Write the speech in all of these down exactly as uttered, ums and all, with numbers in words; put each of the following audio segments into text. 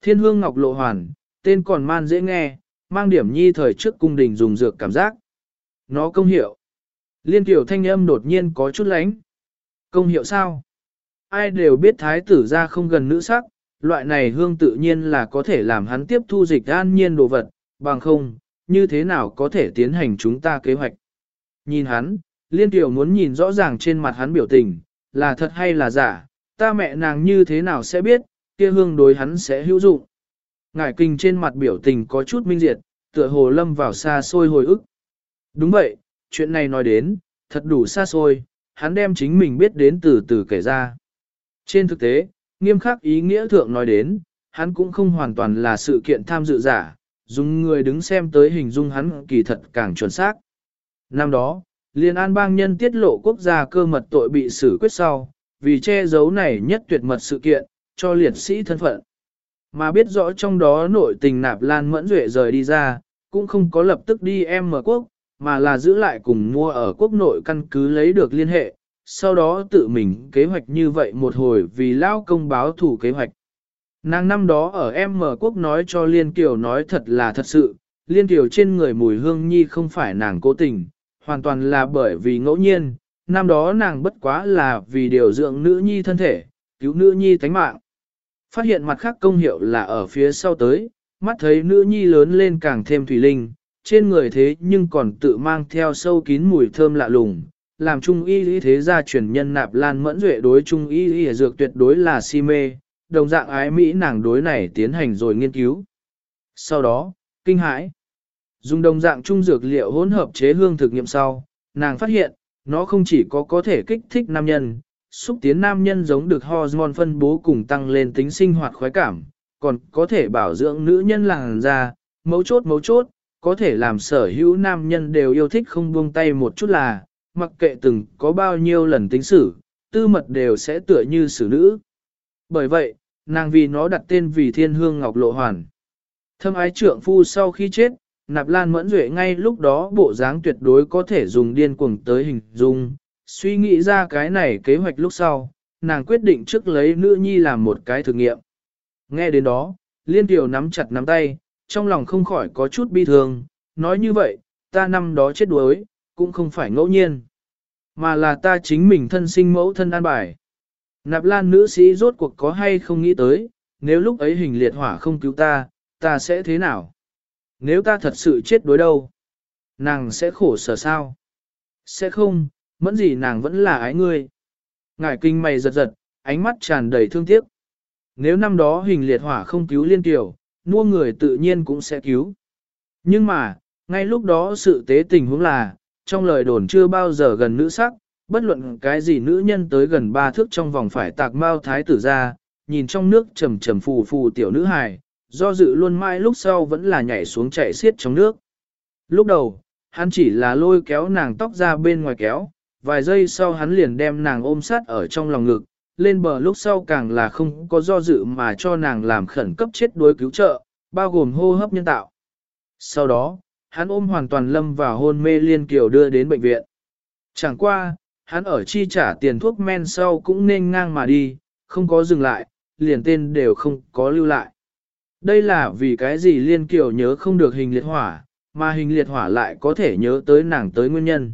Thiên hương ngọc lộ hoàn, tên còn man dễ nghe, mang điểm nhi thời trước cung đình dùng dược cảm giác. Nó công hiệu. Liên tiểu thanh âm đột nhiên có chút lánh. Công hiệu sao? Ai đều biết thái tử ra không gần nữ sắc, loại này hương tự nhiên là có thể làm hắn tiếp thu dịch an nhiên đồ vật, bằng không, như thế nào có thể tiến hành chúng ta kế hoạch. Nhìn hắn, liên tiểu muốn nhìn rõ ràng trên mặt hắn biểu tình, là thật hay là giả, ta mẹ nàng như thế nào sẽ biết, kia hương đối hắn sẽ hữu dụng. Ngải kinh trên mặt biểu tình có chút minh diệt, tựa hồ lâm vào xa xôi hồi ức. Đúng vậy, chuyện này nói đến, thật đủ xa xôi, hắn đem chính mình biết đến từ từ kể ra. Trên thực tế, nghiêm khắc ý nghĩa thượng nói đến, hắn cũng không hoàn toàn là sự kiện tham dự giả, dùng người đứng xem tới hình dung hắn kỳ thật càng chuẩn xác. Năm đó, Liên An bang nhân tiết lộ quốc gia cơ mật tội bị xử quyết sau, vì che giấu này nhất tuyệt mật sự kiện, cho liệt sĩ thân phận. Mà biết rõ trong đó nội tình Nạp Lan Mẫn Duệ rời đi ra, cũng không có lập tức đi em mở quốc, mà là giữ lại cùng mua ở quốc nội căn cứ lấy được liên hệ, sau đó tự mình kế hoạch như vậy một hồi vì lao công báo thủ kế hoạch. Nàng năm đó ở em mở quốc nói cho Liên Kiều nói thật là thật sự, Liên Kiều trên người mùi hương nhi không phải nàng cố tình, hoàn toàn là bởi vì ngẫu nhiên, năm đó nàng bất quá là vì điều dưỡng nữ nhi thân thể, cứu nữ nhi tánh mạng. Phát hiện mặt khác công hiệu là ở phía sau tới, mắt thấy nữ nhi lớn lên càng thêm thủy linh, trên người thế nhưng còn tự mang theo sâu kín mùi thơm lạ lùng, làm trung y lý thế gia truyền nhân Nạp Lan Mẫn Duệ đối trung y lý dược tuyệt đối là si mê, đồng dạng ái Mỹ nàng đối này tiến hành rồi nghiên cứu. Sau đó, kinh hãi. Dùng đồng dạng trung dược liệu hỗn hợp chế hương thực nghiệm sau, nàng phát hiện, nó không chỉ có có thể kích thích nam nhân, xúc tiến nam nhân giống được hormone phân bố cùng tăng lên tính sinh hoạt khoái cảm, còn có thể bảo dưỡng nữ nhân làn da, mấu chốt mấu chốt, có thể làm sở hữu nam nhân đều yêu thích không buông tay một chút là, mặc kệ từng có bao nhiêu lần tính xử, tư mật đều sẽ tựa như xử nữ. Bởi vậy, nàng vì nó đặt tên vì Thiên Hương Ngọc Lộ Hoàn. Thâm ái trượng phu sau khi chết, Nạp Lan Mẫn Duệ ngay lúc đó bộ dáng tuyệt đối có thể dùng điên cuồng tới hình dung, suy nghĩ ra cái này kế hoạch lúc sau, nàng quyết định trước lấy nữ nhi làm một cái thử nghiệm. Nghe đến đó, Liên Tiểu nắm chặt nắm tay, trong lòng không khỏi có chút bi thương, nói như vậy, ta năm đó chết đuối, cũng không phải ngẫu nhiên, mà là ta chính mình thân sinh mẫu thân an bài. Nạp Lan nữ sĩ rốt cuộc có hay không nghĩ tới, nếu lúc ấy hình liệt hỏa không cứu ta, ta sẽ thế nào? Nếu ta thật sự chết đuối đâu? Nàng sẽ khổ sở sao? Sẽ không, mẫn gì nàng vẫn là ái ngươi. Ngải kinh mày giật giật, ánh mắt tràn đầy thương tiếc. Nếu năm đó hình liệt hỏa không cứu Liên Tiểu, mua người tự nhiên cũng sẽ cứu. Nhưng mà, ngay lúc đó sự tế tình huống là, trong lời đồn chưa bao giờ gần nữ sắc, bất luận cái gì nữ nhân tới gần ba thước trong vòng phải tạc mao thái tử ra, nhìn trong nước trầm trầm phù phù tiểu nữ hài, do dự luôn mãi lúc sau vẫn là nhảy xuống chạy xiết trong nước. Lúc đầu, hắn chỉ là lôi kéo nàng tóc ra bên ngoài kéo, vài giây sau hắn liền đem nàng ôm sát ở trong lòng ngực, lên bờ lúc sau càng là không có do dự mà cho nàng làm khẩn cấp chết đuối cứu trợ, bao gồm hô hấp nhân tạo. Sau đó, hắn ôm hoàn toàn lâm vào hôn mê Liên Kiều đưa đến bệnh viện. Chẳng qua, hắn ở chi trả tiền thuốc men sau cũng nên ngang mà đi, không có dừng lại, liền tên đều không có lưu lại. Đây là vì cái gì Liên Kiều nhớ không được hình liệt hỏa, mà hình liệt hỏa lại có thể nhớ tới nàng tới nguyên nhân.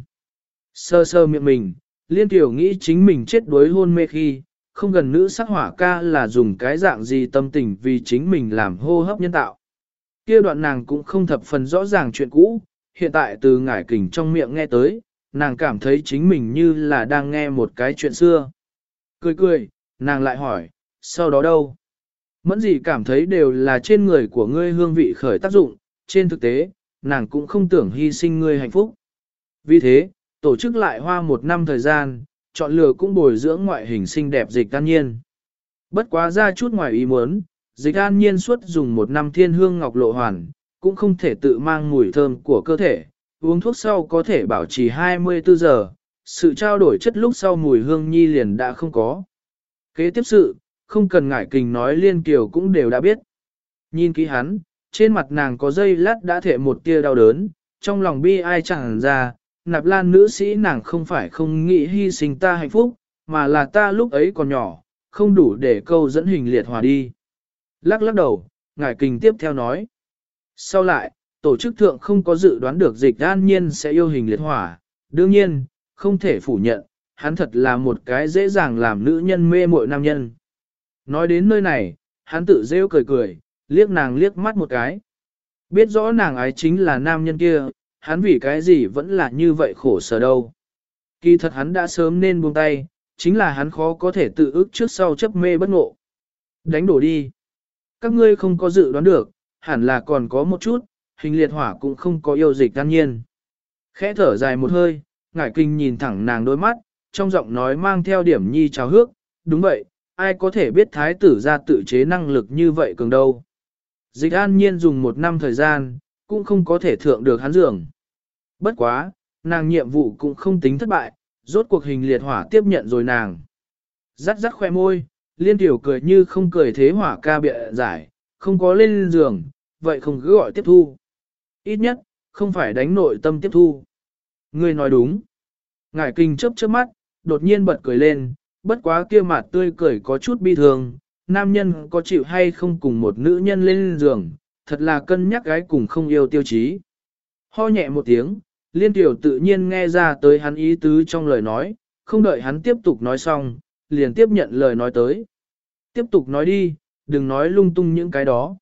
Sơ sơ miệng mình, Liên Kiều nghĩ chính mình chết đuối hôn mê khi, không gần nữ sắc hỏa ca là dùng cái dạng gì tâm tình vì chính mình làm hô hấp nhân tạo. Kia đoạn nàng cũng không thập phần rõ ràng chuyện cũ, hiện tại từ ngải kình trong miệng nghe tới, nàng cảm thấy chính mình như là đang nghe một cái chuyện xưa. Cười cười, nàng lại hỏi, sau đó đâu? Mẫn gì cảm thấy đều là trên người của ngươi hương vị khởi tác dụng, trên thực tế, nàng cũng không tưởng hy sinh ngươi hạnh phúc. Vì thế, tổ chức lại hoa một năm thời gian, chọn lựa cũng bồi dưỡng ngoại hình xinh đẹp Dịch An Nhiên. Bất quá ra chút ngoài ý muốn, Dịch An Nhiên suốt dùng một năm Thiên Hương Ngọc Lộ Hoàn, cũng không thể tự mang mùi thơm của cơ thể, uống thuốc sau có thể bảo trì hai mươi bốn giờ, sự trao đổi chất lúc sau mùi hương nhi liền đã không có. Kế tiếp sự, không cần ngại kình nói Liên Kiều cũng đều đã biết. Nhìn kỹ hắn, trên mặt nàng có dây lát đã thể một tia đau đớn, trong lòng bi ai chẳng ra, Nạp Lan nữ sĩ nàng không phải không nghĩ hy sinh ta hạnh phúc, mà là ta lúc ấy còn nhỏ, không đủ để câu dẫn hình liệt hòa đi. Lắc lắc đầu, ngải kinh tiếp theo nói. Sau lại, tổ chức thượng không có dự đoán được Dịch An Nhiên sẽ yêu hình liệt hỏa, đương nhiên, không thể phủ nhận, hắn thật là một cái dễ dàng làm nữ nhân mê muội nam nhân. Nói đến nơi này, hắn tự rêu cười cười, liếc nàng liếc mắt một cái. Biết rõ nàng ái chính là nam nhân kia, hắn vì cái gì vẫn là như vậy khổ sở đâu. Kỳ thật hắn đã sớm nên buông tay, chính là hắn khó có thể tự ức trước sau chấp mê bất ngộ. Đánh đổ đi. Các ngươi không có dự đoán được, hẳn là còn có một chút, hình liệt hỏa cũng không có yêu Dịch An Nhiên. Khẽ thở dài một hơi, ngải kinh nhìn thẳng nàng đôi mắt, trong giọng nói mang theo điểm nhi trào hước, đúng vậy, ai có thể biết thái tử ra tự chế năng lực như vậy cường đâu. Dịch An Nhiên dùng một năm thời gian, cũng không có thể thượng được hắn giường. Bất quá, nàng nhiệm vụ cũng không tính thất bại, rốt cuộc hình liệt hỏa tiếp nhận rồi nàng. Rắc rắc khoe môi, liên tiểu cười như không cười thế hỏa ca bịa giải, không có lên giường, vậy không cứ gọi tiếp thu. Ít nhất, không phải đánh nội tâm tiếp thu. Ngươi nói đúng. Ngải kinh chớp chớp mắt, đột nhiên bật cười lên, bất quá kia mặt tươi cười có chút bi thường, nam nhân có chịu hay không cùng một nữ nhân lên giường, thật là cân nhắc gái cùng không yêu tiêu chí. Ho nhẹ một tiếng, liên tiểu tự nhiên nghe ra tới hắn ý tứ trong lời nói, không đợi hắn tiếp tục nói xong, liền tiếp nhận lời nói tới. Tiếp tục nói đi, đừng nói lung tung những cái đó.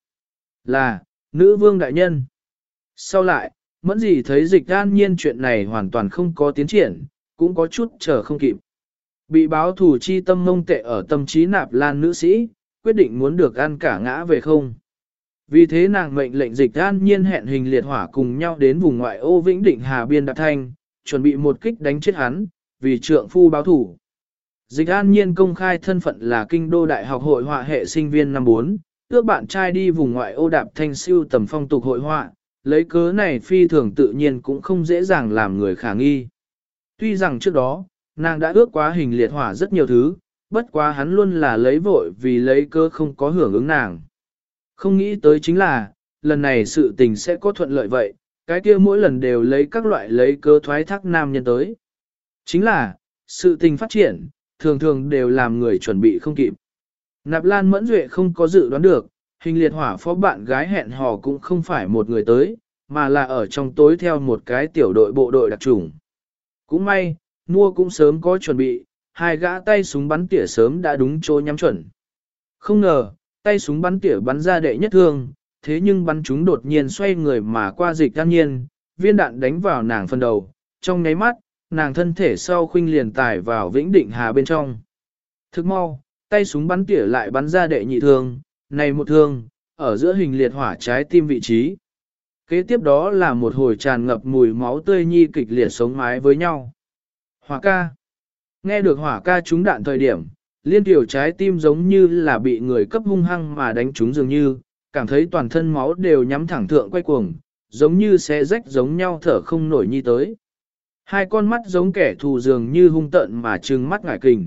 Là, nữ vương đại nhân. Sau lại, mẫn gì thấy Dịch An Nhiên chuyện này hoàn toàn không có tiến triển, cũng có chút chờ không kịp. Bị báo thủ chi tâm mông tệ ở tâm trí Nạp Lan nữ sĩ, quyết định muốn được ăn cả ngã về không. Vì thế nàng mệnh lệnh Dịch An Nhiên hẹn hình liệt hỏa cùng nhau đến vùng ngoại ô Vĩnh Định Hà Biên Đạp Thanh, chuẩn bị một kích đánh chết hắn, vì trượng phu báo thủ. Dịch An Nhiên công khai thân phận là kinh đô đại học hội họa hệ sinh viên năm bốn, ước bạn trai đi vùng ngoại ô Đạp Thanh siêu tầm phong tục hội họa, lấy cớ này phi thường tự nhiên cũng không dễ dàng làm người khả nghi. Tuy rằng trước đó, nàng đã ước quá hình liệt hỏa rất nhiều thứ, bất quá hắn luôn là lấy vội vì lấy cớ không có hưởng ứng nàng. Không nghĩ tới chính là, lần này sự tình sẽ có thuận lợi vậy, cái kia mỗi lần đều lấy các loại lấy cớ thoái thác nam nhân tới. Chính là, sự tình phát triển, thường thường đều làm người chuẩn bị không kịp. Nạp Lan Mẫn Duệ không có dự đoán được, hình liệt hỏa phó bạn gái hẹn hò cũng không phải một người tới, mà là ở trong tối theo một cái tiểu đội bộ đội đặc trùng. Cũng may, mua cũng sớm có chuẩn bị, hai gã tay súng bắn tỉa sớm đã đúng chỗ nhắm chuẩn. Không ngờ, tay súng bắn tỉa bắn ra đệ nhất thương, thế nhưng bắn chúng đột nhiên xoay người mà qua Dịch An Nhiên, viên đạn đánh vào nàng phần đầu, trong nháy mắt, nàng thân thể sau khuynh liền tải vào Vĩnh Định Hà bên trong. Thức mau, tay súng bắn tỉa lại bắn ra đệ nhị thương, này một thương, ở giữa hình liệt hỏa trái tim vị trí. Kế tiếp đó là một hồi tràn ngập mùi máu tươi nhi kịch liệt sống mái với nhau. Hỏa ca. Nghe được hỏa ca trúng đạn thời điểm, liên tiểu trái tim giống như là bị người cấp hung hăng mà đánh trúng dường như, cảm thấy toàn thân máu đều nhắm thẳng thượng quay cuồng, giống như xé rách giống nhau thở không nổi nhi tới. Hai con mắt giống kẻ thù dường như hung tợn mà trừng mắt ngải kình.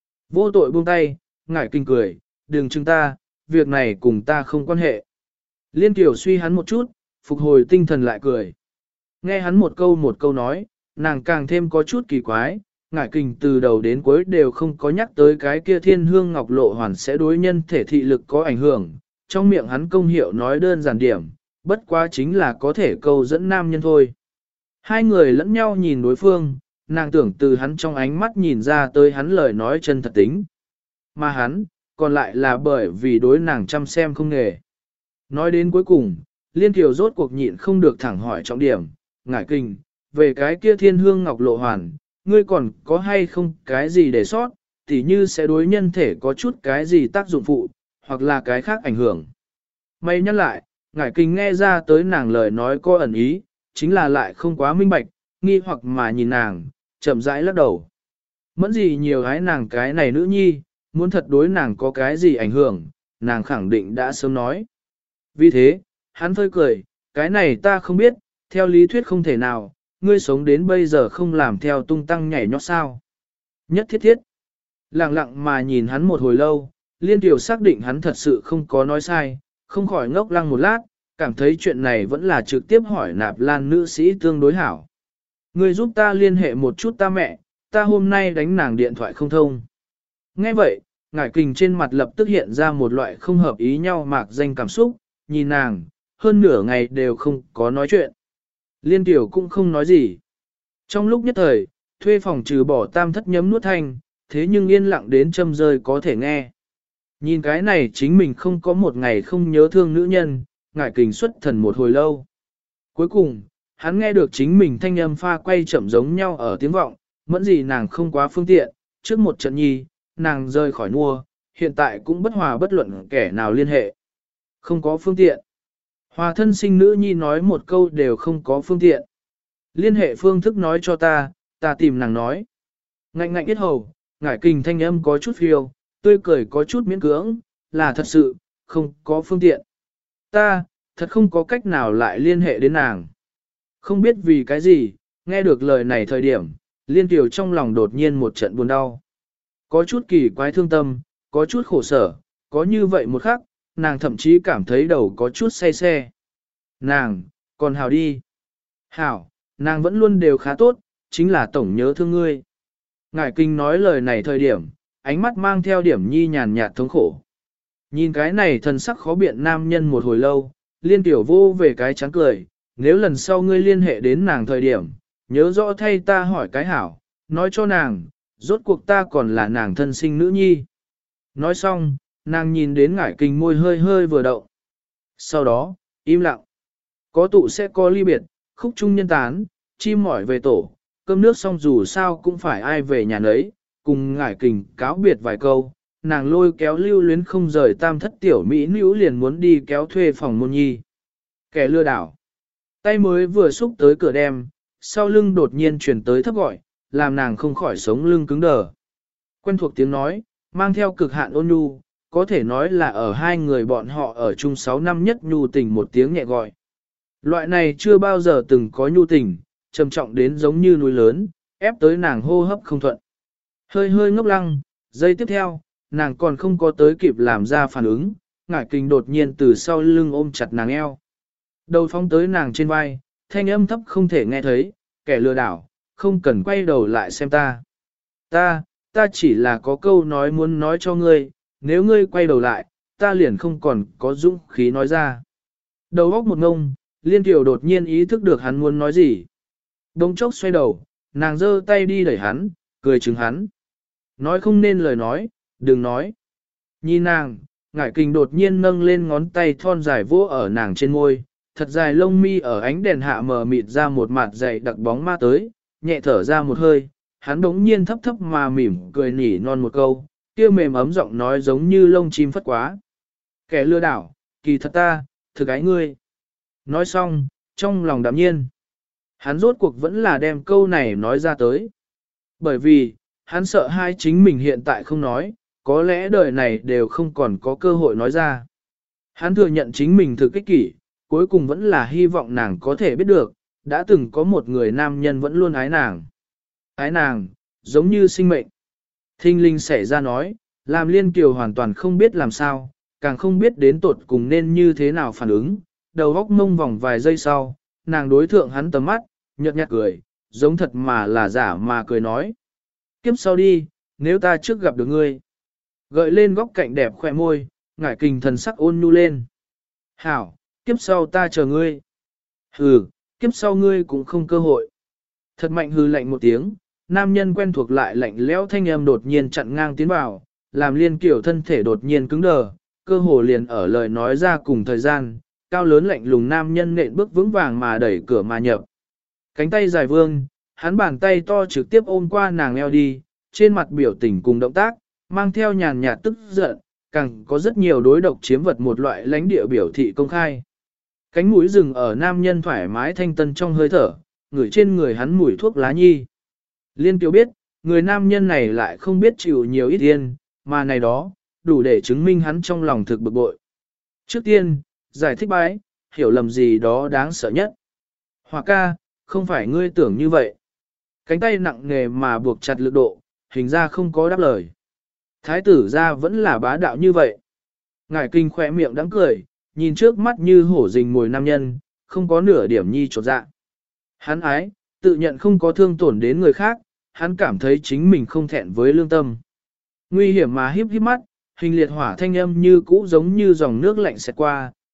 Vô tội buông tay, ngải kình cười, đừng trừng ta, việc này cùng ta không quan hệ. Liên tiểu suy hắn một chút, phục hồi tinh thần lại cười. Nghe hắn một câu một câu nói, nàng càng thêm có chút kỳ quái, ngải kình từ đầu đến cuối đều không có nhắc tới cái kia thiên hương ngọc lộ hoàn sẽ đối nhân thể thị lực có ảnh hưởng. Trong miệng hắn công hiệu nói đơn giản điểm, bất quá chính là có thể câu dẫn nam nhân thôi. Hai người lẫn nhau nhìn đối phương, nàng tưởng từ hắn trong ánh mắt nhìn ra tới hắn lời nói chân thật tính. Mà hắn, còn lại là bởi vì đối nàng chăm xem không nghề. Nói đến cuối cùng, Liên Kiều rốt cuộc nhịn không được thẳng hỏi trọng điểm, ngải kình, về cái kia thiên hương ngọc lộ hoàn, ngươi còn có hay không cái gì để sót, tỉ như sẽ đối nhân thể có chút cái gì tác dụng phụ, hoặc là cái khác ảnh hưởng. May nhắc lại, ngải kình nghe ra tới nàng lời nói có ẩn ý, chính là lại không quá minh bạch, nghi hoặc mà nhìn nàng, chậm rãi lắc đầu. Mẫn gì nhiều gái nàng cái này nữ nhi, muốn thật đối nàng có cái gì ảnh hưởng, nàng khẳng định đã sớm nói. Vì thế, hắn phơi cười, cái này ta không biết, theo lý thuyết không thể nào, ngươi sống đến bây giờ không làm theo tung tăng nhảy nhót sao. Nhất thiết thiết. Lặng lặng mà nhìn hắn một hồi lâu, Liên Tiểu xác định hắn thật sự không có nói sai, không khỏi ngốc lăng một lát, cảm thấy chuyện này vẫn là trực tiếp hỏi Nạp Lan nữ sĩ tương đối hảo. Ngươi giúp ta liên hệ một chút ta mẹ, ta hôm nay đánh nàng điện thoại không thông. Nghe vậy, ngải kình trên mặt lập tức hiện ra một loại không hợp ý nhau mạc danh cảm xúc, nhìn nàng, hơn nửa ngày đều không có nói chuyện. Liên Tiểu cũng không nói gì. Trong lúc nhất thời, thuê phòng trừ bỏ tam thất nhấm nuốt thanh, thế nhưng yên lặng đến châm rơi có thể nghe. Nhìn cái này chính mình không có một ngày không nhớ thương nữ nhân, ngải kình xuất thần một hồi lâu. Cuối cùng, hắn nghe được chính mình thanh âm pha quay chậm giống nhau ở tiếng vọng, mẫn gì nàng không quá phương tiện, trước một trận nhi, nàng rời khỏi nua, hiện tại cũng bất hòa bất luận kẻ nào liên hệ. Không có phương tiện. Hòa thân sinh nữ nhi nói một câu đều không có phương tiện. Liên hệ phương thức nói cho ta, ta tìm nàng nói. Ngạnh ngạnh biết hầu, ngải kình thanh âm có chút phiêu, tươi cười có chút miễn cưỡng, là thật sự, không có phương tiện. Ta, thật không có cách nào lại liên hệ đến nàng. Không biết vì cái gì, nghe được lời này thời điểm, Liên Tiểu trong lòng đột nhiên một trận buồn đau. Có chút kỳ quái thương tâm, có chút khổ sở, có như vậy một khắc, nàng thậm chí cảm thấy đầu có chút say xe. Nàng, còn hảo đi. Hảo, nàng vẫn luôn đều khá tốt, chính là tổng nhớ thương ngươi. Ngải Kinh nói lời này thời điểm, ánh mắt mang theo điểm nhi nhàn nhạt thống khổ. Nhìn cái này thần sắc khó biện nam nhân một hồi lâu, Liên Tiểu vô về cái chán cười, nếu lần sau ngươi liên hệ đến nàng thời điểm, nhớ rõ thay ta hỏi cái hảo, nói cho nàng, rốt cuộc ta còn là nàng thân sinh nữ nhi. Nói xong, nàng nhìn đến Ngải Kinh môi hơi hơi vừa động. Sau đó, im lặng. Có tụ sẽ có ly biệt, khúc chung nhân tán, chim mỏi về tổ, cơm nước xong dù sao cũng phải ai về nhà nấy, cùng Ngải Kình cáo biệt vài câu, nàng lôi kéo lưu luyến không rời tam thất tiểu Mỹ nữ liền muốn đi kéo thuê phòng môn nhi. Kẻ lừa đảo. Tay mới vừa xúc tới cửa đem, sau lưng đột nhiên chuyển tới thấp gọi, làm nàng không khỏi sống lưng cứng đờ. Quen thuộc tiếng nói, mang theo cực hạn ôn nhu, có thể nói là ở hai người bọn họ ở chung sáu năm nhất nhu tình một tiếng nhẹ gọi. Loại này chưa bao giờ từng có nhu tình, trầm trọng đến giống như núi lớn, ép tới nàng hô hấp không thuận. Hơi hơi ngốc lăng, giây tiếp theo, nàng còn không có tới kịp làm ra phản ứng, Ngải Kình đột nhiên từ sau lưng ôm chặt nàng eo. Đầu phóng tới nàng trên vai, thanh âm thấp không thể nghe thấy, kẻ lừa đảo, không cần quay đầu lại xem ta. Ta, ta chỉ là có câu nói muốn nói cho ngươi, nếu ngươi quay đầu lại, ta liền không còn có dũng khí nói ra. Đầu óc một ngông, Liên Tiểu đột nhiên ý thức được hắn muốn nói gì. Đống chốc xoay đầu, nàng giơ tay đi đẩy hắn, cười chừng hắn. Nói không nên lời nói, đừng nói. Nhìn nàng, Ngải Kình đột nhiên nâng lên ngón tay thon dài vỗ ở nàng trên môi, thật dài lông mi ở ánh đèn hạ mờ mịt ra một mặt dày đặc bóng ma tới, nhẹ thở ra một hơi, hắn đống nhiên thấp thấp mà mỉm cười nỉ non một câu, kia mềm ấm giọng nói giống như lông chim phất quá. Kẻ lừa đảo, kỳ thật ta, thực ái ngươi. Nói xong, trong lòng đạm nhiên. Hắn rốt cuộc vẫn là đem câu này nói ra tới. Bởi vì, hắn sợ hai chính mình hiện tại không nói, có lẽ đời này đều không còn có cơ hội nói ra. Hắn thừa nhận chính mình thực ích kỷ, cuối cùng vẫn là hy vọng nàng có thể biết được, đã từng có một người nam nhân vẫn luôn ái nàng. Ái nàng, giống như sinh mệnh. Thinh linh xảy ra nói, làm Liên Kiều hoàn toàn không biết làm sao, càng không biết đến tột cùng nên như thế nào phản ứng, đầu góc mông vòng vài giây sau, nàng đối thượng hắn tầm mắt, nhợt nhạt cười, giống thật mà là giả mà cười nói. Kiếp sau đi, nếu ta trước gặp được ngươi. Gợi lên góc cạnh đẹp khỏe môi, Ngải Kình thần sắc ôn nhu lên. Hảo, kiếp sau ta chờ ngươi. Hừ, kiếp sau ngươi cũng không cơ hội. Thật mạnh hừ lạnh một tiếng, nam nhân quen thuộc lại lạnh lẽo thanh âm đột nhiên chặn ngang tiến vào, làm Liên Kiều thân thể đột nhiên cứng đờ, cơ hồ liền ở lời nói ra cùng thời gian, cao lớn lạnh lùng nam nhân nện bước vững vàng mà đẩy cửa mà nhập. Cánh tay dài vương, hắn bàn tay to trực tiếp ôm qua nàng eo đi, trên mặt biểu tình cùng động tác, mang theo nhàn nhạt tức giận, càng có rất nhiều đối độc chiếm vật một loại lãnh địa biểu thị công khai. Cánh mũi rừng ở nam nhân thoải mái thanh tân trong hơi thở, ngửi trên người hắn mùi thuốc lá nhi. Liên Kiều biết, người nam nhân này lại không biết chịu nhiều ít yên, mà này đó, đủ để chứng minh hắn trong lòng thực bực bội. Trước tiên, giải thích bái, hiểu lầm gì đó đáng sợ nhất. Hòa ca, không phải ngươi tưởng như vậy. Cánh tay nặng nề mà buộc chặt lực độ, hình ra không có đáp lời. Thái tử ra vẫn là bá đạo như vậy. Ngải Kinh khỏe miệng đắng cười, nhìn trước mắt như hổ rình mồi nam nhân, không có nửa điểm nhi trột dạ. Hắn ái, tự nhận không có thương tổn đến người khác, hắn cảm thấy chính mình không thẹn với lương tâm. Nguy hiểm mà híp híp mắt, hình liệt hỏa thanh âm như cũ giống như dòng nước lạnh xẹt qua,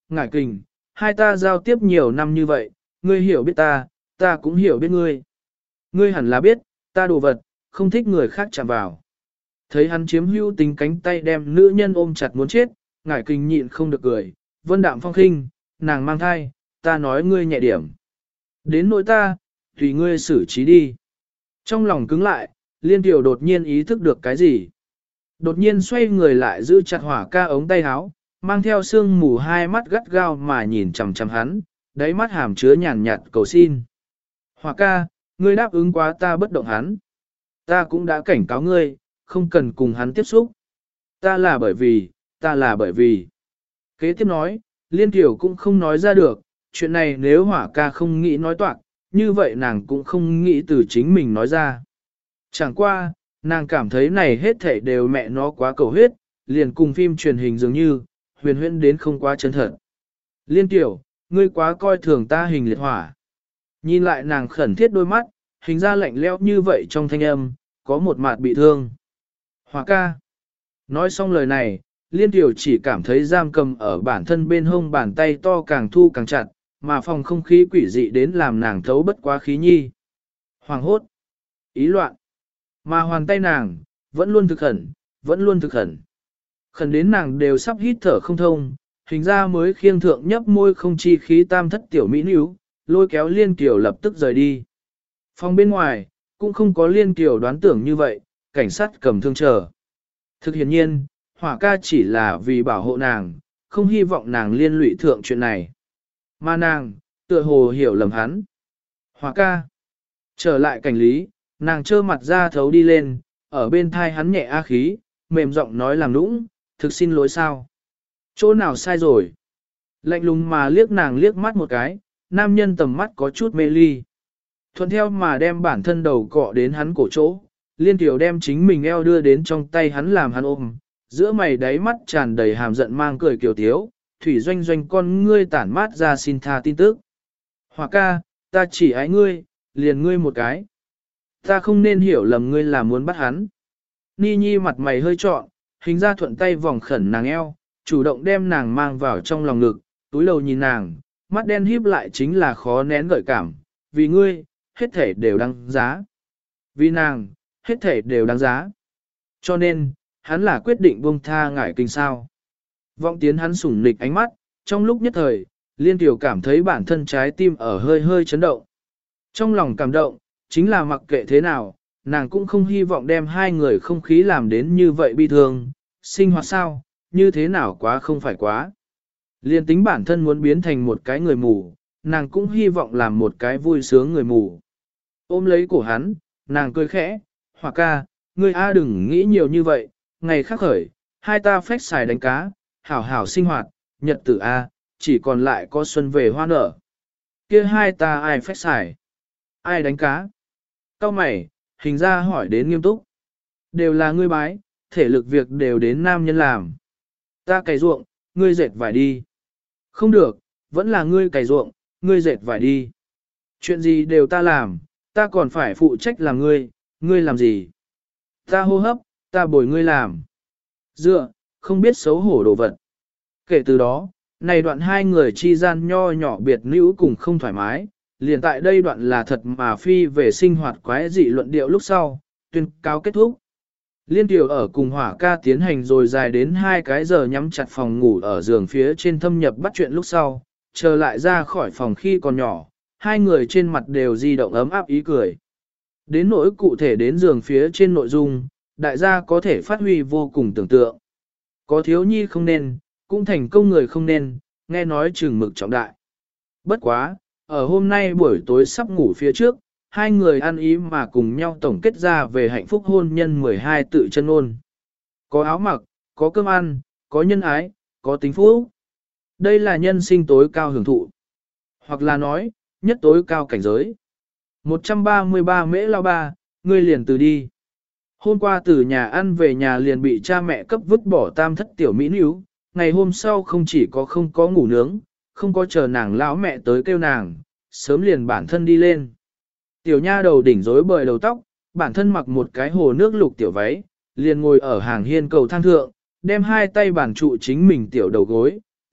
ngải kình, hai ta giao tiếp nhiều năm như vậy, ngươi hiểu biết ta, ta cũng hiểu biết ngươi. Ngươi hẳn là biết, ta đồ vật, không thích người khác chạm vào. Thấy hắn chiếm hữu tính cánh tay đem nữ nhân ôm chặt muốn chết, ngải kình nhịn không được cười, vân đạm phong khinh, nàng mang thai, ta nói ngươi nhẹ điểm. Đến nỗi ta, tùy ngươi xử trí đi. Trong lòng cứng lại, liên tiểu đột nhiên ý thức được cái gì. Đột nhiên xoay người lại giữ chặt hỏa ca ống tay áo, mang theo sương mù hai mắt gắt gao mà nhìn chằm chằm hắn, đáy mắt hàm chứa nhàn nhạt cầu xin. Hỏa ca, ngươi đáp ứng quá ta bất động hắn. Ta cũng đã cảnh cáo ngươi, không cần cùng hắn tiếp xúc. Ta là bởi vì, ta là bởi vì. Kế tiếp nói, liên tiểu cũng không nói ra được, chuyện này nếu hỏa ca không nghĩ nói toạc, như vậy nàng cũng không nghĩ từ chính mình nói ra. Chẳng qua, nàng cảm thấy này hết thảy đều mẹ nó quá cầu huyết, liền cùng phim truyền hình dường như, huyền huyễn đến không quá chân thật. Liên tiểu, ngươi quá coi thường ta hình liệt hỏa. Nhìn lại nàng khẩn thiết đôi mắt, hình ra lạnh lẽo như vậy trong thanh âm, có một mặt bị thương. Hỏa ca. Nói xong lời này, liên tiểu chỉ cảm thấy giam cầm ở bản thân bên hông bàn tay to càng thu càng chặt, mà phòng không khí quỷ dị đến làm nàng thấu bất quá khí nhi. Hoàng hốt. Ý loạn. Mà hoàn tay nàng, vẫn luôn thực khẩn, vẫn luôn thực khẩn. Khẩn đến nàng đều sắp hít thở không thông, hình ra mới khiêng thượng nhấp môi không chi khí tam thất tiểu mỹ níu, lôi kéo liên kiểu lập tức rời đi. Phòng bên ngoài, cũng không có liên kiểu đoán tưởng như vậy, cảnh sát cầm thương chờ. Thực hiện nhiên, hỏa ca chỉ là vì bảo hộ nàng, không hy vọng nàng liên lụy thượng chuyện này. Mà nàng, tựa hồ hiểu lầm hắn. Hỏa ca. Trở lại cảnh lý, nàng trơ mặt ra thấu đi lên, ở bên thai hắn nhẹ a khí, mềm giọng nói làm nũng, thực xin lỗi sao. Chỗ nào sai rồi? Lạnh lùng mà liếc nàng liếc mắt một cái, nam nhân tầm mắt có chút mê ly. Thuận theo mà đem bản thân đầu cọ đến hắn cổ chỗ, liên tiểu đem chính mình eo đưa đến trong tay hắn làm hắn ôm, giữa mày đáy mắt tràn đầy hàm giận mang cười kiều tiếu, thủy doanh doanh con ngươi tản mát ra xin tha tin tức. Hỏa ca, ta chỉ ái ngươi, liền ngươi một cái. Ta không nên hiểu lầm ngươi là muốn bắt hắn. Ni Nhi mặt mày hơi trọn, hình ra thuận tay vòng khẩn nàng eo, chủ động đem nàng mang vào trong lòng ngực, túi đầu nhìn nàng, mắt đen híp lại chính là khó nén gợi cảm, vì ngươi, hết thể đều đáng giá. Vì nàng, hết thể đều đáng giá. Cho nên, hắn là quyết định buông tha ngải kinh sao. Vọng tiến hắn sủng nịch ánh mắt, trong lúc nhất thời, liên tiểu cảm thấy bản thân trái tim ở hơi hơi chấn động. Trong lòng cảm động, chính là mặc kệ thế nào, nàng cũng không hy vọng đem hai người không khí làm đến như vậy bi thương, sinh hoạt sao, như thế nào quá không phải quá. Liên tính bản thân muốn biến thành một cái người mù, nàng cũng hy vọng làm một cái vui sướng người mù. Ôm lấy cổ hắn, nàng cười khẽ, Hỏa ca, ngươi A đừng nghĩ nhiều như vậy, ngày khác khởi, hai ta phách xài đánh cá, hảo hảo sinh hoạt, nhật tử A, chỉ còn lại có xuân về hoa nở. Kia hai ta ai phách xài? Ai đánh cá? Cao mày, hình ra hỏi đến nghiêm túc. Đều là ngươi bái, thể lực việc đều đến nam nhân làm. Ta cày ruộng, ngươi dệt vải đi. Không được, vẫn là ngươi cày ruộng, ngươi dệt vải đi. Chuyện gì đều ta làm, ta còn phải phụ trách làm ngươi, ngươi làm gì? Ta hô hấp, ta bồi ngươi làm. Dựa, không biết xấu hổ đồ vật. Kể từ đó, này đoạn hai người chi gian nho nhỏ biệt nữ cùng không thoải mái, liền tại đây đoạn là thật mà phi về sinh hoạt quái dị luận điệu lúc sau, tuyên cáo kết thúc. Liên tiểu ở cùng hỏa ca tiến hành rồi dài đến hai cái giờ nhắm chặt phòng ngủ ở giường phía trên thâm nhập bắt chuyện lúc sau, chờ lại ra khỏi phòng khi còn nhỏ, hai người trên mặt đều di động ấm áp ý cười. Đến nỗi cụ thể đến giường phía trên nội dung, đại gia có thể phát huy vô cùng tưởng tượng. Có thiếu nhi không nên, cũng thành công người không nên, nghe nói chừng mực trọng đại. Bất quá, ở hôm nay buổi tối sắp ngủ phía trước, hai người ăn ý mà cùng nhau tổng kết ra về hạnh phúc hôn nhân mười hai tự chân ôn. Có áo mặc, có cơm ăn, có nhân ái, có tính phúc. Đây là nhân sinh tối cao hưởng thụ. Hoặc là nói, nhất tối cao cảnh giới. một trăm ba mươi ba mễ lao ba, ngươi liền từ đi. Hôm qua từ nhà ăn về nhà liền bị cha mẹ cấp vứt bỏ tam thất tiểu mỹ níu, ngày hôm sau không chỉ có không có ngủ nướng, không có chờ nàng lão mẹ tới kêu nàng, sớm liền bản thân đi lên. Tiểu nha đầu đỉnh rối bời đầu tóc, bản thân mặc một cái hồ nước lục tiểu váy, liền ngồi ở hàng hiên cầu thang thượng, đem hai tay bản trụ chính mình tiểu đầu gối,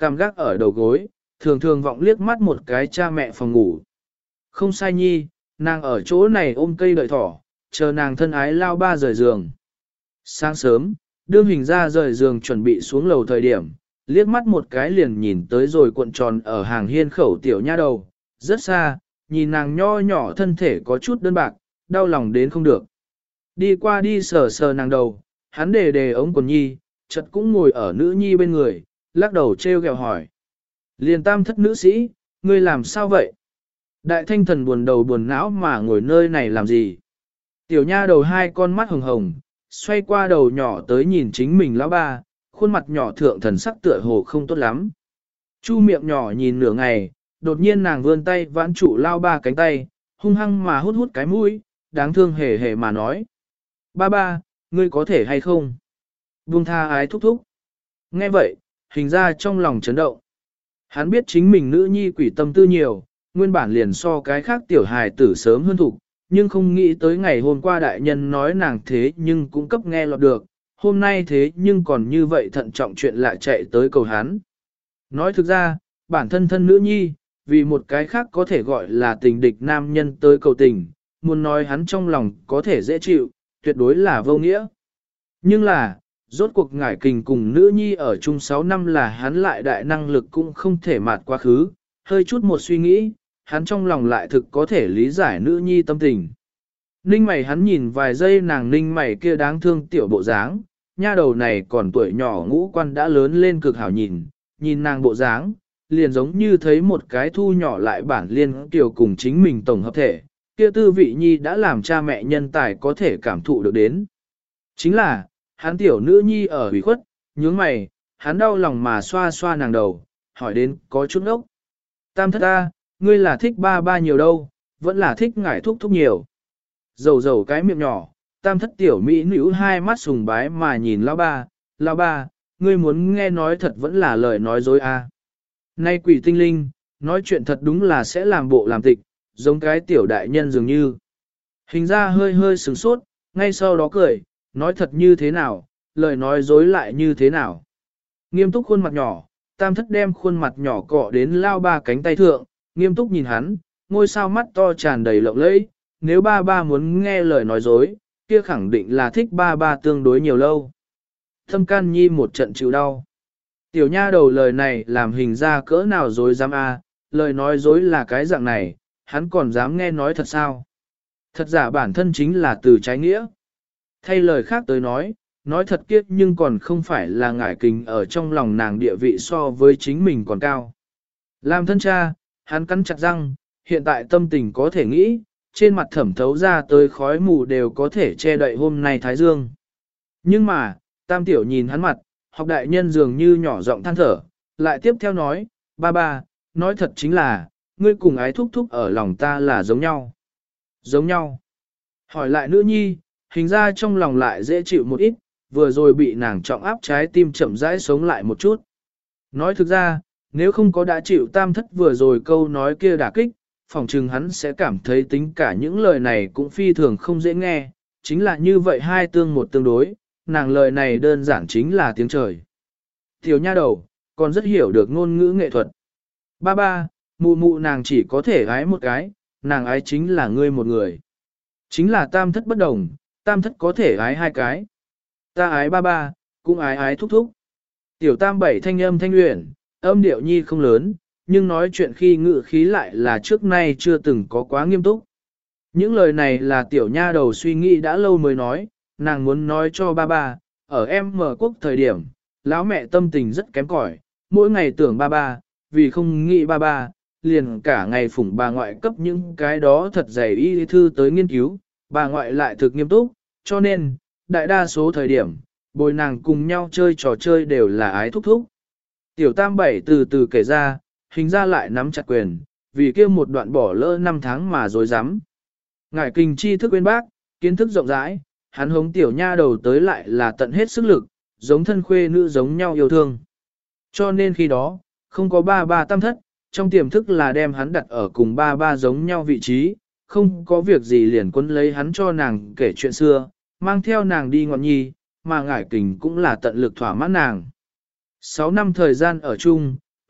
cằm gác ở đầu gối, thường thường vọng liếc mắt một cái cha mẹ phòng ngủ. Không sai nhi, nàng ở chỗ này ôm cây đợi thỏ, chờ nàng thân ái lao ba rời giường. Sáng sớm, đương hình ra rời giường chuẩn bị xuống lầu thời điểm, liếc mắt một cái liền nhìn tới rồi cuộn tròn ở hàng hiên khẩu tiểu nha đầu, rất xa, nhìn nàng nho nhỏ thân thể có chút đơn bạc, đau lòng đến không được. Đi qua đi sờ sờ nàng đầu, hắn đề đề ống quần nhi, chợt cũng ngồi ở nữ nhi bên người, lắc đầu treo gẹo hỏi. Liền tam thất nữ sĩ, ngươi làm sao vậy? Đại thanh thần buồn đầu buồn não mà ngồi nơi này làm gì? Tiểu nha đầu hai con mắt hồng hồng, xoay qua đầu nhỏ tới nhìn chính mình lão ba, khuôn mặt nhỏ thượng thần sắc tựa hồ không tốt lắm. Chu miệng nhỏ nhìn nửa ngày, đột nhiên nàng vươn tay vãn trụ lao ba cánh tay, hung hăng mà hút hút cái mũi, đáng thương hề hề mà nói. Ba ba, ngươi có thể hay không? Buông tha ái thúc thúc. Nghe vậy, hình ra trong lòng chấn động. Hắn biết chính mình nữ nhi quỷ tâm tư nhiều, nguyên bản liền so cái khác tiểu hài tử sớm hơn thục, nhưng không nghĩ tới ngày hôm qua đại nhân nói nàng thế nhưng cũng cấp nghe lọt được, hôm nay thế nhưng còn như vậy thận trọng chuyện lại chạy tới cầu hắn. Nói thực ra, bản thân thân nữ nhi, vì một cái khác có thể gọi là tình địch nam nhân tới cầu tình, muốn nói hắn trong lòng có thể dễ chịu, tuyệt đối là vô nghĩa. Nhưng là, rốt cuộc ngải kình cùng nữ nhi ở chung sáu năm là hắn lại đại năng lực cũng không thể mạt quá khứ, hơi chút một suy nghĩ, hắn trong lòng lại thực có thể lý giải nữ nhi tâm tình. Ninh mày hắn nhìn vài giây nàng ninh mày kia đáng thương tiểu bộ dáng, nha đầu này còn tuổi nhỏ ngũ quan đã lớn lên cực hảo nhìn, nhìn nàng bộ dáng, liền giống như thấy một cái thu nhỏ lại bản liên tiểu cùng chính mình tổng hợp thể, kia tư vị nhi đã làm cha mẹ nhân tài có thể cảm thụ được đến. Chính là, hắn tiểu nữ nhi ở ủy khuất, nhướng mày, hắn đau lòng mà xoa xoa nàng đầu, hỏi đến có chút ốc. Tam thất ta, ngươi là thích ba ba nhiều đâu, vẫn là thích ngải thúc thúc nhiều. Dầu dầu cái miệng nhỏ, tam thất tiểu mỹ nữ hai mắt sùng bái mà nhìn lão ba, lão ba, ngươi muốn nghe nói thật vẫn là lời nói dối à. Nay quỷ tinh linh, nói chuyện thật đúng là sẽ làm bộ làm tịch, giống cái tiểu đại nhân dường như. Hình ra hơi hơi sừng sốt, ngay sau đó cười, nói thật như thế nào, lời nói dối lại như thế nào. Nghiêm túc khuôn mặt nhỏ, tam thất đem khuôn mặt nhỏ cọ đến lao ba cánh tay thượng, nghiêm túc nhìn hắn, ngôi sao mắt to tràn đầy lộng lẫy, nếu ba ba muốn nghe lời nói dối, kia khẳng định là thích ba ba tương đối nhiều lâu. Thâm can nhi một trận chịu đau. Tiểu nha đầu lời này làm hình ra cỡ nào dối dám a, lời nói dối là cái dạng này, hắn còn dám nghe nói thật sao. Thật giả bản thân chính là từ trái nghĩa. Thay lời khác tới nói, nói thật kiếp nhưng còn không phải là ngải kình ở trong lòng nàng địa vị so với chính mình còn cao. Làm thân cha, hắn cắn chặt răng, hiện tại tâm tình có thể nghĩ, trên mặt thẩm thấu ra tới khói mù đều có thể che đậy hôm nay thái dương. Nhưng mà, tam tiểu nhìn hắn mặt, học đại nhân dường như nhỏ giọng than thở, lại tiếp theo nói, ba ba, nói thật chính là, ngươi cùng ái thúc thúc ở lòng ta là giống nhau. Giống nhau. Hỏi lại nữ nhi, hình ra trong lòng lại dễ chịu một ít, vừa rồi bị nàng trọng áp trái tim chậm rãi sống lại một chút. Nói thực ra, nếu không có đã chịu tam thất vừa rồi câu nói kia đả kích, phỏng chừng hắn sẽ cảm thấy tính cả những lời này cũng phi thường không dễ nghe, chính là như vậy hai tương một tương đối, nàng lời này đơn giản chính là tiếng trời. Tiểu nha đầu, còn rất hiểu được ngôn ngữ nghệ thuật. Ba ba, mụ mụ nàng chỉ có thể ái một cái, nàng ái chính là ngươi một người. Chính là tam thất bất đồng, tam thất có thể ái hai cái. Ta ái ba ba, cũng ái ái thúc thúc. Tiểu tam bảy thanh âm thanh luyện, âm điệu nhi không lớn, nhưng nói chuyện khi ngự khí lại là trước nay chưa từng có quá nghiêm túc. Những lời này là tiểu nha đầu suy nghĩ đã lâu mới nói, nàng muốn nói cho ba ba, ở em mở quốc thời điểm, lão mẹ tâm tình rất kém cỏi, mỗi ngày tưởng ba ba, vì không nghĩ ba ba, liền cả ngày phủng bà ngoại cấp những cái đó thật dày y thư tới nghiên cứu, bà ngoại lại thực nghiêm túc, cho nên, đại đa số thời điểm, bồi nàng cùng nhau chơi trò chơi đều là ái thúc thúc. Tiểu tam bảy từ từ kể ra, hình ra lại nắm chặt quyền, vì kia một đoạn bỏ lỡ năm tháng mà dối rắm Ngải kinh tri thức bên bác, kiến thức rộng rãi, hắn hống tiểu nha đầu tới lại là tận hết sức lực, giống thân khuê nữ giống nhau yêu thương. Cho nên khi đó, không có ba ba tam thất, trong tiềm thức là đem hắn đặt ở cùng ba ba giống nhau vị trí, không có việc gì liền quấn lấy hắn cho nàng kể chuyện xưa, mang theo nàng đi ngọn nhi, mà ngải kình cũng là tận lực thỏa mãn nàng. Sáu năm thời gian ở chung,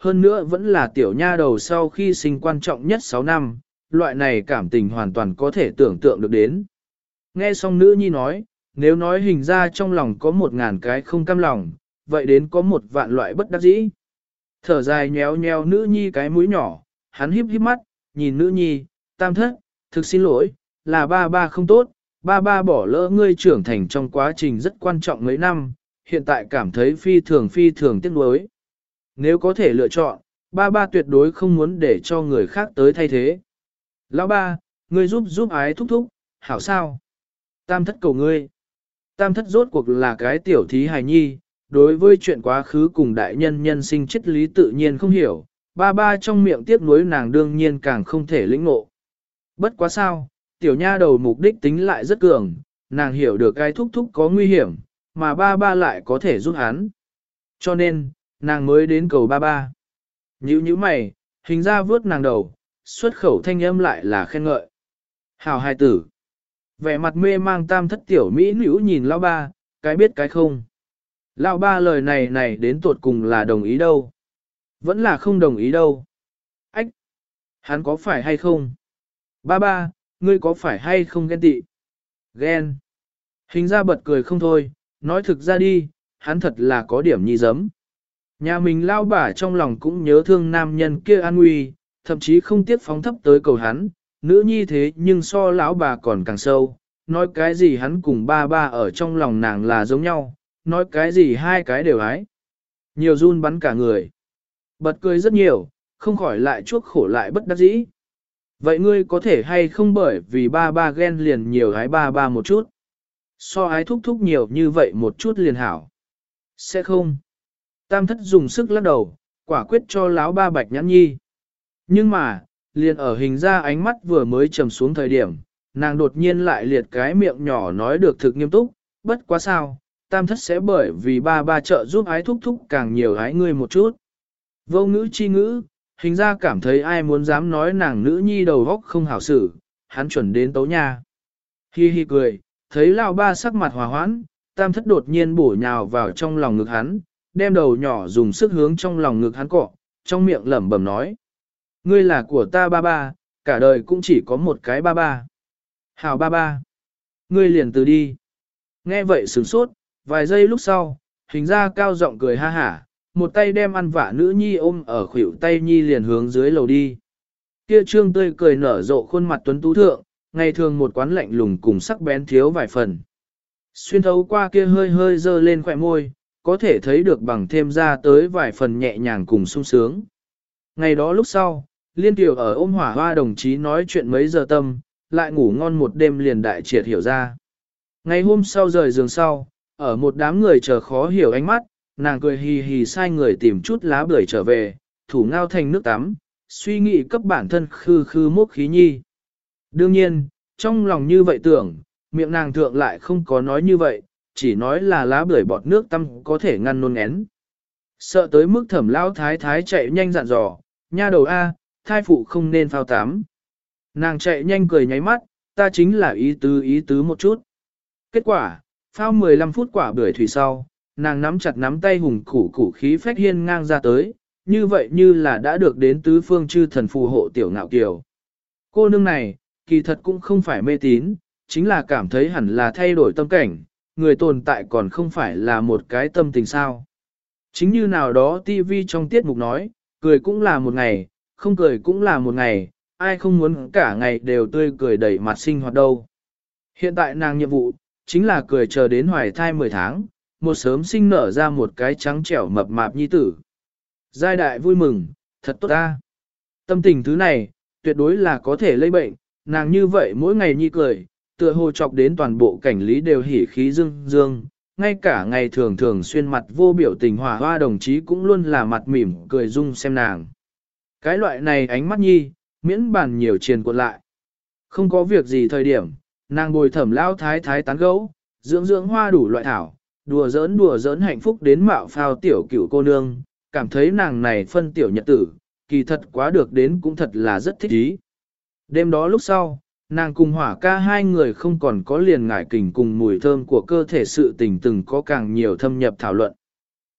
hơn nữa vẫn là tiểu nha đầu sau khi sinh quan trọng nhất sáu năm, loại này cảm tình hoàn toàn có thể tưởng tượng được đến. Nghe xong nữ nhi nói, nếu nói hình ra trong lòng có một ngàn cái không cam lòng, vậy đến có một vạn loại bất đắc dĩ. Thở dài nhéo nhéo nữ nhi cái mũi nhỏ, hắn híp híp mắt, nhìn nữ nhi, tam thất, thực xin lỗi, là ba ba không tốt, ba ba bỏ lỡ ngươi trưởng thành trong quá trình rất quan trọng mấy năm, hiện tại cảm thấy phi thường phi thường tiếc nuối. Nếu có thể lựa chọn, ba ba tuyệt đối không muốn để cho người khác tới thay thế. Lão ba, ngươi giúp giúp ái thúc thúc, hảo sao? Tam thất cầu ngươi. Tam thất rốt cuộc là cái tiểu thí hài nhi, đối với chuyện quá khứ cùng đại nhân nhân sinh triết lý tự nhiên không hiểu, ba ba trong miệng tiếc nuối nàng đương nhiên càng không thể lĩnh ngộ. Bất quá sao, tiểu nha đầu mục đích tính lại rất cường, nàng hiểu được cái thúc thúc có nguy hiểm, mà ba ba lại có thể giúp hắn. Cho nên, nàng mới đến cầu ba ba. Nhữ như mày, hình ra vướt nàng đầu, xuất khẩu thanh âm lại là khen ngợi. Hảo hài tử. Vẻ mặt mê mang tam thất tiểu mỹ nữ nhìn lão ba, cái biết cái không. Lão ba lời này này đến tuột cùng là đồng ý đâu. Vẫn là không đồng ý đâu. Ách! Hắn có phải hay không? Ba ba, ngươi có phải hay không ghen tị? Ghen! Hình ra bật cười không thôi, nói thực ra đi, hắn thật là có điểm nhi giấm. Nhà mình lao bả trong lòng cũng nhớ thương nam nhân kia an nguy, thậm chí không tiếc phóng thấp tới cầu hắn, nữ nhi thế nhưng so lão bà còn càng sâu, nói cái gì hắn cùng ba ba ở trong lòng nàng là giống nhau, nói cái gì hai cái đều ái. Nhiều run bắn cả người. Bật cười rất nhiều, không khỏi lại chuốc khổ lại bất đắc dĩ. Vậy ngươi có thể hay không bởi vì ba ba ghen liền nhiều ái ba ba một chút? So ái thúc thúc nhiều như vậy một chút liền hảo. Sẽ không. Tam thất dùng sức lắc đầu, quả quyết cho láo ba bạch nhãn nhi. Nhưng mà, liền ở hình ra ánh mắt vừa mới trầm xuống thời điểm, nàng đột nhiên lại liệt cái miệng nhỏ nói được thực nghiêm túc, bất quá sao, tam thất sẽ bởi vì ba ba trợ giúp ái thúc thúc càng nhiều ái ngươi một chút. Vô ngữ chi ngữ, hình ra cảm thấy ai muốn dám nói nàng nữ nhi đầu góc không hảo xử, hắn chuẩn đến tấu nha. Hi hi cười, thấy lao ba sắc mặt hòa hoãn, tam thất đột nhiên bổ nhào vào trong lòng ngực hắn, đem đầu nhỏ dùng sức hướng trong lòng ngực hắn cọ, trong miệng lẩm bẩm nói. Ngươi là của ta ba ba, cả đời cũng chỉ có một cái ba ba. Hảo ba ba. Ngươi liền từ đi. Nghe vậy sửng sốt, vài giây lúc sau, hình ra cao giọng cười ha hả, một tay đem ăn vạ nữ nhi ôm ở khuỷu tay nhi liền hướng dưới lầu đi. Kia trương tươi cười nở rộ khuôn mặt tuấn tú thượng, ngày thường một quán lạnh lùng cùng sắc bén thiếu vài phần. Xuyên thấu qua kia hơi hơi dơ lên khỏe môi, có thể thấy được bằng thêm ra tới vài phần nhẹ nhàng cùng sung sướng. Ngày đó lúc sau, Liên Tiểu ở ôm hỏa hoa đồng chí nói chuyện mấy giờ tâm, lại ngủ ngon một đêm liền đại triệt hiểu ra. Ngày hôm sau rời giường sau, ở một đám người chờ khó hiểu ánh mắt, nàng cười hì hì sai người tìm chút lá bưởi trở về, thủ ngao thành nước tắm, suy nghĩ cấp bản thân khư khư mốc khí nhi. Đương nhiên, trong lòng như vậy tưởng, miệng nàng thượng lại không có nói như vậy, chỉ nói là lá bưởi bọt nước tăm có thể ngăn nôn én. Sợ tới mức thẩm lao thái thái chạy nhanh dặn dò, nha đầu A, thai phụ không nên phao tắm. Nàng chạy nhanh cười nháy mắt, ta chính là ý tứ ý tứ một chút. Kết quả, phao mười lăm phút quả bưởi thủy sau, nàng nắm chặt nắm tay hùng củ củ khí phách hiên ngang ra tới, như vậy như là đã được đến tứ phương chư thần phù hộ tiểu ngạo kiều. Cô nương này, kỳ thật cũng không phải mê tín, chính là cảm thấy hẳn là thay đổi tâm cảnh, người tồn tại còn không phải là một cái tâm tình sao. Chính như nào đó tivi trong tiết mục nói, cười cũng là một ngày, không cười cũng là một ngày, ai không muốn cả ngày đều tươi cười đầy mặt sinh hoạt đâu. Hiện tại nàng nhiệm vụ, chính là cười chờ đến hoài thai mười tháng, một sớm sinh nở ra một cái trắng trẻo mập mạp nhi tử. Giai đại vui mừng, thật tốt ta. Tâm tình thứ này, tuyệt đối là có thể lây bệnh, nàng như vậy mỗi ngày nhi cười, tựa hồ chọc đến toàn bộ cảnh lý đều hỉ khí dương dương, ngay cả ngày thường thường xuyên mặt vô biểu tình hòa hoa đồng chí cũng luôn là mặt mỉm cười dung xem nàng. Cái loại này ánh mắt nhi, miễn bàn nhiều triền cuộn lại. Không có việc gì thời điểm, nàng bồi thẩm lao thái thái tán gấu, dưỡng dưỡng hoa đủ loại thảo, đùa giỡn đùa giỡn hạnh phúc đến mạo phao tiểu cửu cô nương, cảm thấy nàng này phân tiểu nhật tử, kỳ thật quá được đến cũng thật là rất thích ý. Đêm đó lúc sau, nàng cùng hỏa ca hai người không còn có liền ngải kình cùng mùi thơm của cơ thể sự tình từng có càng nhiều thâm nhập thảo luận.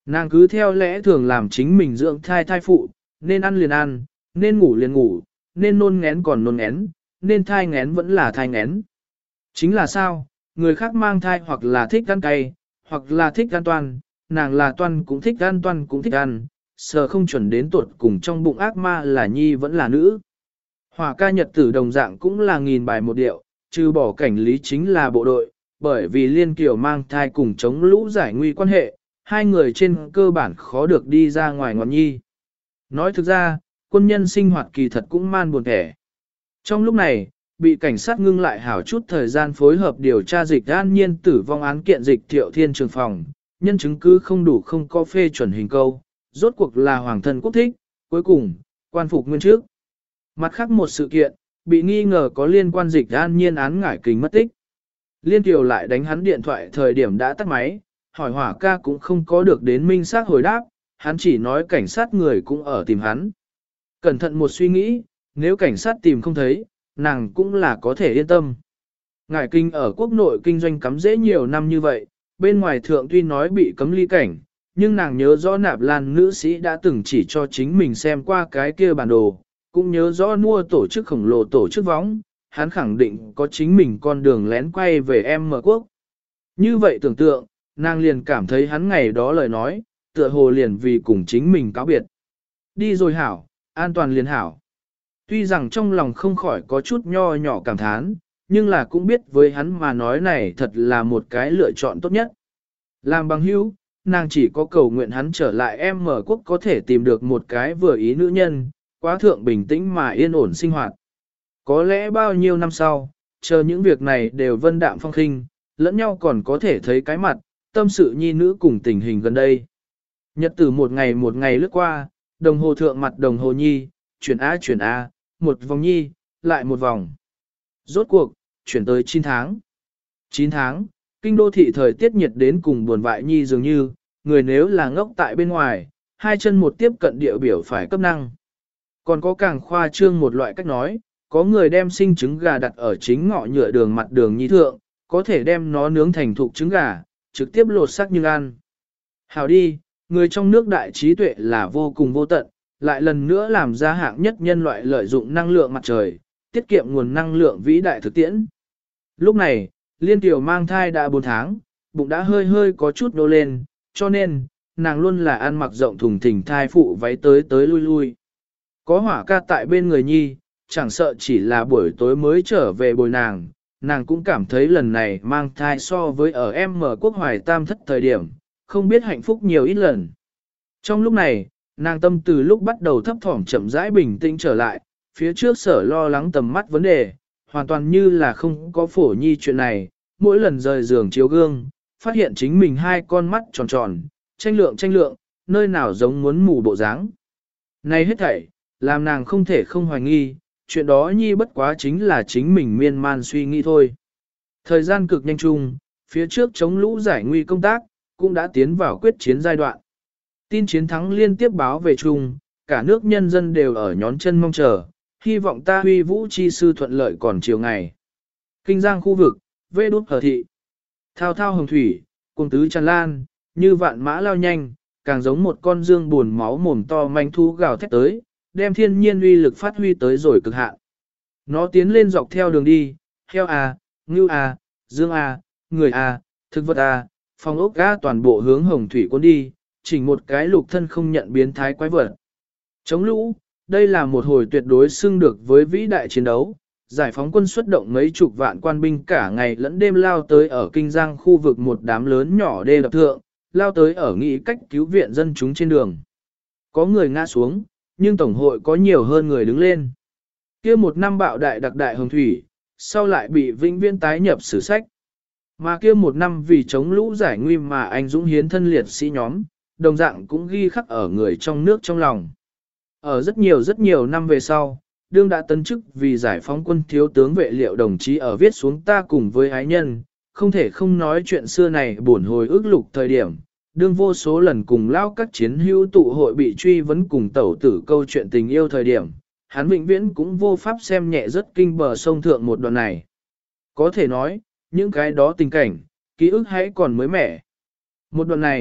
Nàng cứ theo lẽ thường làm chính mình dưỡng thai thai phụ, nên ăn liền ăn, nên ngủ liền ngủ, nên nôn ngén còn nôn ngén, nên thai ngén vẫn là thai ngén. Chính là sao, người khác mang thai hoặc là thích ăn cay, hoặc là thích ăn toan, nàng là toan cũng thích ăn toan cũng thích ăn, sờ không chuẩn đến tuột cùng trong bụng ác ma là nhi vẫn là nữ. Hỏa ca nhật tử đồng dạng cũng là nghìn bài một điệu, trừ bỏ cảnh lý chính là bộ đội, bởi vì liên kiều mang thai cùng chống lũ giải nguy quan hệ, hai người trên cơ bản khó được đi ra ngoài ngọn nhi. Nói thực ra, quân nhân sinh hoạt kỳ thật cũng man buồn kẻ. Trong lúc này, bị cảnh sát ngưng lại hảo chút thời gian phối hợp điều tra dịch an nhiên tử vong án kiện dịch thiệu thiên trường phòng, nhân chứng cứ không đủ không có phê chuẩn hình câu, rốt cuộc là hoàng thân quốc thích, cuối cùng, quan phục nguyên trước. Mặt khác một sự kiện, bị nghi ngờ có liên quan dịch an nhiên án ngải kính mất tích. Liên Kiều lại đánh hắn điện thoại thời điểm đã tắt máy, hỏi hỏa ca cũng không có được đến minh xác hồi đáp, hắn chỉ nói cảnh sát người cũng ở tìm hắn. Cẩn thận một suy nghĩ, nếu cảnh sát tìm không thấy, nàng cũng là có thể yên tâm. Ngải kinh ở quốc nội kinh doanh cắm dễ nhiều năm như vậy, bên ngoài thượng tuy nói bị cấm ly cảnh, nhưng nàng nhớ rõ nạp lan nữ sĩ đã từng chỉ cho chính mình xem qua cái kia bản đồ, cũng nhớ rõ mua tổ chức khổng lồ tổ chức võng, hắn khẳng định có chính mình con đường lén quay về em mở quốc. Như vậy tưởng tượng, nàng liền cảm thấy hắn ngày đó lời nói, tựa hồ liền vì cùng chính mình cáo biệt. Đi rồi hảo, an toàn liền hảo. Tuy rằng trong lòng không khỏi có chút nho nhỏ cảm thán, nhưng là cũng biết với hắn mà nói này thật là một cái lựa chọn tốt nhất. Làm bằng hữu, nàng chỉ có cầu nguyện hắn trở lại em mở quốc có thể tìm được một cái vừa ý nữ nhân, quá thượng bình tĩnh mà yên ổn sinh hoạt. Có lẽ bao nhiêu năm sau, chờ những việc này đều vân đạm phong khinh, lẫn nhau còn có thể thấy cái mặt, tâm sự nhi nữ cùng tình hình gần đây. Nhật tử một ngày một ngày lướt qua, đồng hồ thượng mặt đồng hồ nhi, chuyển A chuyển A, một vòng nhi, lại một vòng. Rốt cuộc, chuyển tới chín tháng. chín tháng, kinh đô thị thời tiết nhiệt đến cùng buồn vại nhi dường như, người nếu là ngốc tại bên ngoài, hai chân một tiếp cận địa biểu phải cấp năng. Còn có càng khoa trương một loại cách nói, có người đem sinh trứng gà đặt ở chính ngõ nhựa đường mặt đường nhi thượng, có thể đem nó nướng thành thục trứng gà, trực tiếp lột xác như ăn. Hảo đi, người trong nước đại trí tuệ là vô cùng vô tận, lại lần nữa làm ra hạng nhất nhân loại lợi dụng năng lượng mặt trời, tiết kiệm nguồn năng lượng vĩ đại thực tiễn. Lúc này, Liên Tiểu mang thai đã bốn tháng, bụng đã hơi hơi có chút nô lên, cho nên, nàng luôn là ăn mặc rộng thùng thình thai phụ váy tới tới lui lui. Có hỏa ca tại bên người nhi, chẳng sợ chỉ là buổi tối mới trở về bồi nàng, nàng cũng cảm thấy lần này mang thai so với ở em mở quốc hoài tam thất thời điểm, không biết hạnh phúc nhiều ít lần. Trong lúc này, nàng tâm từ lúc bắt đầu thấp thỏm chậm rãi bình tĩnh trở lại, phía trước sở lo lắng tầm mắt vấn đề, hoàn toàn như là không có phổ nhi chuyện này, mỗi lần rời giường chiếu gương, phát hiện chính mình hai con mắt tròn tròn, tranh lượng tranh lượng, nơi nào giống muốn mù bộ dáng. Này hết thảy, làm nàng không thể không hoài nghi, chuyện đó nhi bất quá chính là chính mình miên man suy nghĩ thôi. Thời gian cực nhanh chung, phía trước chống lũ giải nguy công tác, cũng đã tiến vào quyết chiến giai đoạn. Tin chiến thắng liên tiếp báo về chung, cả nước nhân dân đều ở nhón chân mong chờ, hy vọng ta huy vũ chi sư thuận lợi còn chiều ngày. Kinh Giang khu vực, vê đút hờ thị. Thao thao hồng thủy, cùng tứ tràn lan, như vạn mã lao nhanh, càng giống một con dương buồn máu mồm to manh thu gào thét tới, đem thiên nhiên uy lực phát huy tới rồi cực hạn. Nó tiến lên dọc theo đường đi, heo à, ngưu à, dương à, người à, thực vật à, phong ốc ga toàn bộ hướng hồng thủy cuốn đi, chỉnh một cái lục thân không nhận biến thái quái vật. Chống lũ, đây là một hồi tuyệt đối xưng được với vĩ đại chiến đấu, giải phóng quân xuất động mấy chục vạn quan binh cả ngày lẫn đêm lao tới ở Kinh Giang khu vực một đám lớn nhỏ đê đập thượng, lao tới ở nghị cách cứu viện dân chúng trên đường. Có người ngã xuống, nhưng Tổng hội có nhiều hơn người đứng lên. Kia một năm bạo đại đặc đại hồng thủy, sau lại bị vĩnh viễn tái nhập sử sách. Mà kia một năm vì chống lũ giải nguy mà anh dũng hiến thân liệt sĩ nhóm, đồng dạng cũng ghi khắc ở người trong nước trong lòng. Ở rất nhiều rất nhiều năm về sau, đương đã tấn chức vì giải phóng quân thiếu tướng vệ liệu đồng chí ở viết xuống ta cùng với ái nhân, không thể không nói chuyện xưa này buồn hồi ức lục thời điểm, đương vô số lần cùng lao các chiến hữu tụ hội bị truy vấn cùng tẩu tử câu chuyện tình yêu thời điểm, hắn vĩnh viễn cũng vô pháp xem nhẹ rất kinh bờ sông thượng một đoạn này. Có thể nói, những cái đó tình cảnh, ký ức hãy còn mới mẻ. Một đoạn này,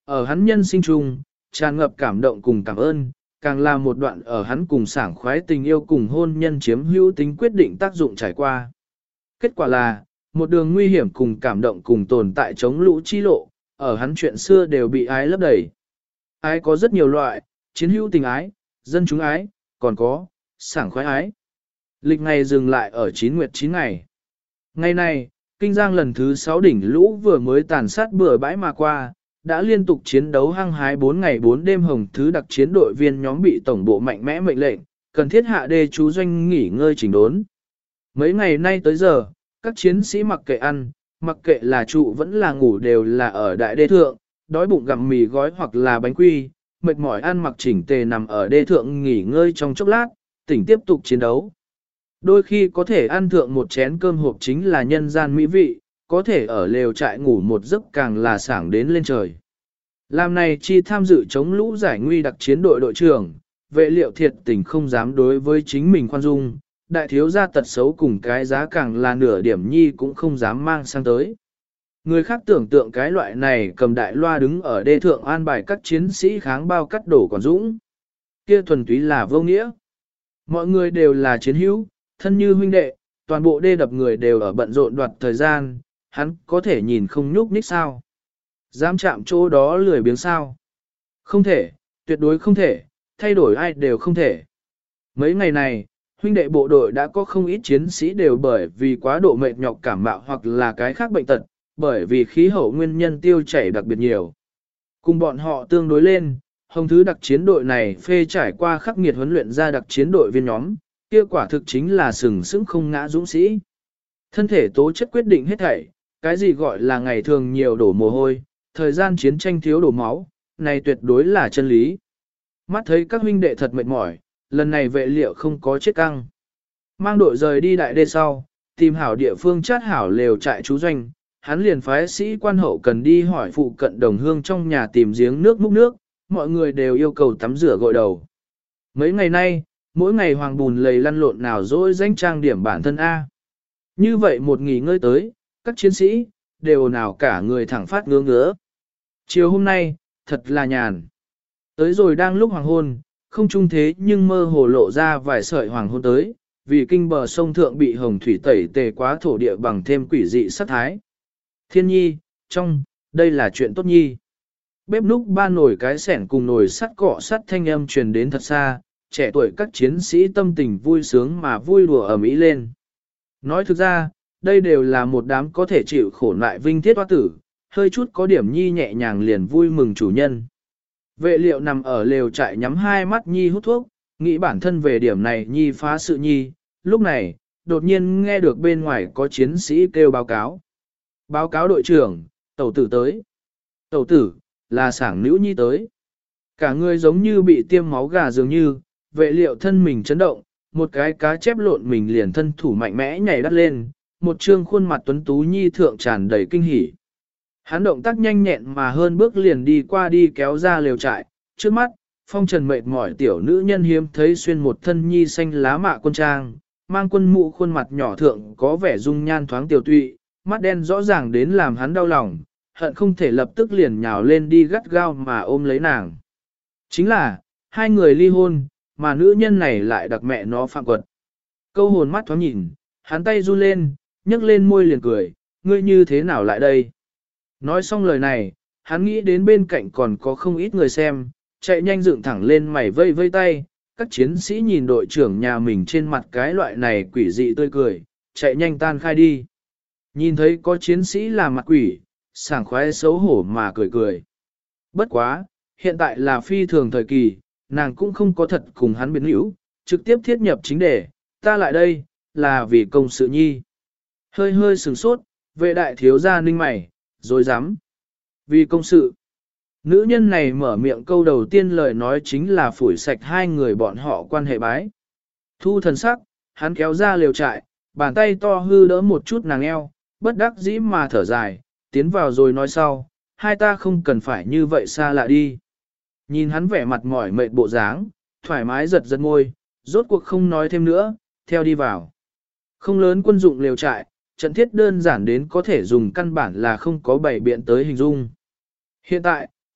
Ở hắn nhân sinh chung, tràn ngập cảm động cùng cảm ơn, càng là một đoạn ở hắn cùng sảng khoái tình yêu cùng hôn nhân chiếm hữu tính quyết định tác dụng trải qua. Kết quả là, một đường nguy hiểm cùng cảm động cùng tồn tại chống lũ chi lộ, ở hắn chuyện xưa đều bị ái lấp đầy. Ái có rất nhiều loại, chiến hữu tình ái, dân chúng ái, còn có, sảng khoái ái. Lịch ngày dừng lại ở chín nguyệt chín ngày. Ngày này, Kinh Giang lần thứ sáu đỉnh lũ vừa mới tàn sát bừa bãi mà qua, đã liên tục chiến đấu hăng hái bốn ngày bốn đêm hồng thứ đặc chiến đội viên nhóm bị tổng bộ mạnh mẽ mệnh lệnh, cần thiết hạ đê chú doanh nghỉ ngơi chỉnh đốn. Mấy ngày nay tới giờ, các chiến sĩ mặc kệ ăn, mặc kệ là trụ vẫn là ngủ đều là ở đại đê thượng, đói bụng gặm mì gói hoặc là bánh quy, mệt mỏi ăn mặc chỉnh tề nằm ở đê thượng nghỉ ngơi trong chốc lát, tỉnh tiếp tục chiến đấu. Đôi khi có thể ăn thượng một chén cơm hộp chính là nhân gian mỹ vị, có thể ở lều trại ngủ một giấc càng là sảng đến lên trời. Làm này chi tham dự chống lũ giải nguy đặc chiến đội đội trưởng, vệ liệu thiệt tình không dám đối với chính mình khoan dung, đại thiếu gia tật xấu cùng cái giá càng là nửa điểm nhi cũng không dám mang sang tới. Người khác tưởng tượng cái loại này cầm đại loa đứng ở đê thượng an bài các chiến sĩ kháng bao cắt đổ còn dũng. Kia thuần túy là vô nghĩa. Mọi người đều là chiến hữu, thân như huynh đệ, toàn bộ đê đập người đều ở bận rộn đoạt thời gian, hắn có thể nhìn không nhúc nhích sao. Dám chạm chỗ đó lười biếng sao. Không thể, tuyệt đối không thể, thay đổi ai đều không thể. Mấy ngày này, huynh đệ bộ đội đã có không ít chiến sĩ đều bởi vì quá độ mệt nhọc cảm mạo hoặc là cái khác bệnh tật, bởi vì khí hậu nguyên nhân tiêu chảy đặc biệt nhiều. Cùng bọn họ tương đối lên, hồng thứ đặc chiến đội này phê trải qua khắc nghiệt huấn luyện ra đặc chiến đội viên nhóm, kia quả thực chính là sừng sững không ngã dũng sĩ. Thân thể tố chất quyết định hết thảy, cái gì gọi là ngày thường nhiều đổ mồ hôi, thời gian chiến tranh thiếu đổ máu, này tuyệt đối là chân lý. Mắt thấy các huynh đệ thật mệt mỏi, lần này vệ liệu không có chết căng. Mang đội rời đi đại đê sau, tìm hảo địa phương chát hảo lều trại trú doanh, hắn liền phái sĩ quan hậu cần đi hỏi phụ cận đồng hương trong nhà tìm giếng nước múc nước, mọi người đều yêu cầu tắm rửa gội đầu. Mấy ngày nay, mỗi ngày hoàng bùn lầy lăn lộn nào dỗi danh trang điểm bản thân A. Như vậy một nghỉ ngơi tới, các chiến sĩ, đều nào cả người thẳng phát ngứa ngứa. Chiều hôm nay, thật là nhàn. Tới rồi đang lúc hoàng hôn, không trung thế nhưng mơ hồ lộ ra vài sợi hoàng hôn tới, vì kinh bờ sông thượng bị hồng thủy tẩy tề quá thổ địa bằng thêm quỷ dị sắc thái. Thiên nhi, trong, đây là chuyện tốt nhi. Bếp núc ba nồi cái sẻn cùng nồi sắt cọ sắt thanh âm truyền đến thật xa, trẻ tuổi các chiến sĩ tâm tình vui sướng mà vui đùa ở mỹ lên. Nói thực ra, đây đều là một đám có thể chịu khổ lại vinh thiết hoa tử, hơi chút có điểm nhi nhẹ nhàng liền vui mừng chủ nhân. Vệ liệu nằm ở lều trại nhắm hai mắt nhi hút thuốc, nghĩ bản thân về điểm này nhi phá sự nhi, lúc này, đột nhiên nghe được bên ngoài có chiến sĩ kêu báo cáo. Báo cáo đội trưởng, tẩu tử tới. Tẩu tử, là sảng nữ nhi tới. Cả người giống như bị tiêm máu gà dường như, vệ liệu thân mình chấn động, một cái cá chép lộn mình liền thân thủ mạnh mẽ nhảy đắt lên, một trương khuôn mặt tuấn tú nhi thượng tràn đầy kinh hỉ. Hắn động tác nhanh nhẹn mà hơn bước liền đi qua đi kéo ra lều trại, trước mắt, phong trần mệt mỏi tiểu nữ nhân hiếm thấy xuyên một thân nhi xanh lá mạ quân trang, mang quân mũ khuôn mặt nhỏ thượng có vẻ dung nhan thoáng tiểu tụy, mắt đen rõ ràng đến làm hắn đau lòng, hận không thể lập tức liền nhào lên đi gắt gao mà ôm lấy nàng. Chính là, hai người ly hôn, mà nữ nhân này lại đặc mẹ nó phạm quật. Câu hồn mắt thoáng nhìn, hắn tay run lên, nhấc lên môi liền cười, ngươi như thế nào lại đây? Nói xong lời này, hắn nghĩ đến bên cạnh còn có không ít người xem, chạy nhanh dựng thẳng lên mày vây vây tay, các chiến sĩ nhìn đội trưởng nhà mình trên mặt cái loại này quỷ dị tươi cười, chạy nhanh tan khai đi. Nhìn thấy có chiến sĩ làm mặt quỷ, sảng khoái xấu hổ mà cười cười. Bất quá, hiện tại là phi thường thời kỳ, nàng cũng không có thật cùng hắn biến hữu, trực tiếp thiết nhập chính đề, ta lại đây, là vì công sự nhi. Hơi hơi sừng sốt, vệ đại thiếu gia ninh mày, rồi dám. Vì công sự. Nữ nhân này mở miệng câu đầu tiên lời nói chính là phủi sạch hai người bọn họ quan hệ bái. Thu thần sắc, hắn kéo ra liều trại, bàn tay to hư đỡ một chút nàng eo, bất đắc dĩ mà thở dài, tiến vào rồi nói sau, hai ta không cần phải như vậy xa lạ đi. Nhìn hắn vẻ mặt mỏi mệt bộ dáng, thoải mái giật giật môi, rốt cuộc không nói thêm nữa, theo đi vào. Không lớn quân dụng liều trại, trận thiết đơn giản đến có thể dùng căn bản là không có bảy biện tới hình dung. Hiện tại,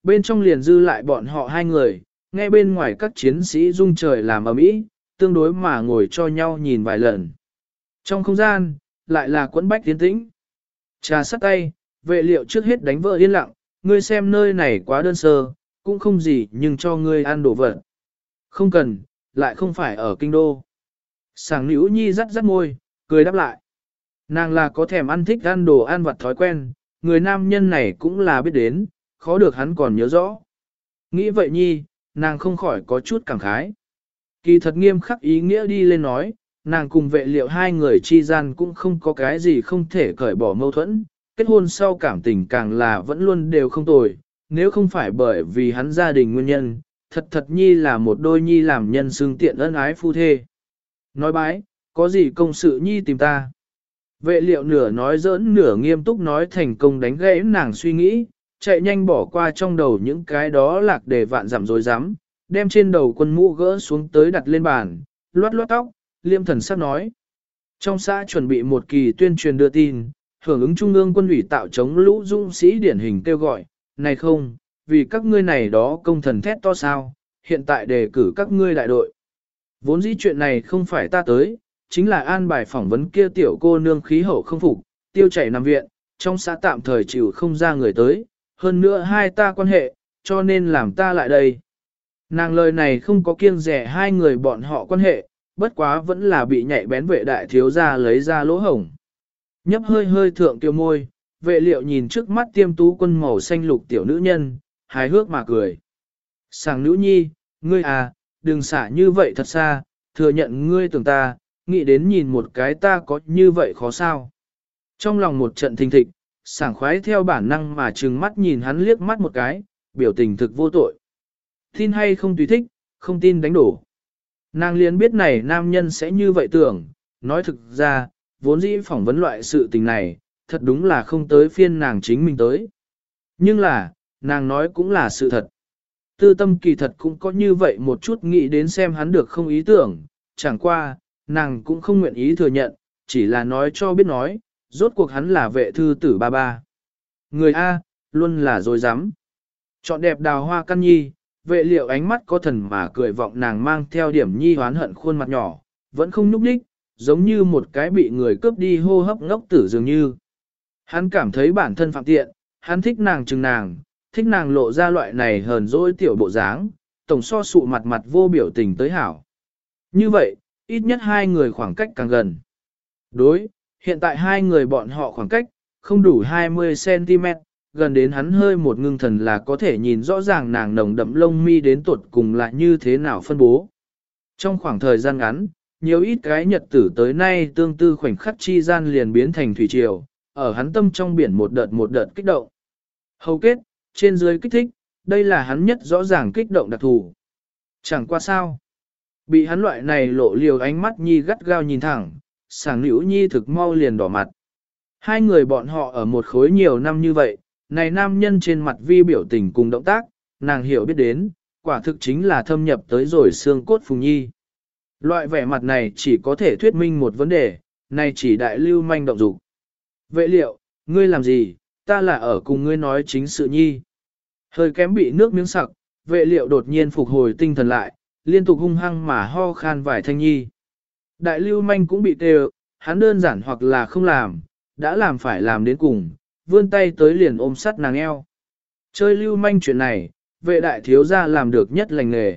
bên trong liền dư lại bọn họ hai người, nghe bên ngoài các chiến sĩ rung trời làm ầm ĩ, tương đối mà ngồi cho nhau nhìn vài lần. Trong không gian, lại là quẫn bách tiến tĩnh. Trà sắt tay, vệ liệu trước hết đánh vợ yên lặng, ngươi xem nơi này quá đơn sơ, cũng không gì nhưng cho ngươi ăn đồ vật. Không cần, lại không phải ở kinh đô. Sảng Nữ Nhi rắt rắt môi, cười đáp lại. Nàng là có thèm ăn thích ăn đồ ăn vặt thói quen, người nam nhân này cũng là biết đến, khó được hắn còn nhớ rõ. Nghĩ vậy Nhi, nàng không khỏi có chút cảm khái. Kỳ thật nghiêm khắc ý nghĩa đi lên nói, nàng cùng vệ liệu hai người chi gian cũng không có cái gì không thể cởi bỏ mâu thuẫn, kết hôn sau cảm tình càng là vẫn luôn đều không tồi, nếu không phải bởi vì hắn gia đình nguyên nhân, thật thật Nhi là một đôi Nhi làm nhân xương tiện ân ái phu thê. Nói bái, có gì công sự Nhi tìm ta? Vệ liệu nửa nói giỡn nửa nghiêm túc nói thành công đánh gãy nàng suy nghĩ, chạy nhanh bỏ qua trong đầu những cái đó lạc để vạn giảm dối rắm đem trên đầu quân mũ gỡ xuống tới đặt lên bàn, loát loát tóc, liêm thần sắc nói. Trong xã chuẩn bị một kỳ tuyên truyền đưa tin, hưởng ứng trung ương quân ủy tạo chống lũ dũng sĩ điển hình kêu gọi, này không, vì các ngươi này đó công thần thét to sao, hiện tại đề cử các ngươi đại đội. Vốn dĩ chuyện này không phải ta tới, chính là an bài phỏng vấn kia tiểu cô nương khí hậu không phục, tiêu chảy nằm viện, trong xã tạm thời chịu không ra người tới, hơn nữa hai ta quan hệ, cho nên làm ta lại đây. Nàng lời này không có kiêng rẻ hai người bọn họ quan hệ, bất quá vẫn là bị nhạy bén vệ đại thiếu gia lấy ra lỗ hổng. Nhấp hơi hơi thượng tiêu môi, vệ liệu nhìn trước mắt tiêm tú quân màu xanh lục tiểu nữ nhân, hài hước mà cười. Sảng Nữ Nhi, ngươi à, đừng xả như vậy thật xa, thừa nhận ngươi tưởng ta, nghĩ đến nhìn một cái ta có như vậy khó sao. Trong lòng một trận thình thịch, sảng khoái theo bản năng mà trừng mắt nhìn hắn liếc mắt một cái, biểu tình thực vô tội. Tin hay không tùy thích, không tin đánh đổ. Nàng liền biết này nam nhân sẽ như vậy tưởng, nói thực ra, vốn dĩ phỏng vấn loại sự tình này, thật đúng là không tới phiên nàng chính mình tới. Nhưng là, nàng nói cũng là sự thật. Tư tâm kỳ thật cũng có như vậy một chút nghĩ đến xem hắn được không ý tưởng, chẳng qua, nàng cũng không nguyện ý thừa nhận, chỉ là nói cho biết nói, rốt cuộc hắn là vệ thư tử ba ba. Người A, luôn là dối rắm Chọn đẹp đào hoa căn nhi, vệ liệu ánh mắt có thần mà cười vọng nàng mang theo điểm nhi hoán hận khuôn mặt nhỏ, vẫn không nhúc nhích, giống như một cái bị người cướp đi hô hấp ngốc tử dường như. Hắn cảm thấy bản thân phạm tiện, hắn thích nàng chừng nàng, thích nàng lộ ra loại này hờn dỗi tiểu bộ dáng, tổng so sụ mặt mặt vô biểu tình tới hảo. Như vậy, ít nhất hai người khoảng cách càng gần. Đối, hiện tại hai người bọn họ khoảng cách, không đủ hai mươi xăng ti mét, gần đến hắn hơi một ngưng thần là có thể nhìn rõ ràng nàng nồng đậm lông mi đến tuột cùng là như thế nào phân bố. Trong khoảng thời gian ngắn, nhiều ít cái nhật tử tới nay tương tư khoảnh khắc chi gian liền biến thành thủy triều, ở hắn tâm trong biển một đợt một đợt kích động. Hầu kết, trên dưới kích thích, đây là hắn nhất rõ ràng kích động đặc thù. Chẳng qua sao. Bị hắn loại này lộ liều ánh mắt nhi gắt gao nhìn thẳng, sảng Nữ Nhi thực mau liền đỏ mặt. Hai người bọn họ ở một khối nhiều năm như vậy, này nam nhân trên mặt vi biểu tình cùng động tác, nàng hiểu biết đến, quả thực chính là thâm nhập tới rồi xương cốt Phùng Nhi. Loại vẻ mặt này chỉ có thể thuyết minh một vấn đề, này chỉ đại lưu manh động dục. Vệ liệu, ngươi làm gì, ta là ở cùng ngươi nói chính sự Nhi. Hơi kém bị nước miếng sặc, vệ liệu đột nhiên phục hồi tinh thần lại, liên tục hung hăng mà ho khan vài thanh Nhi. Đại lưu manh cũng bị tê hắn đơn giản hoặc là không làm, đã làm phải làm đến cùng, vươn tay tới liền ôm sắt nàng eo. Chơi lưu manh chuyện này, vệ đại thiếu gia làm được nhất lành nghề.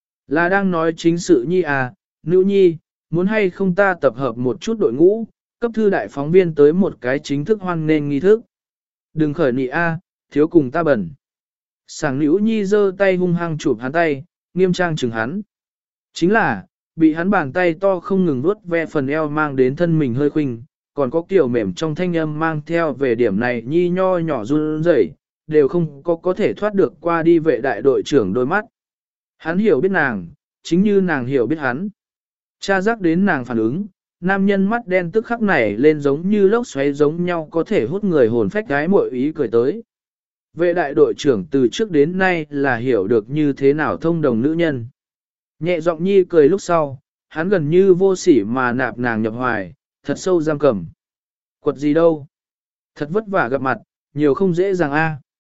Là đang nói chính sự Nhi à, Nữ Nhi, muốn hay không ta tập hợp một chút đội ngũ, cấp thư đại phóng viên tới một cái chính thức hoan nghênh nghi thức. Đừng khởi nị a, thiếu cùng ta bẩn. Sảng Nữ Nhi giơ tay hung hăng chụp hắn tay, nghiêm trang chừng hắn. Chính là, bị hắn bàn tay to không ngừng vuốt ve phần eo mang đến thân mình hơi khuynh, còn có kiểu mềm trong thanh âm mang theo về điểm này Nhi nho nhỏ run rẩy, đều không có có thể thoát được qua đi vệ đại đội trưởng đôi mắt. Hắn hiểu biết nàng, chính như nàng hiểu biết hắn. Cha giác đến nàng phản ứng, nam nhân mắt đen tức khắc nảy lên giống như lốc xoáy giống nhau có thể hút người hồn phách gái muội ý cười tới. Vệ đại đội trưởng từ trước đến nay là hiểu được như thế nào thông đồng nữ nhân. Nhẹ giọng Nhi cười lúc sau, hắn gần như vô sỉ mà nạp nàng nhập hoài, thật sâu giam cầm. Quật gì đâu? Thật vất vả gặp mặt, nhiều không dễ dàng a.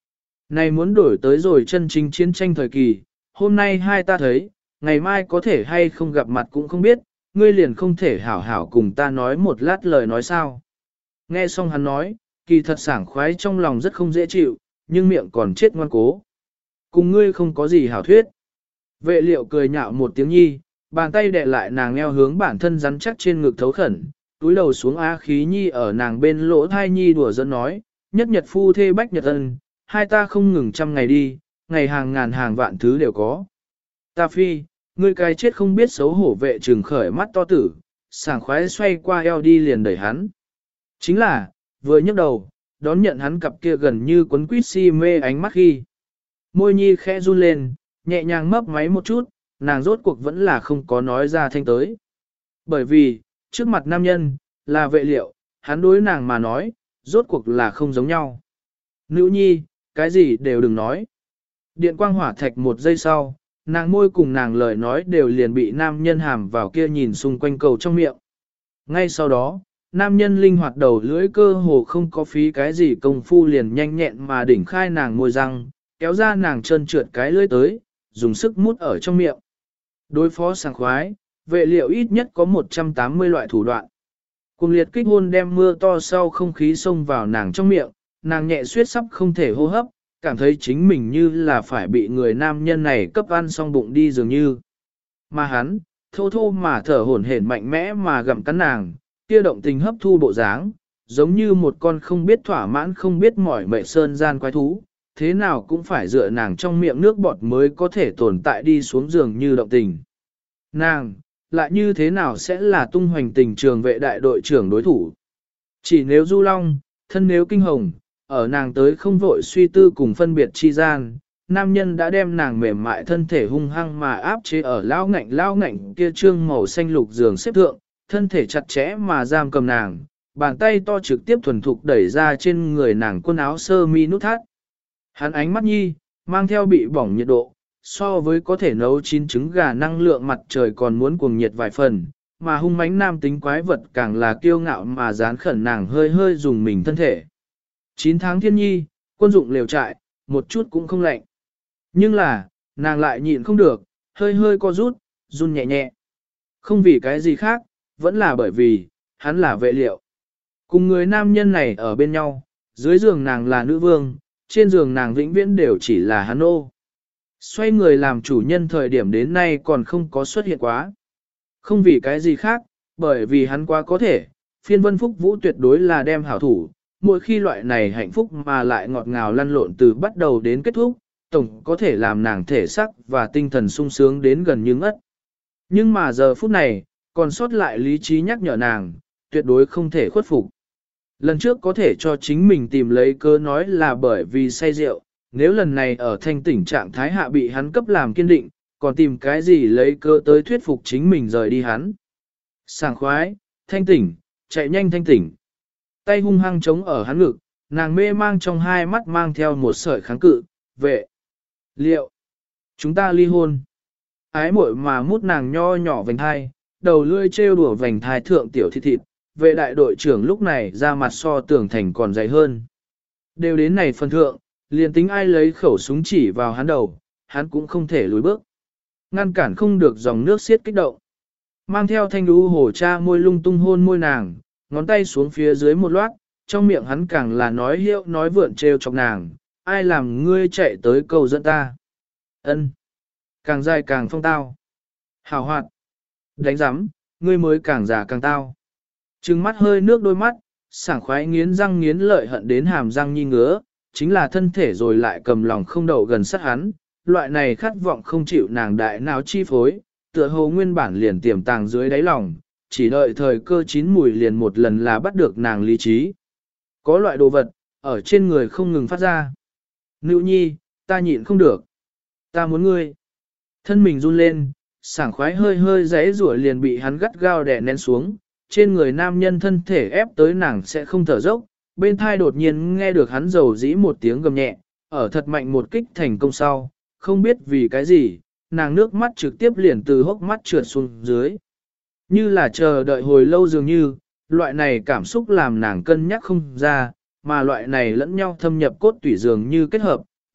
Này muốn đổi tới rồi chân chính chiến tranh thời kỳ, hôm nay hai ta thấy, ngày mai có thể hay không gặp mặt cũng không biết, ngươi liền không thể hảo hảo cùng ta nói một lát lời nói sao. Nghe xong hắn nói, kỳ thật sảng khoái trong lòng rất không dễ chịu, nhưng miệng còn chết ngoan cố. Cùng ngươi không có gì hảo thuyết. Vệ liệu cười nhạo một tiếng nhi, bàn tay đè lại nàng eo hướng bản thân rắn chắc trên ngực thấu khẩn, túi đầu xuống á khí nhi ở nàng bên lỗ thai nhi đùa giỡn nói, nhất nhật phu thê bách nhật ân, hai ta không ngừng trăm ngày đi, ngày hàng ngàn hàng vạn thứ đều có. Ta phi, ngươi cái chết không biết xấu hổ vệ trừng khởi mắt to tử, sảng khoái xoay qua eo đi liền đẩy hắn. Chính là, vừa nhấc đầu, đón nhận hắn cặp kia gần như quấn quýt si mê ánh mắt khi. Môi nhi khẽ run lên, nhẹ nhàng mấp máy một chút, nàng rốt cuộc vẫn là không có nói ra thanh tới. Bởi vì, trước mặt nam nhân, là vệ liệu, hắn đối nàng mà nói, rốt cuộc là không giống nhau. Nữ nhi, cái gì đều đừng nói. Điện quang hỏa thạch một giây sau, nàng môi cùng nàng lời nói đều liền bị nam nhân hàm vào kia nhìn xung quanh cầu trong miệng. Ngay sau đó, nam nhân linh hoạt đầu lưỡi cơ hồ không có phí cái gì công phu liền nhanh nhẹn mà đỉnh khai nàng môi răng, kéo ra nàng chân trượt cái lưỡi tới, dùng sức mút ở trong miệng. Đối phó sảng khoái, vệ liệu ít nhất có một trăm tám mươi loại thủ đoạn. Cùng liệt kích hôn đem mưa to sau không khí xông vào nàng trong miệng, nàng nhẹ suyết sắp không thể hô hấp, cảm thấy chính mình như là phải bị người nam nhân này cấp ăn xong bụng đi dường như. Mà hắn, thô thô mà thở hổn hển mạnh mẽ mà gặm cắn nàng, kia động tình hấp thu bộ dáng, giống như một con không biết thỏa mãn không biết mỏi mệt sơn gian quái thú, thế nào cũng phải dựa nàng trong miệng nước bọt mới có thể tồn tại đi xuống giường như động tình. Nàng, lại như thế nào sẽ là tung hoành tình trường vệ đại đội trưởng đối thủ? Chỉ nếu Du Long, thân nếu kinh hồng, ở nàng tới không vội suy tư cùng phân biệt chi gian, nam nhân đã đem nàng mềm mại thân thể hung hăng mà áp chế ở lao ngạnh lao ngạnh kia trương màu xanh lục giường xếp thượng, thân thể chặt chẽ mà giam cầm nàng, bàn tay to trực tiếp thuần thục đẩy ra trên người nàng quần áo sơ mi nút thắt. Hắn ánh mắt nhi, mang theo bị bỏng nhiệt độ, so với có thể nấu chín trứng gà năng lượng mặt trời còn muốn cuồng nhiệt vài phần, mà hung mãnh nam tính quái vật càng là kiêu ngạo mà dán khẩn nàng hơi hơi dùng mình thân thể. chín tháng thiên nhi, quân dụng liều trại, một chút cũng không lạnh. Nhưng là, nàng lại nhịn không được, hơi hơi co rút, run nhẹ nhẹ. Không vì cái gì khác, vẫn là bởi vì, hắn là vệ liệu. Cùng người nam nhân này ở bên nhau, dưới giường nàng là nữ vương, trên giường nàng vĩnh viễn đều chỉ là hắn ô. Xoay người làm chủ nhân thời điểm đến nay còn không có xuất hiện quá. Không vì cái gì khác, bởi vì hắn quá có thể, phiên vân phúc vũ tuyệt đối là đem hảo thủ, mỗi khi loại này hạnh phúc mà lại ngọt ngào lăn lộn từ bắt đầu đến kết thúc, tổng có thể làm nàng thể sắc và tinh thần sung sướng đến gần như ngất. Nhưng mà giờ phút này, còn sót lại lý trí nhắc nhở nàng, tuyệt đối không thể khuất phục. Lần trước có thể cho chính mình tìm lấy cớ nói là bởi vì say rượu, nếu lần này ở thanh tỉnh trạng thái hạ bị hắn cấp làm kiên định, còn tìm cái gì lấy cớ tới thuyết phục chính mình rời đi hắn. Sảng khoái, thanh tỉnh, chạy nhanh thanh tỉnh. Tay hung hăng chống ở hắn ngực, nàng mê mang trong hai mắt mang theo một sợi kháng cự, vệ. Liệu, chúng ta ly hôn. Ái muội mà mút nàng nho nhỏ vành thai, đầu lươi trêu đùa vành thai thượng tiểu thịt thịt, vệ đại đội trưởng lúc này ra mặt so tưởng thành còn dày hơn. Đều đến này phần thượng, liền tính ai lấy khẩu súng chỉ vào hắn đầu, hắn cũng không thể lùi bước. Ngăn cản không được dòng nước xiết kích động. Mang theo thanh đu hổ cha môi lung tung hôn môi nàng, ngón tay xuống phía dưới một loát, trong miệng hắn càng là nói hiệu nói vượn trêu chọc nàng, ai làm ngươi chạy tới cầu dẫn ta. Ân, càng dài càng phong tao. Hào hoạt, đánh giám, ngươi mới càng già càng tao. Trừng mắt hơi nước đôi mắt, sảng khoái nghiến răng nghiến lợi hận đến hàm răng nhi ngứa, chính là thân thể rồi lại cầm lòng không đậu gần sát hắn, loại này khát vọng không chịu nàng đại não chi phối, tựa hồ nguyên bản liền tiềm tàng dưới đáy lòng, chỉ đợi thời cơ chín mùi liền một lần là bắt được nàng lý trí. Có loại đồ vật, ở trên người không ngừng phát ra. Nữ nhi, ta nhịn không được. Ta muốn ngươi. Thân mình run lên, sảng khoái hơi hơi giấy rủa liền bị hắn gắt gao đè nén xuống, trên người nam nhân thân thể ép tới nàng sẽ không thở dốc, bên thai đột nhiên nghe được hắn dầu dĩ một tiếng gầm nhẹ, ở thật mạnh một kích thành công sau, không biết vì cái gì, nàng nước mắt trực tiếp liền từ hốc mắt trượt xuống dưới. Như là chờ đợi hồi lâu dường như, loại này cảm xúc làm nàng cân nhắc không ra, mà loại này lẫn nhau thâm nhập cốt tủy dường như kết hợp,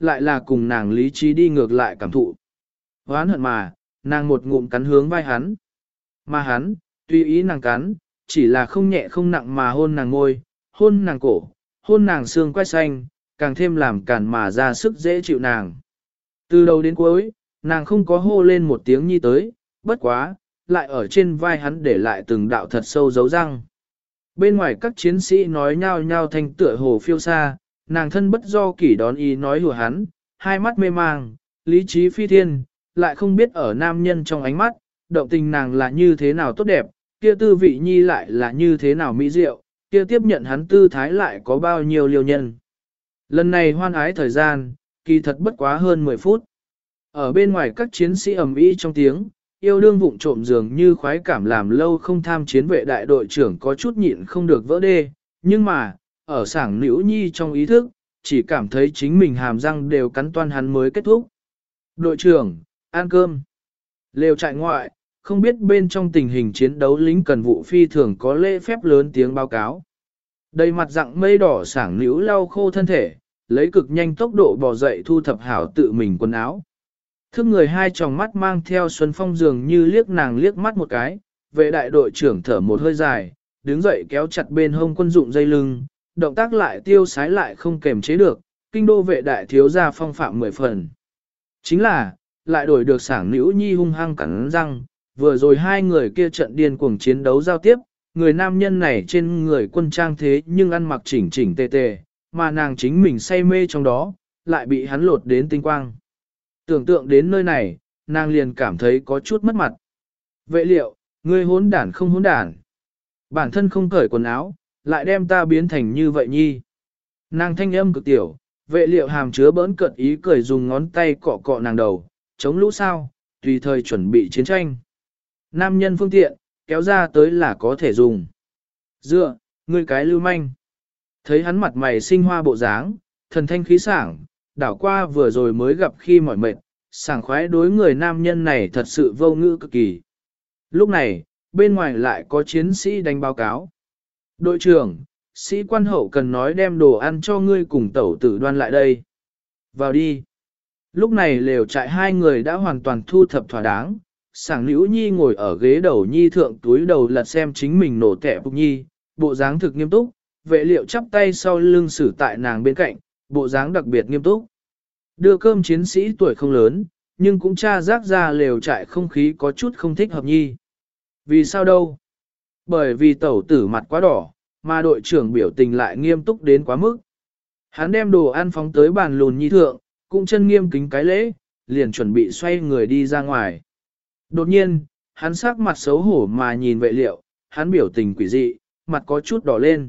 lại là cùng nàng lý trí đi ngược lại cảm thụ. Hoán hận mà, nàng một ngụm cắn hướng vai hắn. Mà hắn, tùy ý nàng cắn, chỉ là không nhẹ không nặng mà hôn nàng ngôi, hôn nàng cổ, hôn nàng xương quai xanh, càng thêm làm cản mà ra sức dễ chịu nàng. Từ đầu đến cuối, nàng không có hô lên một tiếng nhi tới, bất quá, lại ở trên vai hắn để lại từng đạo thật sâu dấu răng. Bên ngoài các chiến sĩ nói nhao nhao thanh tựa hồ phiêu xa, nàng thân bất do kỷ đón ý nói hùa hắn, hai mắt mê mang, lý trí phi thiên, lại không biết ở nam nhân trong ánh mắt, động tình nàng là như thế nào tốt đẹp, kia tư vị nhi lại là như thế nào mỹ diệu, kia tiếp nhận hắn tư thái lại có bao nhiêu liêu nhân. Lần này hoan ái thời gian, kỳ thật bất quá hơn mười phút. Ở bên ngoài các chiến sĩ ầm ĩ trong tiếng, yêu đương vụng trộm dường như khoái cảm làm lâu không tham chiến vệ đại đội trưởng có chút nhịn không được vỡ đê, nhưng mà, ở sảng nữ nhi trong ý thức, chỉ cảm thấy chính mình hàm răng đều cắn toan hắn mới kết thúc. Đội trưởng, ăn cơm. Lều trại ngoại, không biết bên trong tình hình chiến đấu lính cần vụ phi thường có lễ phép lớn tiếng báo cáo. Đầy mặt rặng mây đỏ sảng nữ lau khô thân thể, lấy cực nhanh tốc độ bò dậy thu thập hảo tự mình quần áo. Thức người hai tròng mắt mang theo Xuân Phong dường như liếc nàng liếc mắt một cái, vệ đại đội trưởng thở một hơi dài, đứng dậy kéo chặt bên hông quân dụng dây lưng, động tác lại tiêu sái lại không kềm chế được, kinh đô vệ đại thiếu gia phong phạm mười phần. Chính là, lại đổi được sảng nữ nhi hung hăng cắn răng, vừa rồi hai người kia trận điên cuồng chiến đấu giao tiếp, người nam nhân này trên người quân trang thế nhưng ăn mặc chỉnh chỉnh tề tề, mà nàng chính mình say mê trong đó, lại bị hắn lột đến tinh quang. Tưởng tượng đến nơi này, nàng liền cảm thấy có chút mất mặt. Vệ liệu, ngươi hỗn đản không hỗn đản. Bản thân không cởi quần áo, lại đem ta biến thành như vậy nhi. Nàng thanh âm cực tiểu, vệ liệu hàm chứa bỡn cợt ý cười dùng ngón tay cọ cọ nàng đầu, chống lũ sao, tùy thời chuẩn bị chiến tranh. Nam nhân phương tiện, kéo ra tới là có thể dùng. Dựa, ngươi cái lưu manh. Thấy hắn mặt mày sinh hoa bộ dáng, thần thanh khí sảng, đảo qua vừa rồi mới gặp khi mỏi mệt, sảng khoái đối người nam nhân này thật sự vô ngữ cực kỳ. Lúc này, bên ngoài lại có chiến sĩ đánh báo cáo. Đội trưởng, sĩ quan hậu cần nói đem đồ ăn cho ngươi cùng tẩu tử đoan lại đây. Vào đi. Lúc này lều trại hai người đã hoàn toàn thu thập thỏa đáng, sảng nữ nhi ngồi ở ghế đầu nhi thượng túi đầu lật xem chính mình nổ tẻ bục nhi, bộ dáng thực nghiêm túc, vệ liệu chắp tay sau lưng xử tại nàng bên cạnh, bộ dáng đặc biệt nghiêm túc. Đưa cơm chiến sĩ tuổi không lớn, nhưng cũng tra rác ra lều trại không khí có chút không thích hợp nhi. Vì sao đâu? Bởi vì tẩu tử mặt quá đỏ, mà đội trưởng biểu tình lại nghiêm túc đến quá mức. Hắn đem đồ ăn phóng tới bàn lùn nhi thượng, cũng chân nghiêm kính cái lễ, liền chuẩn bị xoay người đi ra ngoài. Đột nhiên, hắn sắc mặt xấu hổ mà nhìn vệ liệu, hắn biểu tình quỷ dị, mặt có chút đỏ lên.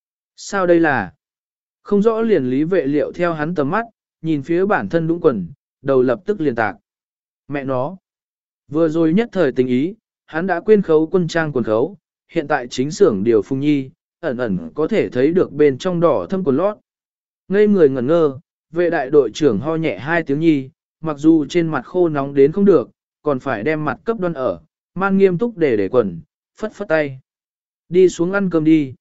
Sao đây là? Không rõ liền lý vệ liệu theo hắn tầm mắt, nhìn phía bản thân đúng quần, đầu lập tức liền tạc. Mẹ nó! Vừa rồi nhất thời tình ý, hắn đã quên khấu quân trang quần khấu, hiện tại chính xưởng điều phung nhi, ẩn ẩn có thể thấy được bên trong đỏ thâm quần lót. Ngây người ngẩn ngơ, vệ đại đội trưởng ho nhẹ hai tiếng nhi, mặc dù trên mặt khô nóng đến không được, còn phải đem mặt cấp đoan ở, man nghiêm túc để để quần, phất phất tay. Đi xuống ăn cơm đi.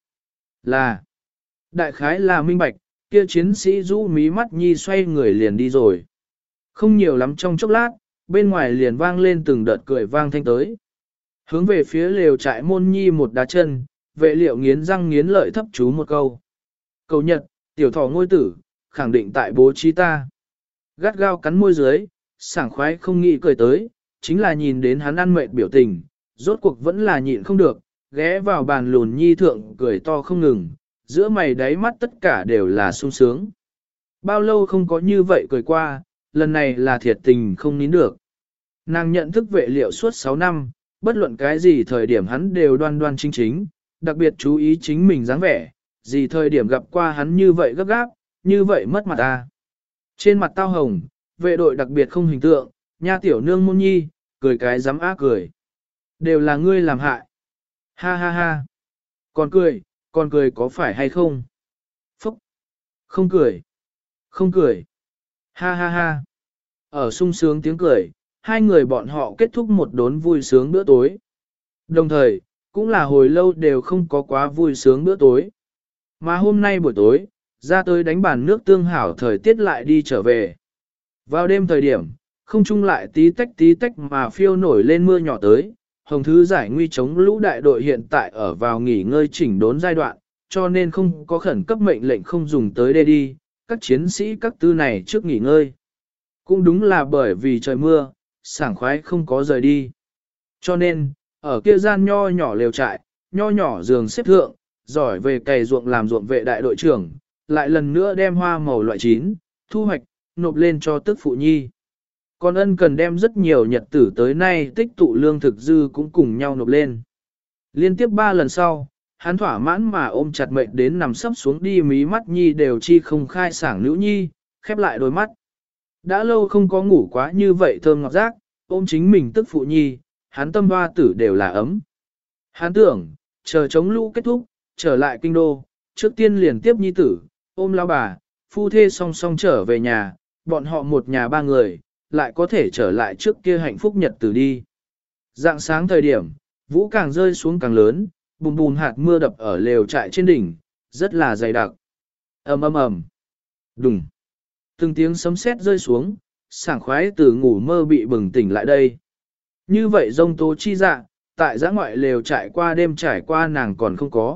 Là. Đại khái là minh bạch, kia chiến sĩ rũ mí mắt nhi xoay người liền đi rồi. Không nhiều lắm trong chốc lát, bên ngoài liền vang lên từng đợt cười vang thanh tới. Hướng về phía lều trại môn nhi một đá chân, vệ liệu nghiến răng nghiến lợi thấp chú một câu. Cầu nhật, tiểu thỏ ngôi tử, khẳng định tại bố trí ta. Gắt gao cắn môi dưới, sảng khoái không nghĩ cười tới, chính là nhìn đến hắn ăn mệt biểu tình, rốt cuộc vẫn là nhịn không được, ghé vào bàn lùn nhi thượng cười to không ngừng, giữa mày đáy mắt tất cả đều là sung sướng. Bao lâu không có như vậy cười qua, lần này là thiệt tình không nín được. Nàng nhận thức vệ liệu suốt sáu năm, bất luận cái gì thời điểm hắn đều đoan đoan chính chính, đặc biệt chú ý chính mình dáng vẻ, gì thời điểm gặp qua hắn như vậy gấp gáp, như vậy mất mặt ta. Trên mặt tao hồng, vệ đội đặc biệt không hình tượng, nha tiểu nương môn nhi, cười cái dám á cười. Đều là ngươi làm hại. Ha ha ha. Còn cười, còn cười có phải hay không? Phúc. Không cười. Không cười. Ha ha ha. Ở sung sướng tiếng cười, hai người bọn họ kết thúc một đốn vui sướng bữa tối. Đồng thời, cũng là hồi lâu đều không có quá vui sướng bữa tối. Mà hôm nay buổi tối, ra tới đánh bàn nước tương hảo thời tiết lại đi trở về. Vào đêm thời điểm, không trung lại tí tách tí tách mà phiêu nổi lên mưa nhỏ tới, hồng thứ giải nguy chống lũ đại đội hiện tại ở vào nghỉ ngơi chỉnh đốn giai đoạn, cho nên không có khẩn cấp mệnh lệnh không dùng tới đây đi, các chiến sĩ các tư này trước nghỉ ngơi. Cũng đúng là bởi vì trời mưa, sảng khoái không có rời đi. Cho nên, ở kia gian nho nhỏ lều trại, nho nhỏ giường xếp thượng, giỏi về cày ruộng làm ruộng vệ đại đội trưởng, lại lần nữa đem hoa màu loại chín, thu hoạch, nộp lên cho tức phụ nhi. Còn ân cần đem rất nhiều nhật tử tới nay tích tụ lương thực dư cũng cùng nhau nộp lên. Liên tiếp ba lần sau, hắn thỏa mãn mà ôm chặt mệnh đến nằm sấp xuống đi mí mắt nhi đều chi không khai sảng nữ nhi, khép lại đôi mắt. Đã lâu không có ngủ quá như vậy thơm ngọt giác, ôm chính mình tức phụ nhi, hắn tâm hoa tử đều là ấm. Hắn tưởng, chờ chống lũ kết thúc, trở lại kinh đô, trước tiên liền tiếp nhi tử, ôm lao bà, phu thê song song trở về nhà, bọn họ một nhà ba người, lại có thể trở lại trước kia hạnh phúc nhật tử đi. Dạng sáng thời điểm, vũ càng rơi xuống càng lớn, bùm bùm hạt mưa đập ở lều trại trên đỉnh, rất là dày đặc. ầm ầm ầm, đùng. Từng tiếng sấm sét rơi xuống, sảng khoái từ ngủ mơ bị bừng tỉnh lại đây. Như vậy rông tố chi dạ, tại giã ngoại lều trải qua đêm trải qua nàng còn không có.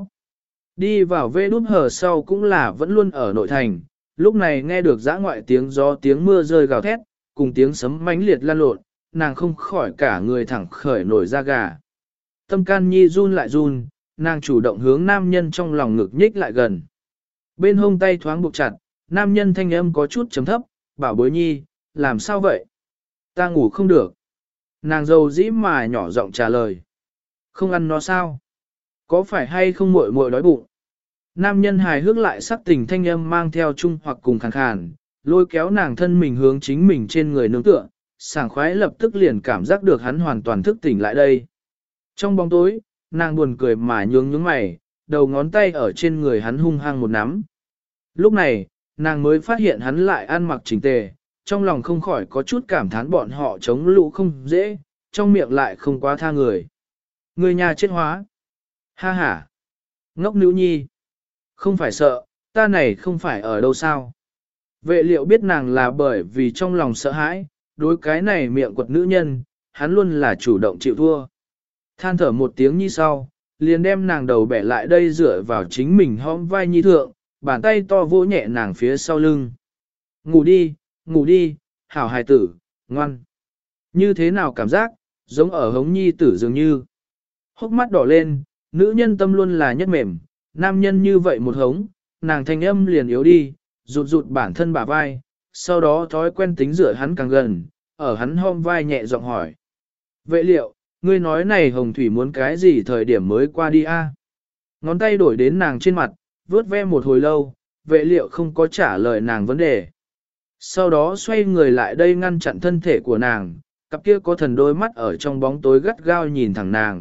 Đi vào vê đút hờ sau cũng là vẫn luôn ở nội thành, lúc này nghe được giã ngoại tiếng gió tiếng mưa rơi gào thét, cùng tiếng sấm mãnh liệt lan lộn, nàng không khỏi cả người thẳng khởi nổi da gà. Tâm can nhi run lại run, nàng chủ động hướng nam nhân trong lòng ngực nhích lại gần. Bên hông tay thoáng buộc chặt, nam nhân thanh âm có chút chấm thấp, bảo bối nhi, làm sao vậy? Ta ngủ không được. Nàng dâu dĩ mà nhỏ giọng trả lời. Không ăn nó sao? Có phải hay không muội muội đói bụng? Nam nhân hài hước lại sắc tình thanh âm mang theo chung hoặc cùng khàn khàn, lôi kéo nàng thân mình hướng chính mình trên người nương tựa, sảng khoái lập tức liền cảm giác được hắn hoàn toàn thức tỉnh lại đây. Trong bóng tối, nàng buồn cười mà nhướng nhướng mày, đầu ngón tay ở trên người hắn hung hăng một nắm. Lúc này, nàng mới phát hiện hắn lại ăn mặc chỉnh tề, trong lòng không khỏi có chút cảm thán bọn họ chống lũ không dễ, trong miệng lại không quá tha người. Người nhà chết hóa. Ha ha. Ngốc nữ nhi. Không phải sợ, ta này không phải ở đâu sao. Vệ liệu biết nàng là bởi vì trong lòng sợ hãi, đối cái này miệng quật nữ nhân, hắn luôn là chủ động chịu thua. Than thở một tiếng nhi sau, liền đem nàng đầu bẻ lại đây dựa vào chính mình hõm vai nhi thượng, bàn tay to vỗ nhẹ nàng phía sau lưng. Ngủ đi, ngủ đi, hảo hài tử, ngoan. Như thế nào cảm giác, giống ở hống nhi tử dường như. Hốc mắt đỏ lên, nữ nhân tâm luôn là nhất mềm, nam nhân như vậy một hống, nàng thanh âm liền yếu đi, rụt rụt bản thân bả vai, sau đó thói quen tính rửa hắn càng gần, ở hắn hông vai nhẹ giọng hỏi. Vệ liệu, ngươi nói này hồng thủy muốn cái gì thời điểm mới qua đi a? Ngón tay đổi đến nàng trên mặt, vướt ve một hồi lâu, vệ liệu không có trả lời nàng vấn đề. Sau đó xoay người lại đây ngăn chặn thân thể của nàng, cặp kia có thần đôi mắt ở trong bóng tối gắt gao nhìn thẳng nàng.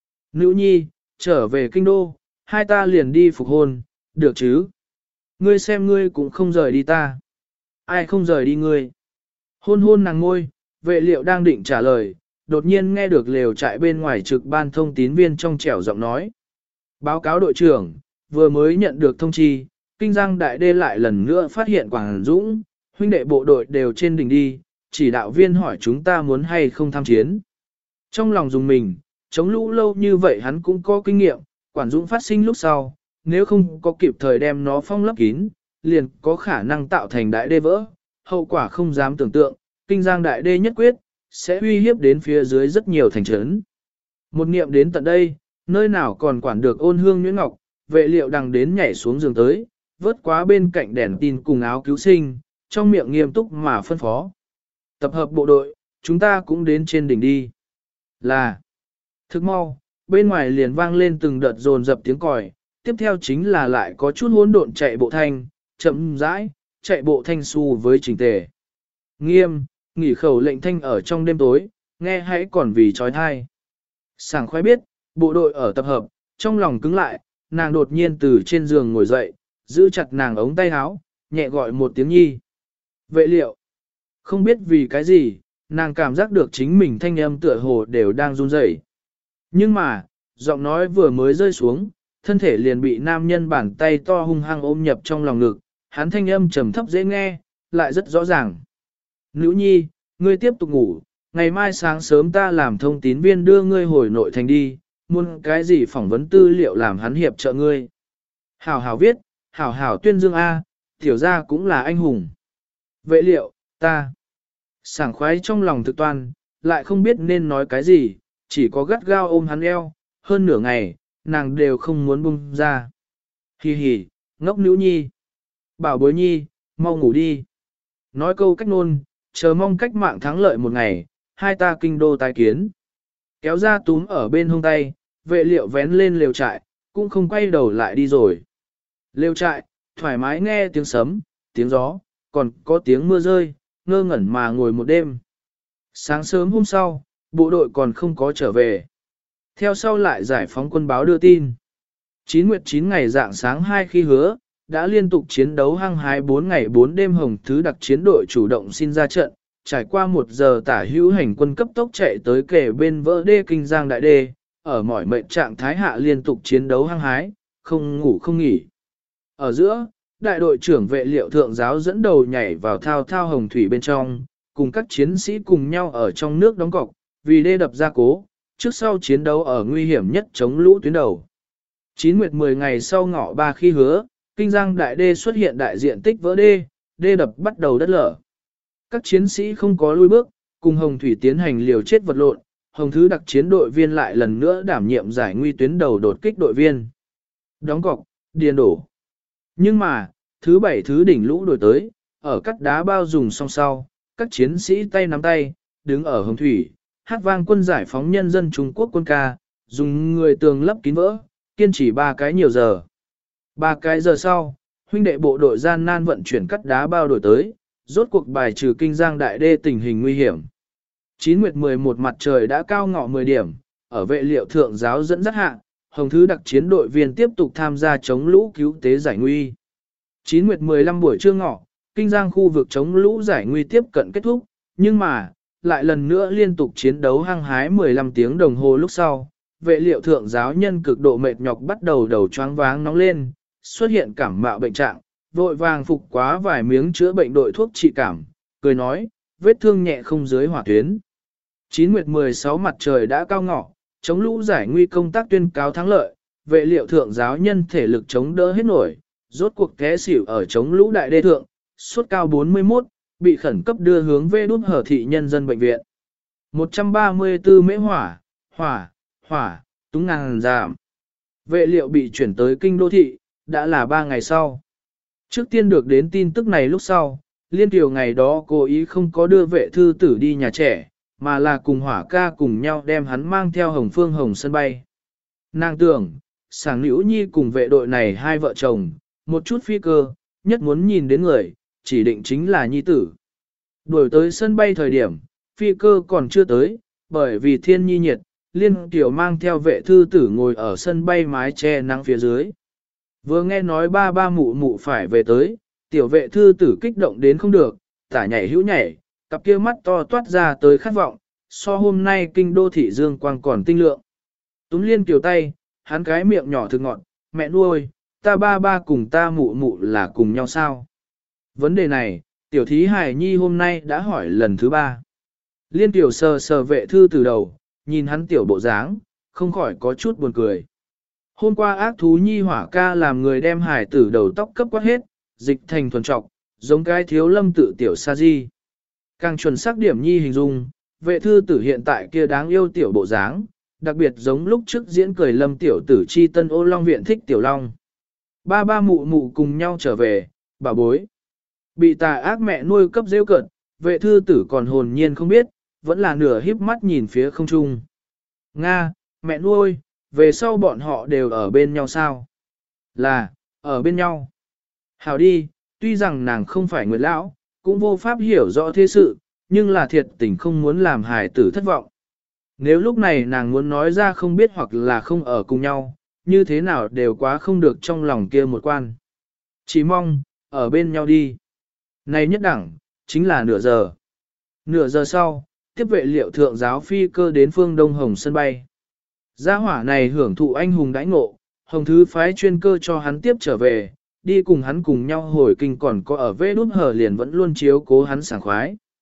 Nữ nhi, trở về kinh đô, hai ta liền đi phục hôn, được chứ? Ngươi xem ngươi cũng không rời đi ta. Ai không rời đi ngươi? Hôn hôn nàng ngôi, vệ liệu đang định trả lời, đột nhiên nghe được lều trại bên ngoài trực ban thông tín viên trong trẻo giọng nói. Báo cáo đội trưởng, vừa mới nhận được thông chi, kinh giang đại đê lại lần nữa phát hiện Quảng Dũng, huynh đệ bộ đội đều trên đỉnh đi, chỉ đạo viên hỏi chúng ta muốn hay không tham chiến. Trong lòng dùng mình, chống lũ lâu như vậy hắn cũng có kinh nghiệm, Quảng Dũng phát sinh lúc sau, nếu không có kịp thời đem nó phong lấp kín, liền có khả năng tạo thành đại đê vỡ, hậu quả không dám tưởng tượng, kinh giang đại đê nhất quyết, sẽ uy hiếp đến phía dưới rất nhiều thành trấn. Một niệm đến tận đây, nơi nào còn quản được ôn hương nhuyễn ngọc, vệ liệu đằng đến nhảy xuống giường tới, vớt quá bên cạnh đèn tin cùng áo cứu sinh, trong miệng nghiêm túc mà phân phó. Tập hợp bộ đội, chúng ta cũng đến trên đỉnh đi. Là, thức mau, bên ngoài liền vang lên từng đợt dồn dập tiếng còi, tiếp theo chính là lại có chút hỗn độn chạy bộ thanh, chậm rãi, chạy bộ thanh su với chỉnh tề. Nghiêm, nghỉ khẩu lệnh thanh ở trong đêm tối, nghe hãy còn vì trói thai. Sảng khoái biết, bộ đội ở tập hợp, trong lòng cứng lại, nàng đột nhiên từ trên giường ngồi dậy, giữ chặt nàng ống tay áo, nhẹ gọi một tiếng nhi. Vệ liệu, không biết vì cái gì, nàng cảm giác được chính mình thanh âm tựa hồ đều đang run rẩy. Nhưng mà, giọng nói vừa mới rơi xuống, thân thể liền bị nam nhân bàn tay to hung hăng ôm nhập trong lòng ngực, hắn thanh âm trầm thấp dễ nghe, lại rất rõ ràng. Nữ nhi, ngươi tiếp tục ngủ, ngày mai sáng sớm ta làm thông tín viên đưa ngươi hồi nội thành đi, muốn cái gì phỏng vấn tư liệu làm hắn hiệp trợ ngươi. Hảo hảo viết, hảo hảo tuyên dương A, tiểu gia cũng là anh hùng. Vệ liệu, ta, sảng khoái trong lòng thực toan, lại không biết nên nói cái gì, chỉ có gắt gao ôm hắn eo, hơn nửa ngày, nàng đều không muốn buông ra. Hì hì, ngốc nữ nhi. Bảo bối nhi, mau ngủ đi. Nói câu cách nôn, chờ mong cách mạng thắng lợi một ngày, hai ta kinh đô tái kiến. Kéo ra túm ở bên hông tay, vệ liệu vén lên lều trại, cũng không quay đầu lại đi rồi. Lều trại, thoải mái nghe tiếng sấm, tiếng gió, còn có tiếng mưa rơi, ngơ ngẩn mà ngồi một đêm. Sáng sớm hôm sau, bộ đội còn không có trở về. Theo sau lại giải phóng quân báo đưa tin. Chín nguyệt chín ngày dạng sáng hai khi hứa, đã liên tục chiến đấu hăng hái bốn ngày bốn đêm hồng thứ đặc chiến đội chủ động xin ra trận, trải qua một giờ tả hữu hành quân cấp tốc chạy tới kề bên vỡ đê kinh giang đại đê, ở mọi mệnh trạng thái hạ liên tục chiến đấu hăng hái, không ngủ không nghỉ. Ở giữa, đại đội trưởng vệ liệu thượng giáo dẫn đầu nhảy vào thao thao hồng thủy bên trong, cùng các chiến sĩ cùng nhau ở trong nước đóng cọc, vì đê đập ra cố, trước sau chiến đấu ở nguy hiểm nhất chống lũ tuyến đầu. Chín nguyệt mười ngày sau ngọ ba khi hứa, kinh giang đại đê xuất hiện đại diện tích vỡ đê, đê đập bắt đầu đất lở. Các chiến sĩ không có lui bước, cùng hồng thủy tiến hành liều chết vật lộn, hồng thứ đặc chiến đội viên lại lần nữa đảm nhiệm giải nguy tuyến đầu đột kích đội viên. Đóng cọc, điền đổ. Nhưng mà, thứ bảy thứ đỉnh lũ đổi tới, ở cắt đá bao dùng song sau, các chiến sĩ tay nắm tay, đứng ở hồng thủy, hát vang quân giải phóng nhân dân Trung Quốc quân ca, dùng người tường lấp kín vỡ, kiên trì ba cái nhiều giờ. Ba cái giờ sau, huynh đệ bộ đội gian nan vận chuyển cắt đá bao đổi tới, rốt cuộc bài trừ kinh giang đại đê tình hình nguy hiểm. Chín nguyệt mười một mặt trời đã cao ngọ mười điểm, ở vệ liệu thượng giáo dẫn dắt hạ, hồng thứ đặc chiến đội viên tiếp tục tham gia chống lũ cứu tế giải nguy. Chín nguyệt mười lăm buổi trưa ngọ, kinh giang khu vực chống lũ giải nguy tiếp cận kết thúc, nhưng mà, lại lần nữa liên tục chiến đấu hăng hái mười lăm tiếng đồng hồ lúc sau, vệ liệu thượng giáo nhân cực độ mệt nhọc bắt đầu đầu choáng váng nóng lên, xuất hiện cảm mạo bệnh trạng, vội vàng phục quá vài miếng chữa bệnh đội thuốc trị cảm, cười nói, vết thương nhẹ không dưới hỏa tuyến. Chín nguyệt mười sáu mặt trời đã cao ngọ, chống lũ giải nguy công tác tuyên cáo thắng lợi, vệ liệu thượng giáo nhân thể lực chống đỡ hết nổi, rốt cuộc té xỉu ở chống lũ đại đê thượng, sốt cao bốn mươi mốt, bị khẩn cấp đưa hướng về đút hở thị nhân dân bệnh viện. một trăm ba mươi tư mễ hỏa, hỏa, hỏa, túng ngàn giảm. Vệ liệu bị chuyển tới kinh đô thị, đã là ba ngày sau. Trước tiên được đến tin tức này lúc sau, liên tiểu ngày đó cố ý không có đưa vệ thư tử đi nhà trẻ, mà là cùng hỏa ca cùng nhau đem hắn mang theo hồng phương hồng sân bay. Nàng tưởng, sảng nữ nhi cùng vệ đội này hai vợ chồng, một chút phi cơ, nhất muốn nhìn đến người, chỉ định chính là nhi tử. Đuổi tới sân bay thời điểm, phi cơ còn chưa tới, bởi vì thiên nhi nhiệt, liên tiểu mang theo vệ thư tử ngồi ở sân bay mái che nắng phía dưới. Vừa nghe nói ba ba mụ mụ phải về tới, tiểu vệ thư tử kích động đến không được, tả nhảy hữu nhảy, cặp kia mắt to toát ra tới khát vọng, so hôm nay kinh đô thị dương quang còn tinh lượng. Túm liên tiểu tay, hắn cái miệng nhỏ thực ngọn, mẹ nuôi, ta ba ba cùng ta mụ mụ là cùng nhau sao? Vấn đề này, tiểu thí hải nhi hôm nay đã hỏi lần thứ ba. Liên tiểu sờ sờ vệ thư từ đầu, nhìn hắn tiểu bộ dáng, không khỏi có chút buồn cười. Hôm qua ác thú nhi hỏa ca làm người đem hải tử đầu tóc cấp quát hết, dịch thành thuần trọc, giống cái thiếu lâm tự tiểu sa di. Càng chuẩn xác điểm nhi hình dung, vệ thư tử hiện tại kia đáng yêu tiểu bộ dáng, đặc biệt giống lúc trước diễn cười lâm tiểu tử chi tân ô long viện thích tiểu long. Ba ba mụ mụ cùng nhau trở về, bà bối. Bị tà ác mẹ nuôi cấp rêu cợt, vệ thư tử còn hồn nhiên không biết, vẫn là nửa híp mắt nhìn phía không trung. Nga, mẹ nuôi, về sau bọn họ đều ở bên nhau sao? Là, ở bên nhau. Hảo đi, tuy rằng nàng không phải người lão, cũng vô pháp hiểu rõ thế sự, nhưng là thiệt tình không muốn làm hài tử thất vọng. Nếu lúc này nàng muốn nói ra không biết hoặc là không ở cùng nhau, như thế nào đều quá không được trong lòng kia một quan. Chỉ mong, ở bên nhau đi. Này nhất đẳng, chính là nửa giờ. Nửa giờ sau, tiếp vệ liệu thượng giáo phi cơ đến phương Đông Hồng sân bay. Gia hỏa này hưởng thụ anh hùng đãi ngộ, Hồng Thứ phái chuyên cơ cho hắn tiếp trở về, đi cùng hắn cùng nhau hồi kinh còn có ở vê đút hở liền vẫn luôn chiếu cố hắn sảng khoái.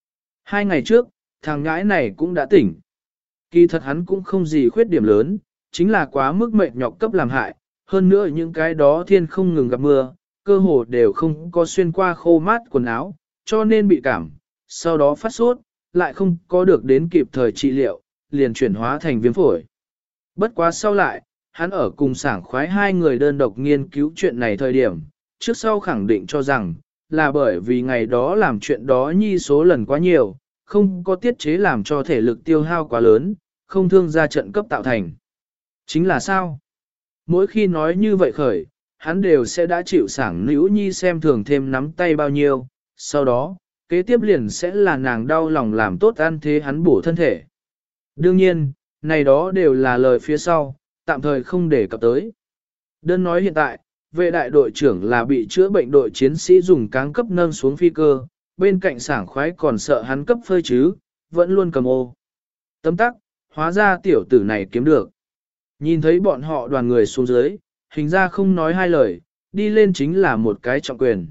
Hai ngày trước, thằng ngãi này cũng đã tỉnh. Kỳ thật hắn cũng không gì khuyết điểm lớn, chính là quá mức mệt nhọc cấp làm hại, hơn nữa những cái đó thiên không ngừng gặp mưa, cơ hồ đều không có xuyên qua khô mát quần áo, cho nên bị cảm, sau đó phát sốt, lại không có được đến kịp thời trị liệu, liền chuyển hóa thành viêm phổi. Bất quá sau lại, hắn ở cùng sảng khoái hai người đơn độc nghiên cứu chuyện này thời điểm, trước sau khẳng định cho rằng, là bởi vì ngày đó làm chuyện đó nhi số lần quá nhiều, không có tiết chế làm cho thể lực tiêu hao quá lớn, không thương ra trận cấp tạo thành. Chính là sao? Mỗi khi nói như vậy khởi, hắn đều sẽ đã chịu sảng nữ nhi xem thường thêm nắm tay bao nhiêu, sau đó, kế tiếp liền sẽ là nàng đau lòng làm tốt ăn thế hắn bổ thân thể. Đương nhiên, này đó đều là lời phía sau, tạm thời không để cập tới. Đơn nói hiện tại, vệ đại đội trưởng là bị chữa bệnh đội chiến sĩ dùng cáng cấp nâng xuống phi cơ, bên cạnh sảng khoái còn sợ hắn cấp phơi chứ, vẫn luôn cầm ô. Tấm tắc, hóa ra tiểu tử này kiếm được. Nhìn thấy bọn họ đoàn người xuống dưới, hình ra không nói hai lời, đi lên chính là một cái trọng quyền.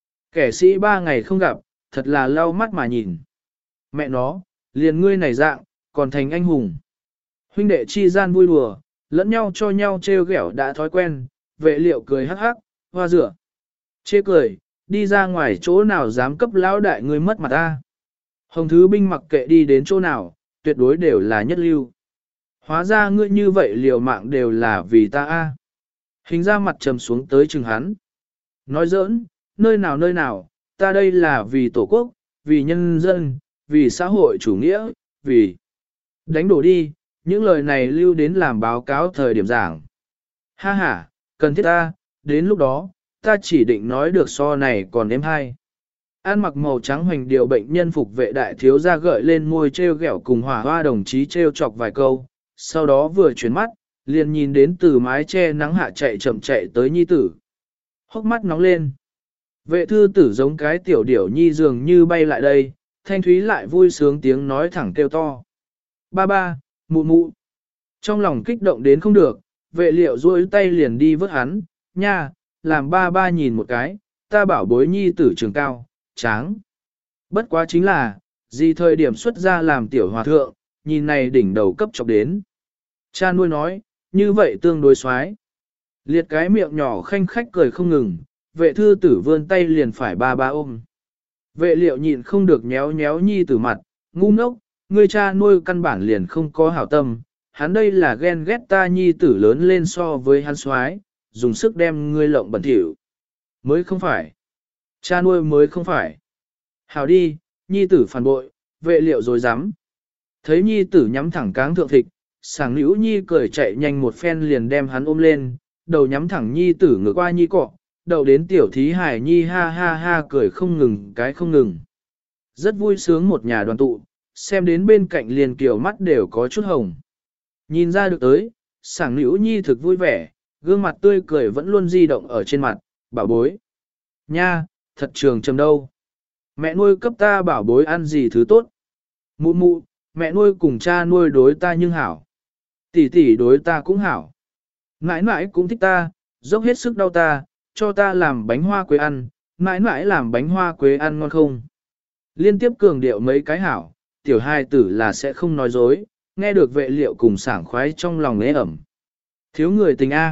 Kẻ sĩ ba ngày không gặp, thật là lau mắt mà nhìn. Mẹ nó, liền ngươi này dạng, còn thành anh hùng. Huynh đệ chi gian vui đùa, lẫn nhau cho nhau trêu ghẹo đã thói quen, vệ liệu cười hắc hắc, hoa rửa. Chê cười, đi ra ngoài chỗ nào dám cấp lão đại ngươi mất mặt ta. Hồng thứ binh mặc kệ đi đến chỗ nào, tuyệt đối đều là nhất lưu. Hóa ra ngươi như vậy liều mạng đều là vì ta a. Hình ra mặt trầm xuống tới chừng hắn. Nói giỡn, nơi nào nơi nào, ta đây là vì tổ quốc, vì nhân dân, vì xã hội chủ nghĩa, vì... Đánh đổ đi, những lời này lưu đến làm báo cáo thời điểm giảng. Ha ha, cần thiết ta, đến lúc đó, ta chỉ định nói được so này còn êm hay. An mặc màu trắng hoành điều bệnh nhân phục vệ đại thiếu ra gợi lên môi treo ghẹo cùng hỏa hoa đồng chí treo chọc vài câu, sau đó vừa chuyển mắt, liền nhìn đến từ mái che nắng hạ chạy chậm chạy tới nhi tử. Hốc mắt nóng lên. Vệ thư tử giống cái tiểu điểu nhi dường như bay lại đây, thanh thúy lại vui sướng tiếng nói thẳng kêu to. Ba ba, mụ mụ. Trong lòng kích động đến không được, vệ liệu duỗi tay liền đi vớt hắn, nha, làm ba ba nhìn một cái, ta bảo bối nhi tử trường cao, tráng. Bất quá chính là, gì thời điểm xuất ra làm tiểu hòa thượng, nhìn này đỉnh đầu cấp chọc đến. Cha nuôi nói, như vậy tương đối xoái. Liệt cái miệng nhỏ khanh khách cười không ngừng, vệ thư tử vươn tay liền phải ba ba ôm. Vệ liệu nhịn không được nhéo nhéo nhi tử mặt, ngu ngốc, ngươi cha nuôi căn bản liền không có hảo tâm, hắn đây là ghen ghét ta nhi tử lớn lên so với hắn xoái, dùng sức đem ngươi lộng bẩn thỉu. Mới không phải. Cha nuôi mới không phải. Hảo đi, nhi tử phản bội, vệ liệu rồi dám. Thấy nhi tử nhắm thẳng cáng thượng thịt, sảng nữ nhi cười chạy nhanh một phen liền đem hắn ôm lên, đầu nhắm thẳng nhi tử ngược qua nhi cọ, đầu đến tiểu thí hải nhi ha ha ha cười không ngừng cái không ngừng. Rất vui sướng một nhà đoàn tụ, xem đến bên cạnh liền kiểu mắt đều có chút hồng. Nhìn ra được tới, sảng nữ nhi thực vui vẻ, gương mặt tươi cười vẫn luôn di động ở trên mặt, bảo bối. Nha, thật trường trầm đâu. Mẹ nuôi cấp ta bảo bối ăn gì thứ tốt. Mụ mụ, mẹ nuôi cùng cha nuôi đối ta nhưng hảo. Tỷ tỷ đối ta cũng hảo. Mãi mãi cũng thích ta, dốc hết sức đau ta, cho ta làm bánh hoa quế ăn, mãi mãi làm bánh hoa quế ăn ngon không. Liên tiếp cường điệu mấy cái hảo, tiểu hai tử là sẽ không nói dối, nghe được vệ liệu cùng sảng khoái trong lòng ế ẩm. Thiếu người tình A.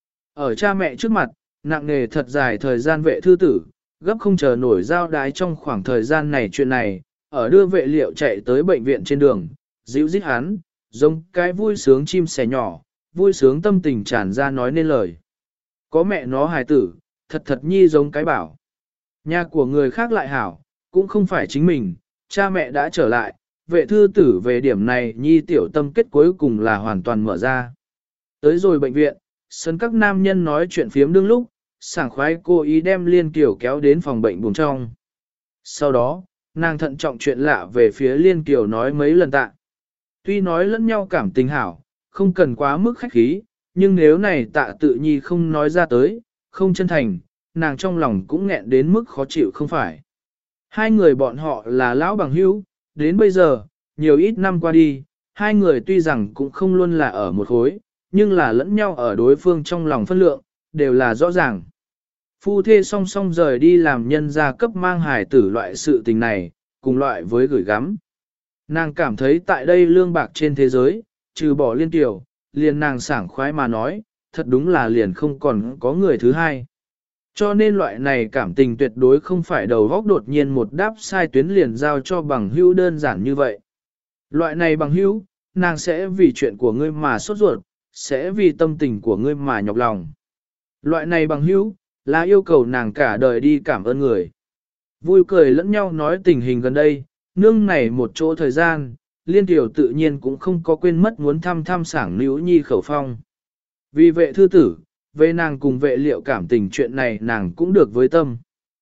Ở cha mẹ trước mặt, nặng nề thật dài thời gian vệ thư tử, gấp không chờ nổi giao đái trong khoảng thời gian này chuyện này, ở đưa vệ liệu chạy tới bệnh viện trên đường, dịu dít hắn, giống cái vui sướng chim sẻ nhỏ, vui sướng tâm tình tràn ra nói nên lời. Có mẹ nó hài tử, thật thật nhi giống cái bảo. Nhà của người khác lại hảo, cũng không phải chính mình, cha mẹ đã trở lại, vệ thư tử về điểm này nhi tiểu tâm kết cuối cùng là hoàn toàn mở ra. Tới rồi bệnh viện, sân các nam nhân nói chuyện phiếm đương lúc, sảng khoái cô ý đem Liên Kiều kéo đến phòng bệnh buồng trong. Sau đó, nàng thận trọng chuyện lạ về phía Liên Kiều nói mấy lần tạ. Tuy nói lẫn nhau cảm tình hảo, không cần quá mức khách khí, nhưng nếu này tạ tự nhi không nói ra tới, không chân thành, nàng trong lòng cũng nghẹn đến mức khó chịu không phải. Hai người bọn họ là lão bằng hữu, đến bây giờ, nhiều ít năm qua đi, hai người tuy rằng cũng không luôn là ở một khối, nhưng là lẫn nhau ở đối phương trong lòng phân lượng, đều là rõ ràng. Phu thê song song rời đi làm nhân gia cấp mang hài tử loại sự tình này, cùng loại với gửi gắm. Nàng cảm thấy tại đây lương bạc trên thế giới, trừ bỏ liên tiểu, liền nàng sảng khoái mà nói, thật đúng là liền không còn có người thứ hai. Cho nên loại này cảm tình tuyệt đối không phải đầu góc đột nhiên một đáp sai tuyến liền giao cho bằng hữu đơn giản như vậy. Loại này bằng hữu, nàng sẽ vì chuyện của ngươi mà sốt ruột, sẽ vì tâm tình của ngươi mà nhọc lòng. Loại này bằng hữu, là yêu cầu nàng cả đời đi cảm ơn người. Vui cười lẫn nhau nói tình hình gần đây, nương này một chỗ thời gian, liên tiểu tự nhiên cũng không có quên mất muốn thăm thăm sảng nữ nhi khẩu phong. Vì vệ thư tử, về nàng cùng vệ liệu cảm tình chuyện này nàng cũng được với tâm.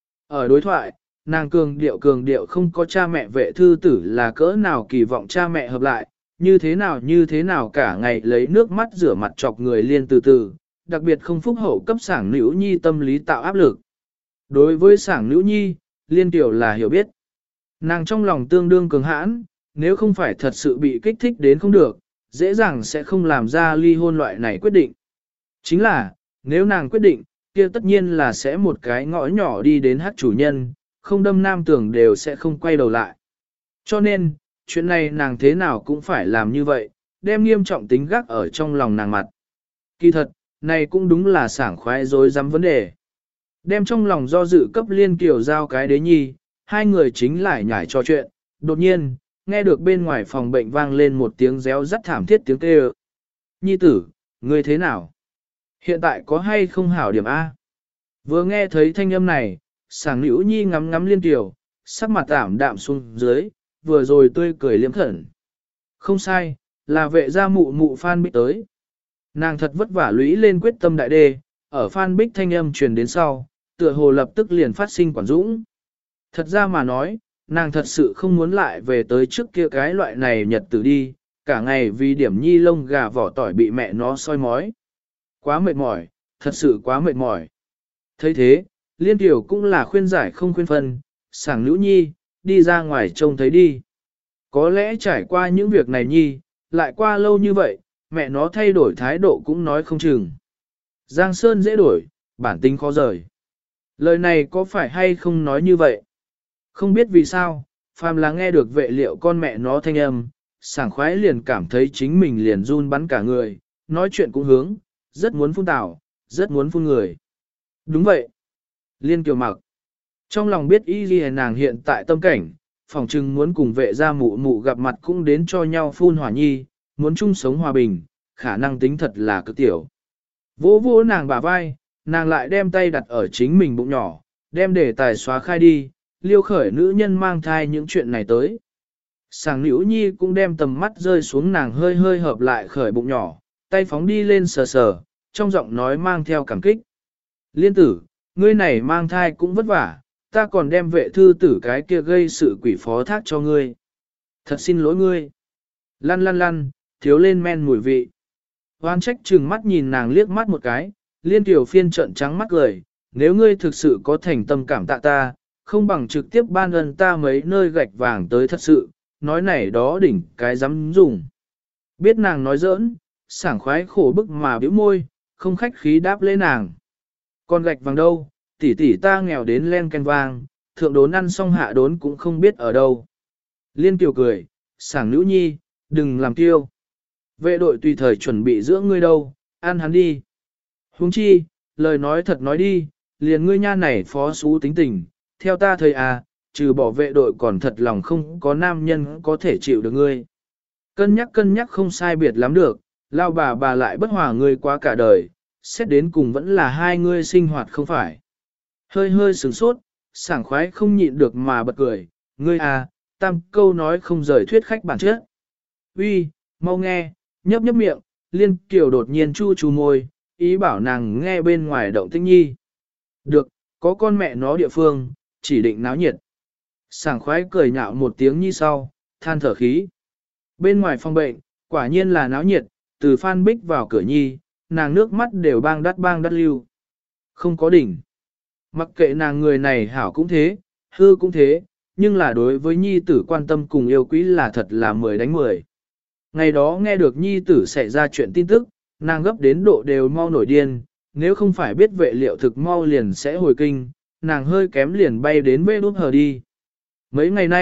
Ở đối thoại, nàng cường điệu cường điệu không có cha mẹ vệ thư tử là cỡ nào kỳ vọng cha mẹ hợp lại, như thế nào như thế nào cả ngày lấy nước mắt rửa mặt chọc người liên từ từ, đặc biệt không phúc hậu cấp sảng nữ nhi tâm lý tạo áp lực. Đối với sảng nữ nhi, liên tiểu là hiểu biết. Nàng trong lòng tương đương cường hãn, nếu không phải thật sự bị kích thích đến không được, dễ dàng sẽ không làm ra ly hôn loại này quyết định. Chính là, nếu nàng quyết định, kia tất nhiên là sẽ một cái ngõ nhỏ đi đến hát chủ nhân, không đâm nam tưởng đều sẽ không quay đầu lại. Cho nên, chuyện này nàng thế nào cũng phải làm như vậy, đem nghiêm trọng tính gác ở trong lòng nàng mặt. Kỳ thật, này cũng đúng là sảng khoái dối dám vấn đề. Đem trong lòng do dự cấp liên kiều giao cái đế nhi, hai người chính lại nhảy trò chuyện, đột nhiên, nghe được bên ngoài phòng bệnh vang lên một tiếng réo rắt thảm thiết tiếng kêu. Nhi tử, ngươi thế nào? Hiện tại có hay không hảo điểm A? Vừa nghe thấy thanh âm này, sảng nữ nhi ngắm ngắm liên kiều, sắc mặt tảm đạm xuống dưới, vừa rồi tươi cười liếm khẩn. Không sai, là vệ gia mụ mụ Phan Bích tới. Nàng thật vất vả lũy lên quyết tâm đại đê, ở Phan Bích thanh âm truyền đến sau, tựa hồ lập tức liền phát sinh quản dũng. Thật ra mà nói, nàng thật sự không muốn lại về tới trước kia cái loại này nhật tử đi, cả ngày vì điểm nhi lông gà vỏ tỏi bị mẹ nó soi mói. Quá mệt mỏi, thật sự quá mệt mỏi. thấy thế, liên tiểu cũng là khuyên giải không khuyên phân, sảng nữ nhi, đi ra ngoài trông thấy đi. Có lẽ trải qua những việc này nhi, lại qua lâu như vậy, mẹ nó thay đổi thái độ cũng nói không chừng. Giang Sơn dễ đổi, bản tính khó rời. Lời này có phải hay không nói như vậy? Không biết vì sao, phàm là nghe được vệ liệu con mẹ nó thanh âm, sảng khoái liền cảm thấy chính mình liền run bắn cả người, nói chuyện cũng hướng, rất muốn phun tảo, rất muốn phun người. Đúng vậy. Liên Kiều mặc. Trong lòng biết y ghi nàng hiện tại tâm cảnh, phòng trừng muốn cùng vệ gia mụ mụ gặp mặt cũng đến cho nhau phun hỏa nhi, muốn chung sống hòa bình, khả năng tính thật là cực tiểu. Vỗ vỗ nàng bả vai, nàng lại đem tay đặt ở chính mình bụng nhỏ, đem để tài xóa khai đi, liêu khởi nữ nhân mang thai những chuyện này tới. Sàng nữ nhi cũng đem tầm mắt rơi xuống nàng hơi hơi hợp lại khởi bụng nhỏ, tay phóng đi lên sờ sờ, trong giọng nói mang theo cảm kích. Liên tử, ngươi này mang thai cũng vất vả, ta còn đem vệ thư tử cái kia gây sự quỷ phó thác cho ngươi. Thật xin lỗi ngươi. Lăn lăn lăn, thiếu lên men mùi vị. Hoan trách trừng mắt nhìn nàng liếc mắt một cái, liên tiểu phiên trợn trắng mắt cười, nếu ngươi thực sự có thành tâm cảm tạ ta, không bằng trực tiếp ban ân ta mấy nơi gạch vàng tới thật sự, nói này đó đỉnh cái dám dùng. Biết nàng nói giỡn, sảng khoái khổ bức mà bĩu môi, không khách khí đáp lễ nàng. Còn gạch vàng đâu, tỷ tỷ ta nghèo đến len ken vàng, thượng đốn ăn xong hạ đốn cũng không biết ở đâu. Liên tiểu cười, sảng nữ nhi, đừng làm tiêu. Vệ đội tùy thời chuẩn bị giữa ngươi đâu, ăn hắn đi. Huống chi, lời nói thật nói đi, liền ngươi nha này phó xú tính tình, theo ta thời à, trừ bỏ vệ đội còn thật lòng không có nam nhân có thể chịu được ngươi. Cân nhắc cân nhắc không sai biệt lắm được, lao bà bà lại bất hòa ngươi quá cả đời, xét đến cùng vẫn là hai ngươi sinh hoạt không phải. Hơi hơi sửng sốt, sảng khoái không nhịn được mà bật cười, ngươi à, tam câu nói không rời thuyết khách bản chất. Uy, mau nghe, nhấp nhấp miệng, liên kiều đột nhiên chu chu môi, ý bảo nàng nghe bên ngoài động tĩnh nhi. Được, có con mẹ nó địa phương, chỉ định náo nhiệt. Sảng khoái cười nhạo một tiếng nhi sau, than thở khí. Bên ngoài phòng bệnh, quả nhiên là náo nhiệt, từ Phan Bích vào cửa nhi, nàng nước mắt đều bang đắt bang đắt lưu. Không có đỉnh. Mặc kệ nàng người này hảo cũng thế, hư cũng thế, nhưng là đối với nhi tử quan tâm cùng yêu quý là thật là mười đánh mười. Ngày đó nghe được nhi tử xảy ra chuyện tin tức, nàng gấp đến độ đều mau nổi điên, nếu không phải biết vệ liệu thực mau liền sẽ hồi kinh, nàng hơi kém liền bay đến bê đút hờ đi. Mấy ngày nay,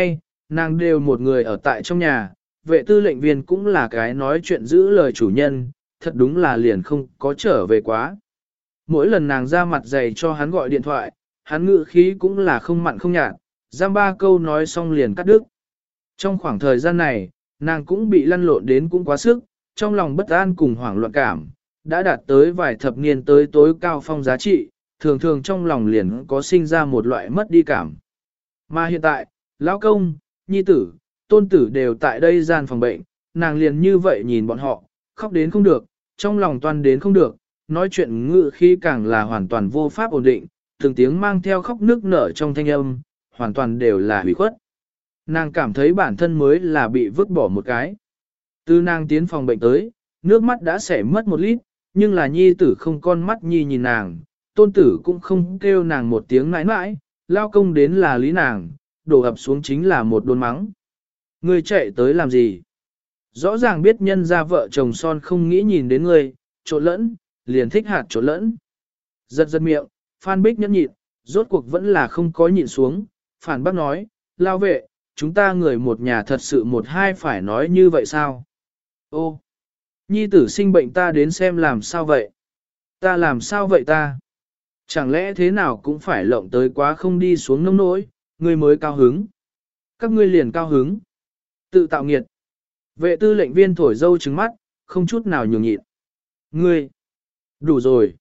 Nàng đều một người ở tại trong nhà, vệ tư lệnh viên cũng là cái nói chuyện giữ lời chủ nhân, thật đúng là liền không có trở về quá. Mỗi lần nàng ra mặt dày cho hắn gọi điện thoại, hắn ngự khí cũng là không mặn không nhạt, giam ba câu nói xong liền cắt đứt. Trong khoảng thời gian này, nàng cũng bị lăn lộn đến cũng quá sức, trong lòng bất an cùng hoảng loạn cảm, đã đạt tới vài thập niên tới tối cao phong giá trị, thường thường trong lòng liền có sinh ra một loại mất đi cảm. Mà hiện tại, lão công, nhi tử, tôn tử đều tại đây gian phòng bệnh, nàng liền như vậy nhìn bọn họ, khóc đến không được, trong lòng toan đến không được, nói chuyện ngự khí càng là hoàn toàn vô pháp ổn định, từng tiếng mang theo khóc nước nở trong thanh âm, hoàn toàn đều là hủy khuất. Nàng cảm thấy bản thân mới là bị vứt bỏ một cái. Từ nàng tiến phòng bệnh tới, nước mắt đã xẻ mất một lít, nhưng là nhi tử không con mắt nhi nhìn nàng, tôn tử cũng không kêu nàng một tiếng nãi nãi, lao công đến là lý nàng, đổ ập xuống chính là một đồn mắng. Ngươi chạy tới làm gì? Rõ ràng biết nhân ra vợ chồng son không nghĩ nhìn đến ngươi, trộn lẫn, liền thích hạt trộn lẫn. Giật giật miệng, Phan Bích nhẫn nhịn, rốt cuộc vẫn là không có nhịn xuống, phản bác nói, lao vệ, chúng ta người một nhà thật sự một hai phải nói như vậy sao? Ô, nhi tử sinh bệnh ta đến xem làm sao vậy? Ta làm sao vậy ta? Chẳng lẽ thế nào cũng phải lộng tới quá không đi xuống nông nỗi, ngươi mới cao hứng. Các ngươi liền cao hứng. Tự tạo nghiệt. Vệ tư lệnh viên thổi dâu trứng mắt, không chút nào nhường nhịn. Ngươi, đủ rồi.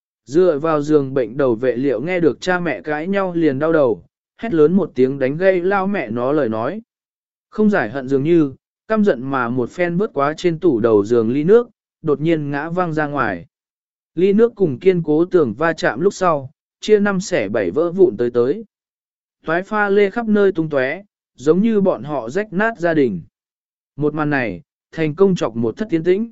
Dựa vào giường bệnh đầu vệ liệu nghe được cha mẹ cãi nhau liền đau đầu, hét lớn một tiếng đánh gây lao mẹ nó lời nói. Không giải hận dường như, căm giận mà một phen vớt quá trên tủ đầu giường ly nước, đột nhiên ngã văng ra ngoài. Ly nước cùng kiên cố tường va chạm lúc sau, chia năm xẻ bảy vỡ vụn tới tới. Toái pha lê khắp nơi tung tóe, giống như bọn họ rách nát gia đình. Một màn này, thành công chọc một thất tiến tĩnh.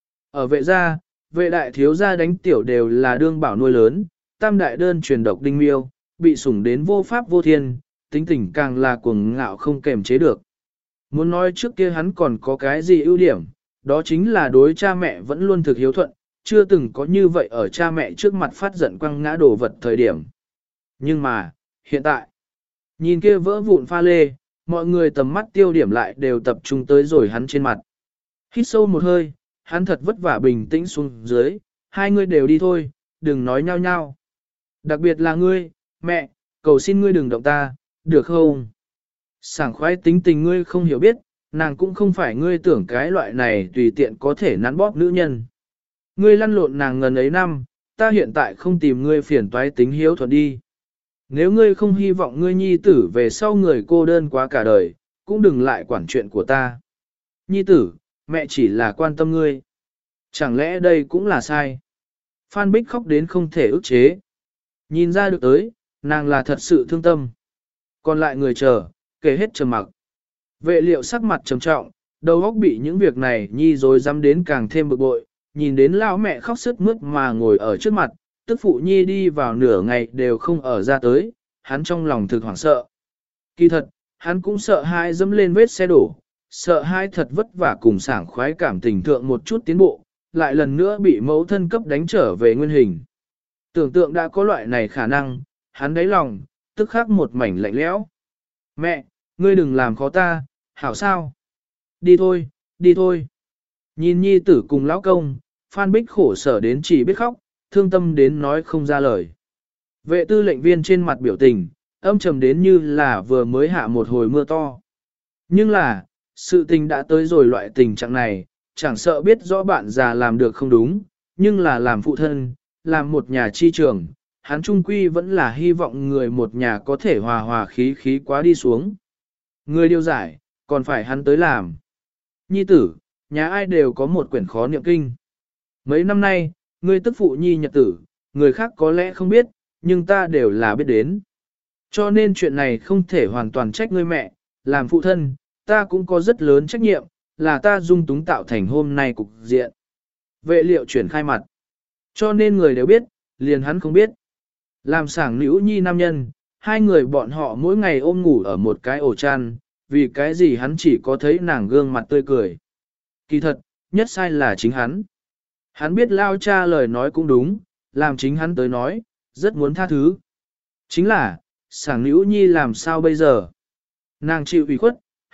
Ở vệ gia, vệ đại thiếu gia đánh tiểu đều là đương bảo nuôi lớn, tam đại đơn truyền độc đinh miêu, bị sủng đến vô pháp vô thiên, tính tình càng là cuồng ngạo không kềm chế được. Muốn nói trước kia hắn còn có cái gì ưu điểm, đó chính là đối cha mẹ vẫn luôn thực hiếu thuận, chưa từng có như vậy ở cha mẹ trước mặt phát giận quăng ngã đồ vật thời điểm. Nhưng mà, hiện tại, nhìn kia vỡ vụn pha lê, mọi người tầm mắt tiêu điểm lại đều tập trung tới rồi hắn trên mặt. Hít sâu một hơi, hắn thật vất vả bình tĩnh xuống dưới, hai người đều đi thôi, đừng nói nhau nhau. Đặc biệt là ngươi, mẹ, cầu xin ngươi đừng động ta, được không? Sảng khoái tính tình ngươi không hiểu biết, nàng cũng không phải ngươi tưởng cái loại này tùy tiện có thể nắn bóp nữ nhân. Ngươi lăn lộn nàng ngần ấy năm, ta hiện tại không tìm ngươi phiền toái tính hiếu thuận đi. Nếu ngươi không hy vọng ngươi nhi tử về sau người cô đơn quá cả đời, cũng đừng lại quản chuyện của ta. Nhi tử, mẹ chỉ là quan tâm ngươi. Chẳng lẽ đây cũng là sai? Phan Bích khóc đến không thể ức chế. Nhìn ra được tới, nàng là thật sự thương tâm. Còn lại người chờ, kể hết trầm mặc. Vệ liệu sắc mặt trầm trọng, đầu óc bị những việc này nhi rồi dám đến càng thêm bực bội, nhìn đến lão mẹ khóc sướt mướt mà ngồi ở trước mặt, tức phụ nhi đi vào nửa ngày đều không ở ra tới, hắn trong lòng thực hoảng sợ. Kỳ thật, hắn cũng sợ hai dẫm lên vết xe đổ, sợ hai thật vất vả cùng sảng khoái cảm tình thượng một chút tiến bộ, lại lần nữa bị mẫu thân cấp đánh trở về nguyên hình. Tưởng tượng đã có loại này khả năng, hắn đáy lòng, tức khắc một mảnh lạnh lẽo. Mẹ, ngươi đừng làm khó ta, hảo sao? Đi thôi, đi thôi. Nhìn nhi tử cùng lão công, Phan Bích khổ sở đến chỉ biết khóc, thương tâm đến nói không ra lời. Vệ tư lệnh viên trên mặt biểu tình, âm trầm đến như là vừa mới hạ một hồi mưa to. Nhưng là, sự tình đã tới rồi loại tình trạng này, chẳng sợ biết rõ bạn già làm được không đúng, nhưng là làm phụ thân, làm một nhà chi trường, hắn trung quy vẫn là hy vọng người một nhà có thể hòa hòa khí khí quá đi xuống. Người điều giải, còn phải hắn tới làm. Nhi tử, nhà ai đều có một quyển khó niệm kinh. Mấy năm nay, ngươi tức phụ nhi nhật tử, người khác có lẽ không biết, nhưng ta đều là biết đến. Cho nên chuyện này không thể hoàn toàn trách ngươi mẹ, làm phụ thân, ta cũng có rất lớn trách nhiệm, là ta dung túng tạo thành hôm nay cục diện. Vệ liệu chuyển khai mặt. Cho nên người đều biết, liền hắn không biết. Làm sảng nữ nhi nam nhân, hai người bọn họ mỗi ngày ôm ngủ ở một cái ổ chăn, vì cái gì hắn chỉ có thấy nàng gương mặt tươi cười. Kỳ thật, nhất sai là chính hắn. Hắn biết lao cha lời nói cũng đúng, làm chính hắn tới nói, rất muốn tha thứ. Chính là, sảng nữ nhi làm sao bây giờ? Nàng chịu ủy khuất,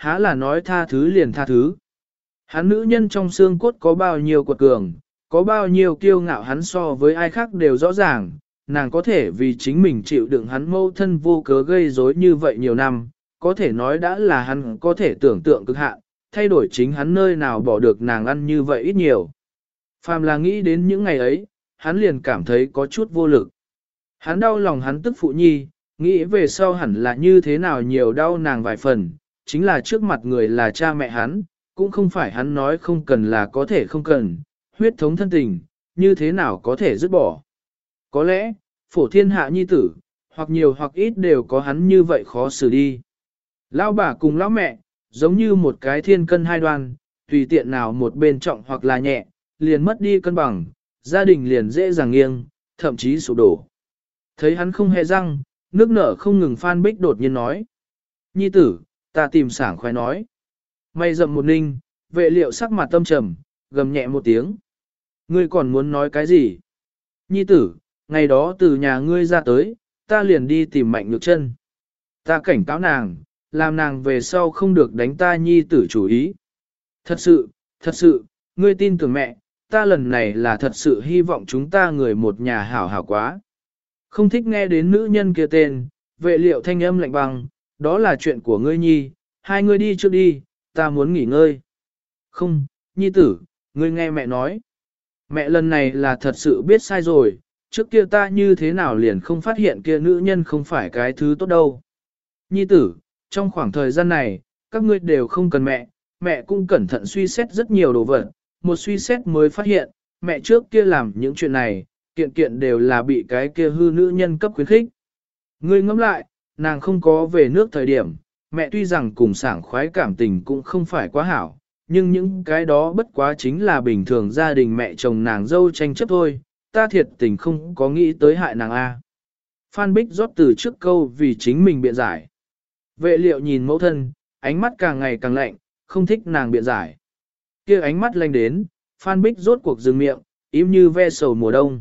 há là nói tha thứ liền tha thứ. Hắn nữ nhân trong xương cốt có bao nhiêu quật cường, có bao nhiêu kiêu ngạo hắn so với ai khác đều rõ ràng, nàng có thể vì chính mình chịu đựng hắn mâu thân vô cớ gây rối như vậy nhiều năm, có thể nói đã là hắn có thể tưởng tượng cực hạn, thay đổi chính hắn nơi nào bỏ được nàng ăn như vậy ít nhiều. Phàm là nghĩ đến những ngày ấy, hắn liền cảm thấy có chút vô lực. Hắn đau lòng hắn tức phụ nhi, nghĩ về sau hẳn là như thế nào nhiều đau nàng vài phần, chính là trước mặt người là cha mẹ hắn, cũng không phải hắn nói không cần là có thể không cần, huyết thống thân tình, như thế nào có thể dứt bỏ. Có lẽ, phổ thiên hạ nhi tử, hoặc nhiều hoặc ít đều có hắn như vậy khó xử đi. Lão bà cùng lão mẹ, giống như một cái thiên cân hai đoan, tùy tiện nào một bên trọng hoặc là nhẹ, liền mất đi cân bằng, gia đình liền dễ dàng nghiêng, thậm chí sụp đổ. Thấy hắn không hề răng, nước nở không ngừng Phan Bích đột nhiên nói. Nhi tử, ta tìm sảng khoái nói. Mày rậm một ninh, vệ liệu sắc mặt tâm trầm, gầm nhẹ một tiếng. Ngươi còn muốn nói cái gì? Nhi tử, ngày đó từ nhà ngươi ra tới, ta liền đi tìm Mạnh Nhược Chân. Ta cảnh cáo nàng, làm nàng về sau không được đánh ta nhi tử chủ ý. Thật sự, thật sự, ngươi tin tưởng mẹ, ta lần này là thật sự hy vọng chúng ta người một nhà hảo hảo quá. Không thích nghe đến nữ nhân kia tên, vệ liệu thanh âm lạnh băng, đó là chuyện của ngươi nhi, hai ngươi đi trước đi, ta muốn nghỉ ngơi. Không, nhi tử, ngươi nghe mẹ nói. Mẹ lần này là thật sự biết sai rồi, trước kia ta như thế nào liền không phát hiện kia nữ nhân không phải cái thứ tốt đâu. Nhi tử, trong khoảng thời gian này, các ngươi đều không cần mẹ, mẹ cũng cẩn thận suy xét rất nhiều đồ vật, một suy xét mới phát hiện, mẹ trước kia làm những chuyện này, kiện kiện đều là bị cái kia hư nữ nhân cấp khuyến khích. Ngươi ngẫm lại, nàng không có về nước thời điểm, mẹ tuy rằng cùng sảng khoái cảm tình cũng không phải quá hảo, nhưng những cái đó bất quá chính là bình thường gia đình mẹ chồng nàng dâu tranh chấp thôi, ta thiệt tình không có nghĩ tới hại nàng A. Phan Bích rót từ trước câu vì chính mình biện giải. Vệ liệu nhìn mẫu thân, ánh mắt càng ngày càng lạnh, không thích nàng biện giải. Kia ánh mắt lạnh đến, Phan Bích rốt cuộc dừng miệng, im như ve sầu mùa đông.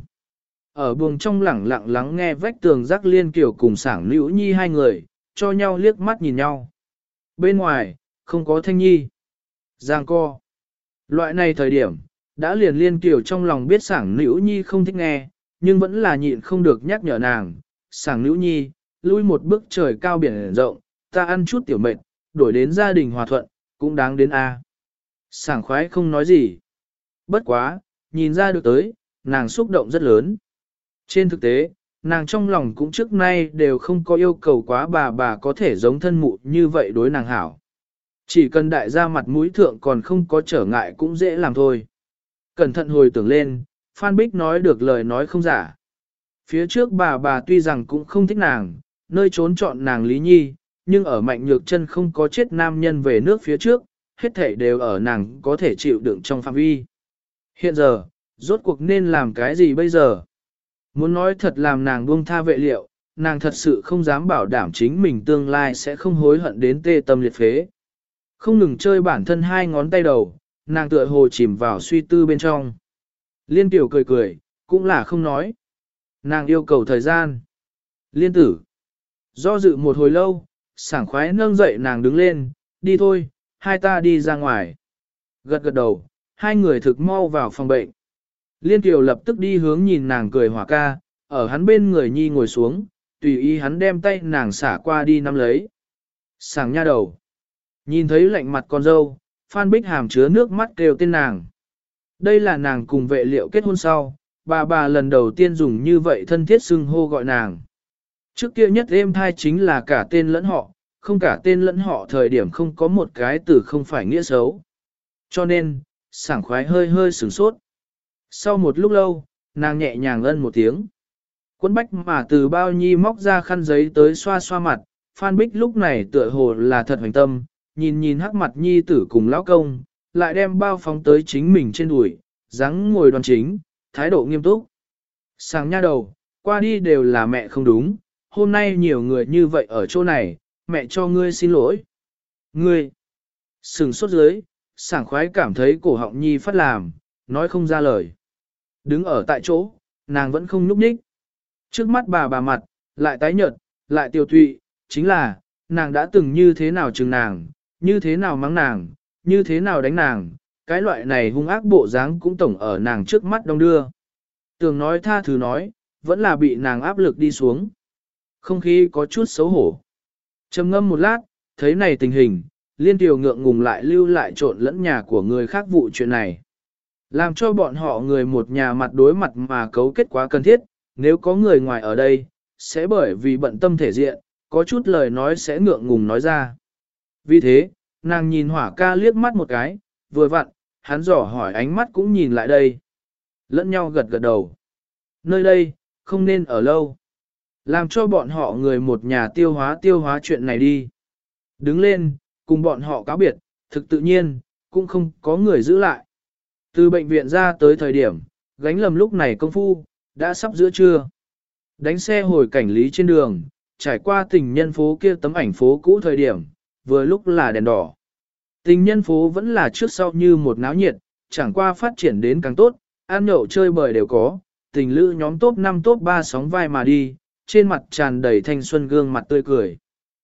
Ở buồng trong lẳng lặng lắng nghe vách tường rắc liên kiểu cùng sảng nữ nhi hai người, cho nhau liếc mắt nhìn nhau. Bên ngoài, không có thanh nhi. Giang co. Loại này thời điểm, đã liền liên kiểu trong lòng biết sảng nữ nhi không thích nghe, nhưng vẫn là nhịn không được nhắc nhở nàng. Sảng nữ nhi, lui một bước trời cao biển rộng, ta ăn chút tiểu mệt, đổi đến gia đình hòa thuận, cũng đáng đến A. Sảng khoái không nói gì. Bất quá, nhìn ra được tới, nàng xúc động rất lớn. Trên thực tế, nàng trong lòng cũng trước nay đều không có yêu cầu quá bà bà có thể giống thân mụ như vậy đối nàng hảo. Chỉ cần đại gia mặt mũi thượng còn không có trở ngại cũng dễ làm thôi. Cẩn thận hồi tưởng lên, Phan Bích nói được lời nói không giả. Phía trước bà bà tuy rằng cũng không thích nàng, nơi trốn chọn nàng Lý Nhi, nhưng ở Mạnh Nhược Chân không có chết nam nhân về nước phía trước, hết thảy đều ở nàng có thể chịu đựng trong phạm vi. Hiện giờ, rốt cuộc nên làm cái gì bây giờ? Muốn nói thật làm nàng buông tha vệ liệu, nàng thật sự không dám bảo đảm chính mình tương lai sẽ không hối hận đến tê tâm liệt phế. Không ngừng chơi bản thân hai ngón tay đầu, nàng tựa hồ chìm vào suy tư bên trong. Liên tiểu cười cười, cũng là không nói. Nàng yêu cầu thời gian. Liên tử. Do dự một hồi lâu, sảng khoái nâng dậy nàng đứng lên, đi thôi, hai ta đi ra ngoài. Gật gật đầu, hai người thực mau vào phòng bệnh. Liên Kiều lập tức đi hướng nhìn nàng cười hỏa ca, ở hắn bên người nhi ngồi xuống, tùy ý hắn đem tay nàng xả qua đi nắm lấy. Sảng nha đầu. Nhìn thấy lạnh mặt con dâu, Phan Bích hàm chứa nước mắt kêu tên nàng. Đây là nàng cùng vệ liệu kết hôn sau, bà bà lần đầu tiên dùng như vậy thân thiết xưng hô gọi nàng. Trước kia nhất êm thai chính là cả tên lẫn họ, không cả tên lẫn họ thời điểm không có một cái từ không phải nghĩa xấu. Cho nên, sảng khoái hơi hơi sửng sốt. Sau một lúc lâu, nàng nhẹ nhàng ân một tiếng. Quân bách mà từ bao nhi móc ra khăn giấy tới xoa xoa mặt, Phan Bích lúc này tựa hồ là thật hoành tâm, nhìn nhìn hắc mặt nhi tử cùng lão công, lại đem bao phóng tới chính mình trên đùi, dáng ngồi đoan chính, thái độ nghiêm túc. Sảng nha đầu, qua đi đều là mẹ không đúng, hôm nay nhiều người như vậy ở chỗ này, mẹ cho ngươi xin lỗi. Ngươi, sừng sốt dưới, sảng khoái cảm thấy cổ họng nhi phát làm, nói không ra lời. Đứng ở tại chỗ, nàng vẫn không nhúc nhích. Trước mắt bà bà mặt, lại tái nhợt, lại tiêu tụy, chính là, nàng đã từng như thế nào chừng nàng, Như thế nào mắng nàng, như thế nào đánh nàng, cái loại này hung ác bộ dáng cũng tổng ở nàng trước mắt đông đưa. Tưởng nói tha thứ nói, vẫn là bị nàng áp lực đi xuống. Không khí có chút xấu hổ. Trầm ngâm một lát, thấy này tình hình, Liên Tiểu ngượng ngùng lại lưu lại trộn lẫn nhà của người khác vụ chuyện này. Làm cho bọn họ người một nhà mặt đối mặt mà cấu kết quá cần thiết, nếu có người ngoài ở đây, sẽ bởi vì bận tâm thể diện, có chút lời nói sẽ ngượng ngùng nói ra. Vì thế, nàng nhìn hỏa ca liếc mắt một cái, vừa vặn, hắn dò hỏi ánh mắt cũng nhìn lại đây. Lẫn nhau gật gật đầu. Nơi đây, không nên ở lâu. Làm cho bọn họ người một nhà tiêu hóa tiêu hóa chuyện này đi. Đứng lên, cùng bọn họ cáo biệt, thực tự nhiên, cũng không có người giữ lại. Từ bệnh viện ra tới thời điểm, gánh lầm lúc này công phu, đã sắp giữa trưa. Đánh xe hồi cảnh lý trên đường, trải qua tình nhân phố kia tấm ảnh phố cũ thời điểm, vừa lúc là đèn đỏ. Tình nhân phố vẫn là trước sau như một náo nhiệt, chẳng qua phát triển đến càng tốt, ăn nhậu chơi bời đều có, tình lữ nhóm top năm top ba sóng vai mà đi, trên mặt tràn đầy thanh xuân gương mặt tươi cười.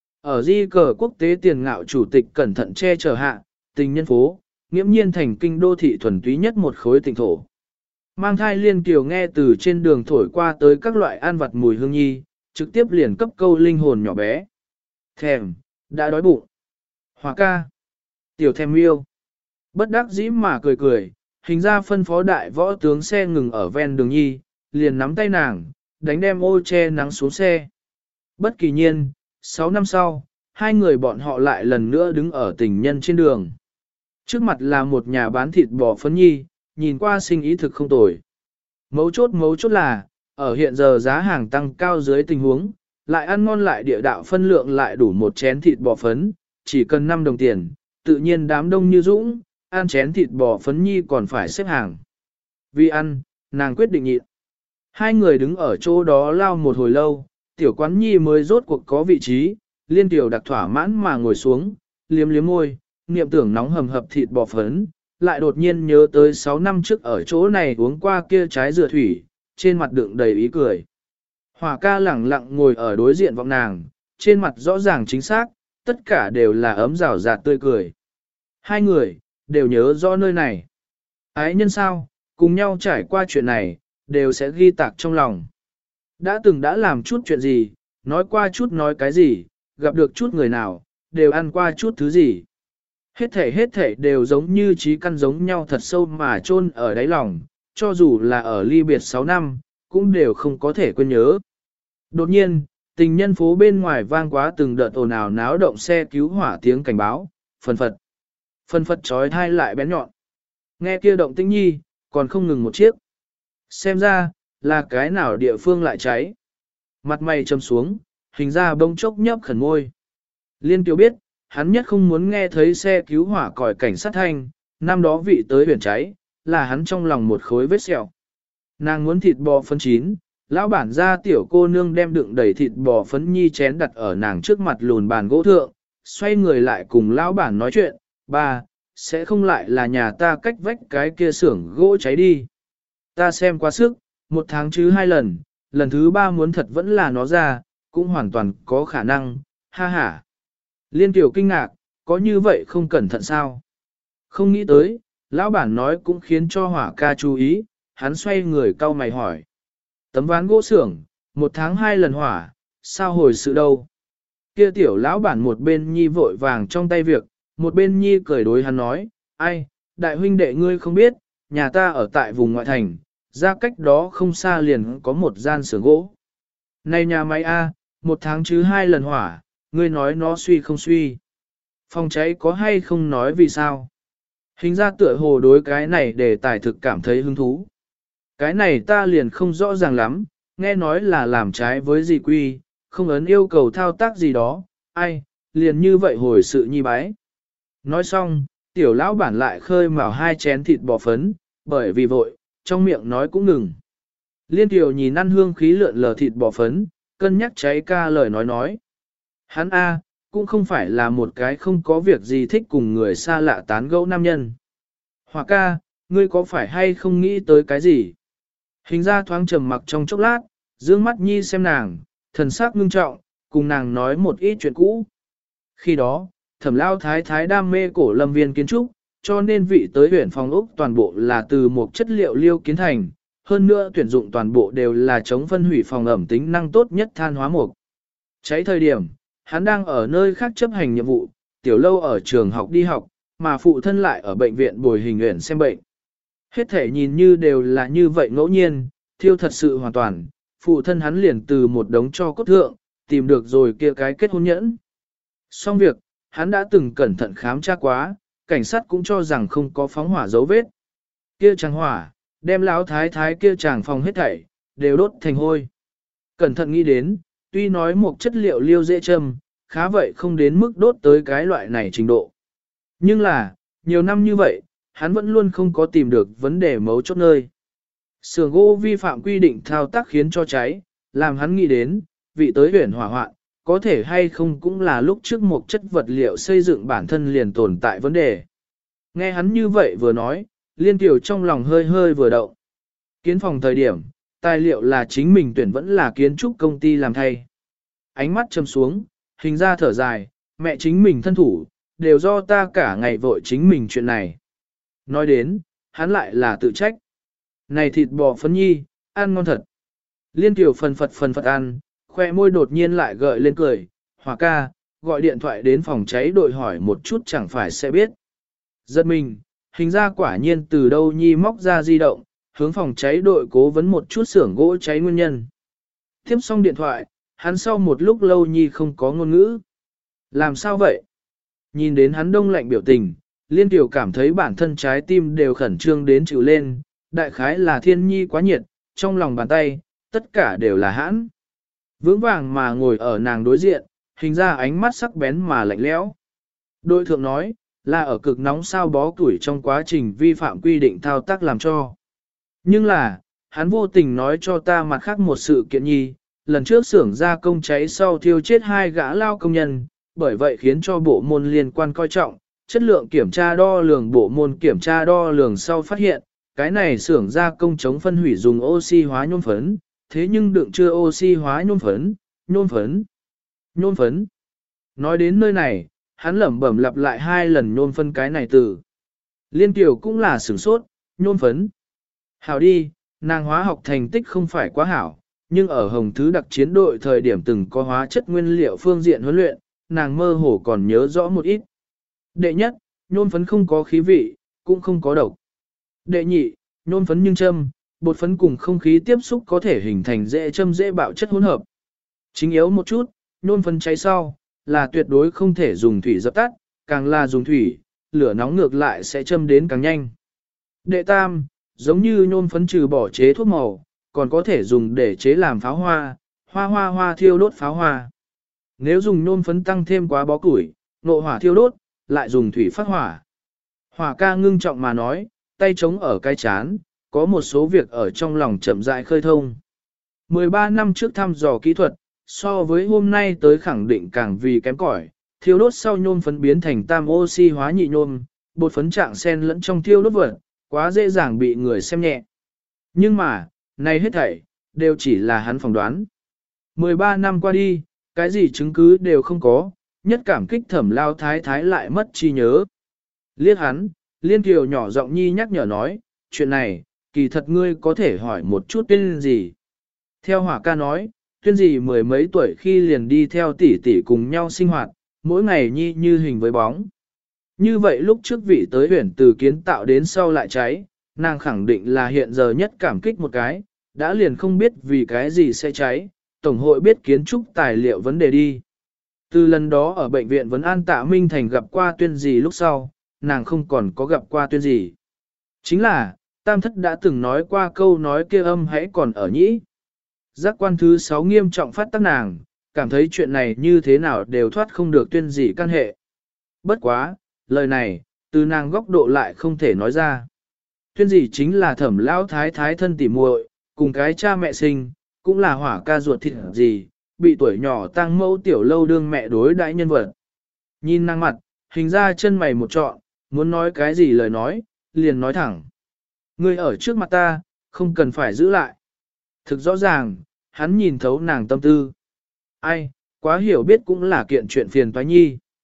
Ở di cờ quốc tế tiền ngạo chủ tịch cẩn thận che chở hạ, tình nhân phố, nghiễm nhiên thành kinh đô thị thuần túy nhất một khối tỉnh thổ. Mang thai Liên Kiều nghe từ trên đường thổi qua tới các loại ăn vặt mùi hương nhi, trực tiếp liền cấp câu linh hồn nhỏ bé. Thèm, đã đói bụng. Hòa ca. Tiểu thèm yêu. Bất đắc dĩ mà cười cười, hình ra phân phó đại võ tướng xe ngừng ở ven đường nhi, liền nắm tay nàng, đánh đem ô che nắng xuống xe. Bất kỳ nhiên, sáu năm sau, hai người bọn họ lại lần nữa đứng ở tình nhân trên đường. Trước mặt là một nhà bán thịt bò phấn nhi, nhìn qua sinh ý thực không tồi. Mấu chốt mấu chốt là, ở hiện giờ giá hàng tăng cao dưới tình huống, lại ăn ngon lại địa đạo phân lượng lại đủ một chén thịt bò phấn, chỉ cần năm đồng tiền, tự nhiên đám đông như dũng, ăn chén thịt bò phấn nhi còn phải xếp hàng. Vì ăn, nàng quyết định nhịn. Hai người đứng ở chỗ đó lao một hồi lâu, tiểu quán nhi mới rốt cuộc có vị trí, Liên Tiểu đặc thỏa mãn mà ngồi xuống, liếm liếm môi, niệm tưởng nóng hầm hập thịt bò phấn, lại đột nhiên nhớ tới sáu năm trước ở chỗ này uống qua kia trái dừa thủy, trên mặt đựng đầy ý cười. Hỏa ca lẳng lặng ngồi ở đối diện vọng nàng, trên mặt rõ ràng chính xác, tất cả đều là ấm rào rạt tươi cười. Hai người, đều nhớ rõ nơi này. Ái nhân sao, cùng nhau trải qua chuyện này, đều sẽ ghi tạc trong lòng. Đã từng đã làm chút chuyện gì, nói qua chút nói cái gì, gặp được chút người nào, đều ăn qua chút thứ gì. Hết thể hết thể đều giống như trí căn giống nhau thật sâu mà chôn ở đáy lòng, cho dù là ở ly biệt sáu năm, cũng đều không có thể quên nhớ. Đột nhiên, tình nhân phố bên ngoài vang quá từng đợt ồn ào náo động xe cứu hỏa tiếng cảnh báo, phần phật. Phần phật trói thai lại bén nhọn. Nghe kia động tĩnh nhi, còn không ngừng một chiếc. Xem ra, là cái nào địa phương lại cháy. Mặt mày trầm xuống, hình ra bông chốc nhấp khẩn môi. Liên Kiều biết, hắn nhất không muốn nghe thấy xe cứu hỏa còi cảnh sát thanh, năm đó vị tới huyền cháy, là hắn trong lòng một khối vết sẹo. Nàng muốn thịt bò phấn chín, lão bản ra tiểu cô nương đem đựng đầy thịt bò phấn nhi chén đặt ở nàng trước mặt lùn bàn gỗ thượng, xoay người lại cùng lão bản nói chuyện, ba, sẽ không lại là nhà ta cách vách cái kia xưởng gỗ cháy đi. Ta xem quá sức, một tháng chứ hai lần, lần thứ ba muốn thật vẫn là nó ra, cũng hoàn toàn có khả năng, ha ha. Liên Kiều kinh ngạc, có như vậy không cẩn thận sao? Không nghĩ tới, lão bản nói cũng khiến cho hỏa ca chú ý, hắn xoay người cau mày hỏi. Tấm ván gỗ xưởng, một tháng hai lần hỏa, sao hồi sự đâu? Kia tiểu lão bản một bên nhi vội vàng trong tay việc, một bên nhi cười đối hắn nói, ai, đại huynh đệ ngươi không biết, nhà ta ở tại vùng ngoại thành, ra cách đó không xa liền có một gian xưởng gỗ. Này nhà máy A, một tháng chứ hai lần hỏa, ngươi nói nó suy không suy. Phòng cháy có hay không nói vì sao? Hình ra tựa hồ đối cái này để tài thực cảm thấy hứng thú. Cái này ta liền không rõ ràng lắm, nghe nói là làm trái với gì quy, không ấn yêu cầu thao tác gì đó, ai, liền như vậy hồi sự nhi bái. Nói xong, tiểu lão bản lại khơi mào hai chén thịt bò phấn, bởi vì vội, trong miệng nói cũng ngừng. Liên Kiều nhìn ăn hương khí lượn lờ thịt bò phấn, cân nhắc cháy ca lời nói nói. Hắn A, cũng không phải là một cái không có việc gì thích cùng người xa lạ tán gẫu nam nhân. Hòa ca, ngươi có phải hay không nghĩ tới cái gì? Hình ra thoáng trầm mặc trong chốc lát, dương mắt nhi xem nàng, thần sắc ngưng trọng, cùng nàng nói một ít chuyện cũ. Khi đó, thẩm lao thái thái đam mê cổ lâm viên kiến trúc, cho nên vị tới huyện phòng ốc toàn bộ là từ một chất liệu liêu kiến thành, hơn nữa tuyển dụng toàn bộ đều là chống phân hủy phòng ẩm tính năng tốt nhất than hóa mục. Cháy thời điểm, hắn đang ở nơi khác chấp hành nhiệm vụ, tiểu lâu ở trường học đi học, mà phụ thân lại ở bệnh viện bồi hình nguyện xem bệnh. Hết thể nhìn như đều là như vậy ngẫu nhiên, thiêu thật sự hoàn toàn, phụ thân hắn liền từ một đống cho cốt thượng, tìm được rồi kia cái kết hôn nhẫn. Xong việc, hắn đã từng cẩn thận khám tra quá, cảnh sát cũng cho rằng không có phóng hỏa dấu vết. Kia chàng hỏa, đem lão thái thái kia chàng phòng hết thảy, đều đốt thành hôi. Cẩn thận nghĩ đến, tuy nói một chất liệu liêu dễ châm, khá vậy không đến mức đốt tới cái loại này trình độ. Nhưng là, nhiều năm như vậy, hắn vẫn luôn không có tìm được vấn đề mấu chốt nơi. Sưởng gỗ vi phạm quy định thao tác khiến cho cháy, làm hắn nghĩ đến, vị tới huyền hỏa hoạn, có thể hay không cũng là lúc trước một chất vật liệu xây dựng bản thân liền tồn tại vấn đề. Nghe hắn như vậy vừa nói, Liên Kiều trong lòng hơi hơi vừa động. Kiến phòng thời điểm, tài liệu là chính mình tuyển vẫn là kiến trúc công ty làm thay. Ánh mắt châm xuống, hình ra thở dài, mẹ chính mình thân thủ, đều do ta cả ngày vội chính mình chuyện này. Nói đến, hắn lại là tự trách. Này thịt bò phấn nhi, ăn ngon thật. Liên Kiều phần phật phần phật ăn, khoe môi đột nhiên lại gợi lên cười, Hòa ca, gọi điện thoại đến phòng cháy đội hỏi một chút chẳng phải sẽ biết. Giật mình, hình ra quả nhiên từ đâu nhi móc ra di động, hướng phòng cháy đội cố vấn một chút xưởng gỗ cháy nguyên nhân. Tiếp xong điện thoại, hắn sau một lúc lâu nhi không có ngôn ngữ. Làm sao vậy? Nhìn đến hắn đông lạnh biểu tình, Liên Kiều cảm thấy bản thân trái tim đều khẩn trương đến chịu lên, đại khái là thiên nhi quá nhiệt, trong lòng bàn tay, tất cả đều là hãn. Vững vàng mà ngồi ở nàng đối diện, hình ra ánh mắt sắc bén mà lạnh lẽo. Đội thượng nói, là ở cực nóng sao bó củi trong quá trình vi phạm quy định thao tác làm cho. Nhưng là, hắn vô tình nói cho ta mặt khác một sự kiện nhi, lần trước xưởng gia công cháy sau thiêu chết hai gã lao công nhân, bởi vậy khiến cho bộ môn liên quan coi trọng, chất lượng kiểm tra đo lường bộ môn kiểm tra đo lường sau phát hiện, cái này xưởng gia công chống phân hủy dùng oxy hóa nhôm phấn, thế nhưng đựng chưa oxy hóa nhôm phấn, nhôm phấn, nhôm phấn. Nói đến nơi này, hắn lẩm bẩm lặp lại hai lần nhôm phân cái này từ. Liên Kiều cũng là sửng sốt, nhôm phấn. Hảo đi, nàng hóa học thành tích không phải quá hảo, nhưng ở Hồng Thứ đặc chiến đội thời điểm từng có hóa chất nguyên liệu phương diện huấn luyện, nàng mơ hồ còn nhớ rõ một ít. Đệ nhất, nhôm phấn không có khí vị, cũng không có độc. Đệ nhị, nhôm phấn nhưng châm, bột phấn cùng không khí tiếp xúc có thể hình thành dễ châm dễ bạo chất hỗn hợp. Chính yếu một chút, nhôm phấn cháy sau, là tuyệt đối không thể dùng thủy dập tắt, càng là dùng thủy, lửa nóng ngược lại sẽ châm đến càng nhanh. Đệ tam, giống như nhôm phấn trừ bỏ chế thuốc màu, còn có thể dùng để chế làm pháo hoa, hoa hoa hoa thiêu đốt pháo hoa. Nếu dùng nhôm phấn tăng thêm quá bó củi, nộ hỏa thiêu đốt, lại dùng thủy phát hỏa. Hỏa ca ngưng trọng mà nói, tay trống ở cái chán, có một số việc ở trong lòng chậm rãi khơi thông. mười ba năm trước thăm dò kỹ thuật, so với hôm nay tới khẳng định càng vì kém cỏi, thiêu đốt sau nhôm phấn biến thành tam oxy hóa nhị nhôm, bột phấn trạng xen lẫn trong thiêu đốt vật, quá dễ dàng bị người xem nhẹ. Nhưng mà, này hết thảy, đều chỉ là hắn phỏng đoán. mười ba năm qua đi, cái gì chứng cứ đều không có, nhất cảm kích thẩm lao thái thái lại mất trí nhớ. Liếc hắn, Liên Kiều nhỏ giọng nhi nhắc nhở nói, chuyện này, kỳ thật ngươi có thể hỏi một chút tên gì. Theo Hỏa ca nói, tuyên gì mười mấy tuổi khi liền đi theo tỷ tỷ cùng nhau sinh hoạt, mỗi ngày nhi như hình với bóng. Như vậy lúc trước vị tới huyển từ kiến tạo đến sau lại cháy, nàng khẳng định là hiện giờ nhất cảm kích một cái, đã liền không biết vì cái gì sẽ cháy, Tổng hội biết kiến trúc tài liệu vấn đề đi. Từ lần đó ở bệnh viện Vấn An Tạ Minh Thành gặp qua tuyên gì lúc sau, nàng không còn có gặp qua tuyên gì. Chính là, Tam Thất đã từng nói qua câu nói kia âm hãy còn ở nhĩ. Giác quan thứ sáu nghiêm trọng phát tác nàng, cảm thấy chuyện này như thế nào đều thoát không được tuyên gì căn hệ. Bất quá, lời này, từ nàng góc độ lại không thể nói ra. Tuyên gì chính là thẩm lão thái thái thân tỉ muội, cùng cái cha mẹ sinh, cũng là Hỏa ca ruột thịt gì, bị tuổi nhỏ tăng mẫu tiểu lâu đương mẹ đối đãi nhân vật. Nhìn nàng mặt, hình ra chân mày một trọn, muốn nói cái gì lời nói, liền nói thẳng. Ngươi ở trước mặt ta, không cần phải giữ lại. Thực rõ ràng, hắn nhìn thấu nàng tâm tư. Ai, quá hiểu biết cũng là kiện chuyện phiền toái nhi.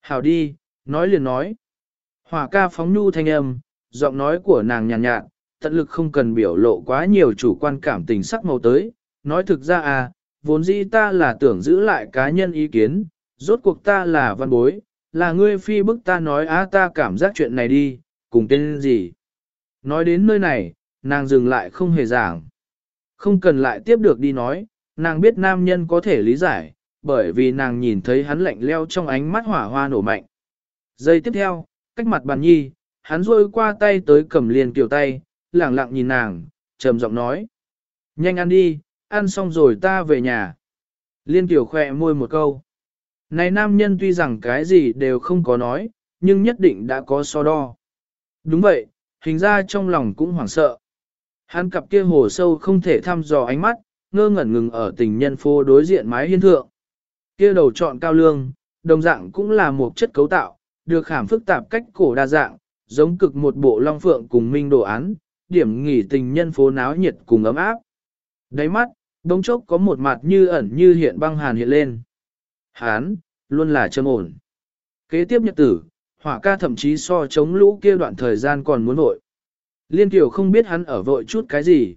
Hảo đi, nói liền nói. Hỏa ca phóng nhu thanh âm, giọng nói của nàng nhàn nhạt, nhạt, tận lực không cần biểu lộ quá nhiều chủ quan cảm tình sắc màu tới. Nói thực ra à, vốn dĩ ta là tưởng giữ lại cá nhân ý kiến, rốt cuộc ta là văn bối, là ngươi phi bức ta nói á ta cảm giác chuyện này đi, cùng tên gì. Nói đến nơi này, nàng dừng lại không hề giảng. Không cần lại tiếp được đi nói, nàng biết nam nhân có thể lý giải, bởi vì nàng nhìn thấy hắn lạnh leo trong ánh mắt hỏa hoa nổ mạnh. Giây tiếp theo, cách mặt bàn nhi, hắn rôi qua tay tới cầm liền kiểu tay, lẳng lặng nhìn nàng, trầm giọng nói. Nhanh ăn đi, ăn xong rồi ta về nhà. Liên tiểu khỏe môi một câu. Này nam nhân tuy rằng cái gì đều không có nói, nhưng nhất định đã có so đo. Đúng vậy, hình ra trong lòng cũng hoảng sợ. Hắn cặp kia hồ sâu không thể thăm dò ánh mắt, ngơ ngẩn ngừng ở tình nhân phố đối diện mái hiên thượng. Kia đầu trọn cao lương, đồng dạng cũng là một chất cấu tạo, được khảm phức tạp cách cổ đa dạng, giống cực một bộ long phượng cùng minh đồ án, điểm nghỉ tình nhân phố náo nhiệt cùng ấm áp. Đáy mắt, đống chốc có một mặt như ẩn như hiện băng hàn hiện lên. Hán, luôn là trầm ổn. Kế tiếp nhật tử, hỏa ca thậm chí so chống lũ kia đoạn thời gian còn muốn vội. Liên Kiều không biết hắn ở vội chút cái gì.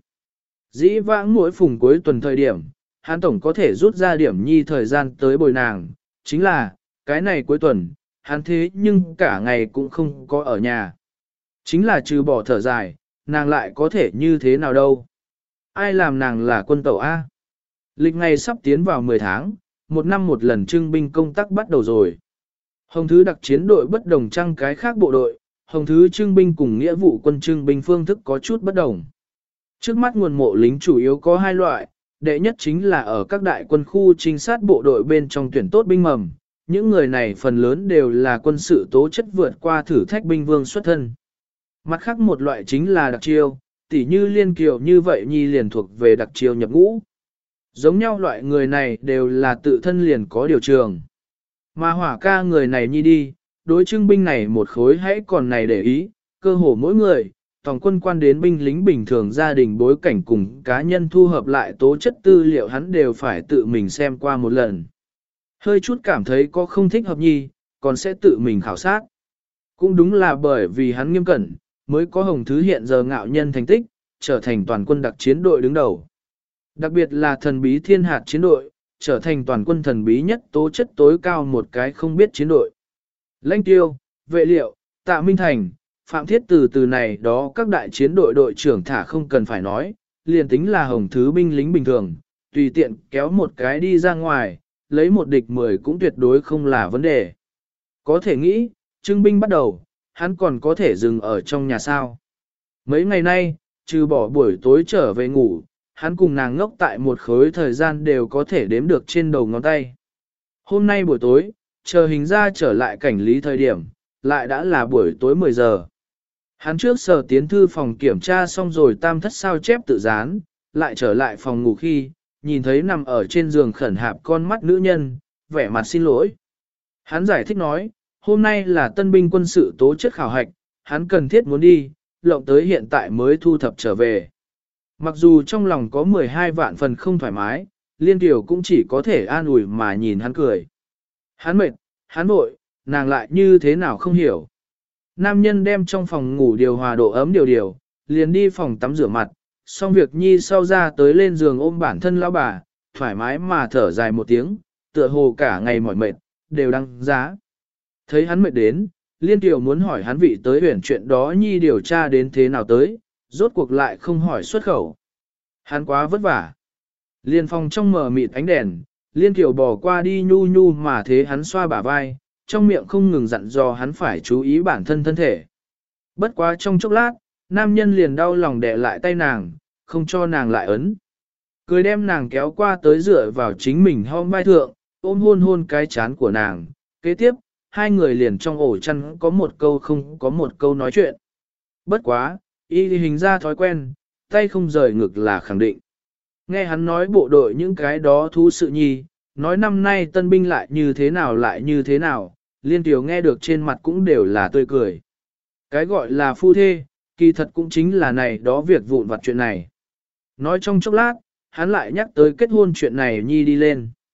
Dĩ vãng mỗi phùng cuối tuần thời điểm, hắn tổng có thể rút ra điểm nhi thời gian tới bồi nàng. Chính là, cái này cuối tuần, hắn thế nhưng cả ngày cũng không có ở nhà. Chính là trừ bỏ thở dài, nàng lại có thể như thế nào đâu. Ai làm nàng là quân tẩu A? Lịch ngày sắp tiến vào mười tháng, một năm một lần trưng binh công tác bắt đầu rồi. Hồng thứ đặc chiến đội bất đồng trăng cái khác bộ đội, hồng thứ trưng binh cùng nghĩa vụ quân trưng binh phương thức có chút bất đồng. Trước mắt nguồn mộ lính chủ yếu có hai loại, đệ nhất chính là ở các đại quân khu trinh sát bộ đội bên trong tuyển tốt binh mầm. Những người này phần lớn đều là quân sự tố chất vượt qua thử thách binh vương xuất thân. Mặt khác một loại chính là đặc chiêu, tỉ như Liên Kiều như vậy nhi liền thuộc về đặc chiêu nhập ngũ. Giống nhau loại người này đều là tự thân liền có điều trường. Mà hỏa ca người này nhi đi, đối trưng binh này một khối hãy còn này để ý, cơ hồ mỗi người, toàn quân quan đến binh lính bình thường gia đình bối cảnh cùng cá nhân thu hợp lại tố chất tư liệu hắn đều phải tự mình xem qua một lần. Hơi chút cảm thấy có không thích hợp nhi, còn sẽ tự mình khảo sát. Cũng đúng là bởi vì hắn nghiêm cẩn, mới có hồng thứ hiện giờ ngạo nhân thành tích, trở thành toàn quân đặc chiến đội đứng đầu. Đặc biệt là thần bí thiên hạt chiến đội, trở thành toàn quân thần bí nhất tố chất tối cao một cái không biết chiến đội. Lãnh Tiêu, Vệ Liệu, Tạ Minh Thành, Phạm Thiết từ từ này đó các đại chiến đội đội trưởng thả không cần phải nói, liền tính là hồng thứ binh lính bình thường, tùy tiện kéo một cái đi ra ngoài, lấy một địch mười cũng tuyệt đối không là vấn đề. Có thể nghĩ, trưng binh bắt đầu, hắn còn có thể dừng ở trong nhà sao. Mấy ngày nay, trừ bỏ buổi tối trở về ngủ, hắn cùng nàng ngốc tại một khối thời gian đều có thể đếm được trên đầu ngón tay. Hôm nay buổi tối, chờ hình ra trở lại cảnh lý thời điểm, lại đã là buổi tối mười giờ. Hắn trước sở tiến thư phòng kiểm tra xong rồi tam thất sao chép tự dán, lại trở lại phòng ngủ khi, nhìn thấy nằm ở trên giường khẩn hạp con mắt nữ nhân, vẻ mặt xin lỗi. Hắn giải thích nói, hôm nay là tân binh quân sự tố chất khảo hạch, hắn cần thiết muốn đi, lộng tới hiện tại mới thu thập trở về. Mặc dù trong lòng có mười hai vạn phần không thoải mái, Liên Kiều cũng chỉ có thể an ủi mà nhìn hắn cười. Hắn mệt, hắn vội, nàng lại như thế nào không hiểu. Nam nhân đem trong phòng ngủ điều hòa độ ấm điều điều, liền đi phòng tắm rửa mặt, xong việc nhi sau ra tới lên giường ôm bản thân lão bà, thoải mái mà thở dài một tiếng, tựa hồ cả ngày mỏi mệt, đều đăng giá. Thấy hắn mệt đến, Liên Kiều muốn hỏi hắn vị tới huyển chuyện đó nhi điều tra đến thế nào tới, rốt cuộc lại không hỏi xuất khẩu. Hắn quá vất vả. Liên phòng trong mờ mịt ánh đèn, Liên Kiều bỏ qua đi nhu nhu mà thế hắn xoa bả vai, trong miệng không ngừng dặn dò hắn phải chú ý bản thân thân thể. Bất quá trong chốc lát, nam nhân liền đau lòng đè lại tay nàng, không cho nàng lại ấn. Cười đem nàng kéo qua tới dựa vào chính mình hông vai thượng, ôm hôn hôn cái chán của nàng. Kế tiếp, hai người liền trong ổ chăn có một câu không có một câu nói chuyện. Bất quá, y hình ra thói quen, tay không rời ngực là khẳng định. Nghe hắn nói bộ đội những cái đó thú sự nhi, nói năm nay tân binh lại như thế nào lại như thế nào, Liên Kiều nghe được trên mặt cũng đều là tươi cười. Cái gọi là phu thê, kỳ thật cũng chính là này đó việc vụn vặt chuyện này. Nói trong chốc lát, hắn lại nhắc tới kết hôn chuyện này nhi đi lên.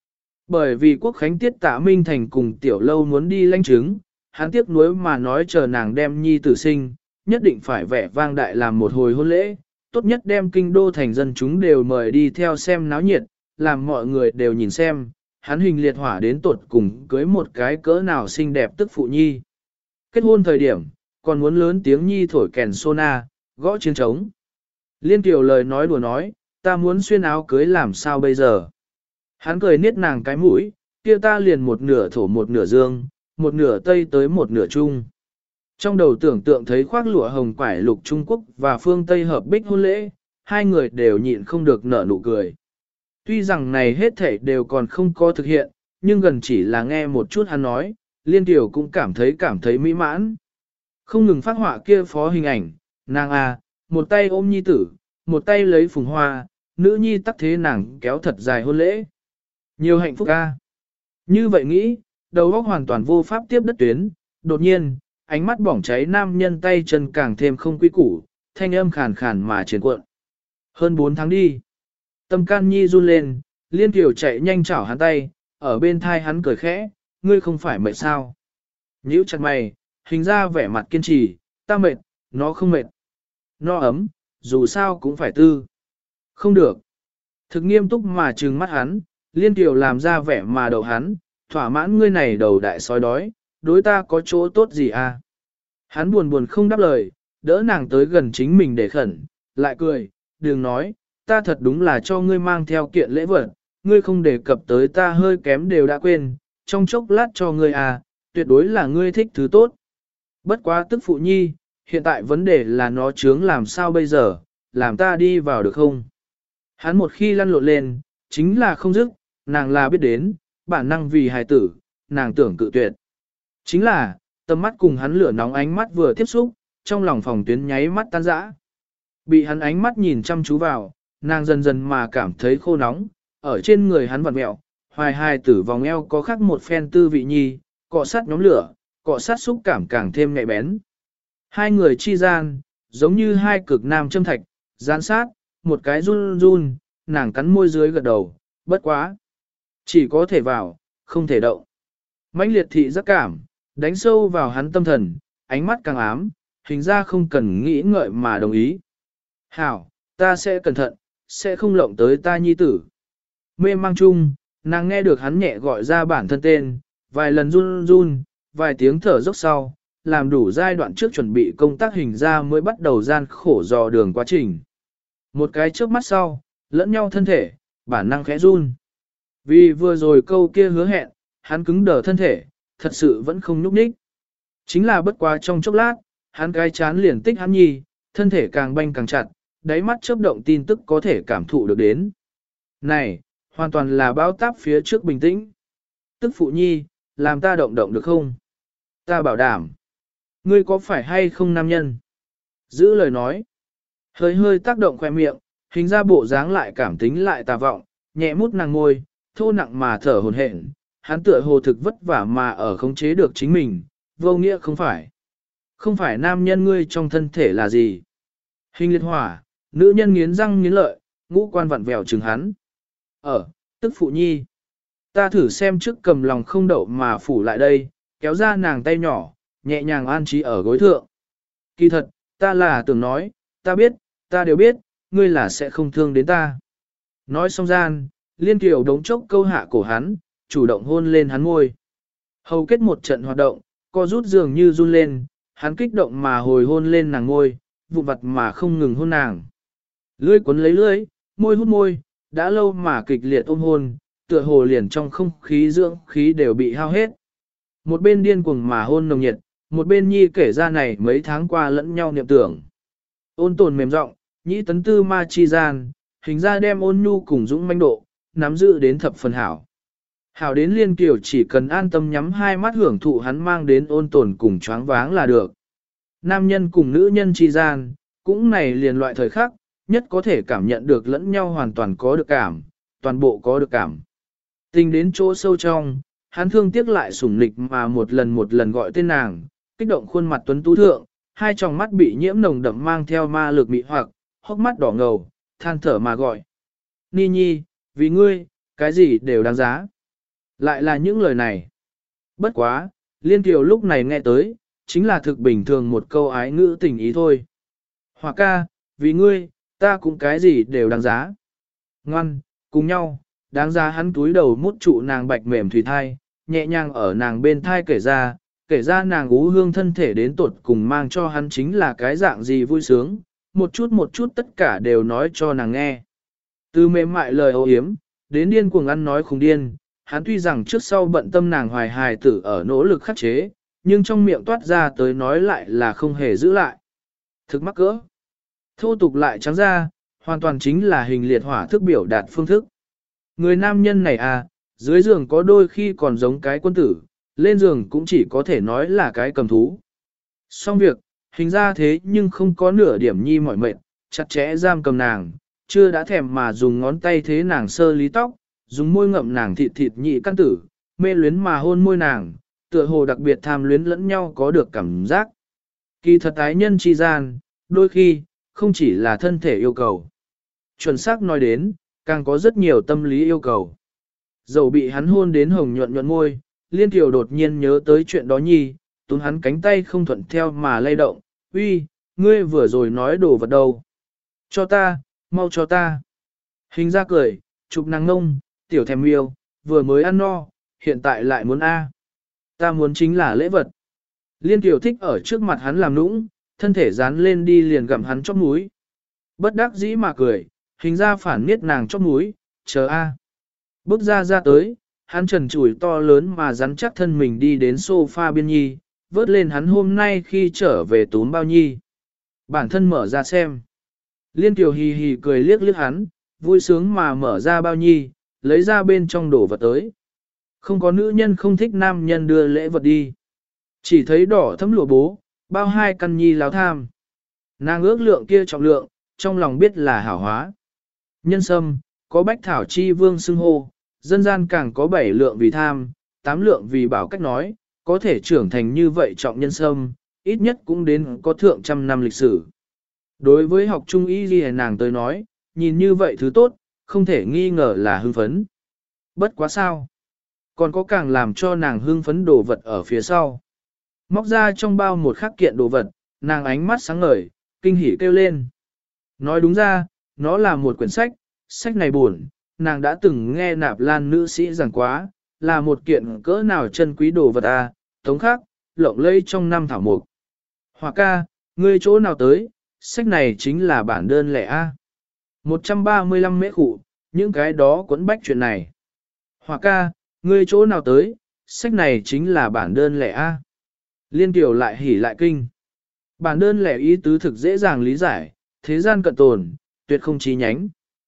Bởi vì quốc khánh tiết Tạ Minh Thành cùng tiểu lâu muốn đi lãnh chứng, hắn tiếc nuối mà nói chờ nàng đem nhi tử sinh, nhất định phải vẻ vang đại làm một hồi hôn lễ, tốt nhất đem kinh đô thành dân chúng đều mời đi theo xem náo nhiệt, làm mọi người đều nhìn xem, hắn hình liệt hỏa đến tột cùng cưới một cái cỡ nào xinh đẹp tức phụ nhi. Kết hôn thời điểm, còn muốn lớn tiếng nhi thổi kèn sona, gõ chiêng trống. Liên Kiều lời nói đùa nói, ta muốn xuyên áo cưới làm sao bây giờ. Hắn cười niết nàng cái mũi, kia ta liền một nửa thổ một nửa dương, một nửa tây tới một nửa trung. Trong đầu tưởng tượng thấy khoác lụa hồng quải lục Trung Quốc và phương Tây hợp bích hôn lễ, hai người đều nhịn không được nở nụ cười. Tuy rằng này hết thảy đều còn không có thực hiện, nhưng gần chỉ là nghe một chút hắn nói, Liên Kiều cũng cảm thấy cảm thấy mỹ mãn. Không ngừng phát họa kia phó hình ảnh, nàng à, một tay ôm nhi tử, một tay lấy phùng hoa, nữ nhi tắc thế nàng kéo thật dài hôn lễ. Nhiều hạnh phúc a. Như vậy nghĩ, đầu óc hoàn toàn vô pháp tiếp đất tuyến, đột nhiên, ánh mắt bỏng cháy nam nhân tay chân càng thêm không quy củ, thanh âm khàn khàn mà triển cuộn. Hơn bốn tháng đi. Tâm can nhi run lên, Liên Kiều chạy nhanh chảo hắn tay, ở bên thai hắn cười khẽ, ngươi không phải mệt sao. Nhíu chặt mày, hình ra vẻ mặt kiên trì, ta mệt, nó không mệt. Nó ấm, dù sao cũng phải tư. Không được. Thực nghiêm túc mà trừng mắt hắn, Liên Kiều làm ra vẻ mà đậu hắn, thỏa mãn ngươi này đầu đại sói đói, đối ta có chỗ tốt gì à? Hắn buồn buồn không đáp lời, đỡ nàng tới gần chính mình để khẩn, lại cười, đừng nói, ta thật đúng là cho ngươi mang theo kiện lễ vật, ngươi không đề cập tới ta hơi kém đều đã quên, trong chốc lát cho ngươi à, tuyệt đối là ngươi thích thứ tốt. Bất quá tức phụ nhi, hiện tại vấn đề là nó chướng làm sao bây giờ, làm ta đi vào được không? Hắn một khi lăn lộn lên, chính là không dứt, nàng là biết đến, bản năng vì hài tử, nàng tưởng cự tuyệt. Chính là, tầm mắt cùng hắn lửa nóng ánh mắt vừa tiếp xúc, trong lòng phòng tuyến nháy mắt tan rã. Bị hắn ánh mắt nhìn chăm chú vào, nàng dần dần mà cảm thấy khô nóng, ở trên người hắn vặn mẹo, hoài hài tử vòng eo có khắc một phen tư vị nhi, cọ sát nhóm lửa, cọ sát xúc cảm càng thêm nhạy bén. Hai người chi gian, giống như hai cực nam châm thạch, gián sát, một cái run run, nàng cắn môi dưới gật đầu, bất quá. Chỉ có thể vào, không thể động. Mãnh liệt thị giác cảm, đánh sâu vào hắn tâm thần, ánh mắt càng ám, hình ra không cần nghĩ ngợi mà đồng ý. Hảo, ta sẽ cẩn thận, sẽ không lộng tới ta nhi tử. Mê mang chung, nàng nghe được hắn nhẹ gọi ra bản thân tên, vài lần run run, vài tiếng thở dốc sau, làm đủ giai đoạn trước chuẩn bị công tác hình ra mới bắt đầu gian khổ dò đường quá trình. Một cái trước mắt sau, lẫn nhau thân thể, bản năng khẽ run. Vì vừa rồi câu kia hứa hẹn, hắn cứng đờ thân thể, thật sự vẫn không nhúc nhích. Chính là bất quá trong chốc lát, hắn cái chán liền tích hắn nhi, thân thể càng banh càng chặt, đáy mắt chớp động tin tức có thể cảm thụ được đến. Này, hoàn toàn là báo táp phía trước bình tĩnh. Tức phụ nhi, làm ta động động được không? Ta bảo đảm. Ngươi có phải hay không nam nhân? Giữ lời nói. Hơi hơi tác động khoe miệng, hình ra bộ dáng lại cảm tính lại tà vọng, nhẹ mút nàng ngôi, thô nặng mà thở hồn hển. Hắn tựa hồ thực vất vả mà ở khống chế được chính mình, vô nghĩa không phải. Không phải nam nhân ngươi trong thân thể là gì? Hình liệt hỏa, nữ nhân nghiến răng nghiến lợi, ngũ quan vặn vẹo chừng hắn. Ở, tức phụ nhi. Ta thử xem trước cầm lòng không đậu mà phủ lại đây, kéo ra nàng tay nhỏ, nhẹ nhàng an trí ở gối thượng. Kỳ thật, ta là tưởng nói, ta biết, ta đều biết, ngươi là sẽ không thương đến ta. Nói xong gian, Liên Kiều đống chốc câu hạ cổ hắn, chủ động hôn lên hắn môi. Hầu kết một trận hoạt động, co rút dường như run lên, hắn kích động mà hồi hôn lên nàng môi, vụ vặt mà không ngừng hôn nàng. Lưỡi cuốn lấy lưỡi, môi hút môi, đã lâu mà kịch liệt ôm hôn, tựa hồ liền trong không khí dưỡng khí đều bị hao hết. Một bên điên cuồng mà hôn nồng nhiệt, một bên nhi kể ra này mấy tháng qua lẫn nhau niệm tưởng. Ôn tồn mềm giọng, nhĩ tấn tư ma chi gian, hình ra đem ôn nhu cùng dũng manh độ, nắm giữ đến thập phần hảo. Hảo đến Liên Kiều chỉ cần an tâm nhắm hai mắt hưởng thụ hắn mang đến ôn tồn cùng choáng váng là được. Nam nhân cùng nữ nhân chi gian, cũng này liền loại thời khắc, nhất có thể cảm nhận được lẫn nhau hoàn toàn có được cảm, toàn bộ có được cảm. Tình đến chỗ sâu trong, hắn thương tiếc lại sủng nịch mà một lần một lần gọi tên nàng, kích động khuôn mặt tuấn tú thượng, hai tròng mắt bị nhiễm nồng đậm mang theo ma lực mị hoặc, hốc mắt đỏ ngầu, than thở mà gọi. Ni nhi, vì ngươi, cái gì đều đáng giá. Lại là những lời này. Bất quá, Liên Kiều lúc này nghe tới, chính là thực bình thường một câu ái ngữ tình ý thôi. Hòa ca, vì ngươi, ta cũng cái gì đều đáng giá. Ngoan, cùng nhau, đáng giá hắn túi đầu mút trụ nàng bạch mềm thủy thai, nhẹ nhàng ở nàng bên thai kể ra, kể ra nàng ú hương thân thể đến tột cùng mang cho hắn chính là cái dạng gì vui sướng, một chút một chút tất cả đều nói cho nàng nghe. Từ mềm mại lời âu yếm, đến điên cuồng ăn nói khùng điên, hắn tuy rằng trước sau bận tâm nàng hoài hài tử ở nỗ lực khắc chế, nhưng trong miệng toát ra tới nói lại là không hề giữ lại. Thực mắc cỡ. Thô tục lại trắng ra, hoàn toàn chính là hình liệt hỏa thức biểu đạt phương thức. Người nam nhân này à, dưới giường có đôi khi còn giống cái quân tử, lên giường cũng chỉ có thể nói là cái cầm thú. Xong việc, hình ra thế nhưng không có nửa điểm nhi mỏi mệt, chặt chẽ giam cầm nàng, chưa đã thèm mà dùng ngón tay thế nàng sơ lý tóc, dùng môi ngậm nàng thịt thịt nhị căn tử, mê luyến mà hôn môi nàng, tựa hồ đặc biệt tham luyến lẫn nhau có được cảm giác. Kỳ thật ái nhân chi gian, đôi khi, không chỉ là thân thể yêu cầu. Chuẩn xác nói đến, càng có rất nhiều tâm lý yêu cầu. Dầu bị hắn hôn đến hồng nhuận nhuận môi, Liên Kiều đột nhiên nhớ tới chuyện đó nhi, túm hắn cánh tay không thuận theo mà lay động, uy, ngươi vừa rồi nói đồ vật đâu. Cho ta, mau cho ta. Hình ra cười, chụp nàng ngông, tiểu thèm yêu, vừa mới ăn no, hiện tại lại muốn A. Ta muốn chính là lễ vật. Liên Kiều thích ở trước mặt hắn làm nũng, thân thể dán lên đi liền gặm hắn chóp mũi. Bất đắc dĩ mà cười, hình ra phản miết nàng chóp mũi, chờ A. Bước ra ra tới, hắn trần trụi to lớn mà rắn chắc thân mình đi đến sofa biên nhi, vớt lên hắn hôm nay khi trở về túm bao nhi. Bản thân mở ra xem. Liên Kiều hì hì cười liếc liếc hắn, vui sướng mà mở ra bao nhi, lấy ra bên trong đổ vật tới. Không có nữ nhân không thích nam nhân đưa lễ vật đi. Chỉ thấy đỏ thấm lụa bố, bao hai căn nhi láo tham. Nàng ước lượng kia trọng lượng, trong lòng biết là hảo hóa. Nhân sâm, có bách thảo chi vương xưng hô, dân gian càng có bảy lượng vì tham, tám lượng vì bảo cách nói, có thể trưởng thành như vậy trọng nhân sâm, ít nhất cũng đến có thượng trăm năm lịch sử. Đối với học trung y gì nàng tới nói, nhìn như vậy thứ tốt, không thể nghi ngờ là hưng phấn. Bất quá sao? Còn có càng làm cho nàng hưng phấn đồ vật ở phía sau. Móc ra trong bao một khắc kiện đồ vật, nàng ánh mắt sáng ngời, kinh hỉ kêu lên. Nói đúng ra, nó là một quyển sách, sách này buồn, nàng đã từng nghe Nạp Lan nữ sĩ giảng quá, là một kiện cỡ nào chân quý đồ vật à, tống khác, lộng lẫy trong năm thảo mục. Hòa ca, ngươi chỗ nào tới, sách này chính là bản đơn lẻ A. một trăm ba mươi lăm mễ khụ, những cái đó quấn bách chuyện này. Hòa ca, ngươi chỗ nào tới, sách này chính là bản đơn lẻ A. Liên Kiều lại hỉ lại kinh. Bản đơn lẻ ý tứ thực dễ dàng lý giải, thế gian cận tồn, tuyệt không chi nhánh.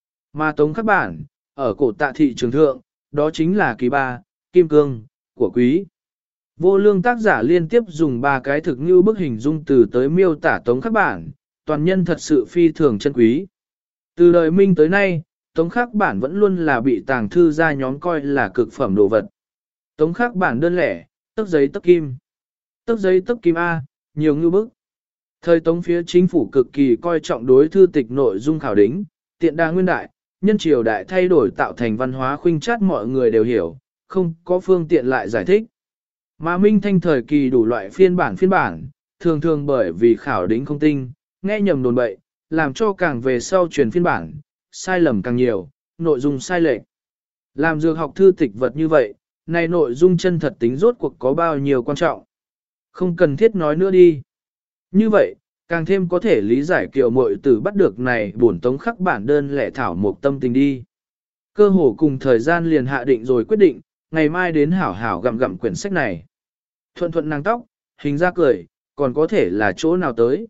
Mà tống khắc bản, ở cổ tạ thị trường thượng, đó chính là kỳ ba, kim cương, của quý. Vô lương tác giả liên tiếp dùng ba cái thực như bức hình dung từ tới miêu tả tống khắc bản, toàn nhân thật sự phi thường chân quý. Từ đời Minh tới nay, tống khắc bản vẫn luôn là bị tàng thư gia nhóm coi là cực phẩm đồ vật. Tống khắc bản đơn lẻ, tấc giấy tấc kim. Tấc giấy tấc kim A, nhiều như bức. Thời tống phía chính phủ cực kỳ coi trọng đối thư tịch nội dung khảo đính, tiện đa nguyên đại, nhân triều đại thay đổi tạo thành văn hóa khuynh chát mọi người đều hiểu, không có phương tiện lại giải thích. Mà Minh Thanh thời kỳ đủ loại phiên bản phiên bản, thường thường bởi vì khảo đính không tinh, nghe nhầm đồn bậy, làm cho càng về sau truyền phiên bản, sai lầm càng nhiều, nội dung sai lệch. Làm dược học thư tịch vật như vậy, này nội dung chân thật tính rốt cuộc có bao nhiêu quan trọng. Không cần thiết nói nữa đi. Như vậy, càng thêm có thể lý giải kiều muội tử bắt được này bổn tống khắc bản đơn lẻ thảo một tâm tình đi. Cơ hồ cùng thời gian liền hạ định rồi quyết định, ngày mai đến hảo hảo gặm gặm quyển sách này. Thuận thuận nàng tóc, hình ra cười, còn có thể là chỗ nào tới.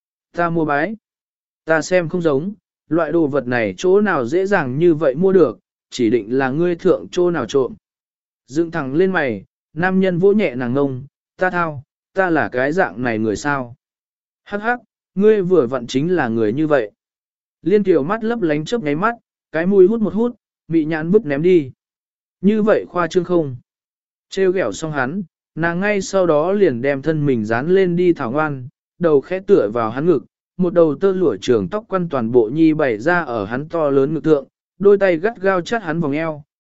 Ta mua bái. Ta xem không giống, loại đồ vật này chỗ nào dễ dàng như vậy mua được, chỉ định là ngươi thượng chỗ nào trộm. Dựng thẳng lên mày, nam nhân vỗ nhẹ nàng ngông, ta thao, ta là cái dạng này người sao. Hắc hắc, ngươi vừa vặn chính là người như vậy. Liên Kiều mắt lấp lánh chớp ngáy mắt, cái mũi hút một hút, bị nhãn vứt ném đi. Như vậy khoa trương không? Trêu ghẹo xong hắn, nàng ngay sau đó liền đem thân mình dán lên đi thảo ngoan, đầu khẽ tựa vào hắn ngực, một đầu tơ lụa trường tóc quăn toàn bộ nhi bày ra ở hắn to lớn ngực thượng, đôi tay gắt gao chát hắn vòng eo,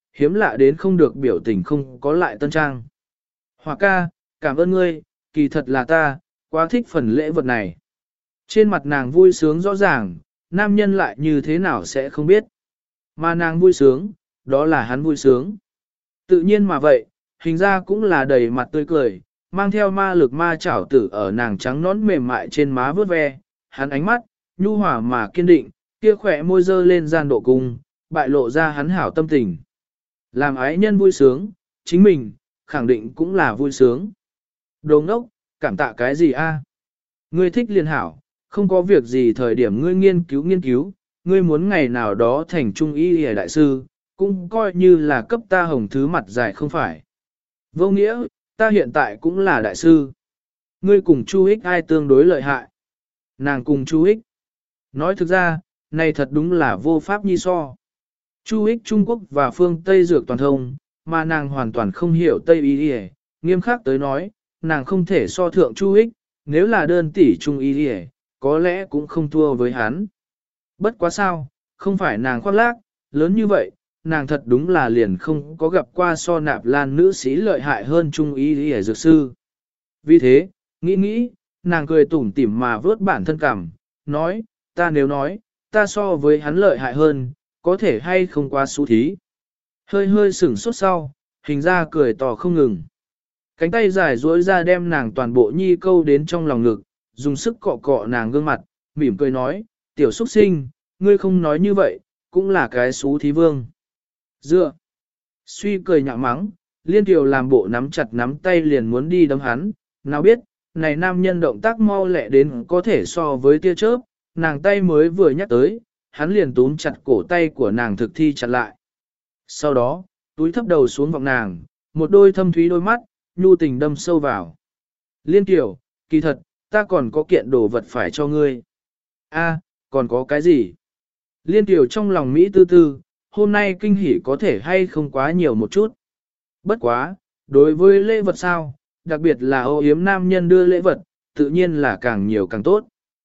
hiếm lạ đến không được biểu tình không có lại tân trang. Hòa ca, cảm ơn ngươi, kỳ thật là ta, quá thích phần lễ vật này. Trên mặt nàng vui sướng rõ ràng, nam nhân lại như thế nào sẽ không biết. Mà nàng vui sướng, đó là hắn vui sướng. Tự nhiên mà vậy, hình ra cũng là đầy mặt tươi cười, mang theo ma lực ma chảo tử ở nàng trắng nón mềm mại trên má vớt ve, hắn ánh mắt, nhu hòa mà kiên định, kia khỏe môi dơ lên gian độ cung, bại lộ ra hắn hảo tâm tình. Làm ái nhân vui sướng, chính mình, khẳng định cũng là vui sướng. Đồ ngốc, cảm tạ cái gì a? Ngươi thích liền hảo, không có việc gì thời điểm ngươi nghiên cứu nghiên cứu, ngươi muốn ngày nào đó thành trung y hề đại sư, cũng coi như là cấp ta hồng thứ mặt dài không phải. Vô nghĩa, ta hiện tại cũng là đại sư. Ngươi cùng Chu Hích ai tương đối lợi hại? Nàng cùng Chu Hích. Nói thực ra, này thật đúng là vô pháp nhi so. Chu Hích Trung Quốc và phương Tây dược toàn thông, mà nàng hoàn toàn không hiểu Tây y hề, nghiêm khắc tới nói, nàng không thể so thượng Chu Hích, nếu là đơn tỷ Trung y hề, có lẽ cũng không thua với hắn. Bất quá sao, không phải nàng khoác lác, lớn như vậy, nàng thật đúng là liền không có gặp qua so nạp lan nữ sĩ lợi hại hơn trung y y dược sư. Vì thế, nghĩ nghĩ, nàng cười tủm tỉm mà vớt bản thân cảm, nói, ta nếu nói, ta so với hắn lợi hại hơn, có thể hay không quá xú thí. Hơi hơi sửng sốt sau, hình ra cười tỏ không ngừng. Cánh tay dài duỗi ra đem nàng toàn bộ nhi câu đến trong lòng ngực, dùng sức cọ cọ nàng gương mặt, mỉm cười nói, tiểu xuất sinh, ngươi không nói như vậy, cũng là cái xú thí vương. Dựa. Suy cười nhạo mắng, Liên Kiều làm bộ nắm chặt nắm tay liền muốn đi đấm hắn, nào biết, này nam nhân động tác mau lẹ đến có thể so với tia chớp, nàng tay mới vừa nhắc tới, hắn liền túm chặt cổ tay của nàng thực thi chặt lại. Sau đó, túi thấp đầu xuống vọng nàng, một đôi thâm thúy đôi mắt, nhu tình đâm sâu vào. Liên Kiều, kỳ thật, ta còn có kiện đồ vật phải cho ngươi. A, còn có cái gì? Liên Kiều trong lòng Mỹ tư tư, hôm nay kinh hỉ có thể hay không quá nhiều một chút. Bất quá, đối với lễ vật sao, đặc biệt là ô yếm nam nhân đưa lễ vật, tự nhiên là càng nhiều càng tốt.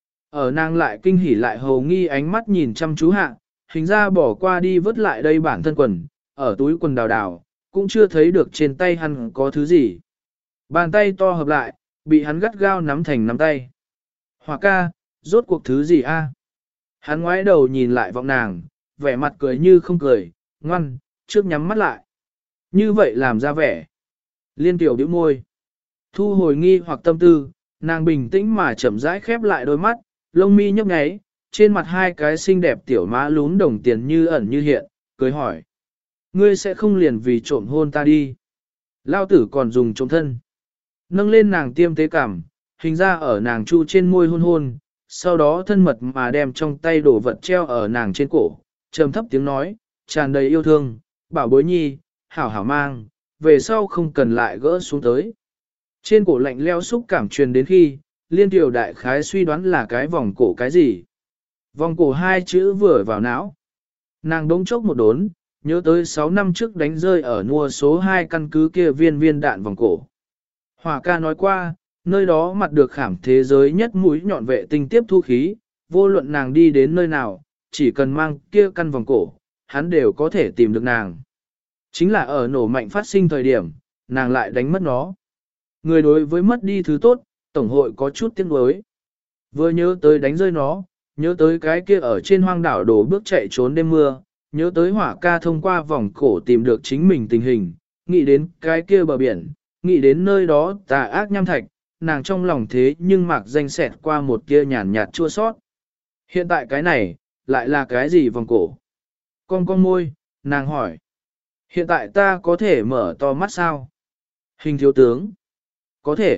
Ở nàng lại kinh hỉ lại hầu nghi ánh mắt nhìn chăm chú hạ, hình ra bỏ qua đi vứt lại đây bản thân quần, ở túi quần đào đào, cũng chưa thấy được trên tay hắn có thứ gì. Bàn tay to hợp lại, bị hắn gắt gao nắm thành nắm tay. Hòa ca, rốt cuộc thứ gì a? Hắn ngoái đầu nhìn lại vọng nàng, vẻ mặt cười như không cười, ngoan, trước nhắm mắt lại. Như vậy làm ra vẻ. Liên Tiểu bĩu môi. Thu hồi nghi hoặc tâm tư, nàng bình tĩnh mà chậm rãi khép lại đôi mắt, lông mi nhấp nháy, trên mặt hai cái xinh đẹp tiểu má lún đồng tiền như ẩn như hiện, cười hỏi. Ngươi sẽ không liền vì trộm hôn ta đi. Lao tử còn dùng trộm thân. Nâng lên nàng tiêm tế cảm, hình ra ở nàng chu trên môi hôn hôn, sau đó thân mật mà đem trong tay đổ vật treo ở nàng trên cổ, trầm thấp tiếng nói, tràn đầy yêu thương, bảo bối nhi, hảo hảo mang, về sau không cần lại gỡ xuống tới. Trên cổ lạnh leo xúc cảm truyền đến khi, Liên Tiểu đại khái suy đoán là cái vòng cổ cái gì. Vòng cổ hai chữ vừa vào não. Nàng đống chốc một đốn, nhớ tới sáu năm trước đánh rơi ở mua số hai căn cứ kia viên viên đạn vòng cổ. Hòa ca nói qua, nơi đó mặt được khảm thế giới nhất mũi nhọn vệ tinh tiếp thu khí, vô luận nàng đi đến nơi nào, chỉ cần mang kia căn vòng cổ, hắn đều có thể tìm được nàng. Chính là ở nổ mạnh phát sinh thời điểm, nàng lại đánh mất nó. Người đối với mất đi thứ tốt, Tổng hội có chút tiếc nuối. Vừa nhớ tới đánh rơi nó, nhớ tới cái kia ở trên hoang đảo đổ bước chạy trốn đêm mưa, nhớ tới hỏa ca thông qua vòng cổ tìm được chính mình tình hình, nghĩ đến cái kia bờ biển, nghĩ đến nơi đó tà ác nham thạch, nàng trong lòng thế nhưng mạc danh xẹt qua một kia nhàn nhạt chua sót. Hiện tại cái này, lại là cái gì vòng cổ? Con con môi, nàng hỏi. Hiện tại ta có thể mở to mắt sao? Hình thiếu tướng. Có thể.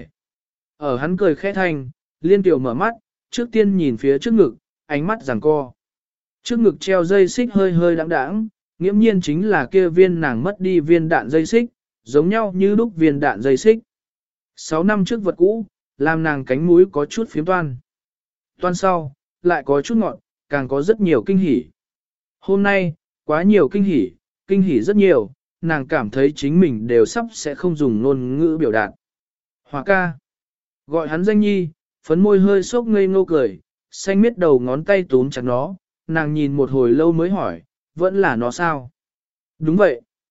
Ở hắn cười khẽ thanh, Liên Tiểu mở mắt, trước tiên nhìn phía trước ngực, ánh mắt giằng co. Trước ngực treo dây xích hơi hơi đãng đãng, nghiễm nhiên chính là kia viên nàng mất đi viên đạn dây xích, giống nhau như lúc viên đạn dây xích. Sáu năm trước vật cũ, làm nàng cánh mũi có chút phiếm toan. Toan sau, lại có chút ngọn, càng có rất nhiều kinh hỉ. Hôm nay, quá nhiều kinh hỉ, kinh hỉ rất nhiều, nàng cảm thấy chính mình đều sắp sẽ không dùng ngôn ngữ biểu đạt. Hòa ca. Gọi hắn danh nhi, phấn môi hơi sốc ngây ngô cười, xanh miết đầu ngón tay túm chặt nó, nàng nhìn một hồi lâu mới hỏi, vẫn là nó sao? Đúng vậy.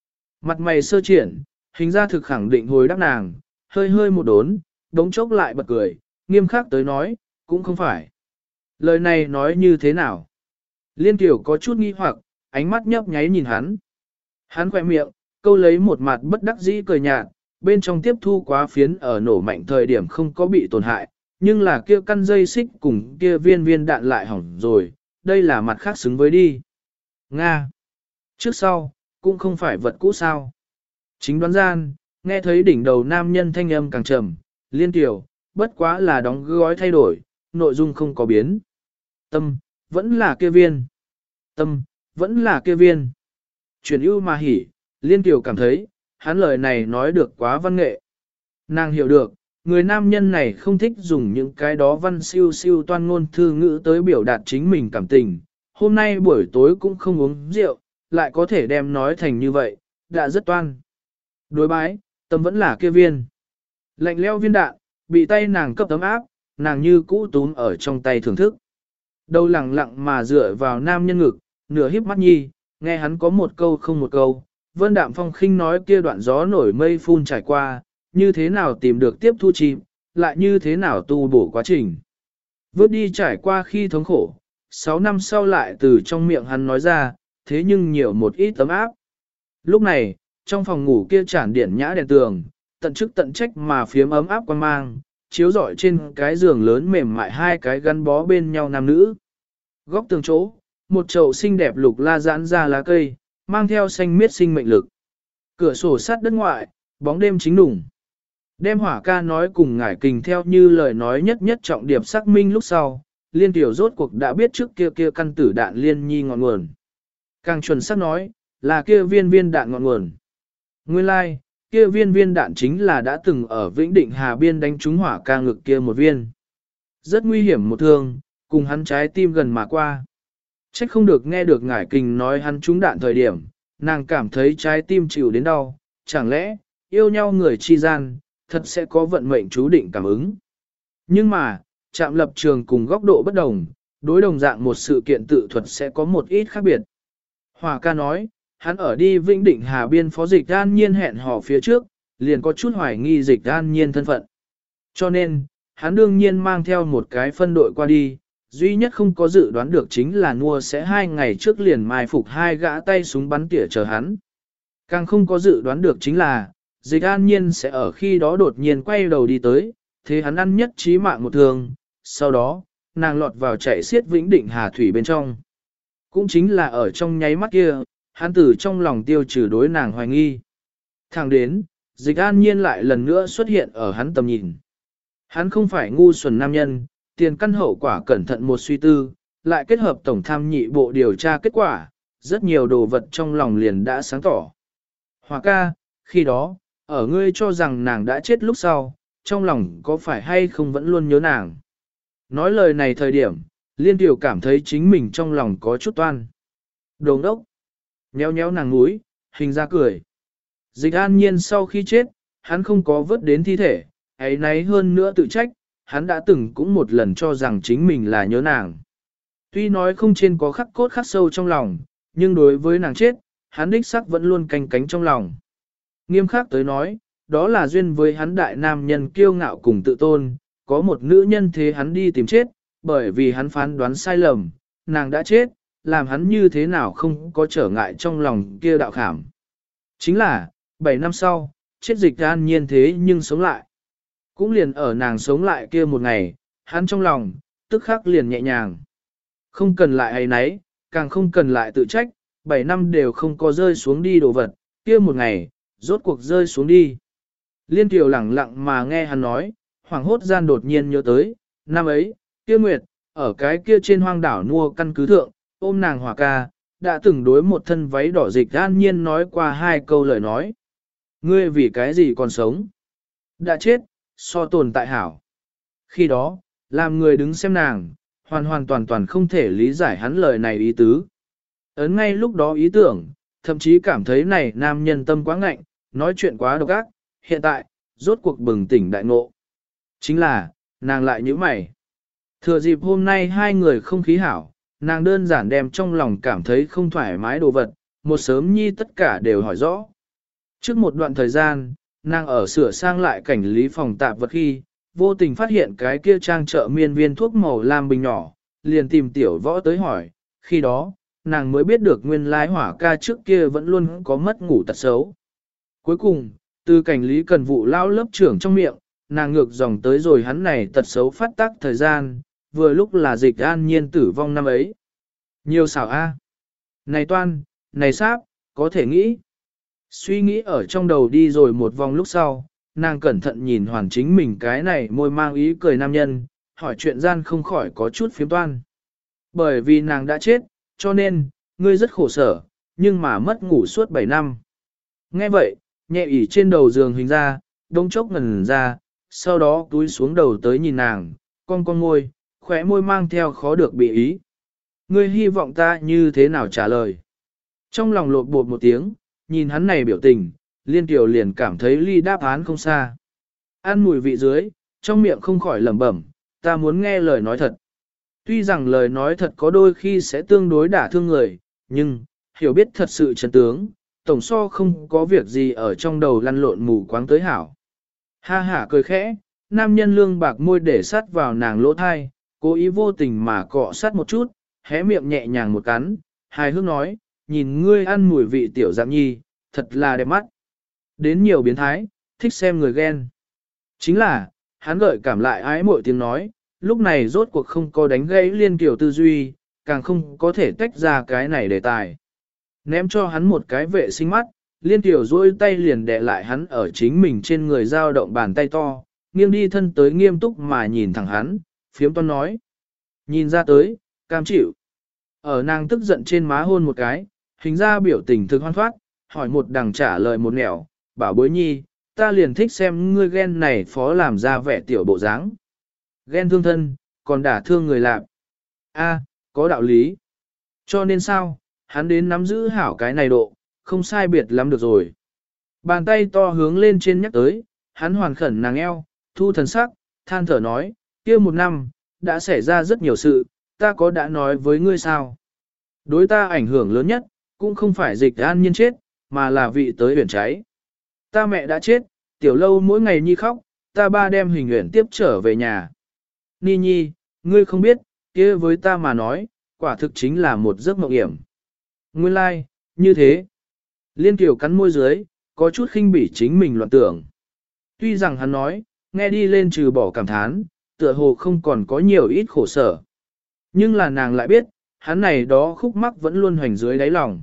Mặt mày sơ triển, hình ra thực khẳng định hồi đáp nàng, hơi hơi một đốn, đống chốc lại bật cười, nghiêm khắc tới nói, cũng không phải. Lời này nói như thế nào? Liên Tiểu có chút nghi hoặc, ánh mắt nhấp nháy nhìn hắn. Hắn khỏe miệng, câu lấy một mặt bất đắc dĩ cười nhạt, bên trong tiếp thu quá phiến ở nổ mạnh thời điểm không có bị tổn hại, nhưng là kia căn dây xích cùng kia viên viên đạn lại hỏng rồi, đây là mặt khác xứng với đi. Nga. Trước sau, cũng không phải vật cũ sao. Chính đoán gian, nghe thấy đỉnh đầu nam nhân thanh âm càng trầm, Liên Tiểu, bất quá là đóng gói thay đổi, nội dung không có biến. Tâm, vẫn là kia viên. Tâm, vẫn là kia viên. Chuyển ưu mà hỉ, Liên Tiểu cảm thấy, hắn lời này nói được quá văn nghệ. Nàng hiểu được, người nam nhân này không thích dùng những cái đó văn siêu siêu toan ngôn thư ngữ tới biểu đạt chính mình cảm tình. Hôm nay buổi tối cũng không uống rượu, lại có thể đem nói thành như vậy, đã rất toan. Đối bái, tâm vẫn là kia viên. Lạnh leo viên đạn, bị tay nàng cấp tấm áp, nàng như cũ túm ở trong tay thưởng thức. Đầu lặng lặng mà dựa vào nam nhân ngực, nửa híp mắt nhi, nghe hắn có một câu không một câu. Vân Đạm Phong khinh nói kia đoạn gió nổi mây phun trải qua, như thế nào tìm được tiếp thu chìm, lại như thế nào tu bổ quá trình. Vớt đi trải qua khi thống khổ, sáu năm sau lại từ trong miệng hắn nói ra, thế nhưng nhiều một ít tấm áp. Lúc này, trong phòng ngủ kia chản điển nhã đèn tường, tận chức tận trách mà phiếm ấm áp quan mang, chiếu rọi trên cái giường lớn mềm mại hai cái gắn bó bên nhau nam nữ. Góc tường chỗ, một chậu xinh đẹp lục la giãn ra lá cây, mang theo xanh miết sinh mệnh lực. Cửa sổ sát đất ngoại, bóng đêm chính đủng. Đem hỏa ca nói cùng ngải kình theo như lời nói nhất nhất trọng điểm xác minh lúc sau, Liên Tiểu rốt cuộc đã biết trước kia kia căn tử đạn liên nhi ngọn nguồn. Càng chuẩn xác nói, là kia viên viên đạn ngọn nguồn. Nguyên lai, like, kia viên viên đạn chính là đã từng ở Vĩnh Định Hà Biên đánh trúng hỏa ca ngực kia một viên. Rất nguy hiểm một thương, cùng hắn trái tim gần mà qua. Trách không được nghe được ngải kình nói hắn trúng đạn thời điểm, nàng cảm thấy trái tim chịu đến đau, chẳng lẽ, yêu nhau người chi gian, thật sẽ có vận mệnh chú định cảm ứng. Nhưng mà, chạm lập trường cùng góc độ bất đồng, đối đồng dạng một sự kiện tự thuật sẽ có một ít khác biệt. Hòa ca nói, hắn ở đi Vĩnh Định Hà Biên phó Dịch An Nhiên hẹn hò phía trước, liền có chút hoài nghi Dịch An Nhiên thân phận. Cho nên, hắn đương nhiên mang theo một cái phân đội qua đi, duy nhất không có dự đoán được chính là Nua sẽ hai ngày trước liền mai phục hai gã tay súng bắn tỉa chờ hắn. Càng không có dự đoán được chính là, Dịch An Nhiên sẽ ở khi đó đột nhiên quay đầu đi tới, thế hắn ăn nhất chí mạng một thương, sau đó, nàng lọt vào chạy xiết Vĩnh Định Hà Thủy bên trong. Cũng chính là ở trong nháy mắt kia, hắn từ trong lòng tiêu trừ đối nàng hoài nghi. Thẳng đến, Dịch An Nhiên lại lần nữa xuất hiện ở hắn tầm nhìn. Hắn không phải ngu xuẩn nam nhân, tiền căn hậu quả cẩn thận một suy tư, lại kết hợp tổng tham nhị bộ điều tra kết quả, rất nhiều đồ vật trong lòng liền đã sáng tỏ. Hòa ca, khi đó, ở ngươi cho rằng nàng đã chết lúc sau, trong lòng có phải hay không vẫn luôn nhớ nàng. Nói lời này thời điểm, Liên Tiểu cảm thấy chính mình trong lòng có chút toan. Đồ đốc, nhéo nhéo nàng mũi, hình ra cười. Dịch An Nhiên sau khi chết, hắn không có vớt đến thi thể, ấy nấy hơn nữa tự trách, hắn đã từng cũng một lần cho rằng chính mình là nhớ nàng. Tuy nói không trên có khắc cốt khắc sâu trong lòng, nhưng đối với nàng chết, hắn đích sắc vẫn luôn canh cánh trong lòng. Nghiêm khắc tới nói, đó là duyên với hắn đại nam nhân kiêu ngạo cùng tự tôn, có một nữ nhân thế hắn đi tìm chết, bởi vì hắn phán đoán sai lầm, nàng đã chết, làm hắn như thế nào không có trở ngại trong lòng kia đạo khảm. Chính là, bảy năm sau, chết Dịch An Nhiên thế nhưng sống lại. Cũng liền ở nàng sống lại kia một ngày, hắn trong lòng, tức khắc liền nhẹ nhàng. Không cần lại ấy nấy, càng không cần lại tự trách, bảy năm đều không có rơi xuống đi đồ vật, kia một ngày, rốt cuộc rơi xuống đi. Liên Tiểu lẳng lặng mà nghe hắn nói, hoảng hốt gian đột nhiên nhớ tới, năm ấy, kia Nguyệt, ở cái kia trên hoang đảo Nua căn cứ thượng, ôm nàng Hòa ca, đã từng đối một thân váy đỏ Dịch An Nhiên nói qua hai câu lời nói. Ngươi vì cái gì còn sống? Đã chết, so tồn tại hảo. Khi đó, làm người đứng xem nàng, hoàn hoàn toàn toàn không thể lý giải hắn lời này ý tứ. Ấn ngay lúc đó ý tưởng, thậm chí cảm thấy này nam nhân tâm quá ngạnh, nói chuyện quá độc ác, hiện tại, rốt cuộc bừng tỉnh đại ngộ. Chính là, nàng lại nhíu mày. Thừa dịp hôm nay hai người không khí hảo, nàng đơn giản đem trong lòng cảm thấy không thoải mái đồ vật, một sớm nhi tất cả đều hỏi rõ. Trước một đoạn thời gian, nàng ở sửa sang lại cảnh lý phòng tạp vật khi, vô tình phát hiện cái kia trang chợ miên viên thuốc màu lam bình nhỏ, liền tìm tiểu võ tới hỏi, khi đó, nàng mới biết được nguyên lai hỏa ca trước kia vẫn luôn có mất ngủ tật xấu. Cuối cùng, từ cảnh lý cần vụ lao lớp trưởng trong miệng, nàng ngược dòng tới rồi hắn này tật xấu phát tác thời gian, vừa lúc là dịch an nhiên tử vong năm ấy. Nhiều xảo a, Này toan, này sáp, có thể nghĩ. Suy nghĩ ở trong đầu đi rồi một vòng lúc sau, nàng cẩn thận nhìn hoàn chính mình cái này môi mang ý cười nam nhân, hỏi chuyện gian không khỏi có chút phiếm toan. Bởi vì nàng đã chết, cho nên, ngươi rất khổ sở, nhưng mà mất ngủ suốt bảy năm. Nghe vậy, nhẹ ỉ trên đầu giường hình ra, đông chốc ngần ra, sau đó túi xuống đầu tới nhìn nàng, con con môi, khóe môi mang theo khó được bị ý. Ngươi hy vọng ta như thế nào trả lời? Trong lòng lột bột một tiếng, nhìn hắn này biểu tình, Liên Kiều liền cảm thấy ly đáp án không xa. Ăn mùi vị dưới, trong miệng không khỏi lẩm bẩm, ta muốn nghe lời nói thật. Tuy rằng lời nói thật có đôi khi sẽ tương đối đả thương người, nhưng, hiểu biết thật sự chân tướng, tổng so không có việc gì ở trong đầu lăn lộn mù quáng tới hảo. Ha hả cười khẽ, nam nhân lương bạc môi để sát vào nàng lỗ thai, cố ý vô tình mà cọ sát một chút, hé miệng nhẹ nhàng một cắn, hài hước nói, nhìn ngươi ăn mùi vị tiểu dạng nhi, thật là đẹp mắt. Đến nhiều biến thái, thích xem người ghen. Chính là, hắn gợi cảm lại ái mội tiếng nói, lúc này rốt cuộc không có đánh gãy Liên Kiều tư duy, càng không có thể tách ra cái này đề tài. Ném cho hắn một cái vệ sinh mắt, Liên Kiều duỗi tay liền đè lại hắn ở chính mình trên người dao động bàn tay to, nghiêng đi thân tới nghiêm túc mà nhìn thẳng hắn, phiếm toan nói. Nhìn ra tới, cam chịu. Ở nàng tức giận trên má hôn một cái, hình ra biểu tình thực hoan thoát, hỏi một đằng trả lời một nẻo, bảo bối nhi, ta liền thích xem ngươi ghen này phó làm ra vẻ tiểu bộ dáng. Ghen thương thân, còn đả thương người lạc. A, có đạo lý. Cho nên sao, hắn đến nắm giữ hảo cái này độ, không sai biệt lắm được rồi. Bàn tay to hướng lên trên nhắc tới, hắn hoàn khẩn nàng eo, thu thần sắc, than thở nói, kia một năm, đã xảy ra rất nhiều sự, ta có đã nói với ngươi sao. Đối ta ảnh hưởng lớn nhất, cũng không phải dịch an nhiên chết, mà là vị tới huyền cháy. Ta mẹ đã chết, tiểu lâu mỗi ngày nhi khóc, ta ba đem hình huyền tiếp trở về nhà. Ni nhi, ngươi không biết, kia với ta mà nói, quả thực chính là một giấc mộng hiểm. Nguyên lai, like, như thế. Liên Kiều cắn môi dưới, có chút khinh bỉ chính mình loạn tưởng. Tuy rằng hắn nói, nghe đi lên trừ bỏ cảm thán, tựa hồ không còn có nhiều ít khổ sở. Nhưng là nàng lại biết, hắn này đó khúc mắc vẫn luôn hoành dưới đáy lòng.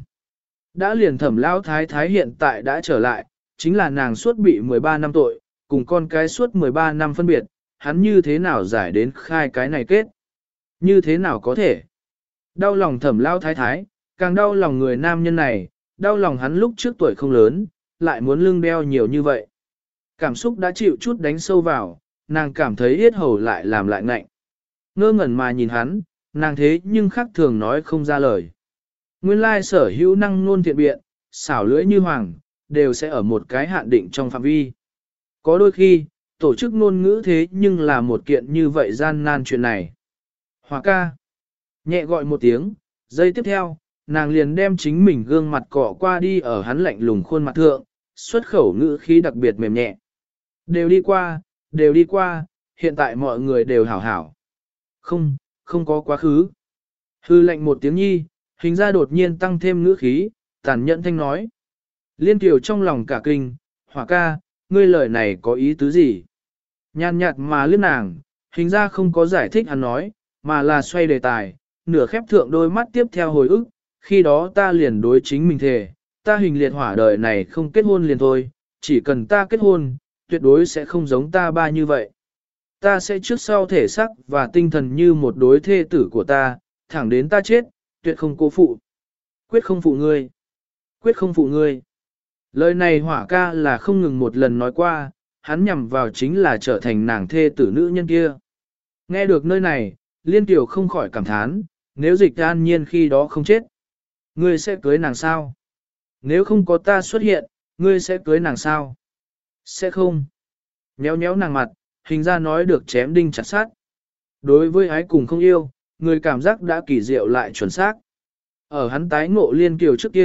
Đã liền thẩm lao thái thái hiện tại đã trở lại, chính là nàng suốt bị mười ba năm tội, cùng con cái suốt mười ba năm phân biệt, hắn như thế nào giải đến khai cái này kết? Như thế nào có thể? Đau lòng thẩm lao thái thái, càng đau lòng người nam nhân này, đau lòng hắn lúc trước tuổi không lớn, lại muốn lưng đeo nhiều như vậy. Cảm xúc đã chịu chút đánh sâu vào, nàng cảm thấy yết hầu lại làm lại ngạnh. Ngơ ngẩn mà nhìn hắn, nàng thế nhưng khác thường nói không ra lời. Nguyên lai sở hữu năng nôn thiện biện, xảo lưỡi như hoàng, đều sẽ ở một cái hạn định trong phạm vi. Có đôi khi, tổ chức ngôn ngữ thế nhưng là một kiện như vậy gian nan chuyện này. Hòa ca. Nhẹ gọi một tiếng, giây tiếp theo, nàng liền đem chính mình gương mặt cọ qua đi ở hắn lạnh lùng khuôn mặt thượng, xuất khẩu ngữ khí đặc biệt mềm nhẹ. Đều đi qua, đều đi qua, hiện tại mọi người đều hảo hảo. Không, không có quá khứ. Hư lệnh một tiếng nhi, hình ra đột nhiên tăng thêm ngữ khí, tàn nhẫn thanh nói. Liên Kiều trong lòng cả kinh, Hỏa ca, ngươi lời này có ý tứ gì? Nhàn nhạt mà liếc nàng, hình ra không có giải thích hắn nói, mà là xoay đề tài, nửa khép thượng đôi mắt tiếp theo hồi ức, khi đó ta liền đối chính mình thề, ta hình liệt hỏa đời này không kết hôn liền thôi, chỉ cần ta kết hôn, tuyệt đối sẽ không giống ta ba như vậy. Ta sẽ trước sau thể sắc và tinh thần như một đối thê tử của ta, thẳng đến ta chết, tuyệt không cố phụ. Quyết không phụ ngươi. Quyết không phụ ngươi. Lời này Hỏa ca là không ngừng một lần nói qua, hắn nhằm vào chính là trở thành nàng thê tử nữ nhân kia. Nghe được nơi này, Liên Kiều không khỏi cảm thán, nếu dịch an nhiên khi đó không chết, ngươi sẽ cưới nàng sao? Nếu không có ta xuất hiện, ngươi sẽ cưới nàng sao? Sẽ không. Nhéo nhéo nàng mặt, hình ra nói được chém đinh chặt sát. Đối với ái cùng không yêu, người cảm giác đã kỳ diệu lại chuẩn xác. Ở hắn tái ngộ Liên Kiều trước kia,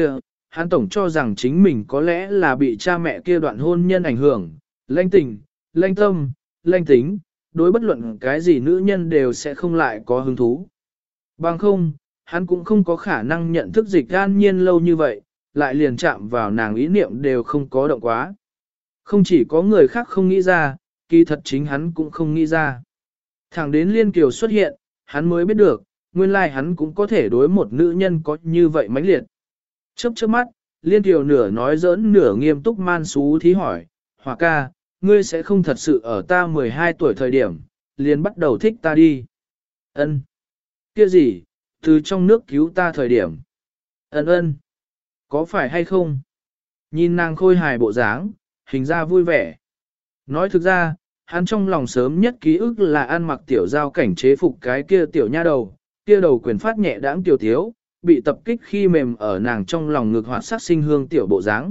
hắn tổng cho rằng chính mình có lẽ là bị cha mẹ kia đoạn hôn nhân ảnh hưởng, lanh tình, lanh tâm, lanh tính, đối bất luận cái gì nữ nhân đều sẽ không lại có hứng thú. Bằng không, hắn cũng không có khả năng nhận thức Dịch An Nhiên lâu như vậy, lại liền chạm vào nàng ý niệm đều không có động quá. Không chỉ có người khác không nghĩ ra, kỳ thật chính hắn cũng không nghĩ ra. Thẳng đến Liên Kiều xuất hiện, hắn mới biết được, nguyên lai hắn cũng có thể đối một nữ nhân có như vậy mãnh liệt. Chớp chớp mắt, Liên Kiều nửa nói giỡn nửa nghiêm túc man xú thí hỏi, Hòa ca, ngươi sẽ không thật sự ở ta mười hai tuổi thời điểm, liền bắt đầu thích ta đi. Ân, kia gì, từ trong nước cứu ta thời điểm. Ân ân, có phải hay không? Nhìn nàng khôi hài bộ dáng, hình ra vui vẻ. Nói thực ra, hắn trong lòng sớm nhất ký ức là ăn mặc tiểu giao cảnh chế phục cái kia tiểu nha đầu, kia đầu quyền phát nhẹ đãng tiểu thiếu, bị tập kích khi mềm ở nàng trong lòng ngực hoạt sắc sinh hương tiểu bộ dáng.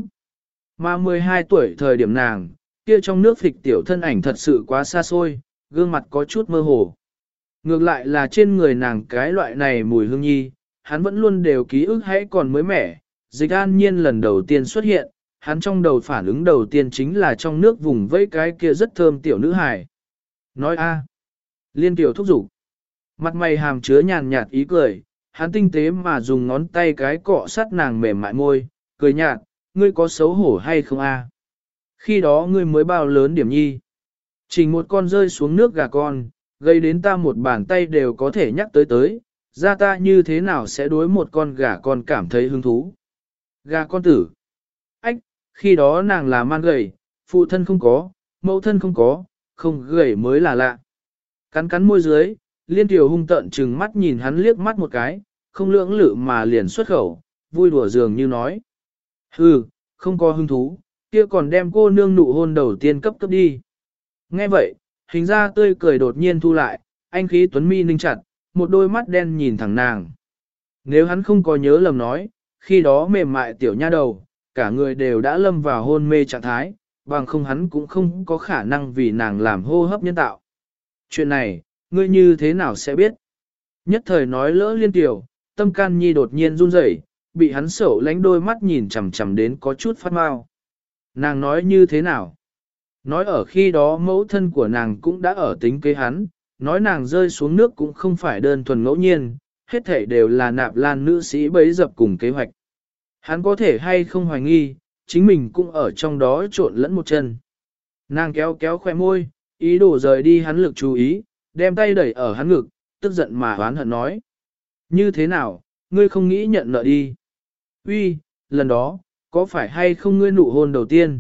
Mà mười hai tuổi thời điểm nàng, kia trong nước phịch tiểu thân ảnh thật sự quá xa xôi, gương mặt có chút mơ hồ. Ngược lại là trên người nàng cái loại này mùi hương nhi, hắn vẫn luôn đều ký ức hãy còn mới mẻ. Dịch An Nhiên lần đầu tiên xuất hiện, hắn trong đầu phản ứng đầu tiên chính là trong nước vùng vẫy cái kia rất thơm tiểu nữ hài. Nói a, Liên Kiều thúc giục. Mặt mày hàm chứa nhàn nhạt ý cười, hắn tinh tế mà dùng ngón tay cái cọ sát nàng mềm mại môi, cười nhạt, ngươi có xấu hổ hay không a? Khi đó ngươi mới bao lớn điểm nhi. Chỉ một con rơi xuống nước gà con, gây đến ta một bàn tay đều có thể nhắc tới tới, ra ta như thế nào sẽ đối một con gà con cảm thấy hứng thú. Gà con tử. Ách, khi đó nàng là man gầy, phụ thân không có, mẫu thân không có, không gầy mới là lạ. Cắn cắn môi dưới, Liên Kiều hung tợn trừng mắt nhìn hắn liếc mắt một cái, không lưỡng lự mà liền xuất khẩu, vui đùa dường như nói. Hừ, không có hứng thú, kia còn đem cô nương nụ hôn đầu tiên cấp cấp đi. Nghe vậy, hình ra tươi cười đột nhiên thu lại, anh khí tuấn mi ninh chặt, một đôi mắt đen nhìn thẳng nàng. Nếu hắn không có nhớ lầm nói, khi đó mềm mại tiểu nha đầu, cả người đều đã lâm vào hôn mê trạng thái, bằng không hắn cũng không có khả năng vì nàng làm hô hấp nhân tạo. Chuyện này, ngươi như thế nào sẽ biết? Nhất thời nói lỡ Liên Kiều, tâm can nhi đột nhiên run rẩy, bị hắn sầu lánh đôi mắt nhìn chằm chằm đến có chút phát mau. Nàng nói như thế nào? Nói ở khi đó mẫu thân của nàng cũng đã ở tính kế hắn, nói nàng rơi xuống nước cũng không phải đơn thuần ngẫu nhiên, hết thảy đều là Nạp Lan nữ sĩ bấy dập cùng kế hoạch. Hắn có thể hay không hoài nghi, chính mình cũng ở trong đó trộn lẫn một chân. Nàng kéo kéo khoe môi, ý đồ rời đi hắn lực chú ý, đem tay đẩy ở hắn ngực, tức giận mà oán hận nói. Như thế nào, ngươi không nghĩ nhận nợ đi? Uy, lần đó, có phải hay không ngươi nụ hôn đầu tiên?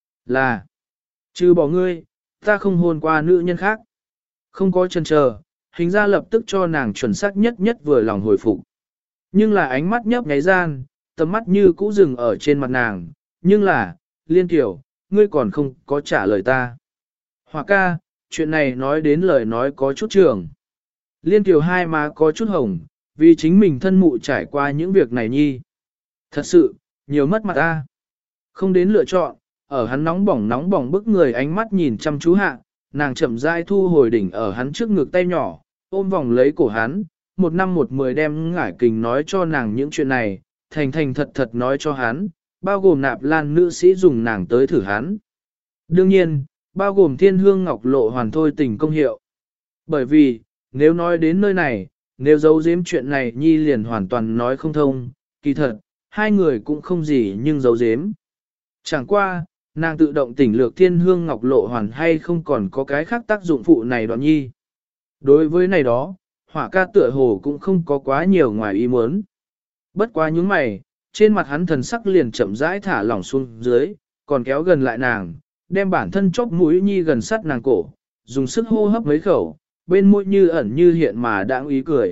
Là, trừ bỏ ngươi, ta không hôn qua nữ nhân khác. Không có chần chờ, hình ra lập tức cho nàng chuẩn xác nhất nhất vừa lòng hồi phục. Nhưng là ánh mắt nhấp nháy gian, tầm mắt như cũ dừng ở trên mặt nàng, nhưng là, Liên Kiều, ngươi còn không có trả lời ta. Hòa ca, chuyện này nói đến lời nói có chút trường. Liên Kiều hai má có chút hồng, vì chính mình thân mụ trải qua những việc này nhi. Thật sự, nhiều mất mặt ta. Không đến lựa chọn, ở hắn nóng bỏng nóng bỏng bức người ánh mắt nhìn chăm chú hạ, nàng chậm rãi thu hồi đỉnh ở hắn trước ngực tay nhỏ, ôm vòng lấy cổ hắn, một năm một mười đem ngải kình nói cho nàng những chuyện này, thành thành thật thật nói cho hắn, bao gồm Nạp Lan nữ sĩ dùng nàng tới thử hắn. Đương nhiên, bao gồm thiên hương ngọc lộ hoàn thôi tình công hiệu. Bởi vì, nếu nói đến nơi này, nếu giấu giếm chuyện này nhi liền hoàn toàn nói không thông, kỳ thật, hai người cũng không gì nhưng giấu giếm. Chẳng qua, nàng tự động tỉnh lược thiên hương ngọc lộ hoàn hay không còn có cái khác tác dụng phụ này đoạn nhi. Đối với này đó, hỏa ca tựa hồ cũng không có quá nhiều ngoài ý muốn. Bất quá những mày, trên mặt hắn thần sắc liền chậm rãi thả lỏng xuống dưới, còn kéo gần lại nàng, đem bản thân chóp mũi nhi gần sát nàng cổ, dùng sức hô hấp mấy khẩu, bên môi như ẩn như hiện mà đãng ý cười.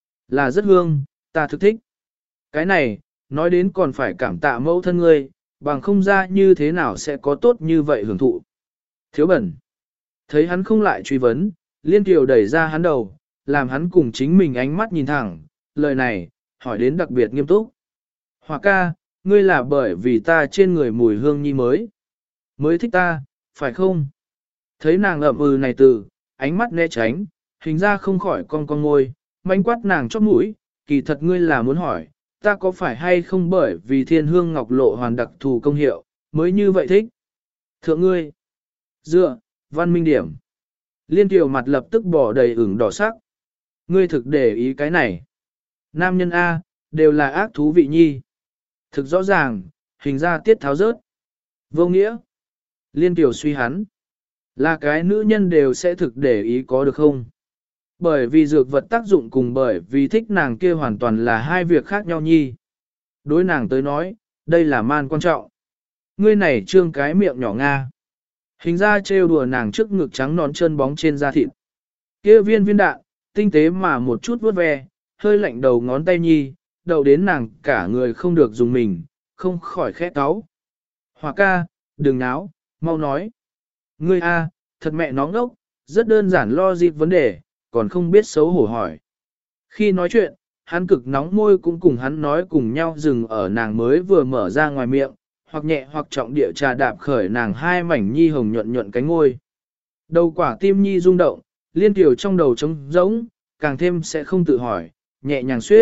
Là rất hương, ta thực thích. Cái này, nói đến còn phải cảm tạ mẫu thân ngươi, bằng không ra như thế nào sẽ có tốt như vậy hưởng thụ. Thiếu bẩn. Thấy hắn không lại truy vấn, Liên Kiều đẩy ra hắn đầu, làm hắn cùng chính mình ánh mắt nhìn thẳng, lời này, hỏi đến đặc biệt nghiêm túc. Hòa ca, ngươi là bởi vì ta trên người mùi hương nhi mới. Mới thích ta, phải không? Thấy nàng ậm ừ này từ, ánh mắt né tránh, hình ra không khỏi cong cong môi, manh quát nàng chóp mũi, kỳ thật ngươi là muốn hỏi, ta có phải hay không bởi vì thiên hương ngọc lộ hoàn đặc thù công hiệu, mới như vậy thích. Thượng ngươi, dựa, văn minh điểm. Liên Kiều mặt lập tức bỏ đầy ửng đỏ sắc. Ngươi thực để ý cái này. Nam nhân A, đều là ác thú vị nhi. Thực rõ ràng, hình ra tiết tháo rớt. Vô nghĩa. Liên Kiều suy hắn. Là cái nữ nhân đều sẽ thực để ý có được không? Bởi vì dược vật tác dụng cùng bởi vì thích nàng kia hoàn toàn là hai việc khác nhau nhi. Đối nàng tới nói, đây là man quan trọng. Ngươi này trương cái miệng nhỏ Nga. Hình ra trêu đùa nàng trước ngực trắng nón chân bóng trên da thịt. Kia viên viên đạn, tinh tế mà một chút vuốt ve, hơi lạnh đầu ngón tay nhi, đầu đến nàng cả người không được dùng mình, không khỏi khẽ cáu. Hòa ca, đừng náo, mau nói. Ngươi a, thật mẹ nó ngốc, rất đơn giản lo dịp vấn đề, còn không biết xấu hổ hỏi. Khi nói chuyện, hắn cực nóng môi cũng cùng hắn nói cùng nhau dừng ở nàng mới vừa mở ra ngoài miệng, hoặc nhẹ hoặc trọng địa trà đạp khởi nàng hai mảnh nhi hồng nhuận nhuận cánh ngôi. Đầu quả tim nhi rung động, Liên Kiều trong đầu trống rỗng, càng thêm sẽ không tự hỏi, nhẹ nhàng suyết.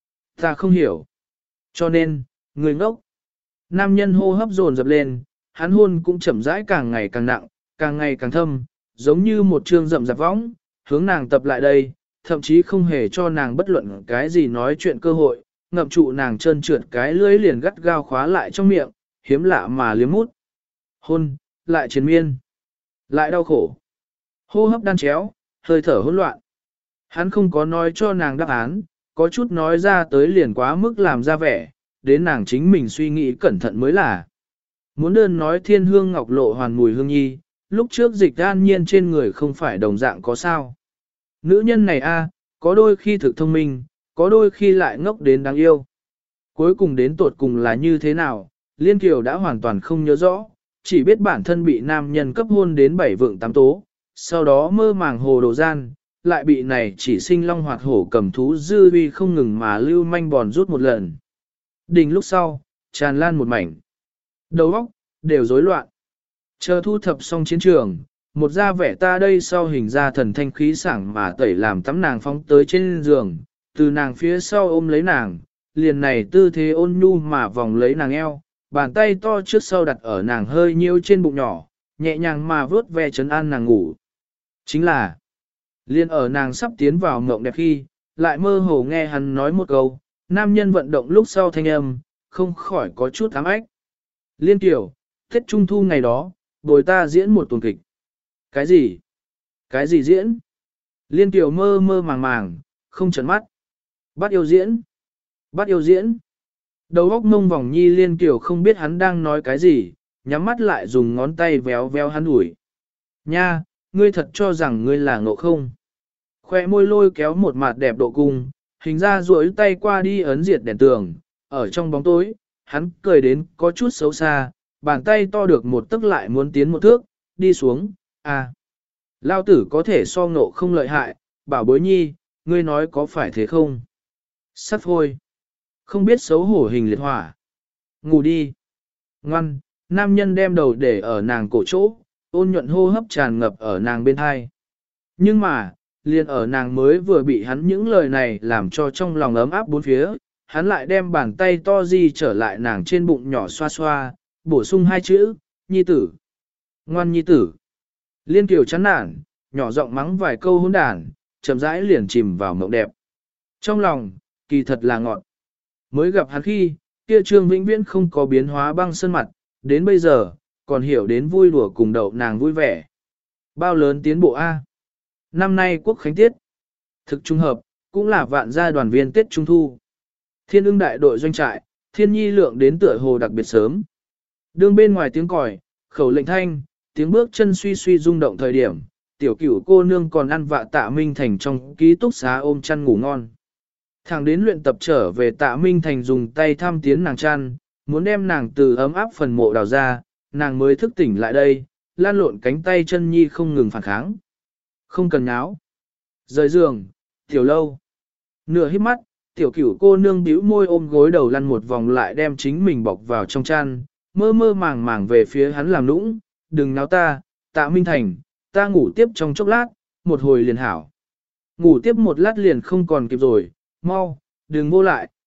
Ta không hiểu. Cho nên, người ngốc. Nam nhân hô hấp dồn dập lên, hắn hôn cũng chậm rãi càng ngày càng nặng, càng ngày càng thâm, giống như một trương rậm rạp võng, hướng nàng tập lại đây, thậm chí không hề cho nàng bất luận cái gì nói chuyện cơ hội, ngậm trụ nàng trơn trượt cái lưỡi liền gắt gao khóa lại trong miệng, hiếm lạ mà liếm mút. Hôn, lại triền miên, lại đau khổ. Hô hấp đan chéo, hơi thở hỗn loạn. Hắn không có nói cho nàng đáp án, có chút nói ra tới liền quá mức làm ra vẻ, đến nàng chính mình suy nghĩ cẩn thận mới là. Muốn đơn nói thiên hương ngọc lộ hoàn mùi hương nhi, lúc trước dịch an nhiên trên người không phải đồng dạng có sao. Nữ nhân này a, có đôi khi thực thông minh, có đôi khi lại ngốc đến đáng yêu. Cuối cùng đến tột cùng là như thế nào, Liên Kiều đã hoàn toàn không nhớ rõ, chỉ biết bản thân bị nam nhân cấp hôn đến bảy vượng tám tố, sau đó mơ màng hồ đồ gian, lại bị này chỉ sinh long hoạt hổ cầm thú dư uy không ngừng mà lưu manh bòn rút một lần. Đình lúc sau, tràn lan một mảnh. Đầu óc, đều rối loạn. Chờ thu thập xong chiến trường, một da vẻ ta đây sau hình ra thần thanh khí sảng mà tẩy làm tắm nàng phóng tới trên giường, từ nàng phía sau ôm lấy nàng, liền này tư thế ôn nhu mà vòng lấy nàng eo, bàn tay to trước sau đặt ở nàng hơi nhiêu trên bụng nhỏ, nhẹ nhàng mà vớt ve trấn an nàng ngủ. Chính là, liền ở nàng sắp tiến vào mộng đẹp khi, lại mơ hồ nghe hắn nói một câu, nam nhân vận động lúc sau thanh âm, không khỏi có chút ám ách. Liên Kiều, Tết Trung Thu ngày đó, bồi ta diễn một tuần kịch. Cái gì? Cái gì diễn? Liên Kiều mơ mơ màng màng, không chấn mắt. Bắt yêu diễn. Bắt yêu diễn. Đầu óc mông vòng nhi Liên Kiều không biết hắn đang nói cái gì, nhắm mắt lại dùng ngón tay véo véo hắn ủi. Nha, ngươi thật cho rằng ngươi là ngộ không? Khoe môi lôi kéo một mặt đẹp độ cung, hình ra duỗi tay qua đi ấn diệt đèn tường, ở trong bóng tối, hắn cười đến có chút xấu xa, bàn tay to được một tức lại muốn tiến một thước, đi xuống, à. Lao tử có thể so ngộ không lợi hại, bảo bối nhi, ngươi nói có phải thế không? Sắp thôi. Không biết xấu hổ hình liệt hỏa. Ngủ đi. Ngoan, nam nhân đem đầu để ở nàng cổ chỗ, ôn nhuận hô hấp tràn ngập ở nàng bên hai. Nhưng mà, liền ở nàng mới vừa bị hắn những lời này làm cho trong lòng ấm áp bốn phía, hắn lại đem bàn tay to di trở lại nàng trên bụng nhỏ xoa xoa, bổ sung hai chữ, nhi tử. Ngoan nhi tử. Liên Kiều chán nản, nhỏ giọng mắng vài câu hỗn đản, chậm rãi liền chìm vào mộng đẹp. Trong lòng, kỳ thật là ngọt. Mới gặp hắn khi, kia Trương Vĩnh Viễn không có biến hóa băng sơn mặt, đến bây giờ, còn hiểu đến vui đùa cùng đậu nàng vui vẻ. Bao lớn tiến bộ A. Năm nay quốc khánh tiết. Thực trung hợp, cũng là vạn gia đoàn viên Tết Trung Thu. Thiên ưng đại đội doanh trại, thiên nhi lượng đến tựa hồ đặc biệt sớm. Đường bên ngoài tiếng còi, khẩu lệnh thanh, tiếng bước chân suy suy rung động thời điểm, tiểu cửu cô nương còn ăn vạ Tạ Minh Thành trong ký túc xá ôm chăn ngủ ngon. Thẳng đến luyện tập trở về Tạ Minh Thành dùng tay thăm tiến nàng chăn, muốn đem nàng từ ấm áp phần mộ đào ra, nàng mới thức tỉnh lại đây, lan lộn cánh tay chân nhi không ngừng phản kháng. Không cần náo. Rời giường, tiểu lâu. Nửa hít mắt, tiểu cửu cô nương bĩu môi ôm gối đầu lăn một vòng lại đem chính mình bọc vào trong chăn, mơ mơ màng màng về phía hắn làm nũng, đừng náo ta, Tạ Minh Thành, ta ngủ tiếp trong chốc lát, một hồi liền hảo. Ngủ tiếp một lát liền không còn kịp rồi, mau, đừng vô lại,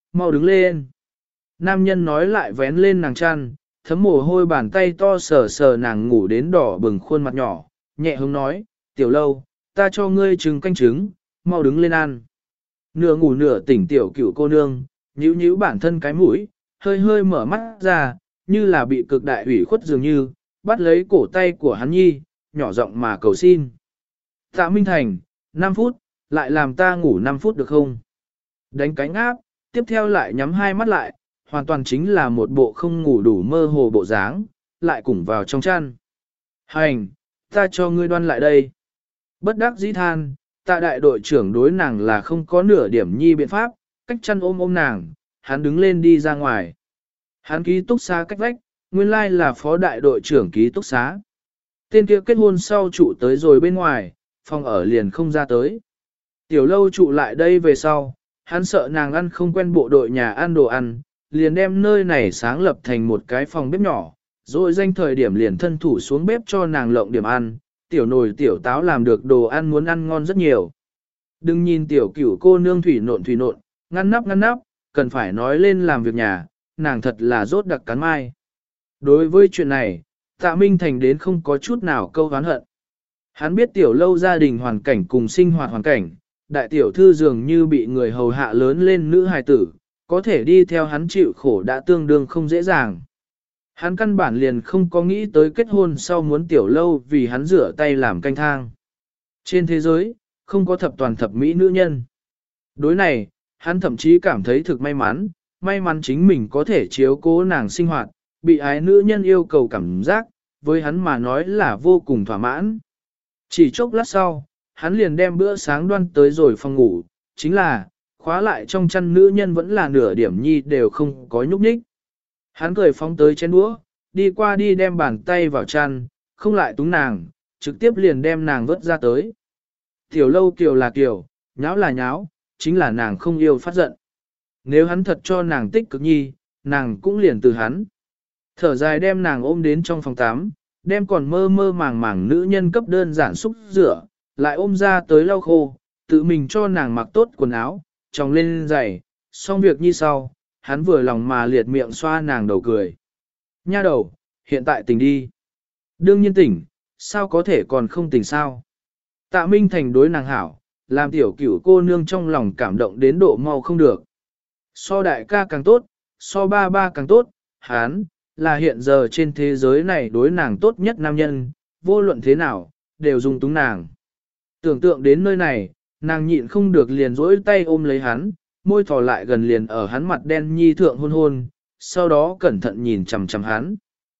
mau đứng lên. Nam nhân nói lại vén lên nàng chăn, thấm mồ hôi bàn tay to sờ sờ nàng ngủ đến đỏ bừng khuôn mặt nhỏ, nhẹ hứng nói, tiểu lâu, ta cho ngươi trứng canh trứng, mau đứng lên ăn. Nửa ngủ nửa tỉnh tiểu cửu cô nương, nhíu nhíu bản thân cái mũi, hơi hơi mở mắt ra, như là bị cực đại ủy khuất dường như, bắt lấy cổ tay của hắn nhi, nhỏ giọng mà cầu xin. Tạ Minh Thành, năm phút, lại làm ta ngủ năm phút được không? Đánh cánh áp, tiếp theo lại nhắm hai mắt lại, hoàn toàn chính là một bộ không ngủ đủ mơ hồ bộ dáng, lại cùng vào trong chăn. Hành, ta cho ngươi đoan lại đây. Bất đắc dĩ than, tạ đại đội trưởng đối nàng là không có nửa điểm nhi biện pháp, cách chăn ôm ôm nàng, hắn đứng lên đi ra ngoài. Hắn ký túc xá cách vách, nguyên lai là phó đại đội trưởng ký túc xá. Tên kia kết hôn sau trụ tới rồi bên ngoài, phòng ở liền không ra tới. Tiểu lâu trụ lại đây về sau, hắn sợ nàng ăn không quen bộ đội nhà ăn đồ ăn, liền đem nơi này sáng lập thành một cái phòng bếp nhỏ, rồi danh thời điểm liền thân thủ xuống bếp cho nàng lộng điểm ăn, tiểu nồi tiểu táo làm được đồ ăn muốn ăn ngon rất nhiều. Đừng nhìn tiểu cửu cô nương thủy nộn thủy nộn, ngăn nắp ngăn nắp, cần phải nói lên làm việc nhà, nàng thật là rốt đặc cắn mai. Đối với chuyện này, Tạ Minh Thành đến không có chút nào câu oán hận. Hắn biết tiểu lâu gia đình hoàn cảnh cùng sinh hoạt hoàn cảnh, đại tiểu thư dường như bị người hầu hạ lớn lên nữ hài tử, có thể đi theo hắn chịu khổ đã tương đương không dễ dàng. Hắn căn bản liền không có nghĩ tới kết hôn sau muốn tiểu lâu vì hắn rửa tay làm canh thang. Trên thế giới, không có thập toàn thập mỹ nữ nhân. Đối này, hắn thậm chí cảm thấy thực may mắn, may mắn chính mình có thể chiếu cố nàng sinh hoạt, bị ái nữ nhân yêu cầu cảm giác, với hắn mà nói là vô cùng thỏa mãn. Chỉ chốc lát sau, hắn liền đem bữa sáng đoan tới rồi phòng ngủ, chính là, khóa lại trong chăn nữ nhân vẫn là nửa điểm nhi đều không có nhúc nhích. Hắn cười phóng tới chén đũa, đi qua đi đem bàn tay vào chăn, không lại túng nàng, trực tiếp liền đem nàng vớt ra tới. Tiểu lâu kiều là kiều, nháo là nháo, chính là nàng không yêu phát giận. Nếu hắn thật cho nàng tích cực nhi, nàng cũng liền từ hắn. Thở dài đem nàng ôm đến trong phòng tắm, đem còn mơ mơ màng màng nữ nhân cấp đơn giản xúc rửa, lại ôm ra tới lau khô, tự mình cho nàng mặc tốt quần áo, tròng lên giày, xong việc như sau, hắn vừa lòng mà liệt miệng xoa nàng đầu cười. Nha đầu, hiện tại tỉnh đi. Đương nhiên tỉnh, sao có thể còn không tỉnh sao? Tạ Minh Thành đối nàng hảo, làm tiểu cửu cô nương trong lòng cảm động đến độ mau không được. So đại ca càng tốt, so ba ba càng tốt, hắn, là hiện giờ trên thế giới này đối nàng tốt nhất nam nhân, vô luận thế nào, đều dung túng nàng. Tưởng tượng đến nơi này, nàng nhịn không được liền rỗi tay ôm lấy hắn, môi thò lại gần liền ở hắn mặt đen nhi thượng hôn hôn, sau đó cẩn thận nhìn chằm chằm hắn.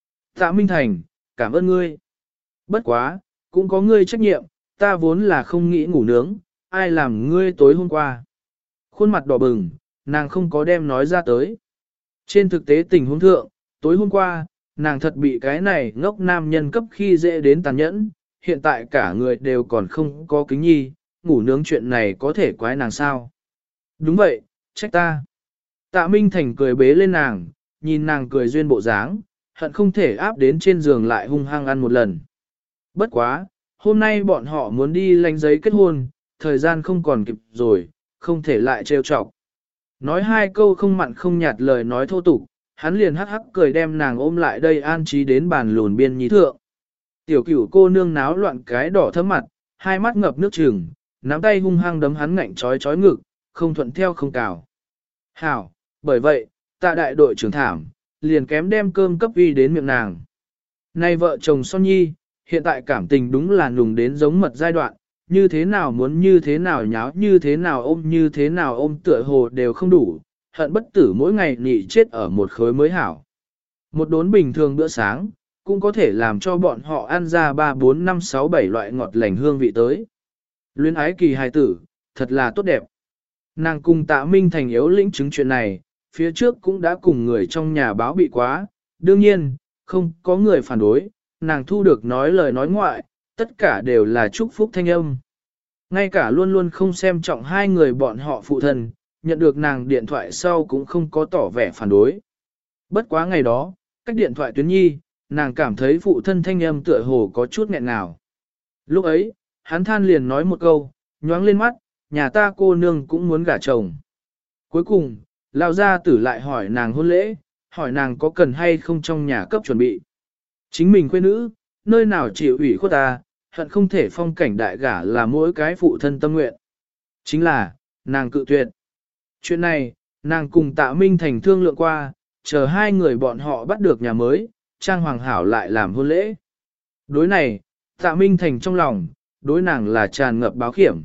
Tạ Minh Thành, cảm ơn ngươi. Bất quá, cũng có ngươi trách nhiệm, ta vốn là không nghĩ ngủ nướng, ai làm ngươi tối hôm qua. Khuôn mặt đỏ bừng, nàng không có đem nói ra tới. Trên thực tế tình huống thượng, tối hôm qua, nàng thật bị cái này ngốc nam nhân cấp khi dễ đến tàn nhẫn, hiện tại cả người đều còn không có kính nhi, ngủ nướng chuyện này có thể quái nàng sao. Đúng vậy, trách ta. Tạ Minh Thành cười bế lên nàng, nhìn nàng cười duyên bộ dáng, hận không thể áp đến trên giường lại hung hăng ăn một lần. Bất quá, hôm nay bọn họ muốn đi lãnh giấy kết hôn, thời gian không còn kịp rồi, không thể lại trêu chọc. Nói hai câu không mặn không nhạt lời nói thô tục, hắn liền hắc hắc cười đem nàng ôm lại đây an trí đến bàn lùn biên nhí thượng. Tiểu cửu cô nương náo loạn cái đỏ thấm mặt, hai mắt ngập nước trừng, nắm tay hung hăng đấm hắn ngạnh trói trói ngực, không thuận theo không cào. Hảo, bởi vậy, tạ đại đội trưởng thảm, liền kém đem cơm cấp uy đến miệng nàng. Nay vợ chồng Son Nhi, hiện tại cảm tình đúng là nùng đến giống mật giai đoạn, như thế nào muốn như thế nào nháo như thế nào ôm như thế nào ôm tựa hồ đều không đủ, hận bất tử mỗi ngày nị chết ở một khối mới hảo. Một đốn bình thường bữa sáng, cũng có thể làm cho bọn họ ăn ra ba bốn năm sáu bảy loại ngọt lành hương vị tới. Luyến ái kỳ hài tử, thật là tốt đẹp. Nàng cùng Tạ Minh Thành yếu lĩnh chứng chuyện này, phía trước cũng đã cùng người trong nhà báo bị quá, đương nhiên, không có người phản đối, nàng thu được nói lời nói ngoại, tất cả đều là chúc phúc thanh âm. Ngay cả luôn luôn không xem trọng hai người bọn họ phụ thân, nhận được nàng điện thoại sau cũng không có tỏ vẻ phản đối. Bất quá ngày đó, cách điện thoại tuyến nhi, nàng cảm thấy phụ thân thanh âm tựa hồ có chút nghẹn ngào. Lúc ấy, hắn than liền nói một câu, nhoáng lên mắt, nhà ta cô nương cũng muốn gả chồng. Cuối cùng, lao gia tử lại hỏi nàng hôn lễ, hỏi nàng có cần hay không trong nhà cấp chuẩn bị. Chính mình quê nữ, nơi nào chịu ủy khuất ta, hận không thể phong cảnh đại gả là mỗi cái phụ thân tâm nguyện. Chính là, nàng cự tuyệt. Chuyện này, nàng cùng Tạ Minh Thành thương lượng qua, chờ hai người bọn họ bắt được nhà mới, Trang Hoàng Hảo lại làm hôn lễ. Đối này, Tạ Minh Thành trong lòng, đối nàng là tràn ngập báo khiểm.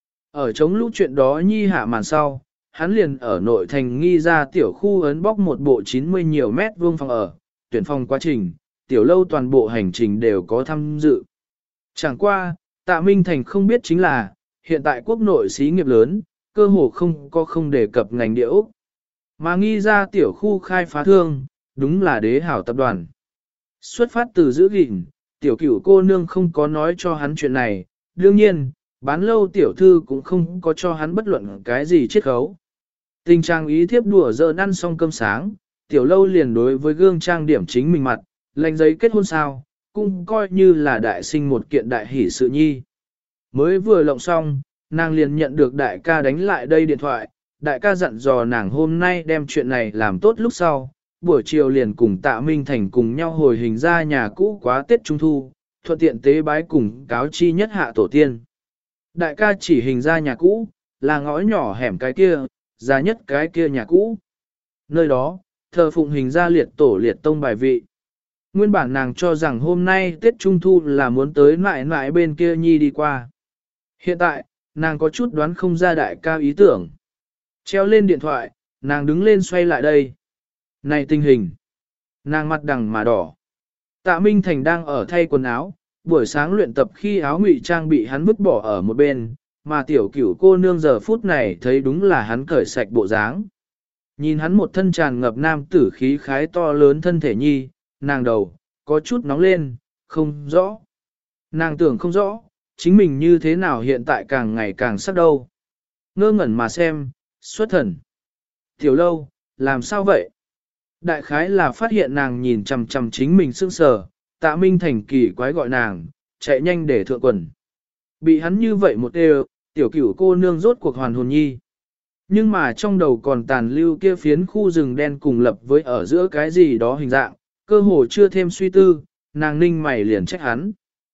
Ở chống lũ chuyện đó nhi hạ màn sau, hắn liền ở nội thành nghi ra tiểu khu ấn bóc một bộ chín mươi nhiều mét vuông phòng ở, tuyển phòng quá trình, tiểu lâu toàn bộ hành trình đều có tham dự. Chẳng qua, Tạ Minh Thành không biết chính là, hiện tại quốc nội xí nghiệp lớn, cơ hồ không có không đề cập ngành địa ốc. Mà nghi ra tiểu khu khai phá thương, đúng là đế hảo tập đoàn. Xuất phát từ giữ gìn, tiểu cửu cô nương không có nói cho hắn chuyện này, đương nhiên, bán lâu tiểu thư cũng không có cho hắn bất luận cái gì chiết khấu. Tình trạng ý thiếp đùa giỡn ăn xong cơm sáng, tiểu lâu liền đối với gương trang điểm chính mình mặt, lệnh giấy kết hôn sao, cũng coi như là đại sinh một kiện đại hỷ sự nhi. Mới vừa lộng xong, nàng liền nhận được đại ca đánh lại đây điện thoại, đại ca dặn dò nàng hôm nay đem chuyện này làm tốt lúc sau, buổi chiều liền cùng Tạ Minh Thành cùng nhau hồi hình ra nhà cũ quá Tết Trung Thu, thuận tiện tế bái cùng cáo chi nhất hạ tổ tiên. Đại ca chỉ hình ra nhà cũ, là ngõ nhỏ hẻm cái kia, ra nhất cái kia nhà cũ. Nơi đó, thờ phụng hình ra liệt tổ liệt tông bài vị. Nguyên bản nàng cho rằng hôm nay Tết Trung Thu là muốn tới mãi mãi bên kia nhi đi qua. Hiện tại, nàng có chút đoán không ra đại ca ý tưởng. Treo lên điện thoại, nàng đứng lên xoay lại đây. Này tình hình. Nàng mặt đằng mà đỏ. Tạ Minh Thành đang ở thay quần áo, buổi sáng luyện tập khi áo ngụy trang bị hắn vứt bỏ ở một bên, mà tiểu cửu cô nương giờ phút này thấy đúng là hắn cởi sạch bộ dáng. Nhìn hắn một thân tràn ngập nam tử khí khái to lớn thân thể nhi, nàng đầu, có chút nóng lên, không rõ. Nàng tưởng không rõ, chính mình như thế nào hiện tại càng ngày càng sắc đâu. Ngơ ngẩn mà xem, xuất thần. Tiểu lâu, làm sao vậy? Đại khái là phát hiện nàng nhìn chằm chằm chính mình sững sờ, Tạ Minh Thành kỳ quái gọi nàng, chạy nhanh để thượng quần. Bị hắn như vậy một đều, tiểu cửu cô nương rốt cuộc hoàn hồn nhi. Nhưng mà trong đầu còn tàn lưu kia phiến khu rừng đen cùng lập với ở giữa cái gì đó hình dạng, cơ hồ chưa thêm suy tư, nàng ninh mày liền trách hắn.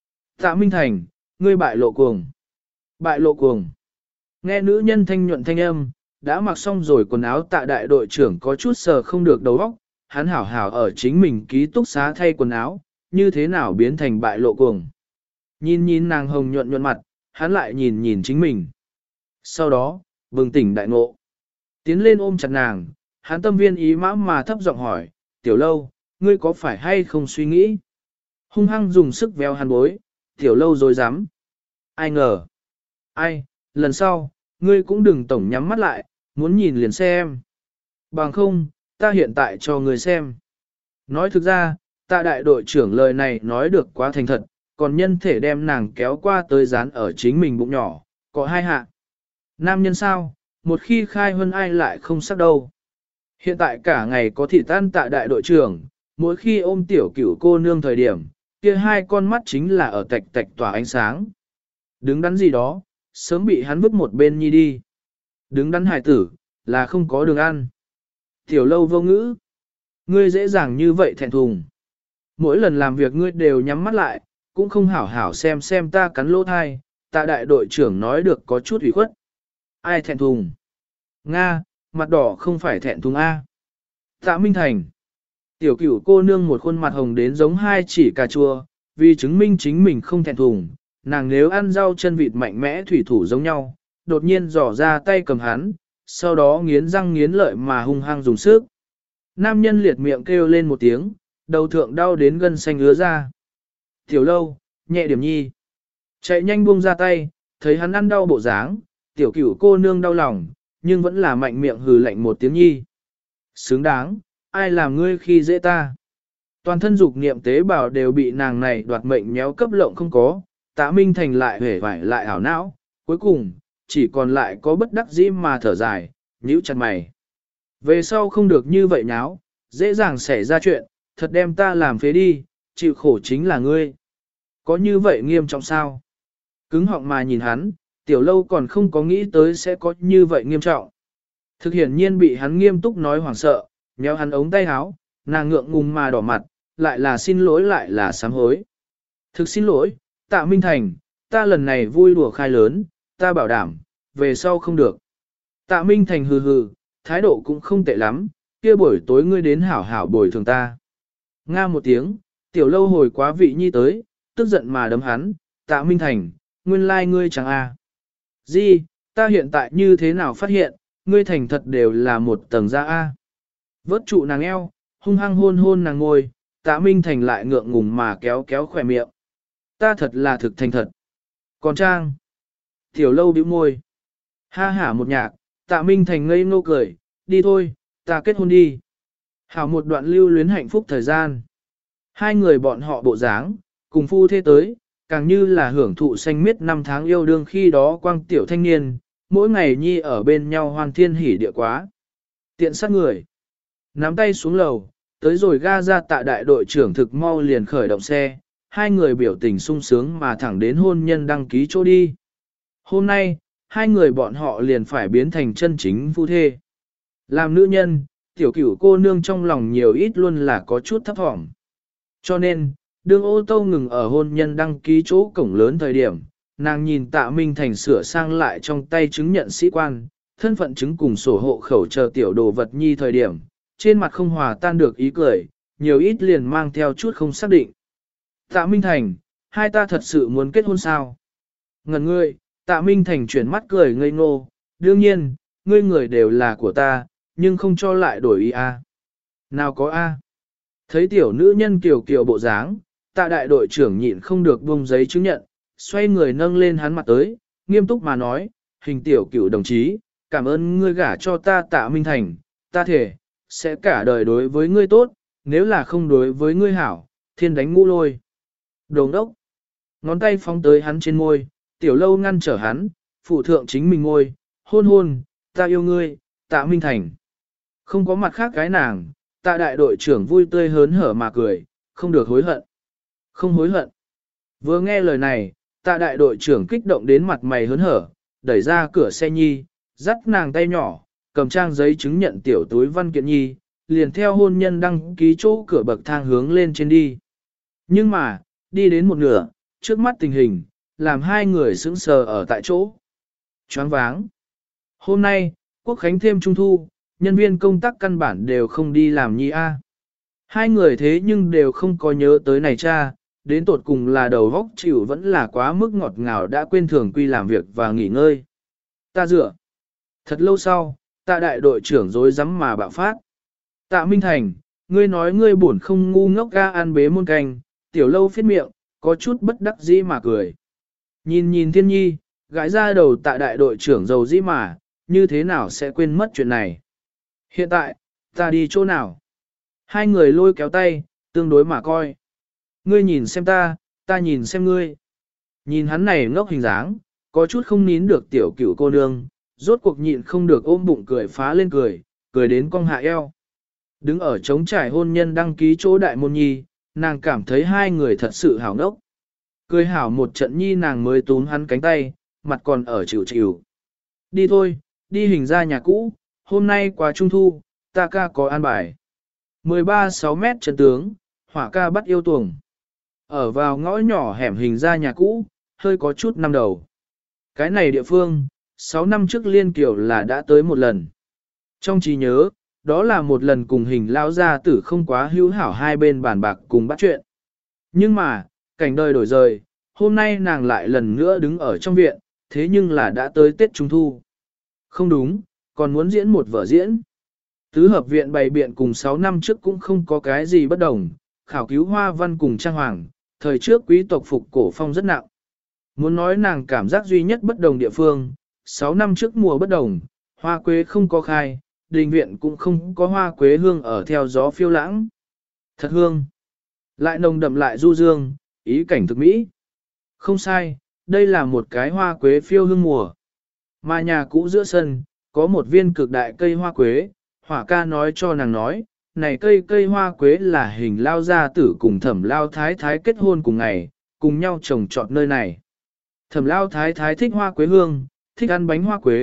Tạ Minh Thành, ngươi bại lộ cuồng. Bại lộ cuồng. Nghe nữ nhân thanh nhuận thanh âm, đã mặc xong rồi quần áo Tạ đại đội trưởng có chút sờ không được đầu óc, hắn hảo hảo ở chính mình ký túc xá thay quần áo, như thế nào biến thành bại lộ cuồng. Nhìn nhìn nàng hồng nhuận nhuận mặt, hắn lại nhìn nhìn chính mình. Sau đó, bừng tỉnh đại ngộ. Tiến lên ôm chặt nàng, hắn tâm viên ý mã mà thấp giọng hỏi, tiểu lâu, ngươi có phải hay không suy nghĩ? Hung hăng dùng sức véo hắn bối, tiểu lâu rồi dám. Ai ngờ? Ai, lần sau, ngươi cũng đừng tổng nhắm mắt lại, muốn nhìn liền xem. Bằng không, ta hiện tại cho ngươi xem. Nói thực ra, Tạ đại đội trưởng lời này nói được quá thành thật, còn nhân thể đem nàng kéo qua tới dán ở chính mình bụng nhỏ, có hai hạ. Nam nhân sao, một khi khai hơn ai lại không sắc đâu. Hiện tại cả ngày có thị tan Tạ đại đội trưởng, mỗi khi ôm tiểu cửu cô nương thời điểm, kia hai con mắt chính là ở tạch tạch tỏa ánh sáng. Đứng đắn gì đó, sớm bị hắn vứt một bên nhi đi. Đứng đắn hải tử, là không có đường ăn. Tiểu lâu vô ngữ. Ngươi dễ dàng như vậy thẹn thùng. Mỗi lần làm việc ngươi đều nhắm mắt lại, cũng không hảo hảo xem xem ta cắn lỗ thai, Tạ đại đội trưởng nói được có chút ủy khuất. Ai thẹn thùng? Nga, mặt đỏ không phải thẹn thùng A. Tạ Minh Thành. Tiểu cửu cô nương một khuôn mặt hồng đến giống hai chỉ cà chua, vì chứng minh chính mình không thẹn thùng, nàng nếu ăn rau chân vịt mạnh mẽ thủy thủ giống nhau, đột nhiên dò ra tay cầm hắn, sau đó nghiến răng nghiến lợi mà hung hăng dùng sức. Nam nhân liệt miệng kêu lên một tiếng, đầu thượng đau đến gân xanh ứa ra. Tiểu lâu, nhẹ điểm nhi. Chạy nhanh buông ra tay, thấy hắn ăn đau bộ dáng, tiểu cửu cô nương đau lòng, nhưng vẫn là mạnh miệng hừ lạnh một tiếng nhi. Xứng đáng, ai làm ngươi khi dễ ta. Toàn thân dục niệm tế bào đều bị nàng này đoạt mệnh méo cấp lộng không có, Tạ Minh Thành lại hể vải lại ảo não, cuối cùng, chỉ còn lại có bất đắc dĩ mà thở dài, nhíu chặt mày. Về sau không được như vậy nháo, dễ dàng xảy ra chuyện, thật đem ta làm phế đi, chịu khổ chính là ngươi. Có như vậy nghiêm trọng sao? Cứng họng mà nhìn hắn, tiểu lâu còn không có nghĩ tới sẽ có như vậy nghiêm trọng. Thực hiển nhiên bị hắn nghiêm túc nói hoảng sợ, nhéo hắn ống tay áo, nàng ngượng ngùng mà đỏ mặt, lại là xin lỗi lại là sám hối. Thực xin lỗi, Tạ Minh Thành, ta lần này vui đùa khai lớn, ta bảo đảm, về sau không được. Tạ Minh Thành hừ hừ, thái độ cũng không tệ lắm, kia buổi tối ngươi đến hảo hảo bồi thường ta. Nga một tiếng, tiểu lâu hồi quá vị nhi tới, tức giận mà đấm hắn, Tạ Minh Thành, nguyên lai like ngươi chẳng a. À. Di, ta hiện tại như thế nào phát hiện, ngươi thành thật đều là một tầng da a. Vớt trụ nàng eo, hung hăng hôn hôn nàng ngồi, Tạ Minh Thành lại ngượng ngùng mà kéo kéo khỏe miệng. Ta thật là thực thành thật. Còn Trang, tiểu lâu bĩu môi. Ha hả một nhạc, Tạ Minh Thành ngây ngô cười, đi thôi, ta kết hôn đi. Hảo một đoạn lưu luyến hạnh phúc thời gian. Hai người bọn họ bộ dáng, cùng phu thế tới, càng như là hưởng thụ xanh miết năm tháng yêu đương khi đó quang tiểu thanh niên, mỗi ngày nhi ở bên nhau hoan thiên hỉ địa quá. Tiện sát người. Nắm tay xuống lầu, tới rồi ga ra Tạ đại đội trưởng thực mau liền khởi động xe, hai người biểu tình sung sướng mà thẳng đến hôn nhân đăng ký chỗ đi. Hôm nay, hai người bọn họ liền phải biến thành chân chính phu thê. Làm nữ nhân, tiểu cửu cô nương trong lòng nhiều ít luôn là có chút thấp thỏm. Cho nên, đương ô tô ngừng ở hôn nhân đăng ký chỗ cổng lớn thời điểm, nàng nhìn Tạ Minh Thành sửa sang lại trong tay chứng nhận sĩ quan, thân phận chứng cùng sổ hộ khẩu chờ tiểu đồ vật nhi thời điểm, trên mặt không hòa tan được ý cười, nhiều ít liền mang theo chút không xác định. Tạ Minh Thành, hai ta thật sự muốn kết hôn sao? Ngần ngươi, Tạ Minh Thành chuyển mắt cười ngây ngô, đương nhiên, ngươi người đều là của ta, nhưng không cho lại đổi ý a. Nào có a? Thấy tiểu nữ nhân kiều kiều bộ dáng, Tạ đại đội trưởng nhịn không được buông giấy chứng nhận, xoay người nâng lên hắn mặt tới, nghiêm túc mà nói, hình tiểu cửu đồng chí, cảm ơn ngươi gả cho ta Tạ Minh Thành, ta thể, sẽ cả đời đối với ngươi tốt, nếu là không đối với ngươi hảo, thiên đánh ngũ lôi. Đồ đốc, ngón tay phóng tới hắn trên môi, tiểu lâu ngăn trở hắn, phụ thượng chính mình ngôi, hôn hôn, ta yêu ngươi, Tạ Minh Thành. Không có mặt khác cái nàng, Tạ đại đội trưởng vui tươi hớn hở mà cười, không được hối hận. Không hối hận. Vừa nghe lời này, Tạ đại đội trưởng kích động đến mặt mày hớn hở, đẩy ra cửa xe nhi, dắt nàng tay nhỏ, cầm trang giấy chứng nhận tiểu túi văn kiện nhi, liền theo hôn nhân đăng ký chỗ cửa bậc thang hướng lên trên đi. Nhưng mà, đi đến một nửa, trước mắt tình hình, làm hai người sững sờ ở tại chỗ. Choáng váng. Hôm nay, Quốc Khánh thêm Trung Thu, nhân viên công tác căn bản đều không đi làm nhi a. Hai người thế nhưng đều không có nhớ tới này cha, đến tột cùng là đầu góc chịu vẫn là quá mức ngọt ngào đã quên thường quy làm việc và nghỉ ngơi. Ta dựa. Thật lâu sau, Tạ đại đội trưởng rối rắm mà bạo phát. Tạ Minh Thành, ngươi nói ngươi buồn không ngu ngốc ga ăn bế môn canh, tiểu lâu phết miệng, có chút bất đắc dĩ mà cười. Nhìn nhìn thiên nhi, gãi ra đầu Tạ đại đội trưởng dầu dĩ mà, như thế nào sẽ quên mất chuyện này. Hiện tại, ta đi chỗ nào? Hai người lôi kéo tay, tương đối mà coi. Ngươi nhìn xem ta, ta nhìn xem ngươi. Nhìn hắn này ngốc hình dáng, có chút không nín được tiểu cửu cô nương, rốt cuộc nhịn không được ôm bụng cười phá lên cười, cười đến cong hạ eo. Đứng ở trống trải hôn nhân đăng ký chỗ đại môn nhi, nàng cảm thấy hai người thật sự hảo ngốc. Cười hảo một trận nhi nàng mới túm hắn cánh tay, mặt còn ở chịu chịu. Đi thôi, đi hình ra nhà cũ, hôm nay qua trung thu, ta ca có an bài. mười ba sáu mét chân tướng, hỏa ca bắt yêu tuồng. Ở vào ngõ nhỏ hẻm hình ra nhà cũ, hơi có chút năm đầu. Cái này địa phương, sáu năm trước Liên Kiều là đã tới một lần. Trong trí nhớ, đó là một lần cùng hình lao gia tử không quá hữu hảo hai bên bàn bạc cùng bắt chuyện. Nhưng mà, cảnh đời đổi rời, hôm nay nàng lại lần nữa đứng ở trong viện, thế nhưng là đã tới Tết Trung Thu. Không đúng, còn muốn diễn một vở diễn. Tứ hợp viện bày biện cùng sáu năm trước cũng không có cái gì bất đồng, khảo cứu hoa văn cùng trang hoàng, thời trước quý tộc phục cổ phong rất nặng. Muốn nói nàng cảm giác duy nhất bất đồng địa phương, sáu năm trước mùa bất đồng, hoa quế không có khai, đình viện cũng không có hoa quế hương ở theo gió phiêu lãng. Thật hương. Lại nồng đậm lại du dương, ý cảnh thực mỹ. Không sai, đây là một cái hoa quế phiêu hương mùa. Mà nhà cũ giữa sân, có một viên cực đại cây hoa quế, hỏa ca nói cho nàng nói, này cây cây hoa quế là hình lao gia tử cùng thẩm lao thái thái kết hôn cùng ngày, cùng nhau trồng trọt nơi này. Thẩm lao thái thái thích hoa quế hương, thích ăn bánh hoa quế,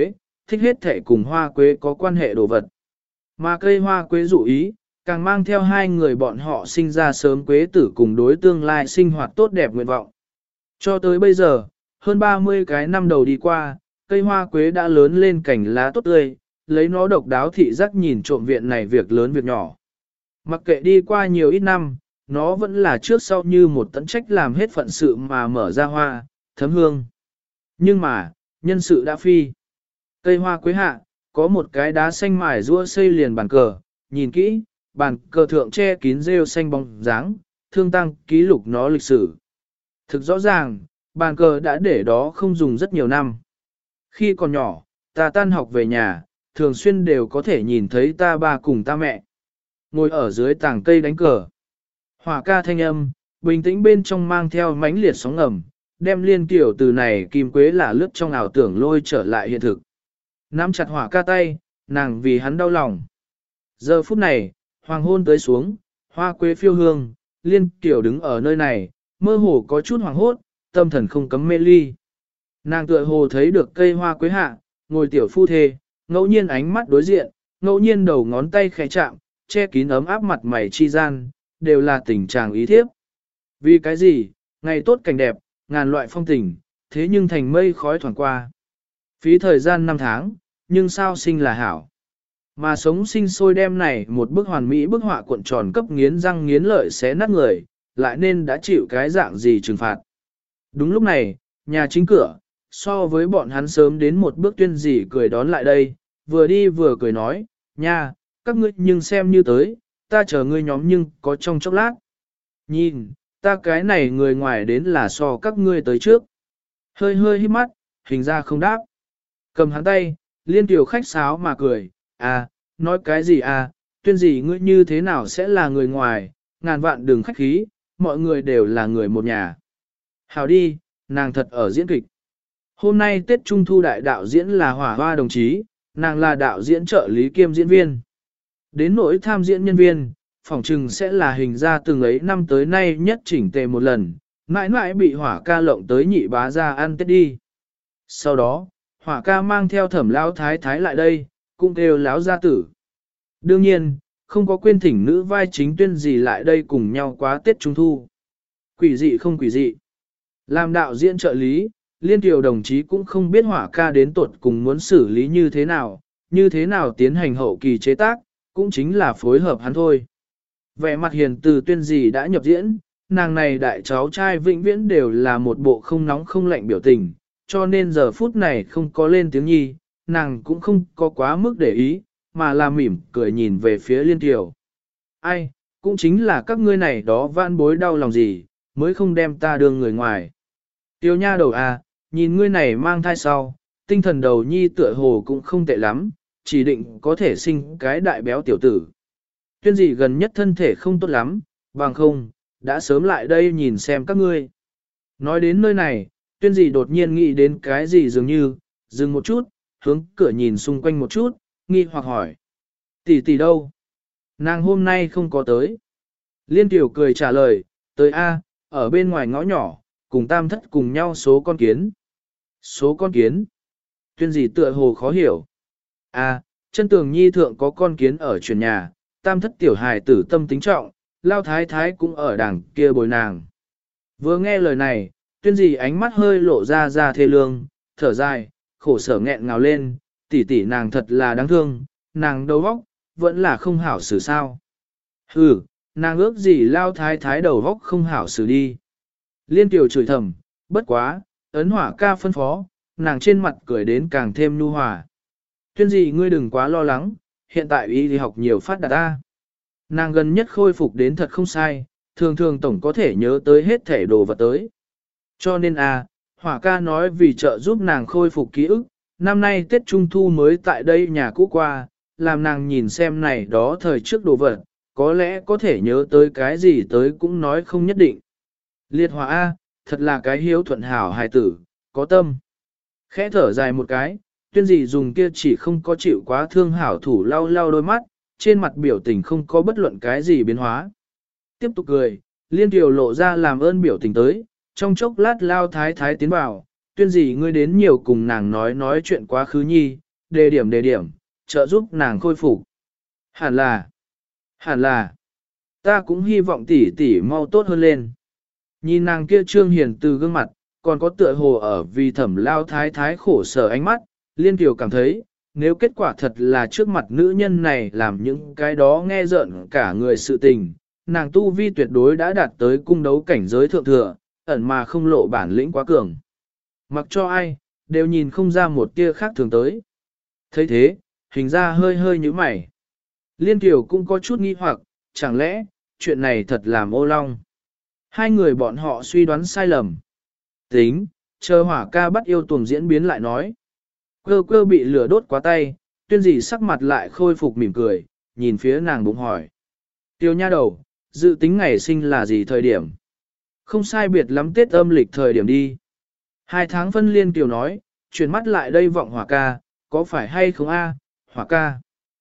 thích hết thể cùng hoa quế có quan hệ đồ vật. Mà cây hoa quế dụ ý, càng mang theo hai người bọn họ sinh ra sớm quế tử cùng đối tương lai sinh hoạt tốt đẹp nguyện vọng. Cho tới bây giờ, hơn ba mươi cái năm đầu đi qua, cây hoa quế đã lớn lên cành lá tốt tươi, lấy nó độc đáo thị giác nhìn trộm viện này việc lớn việc nhỏ. Mặc kệ đi qua nhiều ít năm, nó vẫn là trước sau như một tấn trách làm hết phận sự mà mở ra hoa, thấm hương. Nhưng mà, nhân sự đã phi. Cây hoa quế hạ, có một cái đá xanh mài rua xây liền bàn cờ, nhìn kỹ, bàn cờ thượng che kín rêu xanh bóng dáng, thương tăng ký lục nó lịch sử. Thực rõ ràng, bàn cờ đã để đó không dùng rất nhiều năm. Khi còn nhỏ, ta tan học về nhà, thường xuyên đều có thể nhìn thấy ta ba cùng ta mẹ. Ngồi ở dưới tảng cây đánh cờ. Hỏa ca thanh âm, bình tĩnh bên trong mang theo mãnh liệt sóng ngầm, đem liên kiểu từ này kim quế là lướt trong ảo tưởng lôi trở lại hiện thực. Nắm chặt hỏa ca tay, nàng vì hắn đau lòng. Giờ phút này, hoàng hôn tới xuống, hoa quế phiêu hương, liên kiểu đứng ở nơi này, mơ hồ có chút hoàng hốt, tâm thần không cấm mê ly. Nàng tựa hồ thấy được cây hoa quế hạ, ngồi tiểu phu thê, ngẫu nhiên ánh mắt đối diện, ngẫu nhiên đầu ngón tay khẽ chạm, che kín ấm áp mặt mày chi gian, đều là tình trạng ý thiếp. Vì cái gì, ngày tốt cảnh đẹp, ngàn loại phong tình, thế nhưng thành mây khói thoảng qua. Phí thời gian năm tháng, nhưng sao sinh là hảo. Mà sống sinh sôi đem này một bức hoàn mỹ bức họa cuộn tròn cấp nghiến răng nghiến lợi xé nát người, lại nên đã chịu cái dạng gì trừng phạt. Đúng lúc này, nhà chính cửa, so với bọn hắn sớm đến một bước tuyên dì cười đón lại đây, vừa đi vừa cười nói, nha, các ngươi nhưng xem như tới, ta chờ ngươi nhóm nhưng có trong chốc lát. Nhìn, ta cái này người ngoài đến là so các ngươi tới trước. Hơi hơi hít mắt, hình ra không đáp. Cầm hắn tay, liên tiểu khách sáo mà cười, à, nói cái gì à, tuyên gì ngươi như thế nào sẽ là người ngoài, ngàn vạn đừng khách khí, mọi người đều là người một nhà. Hào đi, nàng thật ở diễn kịch. Hôm nay Tết Trung Thu đại đạo diễn là Hỏa Hoa đồng chí, nàng là đạo diễn trợ lý kiêm diễn viên. Đến nỗi tham diễn nhân viên, phỏng chừng sẽ là hình ra từng ấy năm tới nay nhất chỉnh tề một lần, mãi mãi bị Hỏa ca lộng tới nhị bá ra ăn Tết đi. Sau đó, Hỏa ca mang theo thẩm lão thái thái lại đây, cũng kêu láo gia tử. Đương nhiên, không có quên thỉnh nữ vai chính tuyên gì lại đây cùng nhau quá Tết Trung Thu. Quỷ dị không quỷ dị. Làm đạo diễn trợ lý, Liên Kiều đồng chí cũng không biết Hỏa ca đến tuột cùng muốn xử lý như thế nào, như thế nào tiến hành hậu kỳ chế tác, cũng chính là phối hợp hắn thôi. Vẻ mặt hiền từ tuyên gì đã nhập diễn, nàng này đại cháu trai vĩnh viễn đều là một bộ không nóng không lạnh biểu tình, cho nên giờ phút này không có lên tiếng nhi, nàng cũng không có quá mức để ý, mà là mỉm cười nhìn về phía Liên Kiều. Ai, cũng chính là các ngươi này đó vãn bối đau lòng gì, mới không đem ta đưa người ngoài. Tiêu nha đầu à, nhìn ngươi này mang thai sau, tinh thần đầu nhi tựa hồ cũng không tệ lắm, chỉ định có thể sinh cái đại béo tiểu tử. Tuyên gì gần nhất thân thể không tốt lắm, bằng không, đã sớm lại đây nhìn xem các ngươi. Nói đến nơi này, tuyên gì đột nhiên nghĩ đến cái gì dường như, dừng một chút, hướng cửa nhìn xung quanh một chút, nghi hoặc hỏi. Tỷ tỷ đâu? Nàng hôm nay không có tới. Liên Tiểu cười trả lời, tới A, ở bên ngoài ngõ nhỏ, cùng tam thất cùng nhau số con kiến. Số con kiến? Tuyên gì tựa hồ khó hiểu. A, chân tường nhi thượng có con kiến ở truyền nhà, tam thất tiểu hài tử tâm tính trọng, lao thái thái cũng ở đằng kia bồi nàng. Vừa nghe lời này, tuyên gì ánh mắt hơi lộ ra ra thê lương, thở dài, khổ sở nghẹn ngào lên, tỷ tỷ nàng thật là đáng thương, nàng đầu vóc, vẫn là không hảo xử sao. Hừ, nàng ước gì lao thái thái đầu vóc không hảo xử đi. Liên Kiều chửi thầm, bất quá, ấn hỏa ca phân phó, nàng trên mặt cười đến càng thêm nhu hòa. Tuyên gì ngươi đừng quá lo lắng, hiện tại y thì học nhiều phát đạt ta. Nàng gần nhất khôi phục đến thật không sai, thường thường tổng có thể nhớ tới hết thể đồ vật tới. Cho nên à, hỏa ca nói vì trợ giúp nàng khôi phục ký ức, năm nay Tết Trung Thu mới tại đây nhà cũ qua, làm nàng nhìn xem này đó thời trước đồ vật, có lẽ có thể nhớ tới cái gì tới cũng nói không nhất định. Liệt hỏa A, thật là cái hiếu thuận hảo hài tử, có tâm. Khẽ thở dài một cái, tuyên gì dùng kia chỉ không có chịu quá thương hảo thủ lau lau đôi mắt, trên mặt biểu tình không có bất luận cái gì biến hóa. Tiếp tục cười, Liên Kiều lộ ra làm ơn biểu tình tới, trong chốc lát lao thái thái tiến vào, tuyên gì ngươi đến nhiều cùng nàng nói nói chuyện quá khứ nhi, đề điểm đề điểm, trợ giúp nàng khôi phục. Hẳn là, hẳn là, ta cũng hy vọng tỷ tỷ mau tốt hơn lên. Nhìn nàng kia trương hiền từ gương mặt, còn có tựa hồ ở vì thẩm lao thái thái khổ sở ánh mắt, Liên Kiều cảm thấy, nếu kết quả thật là trước mặt nữ nhân này làm những cái đó nghe rợn cả người sự tình, nàng tu vi tuyệt đối đã đạt tới cung đấu cảnh giới thượng thừa, ẩn mà không lộ bản lĩnh quá cường. Mặc cho ai, đều nhìn không ra một tia khác thường tới. thấy thế, hình ra hơi hơi như mày. Liên Kiều cũng có chút nghi hoặc, chẳng lẽ, chuyện này thật làm ô long. Hai người bọn họ suy đoán sai lầm. Tính, chờ hỏa ca bắt yêu tuồng diễn biến lại nói. Cơ cơ bị lửa đốt quá tay, tuyên dì sắc mặt lại khôi phục mỉm cười, nhìn phía nàng bụng hỏi. Tiêu nha đầu, dự tính ngày sinh là gì thời điểm? Không sai biệt lắm Tết âm lịch thời điểm đi. Hai tháng phân Liên Kiều nói, chuyển mắt lại đây vọng hỏa ca, có phải hay không a, hỏa ca?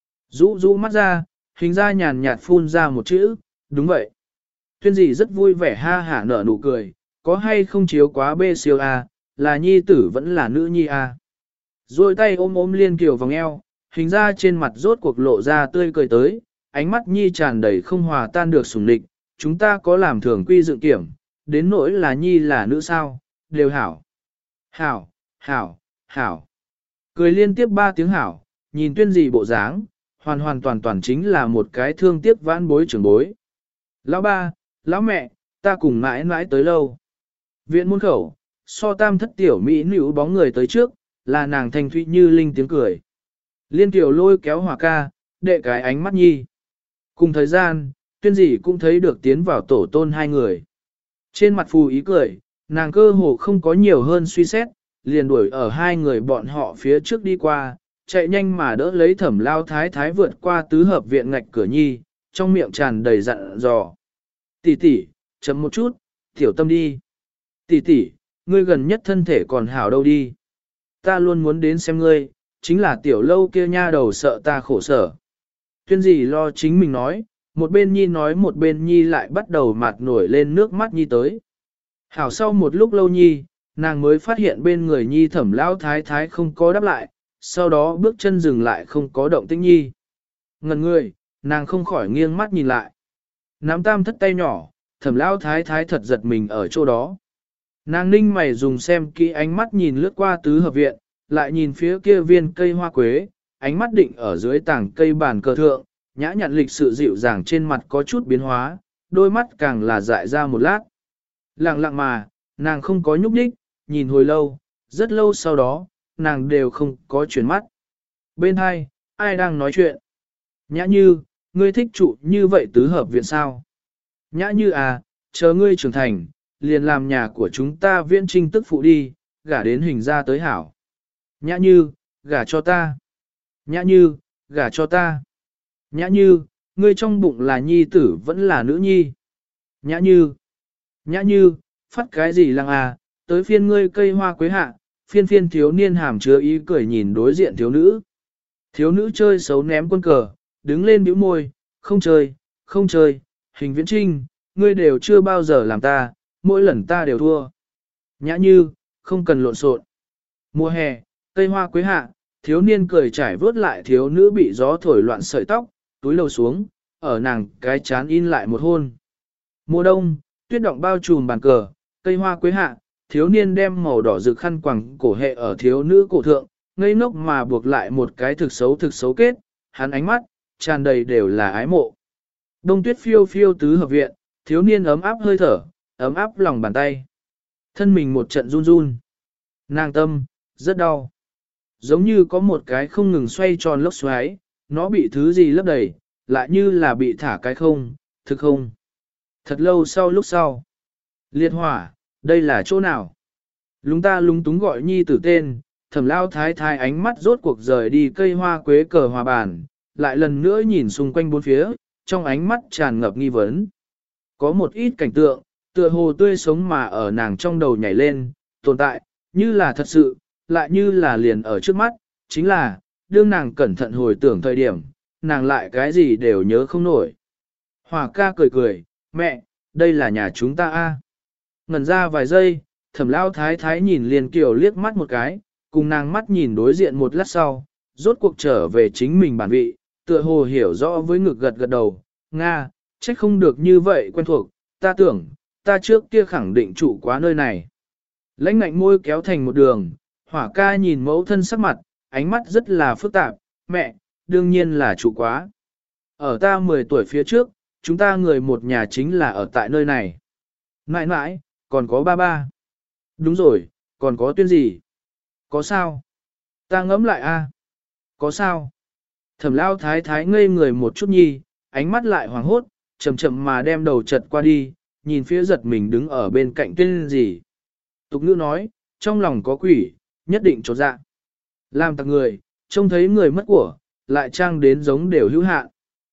Rũ rũ mắt ra, hình ra nhàn nhạt phun ra một chữ, đúng vậy. Tuyên dì rất vui vẻ ha hả nở nụ cười, có hay không chiếu quá bê siêu a, là nhi tử vẫn là nữ nhi a. Rồi tay ôm ôm Liên Kiều vòng eo, hình ra trên mặt rốt cuộc lộ ra tươi cười tới, ánh mắt nhi tràn đầy không hòa tan được sủng địch, chúng ta có làm thường quy dựng kiểm, đến nỗi là nhi là nữ sao, đều hảo. Hảo, hảo, hảo. Cười liên tiếp ba tiếng hảo, nhìn tuyên dì bộ dáng, hoàn hoàn toàn toàn chính là một cái thương tiếc vãn bối trưởng bối. Lão ba, lão mẹ, ta cùng mãi mãi tới lâu. Viện môn khẩu, so tam thất tiểu mỹ nữ bóng người tới trước, là nàng thanh thủy như linh tiếng cười. Liên Kiều lôi kéo hỏa ca, đệ cái ánh mắt nhi. Cùng thời gian, tuyên dì cũng thấy được tiến vào tổ tôn hai người. Trên mặt phù ý cười, nàng cơ hồ không có nhiều hơn suy xét, liền đuổi ở hai người bọn họ phía trước đi qua, chạy nhanh mà đỡ lấy thẩm lao thái thái vượt qua tứ hợp viện ngạch cửa nhi, trong miệng tràn đầy dặn dò. Tỷ tỷ, chấm một chút, tiểu tâm đi. Tỷ tỷ, ngươi gần nhất thân thể còn hảo đâu đi. Ta luôn muốn đến xem ngươi, chính là tiểu lâu kia nha đầu sợ ta khổ sở. Tuyên gì lo chính mình nói, một bên nhi nói một bên nhi lại bắt đầu mạt nổi lên nước mắt nhi tới. Hảo sau một lúc lâu nhi, nàng mới phát hiện bên người nhi thẩm lão thái thái không có đáp lại, sau đó bước chân dừng lại không có động tĩnh nhi. Ngần người, nàng không khỏi nghiêng mắt nhìn lại. Nắm tam thất tay nhỏ, thẩm lão thái thái thật giật mình ở chỗ đó. Nàng ninh mày dùng xem kỹ ánh mắt nhìn lướt qua tứ hợp viện, lại nhìn phía kia viên cây hoa quế, ánh mắt định ở dưới tảng cây bàn cờ thượng, nhã nhặn lịch sự dịu dàng trên mặt có chút biến hóa, đôi mắt càng là dại ra một lát. Lặng lặng mà, nàng không có nhúc nhích, nhìn hồi lâu, rất lâu sau đó, nàng đều không có chuyển mắt. Bên hai, ai đang nói chuyện? Nhã Như, ngươi thích trụ như vậy tứ hợp viện sao? Nhã Như à, chờ ngươi trưởng thành, liền làm nhà của chúng ta viễn trinh tức phụ đi, gả đến hình ra tới hảo. Nhã Như, gả cho ta. Nhã Như, gả cho ta. Nhã Như, ngươi trong bụng là nhi tử vẫn là nữ nhi. Nhã Như, Nhã Như, phát cái gì lăng à, tới phiên ngươi cây hoa quế hạ, phiên phiên thiếu niên hàm chứa ý cười nhìn đối diện thiếu nữ. Thiếu nữ chơi xấu ném quân cờ, đứng lên bĩu môi, không chơi, không chơi, hình viễn trinh, ngươi đều chưa bao giờ làm ta, mỗi lần ta đều thua. Nhã Như, không cần lộn xộn. Mùa hè, cây hoa quế hạ, thiếu niên cười trải vớt lại thiếu nữ bị gió thổi loạn sợi tóc, túi lầu xuống, ở nàng cái chán in lại một hôn. Mùa đông, tuyết động bao trùm bàn cờ, cây hoa quế hạ, thiếu niên đem màu đỏ rực khăn quàng cổ hệ ở thiếu nữ cổ thượng, ngây ngốc mà buộc lại một cái thực xấu thực xấu kết, hắn ánh mắt, tràn đầy đều là ái mộ. Đông tuyết phiêu phiêu tứ hợp viện, thiếu niên ấm áp hơi thở, ấm áp lòng bàn tay. Thân mình một trận run run. Nàng tâm, rất đau. Giống như có một cái không ngừng xoay tròn lốc xoáy, nó bị thứ gì lấp đầy, lại như là bị thả cái không, thực không. Thật lâu sau lúc sau. Liệt hỏa, đây là chỗ nào? Lúng ta lúng túng gọi nhi tử tên, thẩm lao thái thái ánh mắt rốt cuộc rời đi cây hoa quế cờ hòa bàn, lại lần nữa nhìn xung quanh bốn phía, trong ánh mắt tràn ngập nghi vấn. Có một ít cảnh tượng, tựa hồ tươi sống mà ở nàng trong đầu nhảy lên, tồn tại, như là thật sự, lại như là liền ở trước mắt, chính là, đương nàng cẩn thận hồi tưởng thời điểm, nàng lại cái gì đều nhớ không nổi. Hòa ca cười cười, mẹ, đây là nhà chúng ta a. Ngẩn ra vài giây, thẩm lao thái thái nhìn liền kiểu liếc mắt một cái, cùng nàng mắt nhìn đối diện một lát sau, rốt cuộc trở về chính mình bản vị, tựa hồ hiểu rõ với ngực gật gật đầu, Nga, trách không được như vậy quen thuộc, ta tưởng, ta trước kia khẳng định trụ quá nơi này. Lãnh ngạnh môi kéo thành một đường, hỏa ca nhìn mẫu thân sắc mặt, ánh mắt rất là phức tạp, mẹ, đương nhiên là trụ quá. Ở ta mười tuổi phía trước, chúng ta người một nhà chính là ở tại nơi này. Mãi mãi, còn có ba ba. Đúng rồi, còn có tuyên gì? Có sao? Ta ngẫm lại a. Có sao? Thẩm lao thái thái ngây người một chút nhi, ánh mắt lại hoàng hốt, chậm chậm mà đem đầu chật qua đi, nhìn phía giật mình đứng ở bên cạnh tuyên gì. Tục ngữ nói, trong lòng có quỷ, nhất định trốn dạ. Làm tặc người, trông thấy người mất của, lại trang đến giống đều hữu hạn.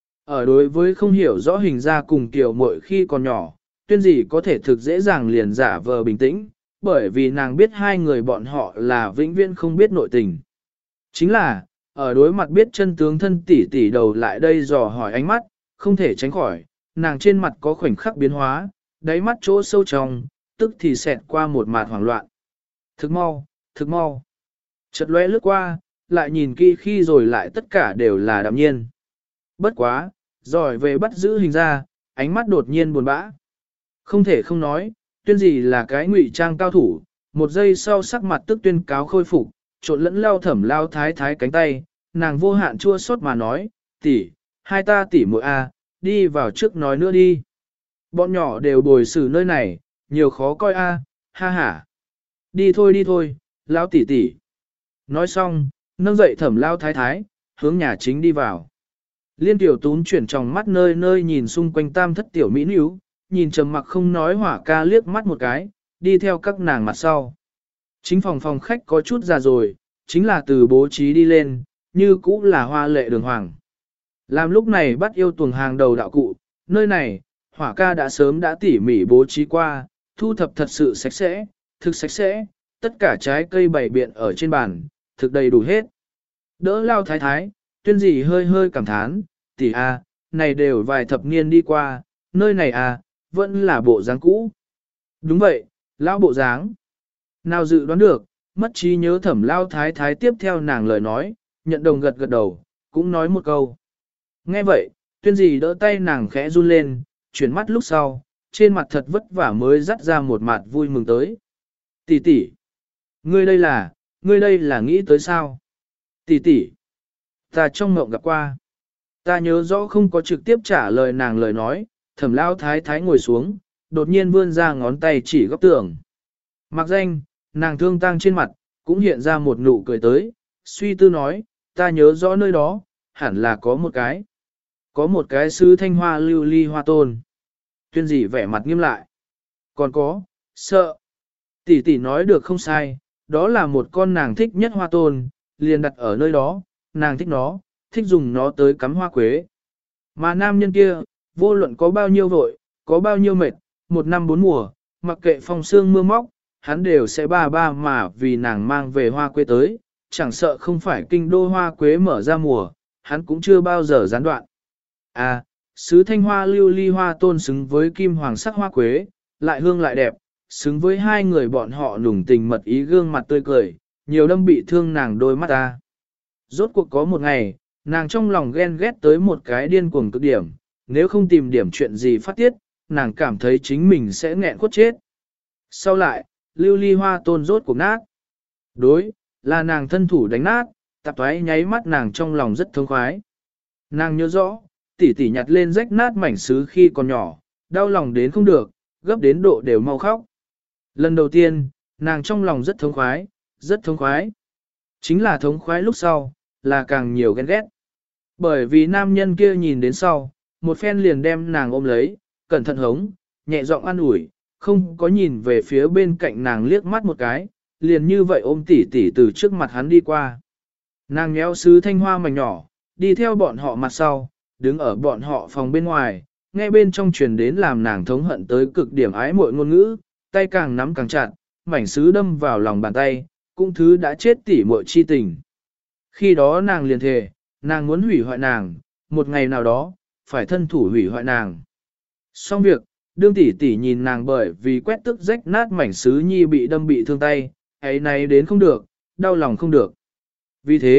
Ở đối với không hiểu rõ hình ra cùng tiểu muội khi còn nhỏ, tuyên gì có thể thực dễ dàng liền giả vờ bình tĩnh, bởi vì nàng biết hai người bọn họ là vĩnh viễn không biết nội tình. Chính là, ở đối mặt biết chân tướng thân tỷ tỷ đầu lại đây dò hỏi ánh mắt, không thể tránh khỏi, nàng trên mặt có khoảnh khắc biến hóa, đáy mắt chỗ sâu trong, tức thì xẹt qua một mạt hoảng loạn. Thực mau, thực mau. Chợt lóe lướt qua, lại nhìn kỹ khi rồi lại tất cả đều là đạm nhiên. Bất quá, giỏi về bắt giữ hình ra, ánh mắt đột nhiên buồn bã. Không thể không nói, tuyên gì là cái ngụy trang cao thủ, một giây sau sắc mặt tức tuyên cáo khôi phục, trộn lẫn lao thẩm lao thái thái cánh tay, nàng vô hạn chua xót mà nói, tỷ, hai ta tỷ muội a, đi vào trước nói nữa đi. Bọn nhỏ đều bồi xử nơi này, nhiều khó coi a, ha ha. Đi thôi đi thôi, lao tỷ tỷ. Nói xong, nâng dậy thẩm lao thái thái, hướng nhà chính đi vào. Liên tiểu tún chuyển trong mắt nơi nơi nhìn xung quanh tam thất tiểu mỹ níu, nhìn trầm mặc không nói hỏa ca liếc mắt một cái, đi theo các nàng mặt sau. Chính phòng phòng khách có chút già rồi, chính là từ bố trí đi lên, như cũ là hoa lệ đường hoàng. Làm lúc này bắt yêu tuồng hàng đầu đạo cụ, nơi này, hỏa ca đã sớm đã tỉ mỉ bố trí qua, thu thập thật sự sạch sẽ, thực sạch sẽ, tất cả trái cây bày biện ở trên bàn, thực đầy đủ hết. Đỡ lao thái thái, tuyên gì hơi hơi cảm thán, tỷ a, này đều vài thập niên đi qua, nơi này à, vẫn là bộ dáng cũ. Đúng vậy, lão bộ dáng. Nào dự đoán được, mất trí nhớ thẩm lao thái thái tiếp theo nàng lời nói, nhận đồng gật gật đầu, cũng nói một câu. Nghe vậy, tuyên gì đỡ tay nàng khẽ run lên, chuyển mắt lúc sau, trên mặt thật vất vả mới dắt ra một mặt vui mừng tới. Tỷ tỷ, ngươi đây là, ngươi đây là nghĩ tới sao? Tỷ tỷ, ta trong mộng gặp qua. Ta nhớ rõ không có trực tiếp trả lời nàng lời nói, thẩm lao thái thái ngồi xuống, đột nhiên vươn ra ngón tay chỉ góc tường. Mặc danh, nàng thương tang trên mặt, cũng hiện ra một nụ cười tới, suy tư nói, ta nhớ rõ nơi đó, hẳn là có một cái. Có một cái sứ thanh hoa lưu ly hoa tôn. Tuyên gì vẻ mặt nghiêm lại. Còn có, sợ. Tỷ tỷ nói được không sai, đó là một con nàng thích nhất hoa tôn, liền đặt ở nơi đó, nàng thích nó, thích dùng nó tới cắm hoa quế. Mà nam nhân kia, vô luận có bao nhiêu vội, có bao nhiêu mệt, một năm bốn mùa, mặc kệ phong sương mưa móc, hắn đều sẽ ba ba mà vì nàng mang về hoa quế tới, chẳng sợ không phải kinh đô hoa quế mở ra mùa, hắn cũng chưa bao giờ gián đoạn. À, sứ thanh hoa lưu ly hoa tôn xứng với kim hoàng sắc hoa quế, lại hương lại đẹp, xứng với hai người bọn họ nùng tình mật ý gương mặt tươi cười, nhiều đâm bị thương nàng đôi mắt ta. Rốt cuộc có một ngày, nàng trong lòng ghen ghét tới một cái điên cuồng cực điểm, nếu không tìm điểm chuyện gì phát tiết, nàng cảm thấy chính mình sẽ nghẹn cốt chết. Sau lại, lưu ly hoa tôn rốt cuộc nát. Đối, là nàng thân thủ đánh nát, tạp thoái nháy mắt nàng trong lòng rất thông khoái. Nàng nhớ rõ, tỉ tỉ nhặt lên rách nát mảnh sứ khi còn nhỏ, đau lòng đến không được, gấp đến độ đều mau khóc. Lần đầu tiên, nàng trong lòng rất thống khoái, rất thống khoái. Chính là thống khoái lúc sau, là càng nhiều ghen ghét. Bởi vì nam nhân kia nhìn đến sau, một phen liền đem nàng ôm lấy, cẩn thận hống, nhẹ giọng an ủi, không có nhìn về phía bên cạnh nàng liếc mắt một cái, liền như vậy ôm tỉ tỉ từ trước mặt hắn đi qua. Nàng nhéo sứ thanh hoa mảnh nhỏ, đi theo bọn họ mặt sau, đứng ở bọn họ phòng bên ngoài, nghe bên trong truyền đến làm nàng thống hận tới cực điểm ái muội ngôn ngữ, tay càng nắm càng chặt, mảnh sứ đâm vào lòng bàn tay, cũng thứ đã chết tỉ muội chi tình. Khi đó nàng liền thề, nàng muốn hủy hoại nàng, một ngày nào đó, phải thân thủ hủy hoại nàng. Xong việc, đương tỷ tỷ nhìn nàng bởi vì quét tức rách nát mảnh sứ nhi bị đâm bị thương tay, ấy này đến không được, đau lòng không được. Vì thế,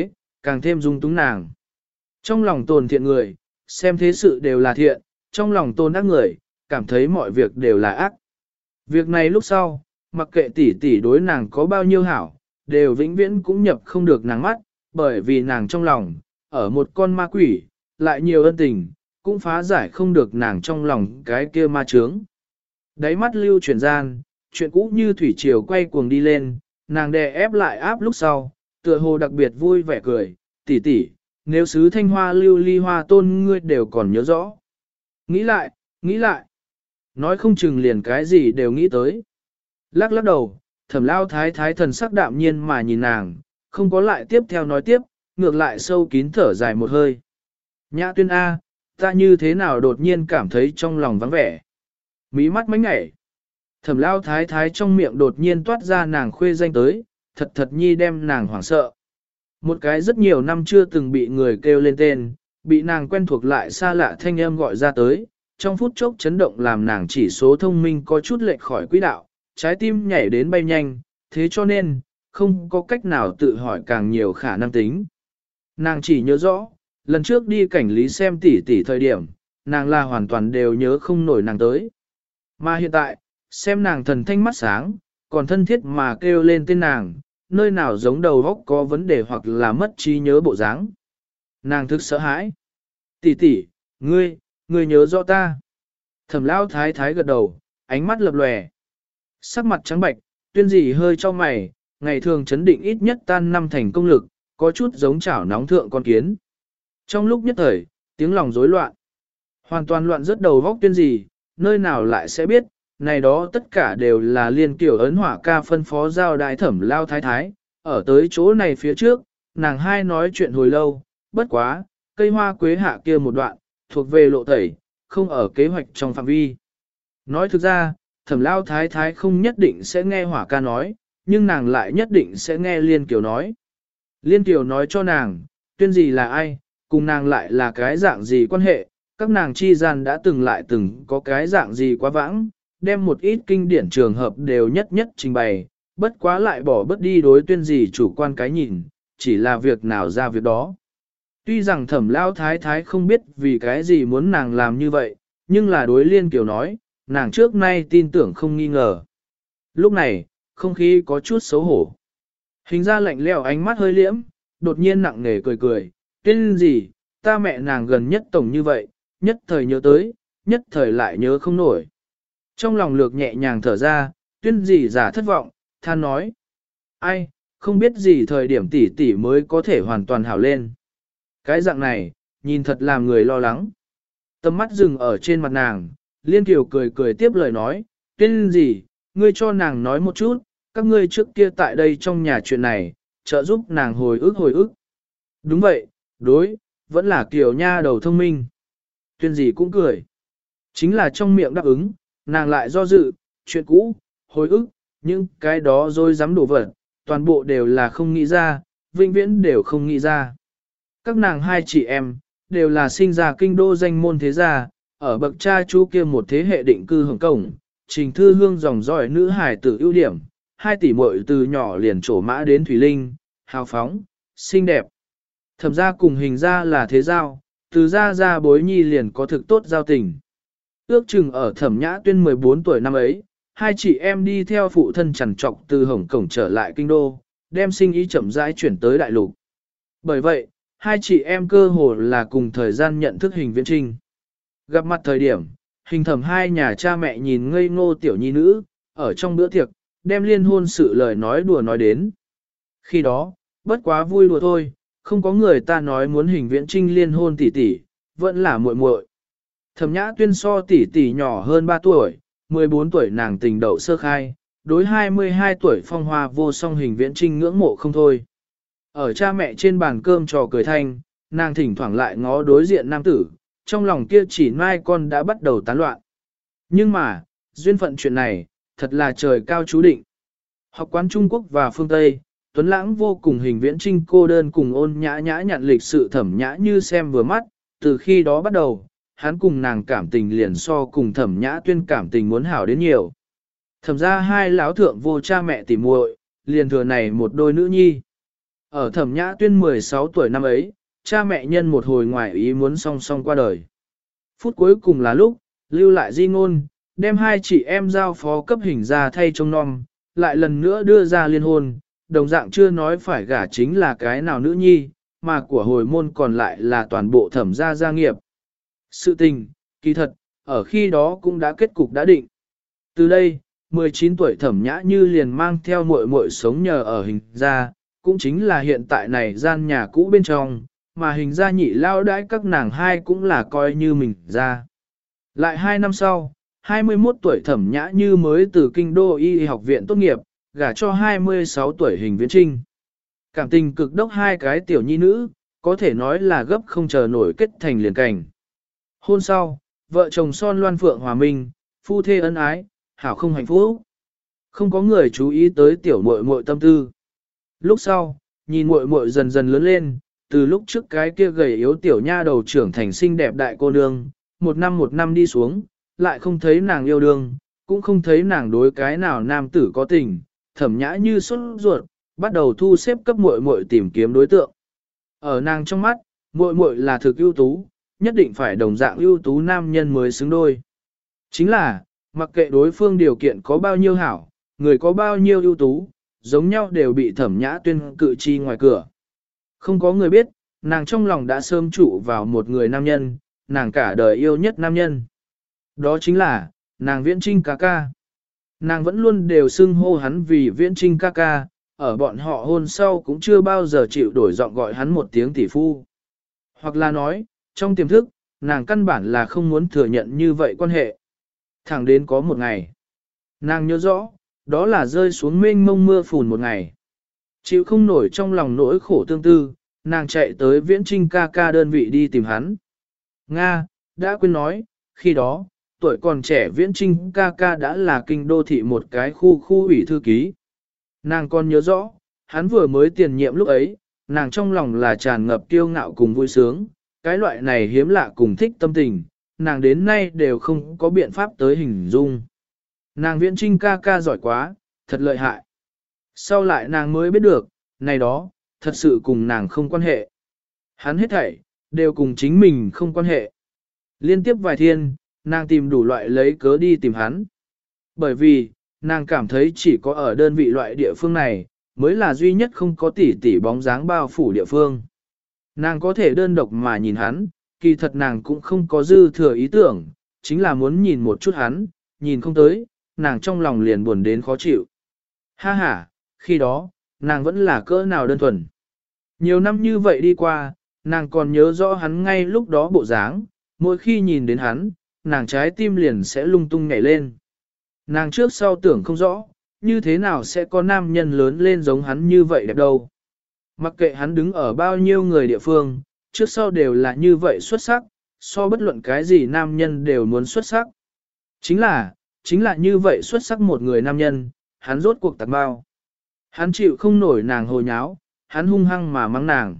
càng thêm dung túng nàng. Trong lòng tồn thiện người, xem thế sự đều là thiện, trong lòng tồn ác người, cảm thấy mọi việc đều là ác. Việc này lúc sau, mặc kệ tỷ tỷ đối nàng có bao nhiêu hảo, đều vĩnh viễn cũng nhập không được nàng mắt, bởi vì nàng trong lòng, ở một con ma quỷ, lại nhiều ân tình, cũng phá giải không được nàng trong lòng cái kia ma chướng. Đáy mắt lưu chuyển gian, chuyện cũ như thủy triều quay cuồng đi lên, nàng đè ép lại áp lúc sau, tựa hồ đặc biệt vui vẻ cười, tỷ tỷ, nếu sứ thanh hoa lưu ly hoa tôn ngươi đều còn nhớ rõ. Nghĩ lại, nghĩ lại, nói không chừng liền cái gì đều nghĩ tới. Lắc lắc đầu, thẩm lao thái thái thần sắc đạm nhiên mà nhìn nàng, không có lại tiếp theo nói tiếp, ngược lại sâu kín thở dài một hơi. Nhã tuyên A, ta như thế nào đột nhiên cảm thấy trong lòng vắng vẻ. Mí mắt mánh ngảy. Thẩm lao thái thái trong miệng đột nhiên toát ra nàng khuê danh tới, thật thật nhi đem nàng hoảng sợ. Một cái rất nhiều năm chưa từng bị người kêu lên tên, bị nàng quen thuộc lại xa lạ thanh âm gọi ra tới, trong phút chốc chấn động làm nàng chỉ số thông minh có chút lệch khỏi quỹ đạo, trái tim nhảy đến bay nhanh, thế cho nên, không có cách nào tự hỏi càng nhiều khả năng tính. Nàng chỉ nhớ rõ, lần trước đi cảnh lý xem tỉ tỉ thời điểm, nàng là hoàn toàn đều nhớ không nổi nàng tới. Mà hiện tại, xem nàng thần thanh mắt sáng, còn thân thiết mà kêu lên tên nàng, nơi nào giống đầu óc có vấn đề hoặc là mất trí nhớ bộ dáng. Nàng thực sợ hãi. Tỷ tỷ, ngươi, ngươi nhớ rõ ta. Thẩm lao thái thái gật đầu, ánh mắt lập lòe. Sắc mặt trắng bạch, tuyên gì hơi cho mày, ngày thường chấn định ít nhất tan năm thành công lực, có chút giống chảo nóng thượng con kiến. Trong lúc nhất thời, tiếng lòng rối loạn. Hoàn toàn loạn rất đầu vóc tuyên gì, nơi nào lại sẽ biết, này đó tất cả đều là liên kiểu ấn hỏa ca phân phó giao đại thẩm lao thái thái, ở tới chỗ này phía trước, nàng hai nói chuyện hồi lâu, bất quá, cây hoa quế hạ kia một đoạn, thuộc về lộ tẩy, không ở kế hoạch trong phạm vi. Nói thực ra, thẩm lao thái thái không nhất định sẽ nghe hỏa ca nói, nhưng nàng lại nhất định sẽ nghe liên kiểu nói. Liên kiểu nói cho nàng, tuyên gì là ai, cùng nàng lại là cái dạng gì quan hệ, các nàng chi gian đã từng lại từng có cái dạng gì quá vãng, đem một ít kinh điển trường hợp đều nhất nhất trình bày, bất quá lại bỏ bất đi đối tuyên gì chủ quan cái nhìn, chỉ là việc nào ra việc đó. Tuy rằng thẩm lao thái thái không biết vì cái gì muốn nàng làm như vậy, nhưng là đối liên kiểu nói, nàng trước nay tin tưởng không nghi ngờ. Lúc này, không khí có chút xấu hổ. Hình ra lạnh lẽo ánh mắt hơi liễm, đột nhiên nặng nề cười cười, tên gì, ta mẹ nàng gần nhất tổng như vậy, nhất thời nhớ tới, nhất thời lại nhớ không nổi. Trong lòng lược nhẹ nhàng thở ra, tuyên gì giả thất vọng, than nói. Ai, không biết gì thời điểm tỷ tỷ mới có thể hoàn toàn hảo lên. Cái dạng này, nhìn thật làm người lo lắng. Tầm mắt dừng ở trên mặt nàng, Liên Kiều cười cười tiếp lời nói, tuyên gì, ngươi cho nàng nói một chút, các ngươi trước kia tại đây trong nhà chuyện này, trợ giúp nàng hồi ức hồi ức. Đúng vậy, đối, vẫn là Kiều nha đầu thông minh. Tuyên gì cũng cười. Chính là trong miệng đáp ứng, nàng lại do dự, chuyện cũ, hồi ức, những cái đó rồi dám đổ vật, toàn bộ đều là không nghĩ ra, vĩnh viễn đều không nghĩ ra. Các nàng hai chị em, đều là sinh ra kinh đô danh môn thế gia, ở bậc cha chú kia một thế hệ định cư hưởng cổng, trình thư hương dòng dõi nữ hài tử ưu điểm, hai tỷ muội từ nhỏ liền trổ mã đến thủy linh, hào phóng, xinh đẹp. Thẩm ra cùng hình ra là thế giao, từ ra ra bối nhi liền có thực tốt giao tình. Ước chừng ở thẩm nhã tuyên mười bốn tuổi năm ấy, hai chị em đi theo phụ thân chằn trọc từ Hồng Cổng trở lại kinh đô, đem sinh ý chậm rãi chuyển tới đại lục. Bởi vậy, hai chị em cơ hồ là cùng thời gian nhận thức Hình Viễn Trinh. Gặp mặt thời điểm, Hình Thẩm hai nhà cha mẹ nhìn ngây ngô tiểu nhi nữ, ở trong bữa tiệc, đem liên hôn sự lời nói đùa nói đến. Khi đó, bất quá vui đùa thôi, không có người ta nói muốn Hình Viễn Trinh liên hôn tỷ tỷ, vẫn là muội muội. Thẩm Nhã Tuyên so tỷ tỷ nhỏ hơn ba tuổi, mười bốn tuổi nàng tình đậu sơ khai, đối hai mươi hai tuổi phong hoa vô song Hình Viễn Trinh ngưỡng mộ không thôi. Ở cha mẹ trên bàn cơm trò cười thanh, nàng thỉnh thoảng lại ngó đối diện nam tử, trong lòng kia chỉ mai con đã bắt đầu tán loạn. Nhưng mà, duyên phận chuyện này, thật là trời cao chú định. Học quán Trung Quốc và phương Tây, Tuấn Lãng vô cùng Hình Viễn Trinh cô đơn cùng ôn nhã nhã nhận lịch sự Thẩm Nhã Như xem vừa mắt, từ khi đó bắt đầu, hắn cùng nàng cảm tình liền so cùng Thẩm Nhã Tuyên cảm tình muốn hảo đến nhiều. Thẩm ra hai lão thượng vô cha mẹ tỉ muội, liền thừa này một đôi nữ nhi. Ở Thẩm Nhã Tuyên mười sáu tuổi năm ấy, cha mẹ nhân một hồi ngoài ý muốn song song qua đời. Phút cuối cùng là lúc, lưu lại di ngôn, đem hai chị em giao phó cấp hình ra thay trông nom, lại lần nữa đưa ra liên hôn, đồng dạng chưa nói phải gả chính là cái nào nữ nhi, mà của hồi môn còn lại là toàn bộ Thẩm gia gia nghiệp. Sự tình, kỳ thật, ở khi đó cũng đã kết cục đã định. Từ đây, mười chín tuổi Thẩm Nhã Như liền mang theo muội muội sống nhờ ở hình gia, cũng chính là hiện tại này gian nhà cũ bên trong, mà hình gia nhị lao đãi các nàng hai cũng là coi như mình ra. Lại hai năm sau, hai mươi mốt tuổi Thẩm Nhã Như mới từ kinh đô y học viện tốt nghiệp, gả cho hai mươi sáu tuổi Hình Viễn Trinh. Cảm tình cực đốc hai cái tiểu nhi nữ, có thể nói là gấp không chờ nổi kết thành liền cảnh. Hôn sau, vợ chồng son loan phượng hòa minh, phu thê ân ái, hảo không hạnh phúc. Không có người chú ý tới tiểu muội muội tâm tư. Lúc sau, nhìn muội muội dần dần lớn lên, từ lúc trước cái kia gầy yếu tiểu nha đầu trưởng thành xinh đẹp đại cô nương, một năm một năm đi xuống, lại không thấy nàng yêu đương, cũng không thấy nàng đối cái nào nam tử có tình, Thẩm Nhã Như sốt ruột, bắt đầu thu xếp cấp muội muội tìm kiếm đối tượng. Ở nàng trong mắt, muội muội là thực ưu tú, nhất định phải đồng dạng ưu tú nam nhân mới xứng đôi. Chính là, mặc kệ đối phương điều kiện có bao nhiêu hảo, người có bao nhiêu ưu tú, giống nhau đều bị Thẩm Nhã Tuyên cự chi ngoài cửa. Không có người biết, nàng trong lòng đã sớm trụ vào một người nam nhân, nàng cả đời yêu nhất nam nhân. Đó chính là, nàng Viễn Trinh ca ca. Nàng vẫn luôn đều xưng hô hắn vì Viễn Trinh ca ca, ở bọn họ hôn sau cũng chưa bao giờ chịu đổi giọng gọi hắn một tiếng tỷ phu. Hoặc là nói, trong tiềm thức, nàng căn bản là không muốn thừa nhận như vậy quan hệ. Thẳng đến có một ngày, nàng nhớ rõ, đó là rơi xuống mênh mông mưa phùn một ngày. Chịu không nổi trong lòng nỗi khổ tương tư, nàng chạy tới Viễn Trinh ca ca đơn vị đi tìm hắn. Nga, đã quên nói, khi đó, tuổi còn trẻ Viễn Trinh ca ca đã là kinh đô thị một cái khu khu ủy thư ký. Nàng còn nhớ rõ, hắn vừa mới tiền nhiệm lúc ấy, nàng trong lòng là tràn ngập kiêu ngạo cùng vui sướng, cái loại này hiếm lạ cùng thích tâm tình, nàng đến nay đều không có biện pháp tới hình dung. Nàng Viễn Trinh ca ca giỏi quá, thật lợi hại. Sau lại nàng mới biết được, này đó, thật sự cùng nàng không quan hệ. Hắn hết thảy, đều cùng chính mình không quan hệ. Liên tiếp vài thiên, nàng tìm đủ loại lấy cớ đi tìm hắn. Bởi vì, nàng cảm thấy chỉ có ở đơn vị loại địa phương này, mới là duy nhất không có tỉ tỉ bóng dáng bao phủ địa phương. Nàng có thể đơn độc mà nhìn hắn, kỳ thật nàng cũng không có dư thừa ý tưởng, chính là muốn nhìn một chút hắn, nhìn không tới, nàng trong lòng liền buồn đến khó chịu. Ha ha, khi đó, nàng vẫn là cỡ nào đơn thuần. Nhiều năm như vậy đi qua, nàng còn nhớ rõ hắn ngay lúc đó bộ dáng, mỗi khi nhìn đến hắn, nàng trái tim liền sẽ lung tung nhảy lên. Nàng trước sau tưởng không rõ, như thế nào sẽ có nam nhân lớn lên giống hắn như vậy đẹp đâu. Mặc kệ hắn đứng ở bao nhiêu người địa phương, trước sau đều là như vậy xuất sắc, so bất luận cái gì nam nhân đều muốn xuất sắc. Chính là, chính là như vậy xuất sắc một người nam nhân, hắn rốt cuộc tạc bao. Hắn chịu không nổi nàng hồ nháo, hắn hung hăng mà mắng nàng.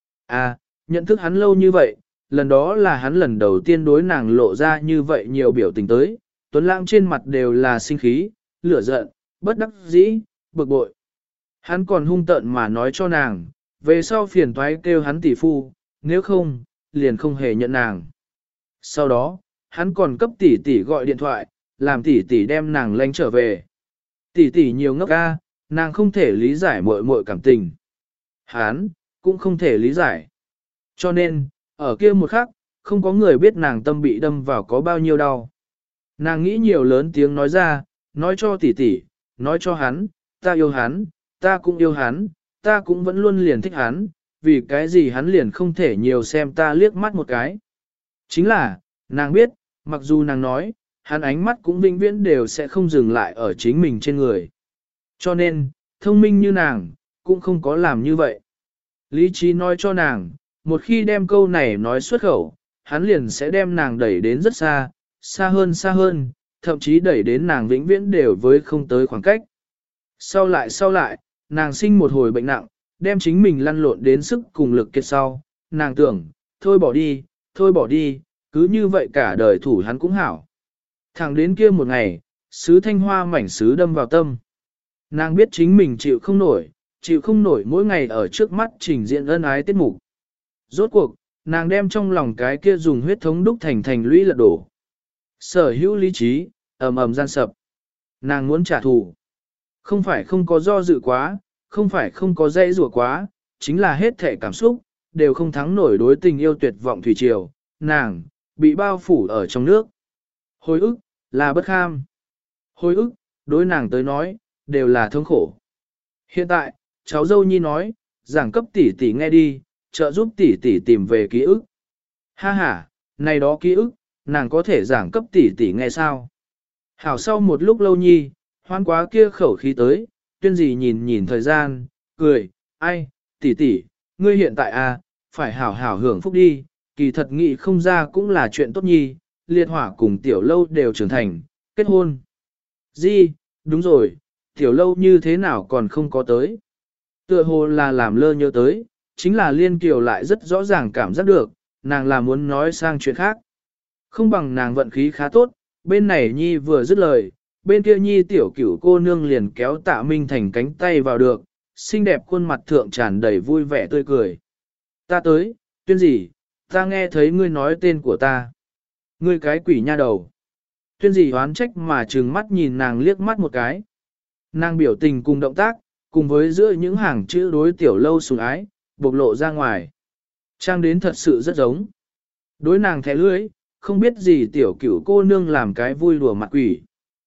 À, nhận thức hắn lâu như vậy, lần đó là hắn lần đầu tiên đối nàng lộ ra như vậy nhiều biểu tình tới, Tuấn Lãng trên mặt đều là sinh khí, lửa giận, bất đắc dĩ, bực bội. Hắn còn hung tợn mà nói cho nàng, về sau phiền toái kêu hắn tỷ phu, nếu không, liền không hề nhận nàng. Sau đó, hắn còn cấp tỷ tỷ gọi điện thoại, làm tỷ tỷ đem nàng lánh trở về. Tỷ tỷ nhiều ngốc ca, nàng không thể lý giải muội muội cảm tình. Hắn, cũng không thể lý giải. Cho nên, ở kia một khắc, không có người biết nàng tâm bị đâm vào có bao nhiêu đau. Nàng nghĩ nhiều lớn tiếng nói ra, nói cho tỷ tỷ, nói cho hắn, ta yêu hắn, ta cũng yêu hắn, ta cũng vẫn luôn liền thích hắn, vì cái gì hắn liền không thể nhiều xem ta liếc mắt một cái. Chính là, nàng biết, mặc dù nàng nói, hắn ánh mắt cũng vĩnh viễn đều sẽ không dừng lại ở chính mình trên người. Cho nên, thông minh như nàng, cũng không có làm như vậy. Lý trí nói cho nàng, một khi đem câu này nói xuất khẩu, hắn liền sẽ đem nàng đẩy đến rất xa, xa hơn xa hơn, thậm chí đẩy đến nàng vĩnh viễn đều với không tới khoảng cách. Sau lại sau lại, nàng sinh một hồi bệnh nặng, đem chính mình lăn lộn đến sức cùng lực kiệt sau, nàng tưởng, thôi bỏ đi, thôi bỏ đi, cứ như vậy cả đời thủ hắn cũng hảo. Thẳng đến kia một ngày, sứ thanh hoa mảnh sứ đâm vào tâm. Nàng biết chính mình chịu không nổi, chịu không nổi mỗi ngày ở trước mắt trình diễn ân ái tiết mục. Rốt cuộc, nàng đem trong lòng cái kia dùng huyết thống đúc thành thành lũy lật đổ. Sở hữu lý trí, ầm ầm gian sập. Nàng muốn trả thù. Không phải không có do dự quá, không phải không có dây rủa quá, chính là hết thể cảm xúc, đều không thắng nổi đối tình yêu tuyệt vọng thủy triều, nàng, bị bao phủ ở trong nước. Hồi ức, là bất kham. Hồi ức, đối nàng tới nói, đều là thống khổ. Hiện tại, cháu dâu nhi nói, giảng cấp tỷ tỷ nghe đi, trợ giúp tỷ tỷ tìm về ký ức. Ha ha, này đó ký ức, nàng có thể giảng cấp tỷ tỷ nghe sao? Hảo sau một lúc lâu nhi, hoan quá kia khẩu khí tới, tuyên gì nhìn nhìn thời gian, cười, ai, tỷ tỷ, ngươi hiện tại à, phải hảo hảo hưởng phúc đi, kỳ thật nghĩ không ra cũng là chuyện tốt nhi, liệt hỏa cùng tiểu lâu đều trưởng thành, kết hôn. Di, đúng rồi, tiểu lâu như thế nào còn không có tới. Tựa hồ là làm lơ nhớ tới, chính là Liên Kiều lại rất rõ ràng cảm giác được, nàng là muốn nói sang chuyện khác. Không bằng nàng vận khí khá tốt, bên này Nhi vừa dứt lời, bên kia Nhi tiểu cửu cô nương liền kéo Tạ Minh Thành cánh tay vào được, xinh đẹp khuôn mặt thượng tràn đầy vui vẻ tươi cười. Ta tới, tuyên gì, ta nghe thấy ngươi nói tên của ta. Ngươi cái quỷ nha đầu. Tuyên gì hoán trách mà trừng mắt nhìn nàng liếc mắt một cái. Nàng biểu tình cùng động tác, cùng với giữa những hàng chữ đối tiểu lâu sủng ái, bộc lộ ra ngoài. Trang đến thật sự rất giống. Đối nàng thẻ lưới, không biết gì tiểu cửu cô nương làm cái vui đùa mặt quỷ.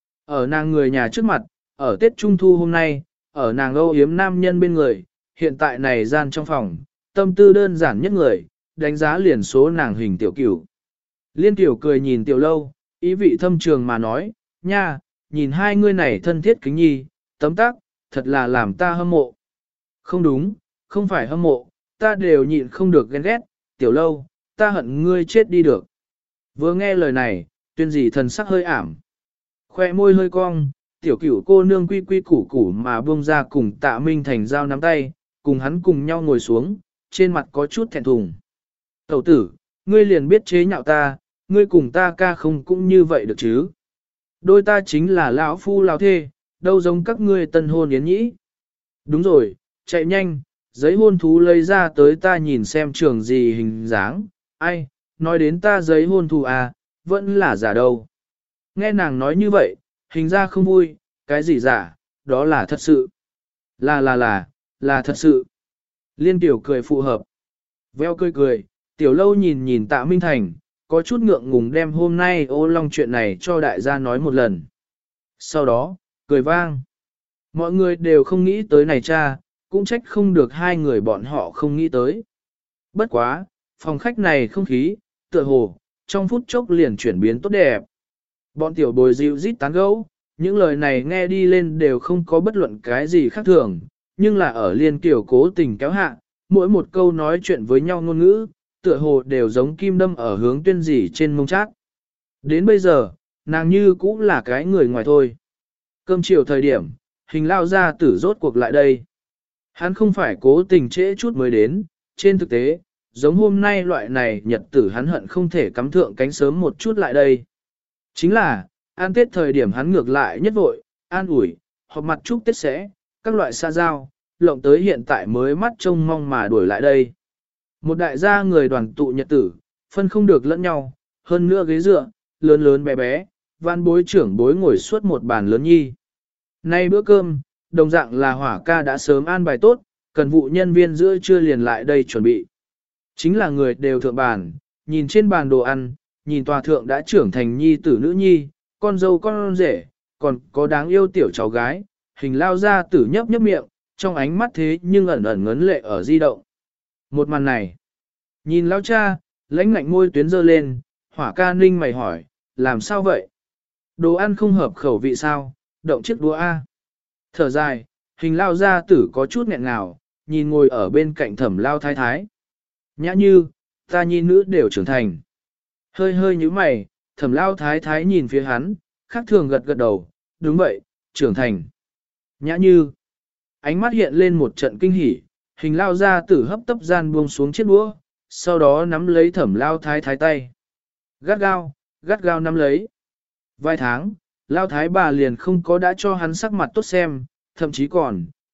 Ở nàng người nhà trước mặt, ở Tết Trung Thu hôm nay, ở nàng âu yếm nam nhân bên người, hiện tại này gian trong phòng, tâm tư đơn giản nhất người, đánh giá liền số nàng hình tiểu cửu. Liên tiểu cười nhìn tiểu lâu, ý vị thâm trường mà nói, nha, nhìn hai ngươi này thân thiết kính nhi, tấm tác, thật là làm ta hâm mộ. Không đúng, không phải hâm mộ, ta đều nhịn không được ghen ghét, tiểu lâu, ta hận ngươi chết đi được. Vừa nghe lời này, tuyên gì thần sắc hơi ảm. Khoe môi hơi cong, tiểu cửu cô nương quy quy củ củ mà buông ra cùng Tạ Minh Thành giao nắm tay, cùng hắn cùng nhau ngồi xuống, trên mặt có chút thẹn thùng. Tẩu tử, ngươi liền biết chế nhạo ta, ngươi cùng ta ca không cũng như vậy được chứ. Đôi ta chính là lão phu lão thê, đâu giống các ngươi tân hôn yến nhĩ. Đúng rồi, chạy nhanh, giấy hôn thú lấy ra tới ta nhìn xem trường gì hình dáng, ai, nói đến ta giấy hôn thú à, vẫn là giả đâu. Nghe nàng nói như vậy, hình ra không vui, cái gì giả, đó là thật sự. Là là là, là thật sự. Liên tiểu cười phụ hợp. Veo cười cười, tiểu lâu nhìn nhìn Tạ Minh Thành, có chút ngượng ngùng đem hôm nay ô long chuyện này cho đại gia nói một lần. Sau đó, cười vang. Mọi người đều không nghĩ tới này cha, cũng trách không được hai người bọn họ không nghĩ tới. Bất quá, phòng khách này không khí, tựa hồ, trong phút chốc liền chuyển biến tốt đẹp. Bọn tiểu bồi dịu rít tán gẫu, những lời này nghe đi lên đều không có bất luận cái gì khác thường, nhưng là ở Liên Kiều cố tình kéo hạ, mỗi một câu nói chuyện với nhau ngôn ngữ, tựa hồ đều giống kim đâm ở hướng tuyên dỉ trên mông chát. Đến bây giờ, nàng như cũng là cái người ngoài thôi. Cơm chiều thời điểm, hình lao ra tử rốt cuộc lại đây. Hắn không phải cố tình trễ chút mới đến, trên thực tế, giống hôm nay loại này nhật tử hắn hận không thể cắm thượng cánh sớm một chút lại đây. Chính là, an tết thời điểm hắn ngược lại nhất vội, an ủi, họp mặt chúc tết sẽ, các loại xa giao, lộng tới hiện tại mới mắt trông mong mà đuổi lại đây. Một đại gia người đoàn tụ nhật tử, phân không được lẫn nhau, hơn nữa ghế dựa, lớn lớn bé bé, văn bối trưởng bối ngồi suốt một bàn lớn nhi. Nay bữa cơm, đồng dạng là hỏa ca đã sớm an bài tốt, cần vụ nhân viên giữa trưa liền lại đây chuẩn bị. Chính là người đều thượng bàn, nhìn trên bàn đồ ăn, nhìn tòa thượng đã trưởng thành nhi tử nữ nhi, con dâu con rể, còn có đáng yêu tiểu cháu gái, hình lao ra tử nhấp nhấp miệng, trong ánh mắt thế nhưng ẩn ẩn ngấn lệ ở di động. Một màn này, nhìn lao cha, lãnh ngạnh môi tuyến dơ lên, hỏa ca ninh mày hỏi, làm sao vậy? Đồ ăn không hợp khẩu vị sao, động chiếc đũa A. Thở dài, hình lao gia tử có chút nghẹn ngào, nhìn ngồi ở bên cạnh thẩm lao thái thái. Nhã như, ta nhi nữ đều trưởng thành. Hơi hơi như mày, thẩm lao thái thái nhìn phía hắn, khác thường gật gật đầu, đúng vậy, trưởng thành. Nhã như, ánh mắt hiện lên một trận kinh hỉ, hình lao gia tử hấp tấp gian buông xuống chiếc đũa, sau đó nắm lấy thẩm lao thái thái tay. Gắt gao, gắt gao nắm lấy. Vài tháng, lao thái bà liền không có đã cho hắn sắc mặt tốt xem, thậm chí còn,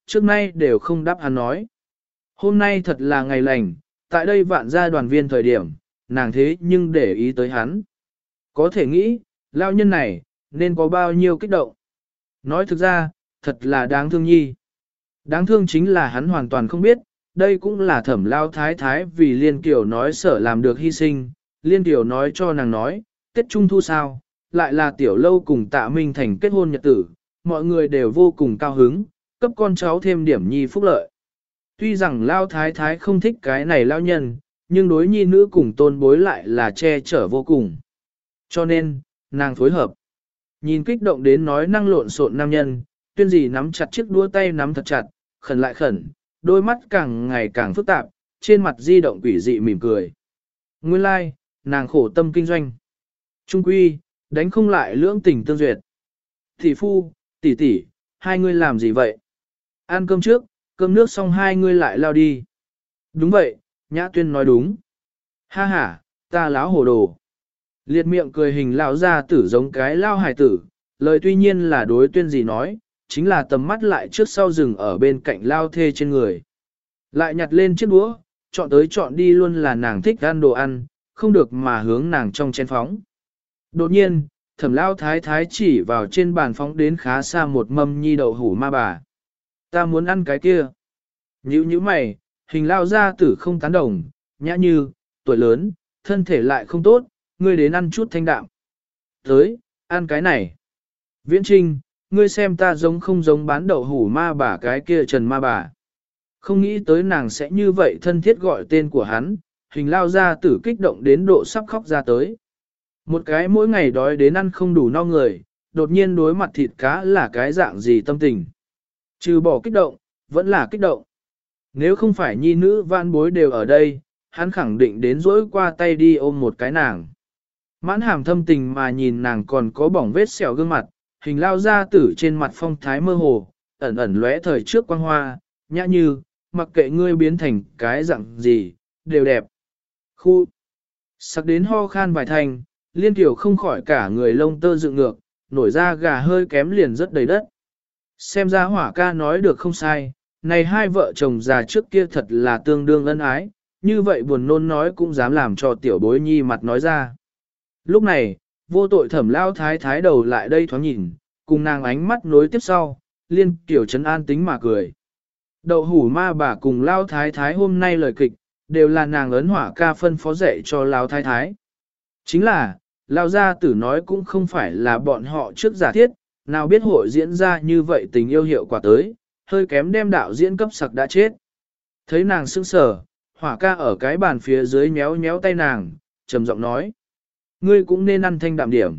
trước nay đều không đáp hắn nói. Hôm nay thật là ngày lành, tại đây vạn gia đoàn viên thời điểm, nàng thế nhưng để ý tới hắn. Có thể nghĩ, lao nhân này, nên có bao nhiêu kích động. Nói thực ra, thật là đáng thương nhi. Đáng thương chính là hắn hoàn toàn không biết, đây cũng là thẩm lao thái thái vì Liên Kiều nói sở làm được hy sinh. Liên Kiều nói cho nàng nói, Tết Trung Thu sao, lại là tiểu lâu cùng Tạ Minh Thành kết hôn nhật tử, mọi người đều vô cùng cao hứng, cấp con cháu thêm điểm nhi phúc lợi. Tuy rằng lao thái thái không thích cái này lao nhân, nhưng đối nhi nữ cùng tôn bối lại là che chở vô cùng. Cho nên, nàng phối hợp. Nhìn kích động đến nói năng lộn xộn nam nhân, Tuyên Dì nắm chặt chiếc đũa tay nắm thật chặt, khẩn lại khẩn, đôi mắt càng ngày càng phức tạp, trên mặt di động quỷ dị mỉm cười. Nguyên lai, like, nàng khổ tâm kinh doanh. Trung quy, đánh không lại lưỡng tình tương duyệt. Thị phu, tỷ tỷ, hai ngươi làm gì vậy? Ăn cơm trước, cơm nước xong hai ngươi lại lao đi. Đúng vậy, Nhã Tuyên nói đúng. Ha ha, ta láo hồ đồ. Liệt miệng cười hình lão ra tử giống cái lao hài tử, lời tuy nhiên là đối Tuyên Dì nói, chính là tầm mắt lại trước sau rừng ở bên cạnh lao thê trên người. Lại nhặt lên chiếc đũa, chọn tới chọn đi luôn là nàng thích ăn đồ ăn, không được mà hướng nàng trong chén phóng. Đột nhiên, thẩm lao thái thái chỉ vào trên bàn phóng đến khá xa một mâm nhi đậu hủ ma bà. Ta muốn ăn cái kia. Nhữ như mày, hình lao gia tử không tán đồng, nhã như, tuổi lớn, thân thể lại không tốt, ngươi đến ăn chút thanh đạm. Tới, ăn cái này. Viễn Trinh, ngươi xem ta giống không giống bán đậu hủ ma bà cái kia trần ma bà. Không nghĩ tới nàng sẽ như vậy thân thiết gọi tên của hắn, hình lao gia tử kích động đến độ sắp khóc ra tới. Một cái mỗi ngày đói đến ăn không đủ no người, đột nhiên đối mặt thịt cá là cái dạng gì tâm tình. Trừ bỏ kích động, vẫn là kích động. Nếu không phải nhi nữ van bối đều ở đây, hắn khẳng định đến dỗi qua tay đi ôm một cái nàng. Mãn hàm thâm tình mà nhìn nàng còn có bỏng vết sẹo gương mặt, hình lao gia tử trên mặt phong thái mơ hồ, ẩn ẩn lóe thời trước quang hoa, nhã như, mặc kệ ngươi biến thành cái dạng gì, đều đẹp. Khu, sắc đến ho khan vài thành, Liên Kiều không khỏi cả người lông tơ dựng ngược, nổi ra gà hơi kém liền rất đầy đất. Xem ra hỏa ca nói được không sai, này hai vợ chồng già trước kia thật là tương đương ân ái, như vậy buồn nôn nói cũng dám làm cho tiểu bối nhi mặt nói ra. Lúc này, vô tội thẩm lao thái thái đầu lại đây thoáng nhìn, cùng nàng ánh mắt nối tiếp sau, Liên Kiều trấn an tính mà cười. Đậu hủ ma bà cùng lao thái thái hôm nay lời kịch, đều là nàng ấn hỏa ca phân phó dạy cho lao thái thái. Chính là, lao gia tử nói cũng không phải là bọn họ trước giả thiết, nào biết hội diễn ra như vậy tình yêu hiệu quả tới, hơi kém đem đạo diễn cấp sặc đã chết. Thấy nàng sững sờ, hỏa ca ở cái bàn phía dưới nhéo nhéo tay nàng, trầm giọng nói. Ngươi cũng nên ăn thanh đạm điểm.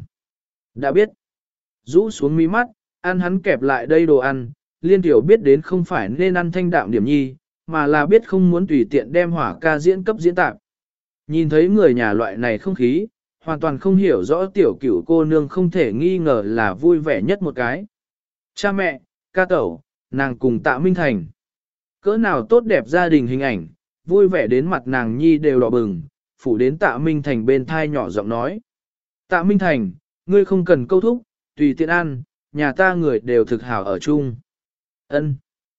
Đã biết. Rũ xuống mí mắt, ăn hắn kẹp lại đây đồ ăn, Liên Tiểu biết đến không phải nên ăn thanh đạm điểm nhi, mà là biết không muốn tùy tiện đem hỏa ca diễn cấp diễn tạp. Nhìn thấy người nhà loại này không khí, hoàn toàn không hiểu rõ tiểu cửu cô nương không thể nghi ngờ là vui vẻ nhất một cái. Cha mẹ, ca tẩu, nàng cùng Tạ Minh Thành. Cỡ nào tốt đẹp gia đình hình ảnh, vui vẻ đến mặt nàng nhi đều đỏ bừng, phủ đến Tạ Minh Thành bên thai nhỏ giọng nói. Tạ Minh Thành, ngươi không cần câu thúc, tùy tiện ăn, nhà ta người đều thực hảo ở chung. Ân.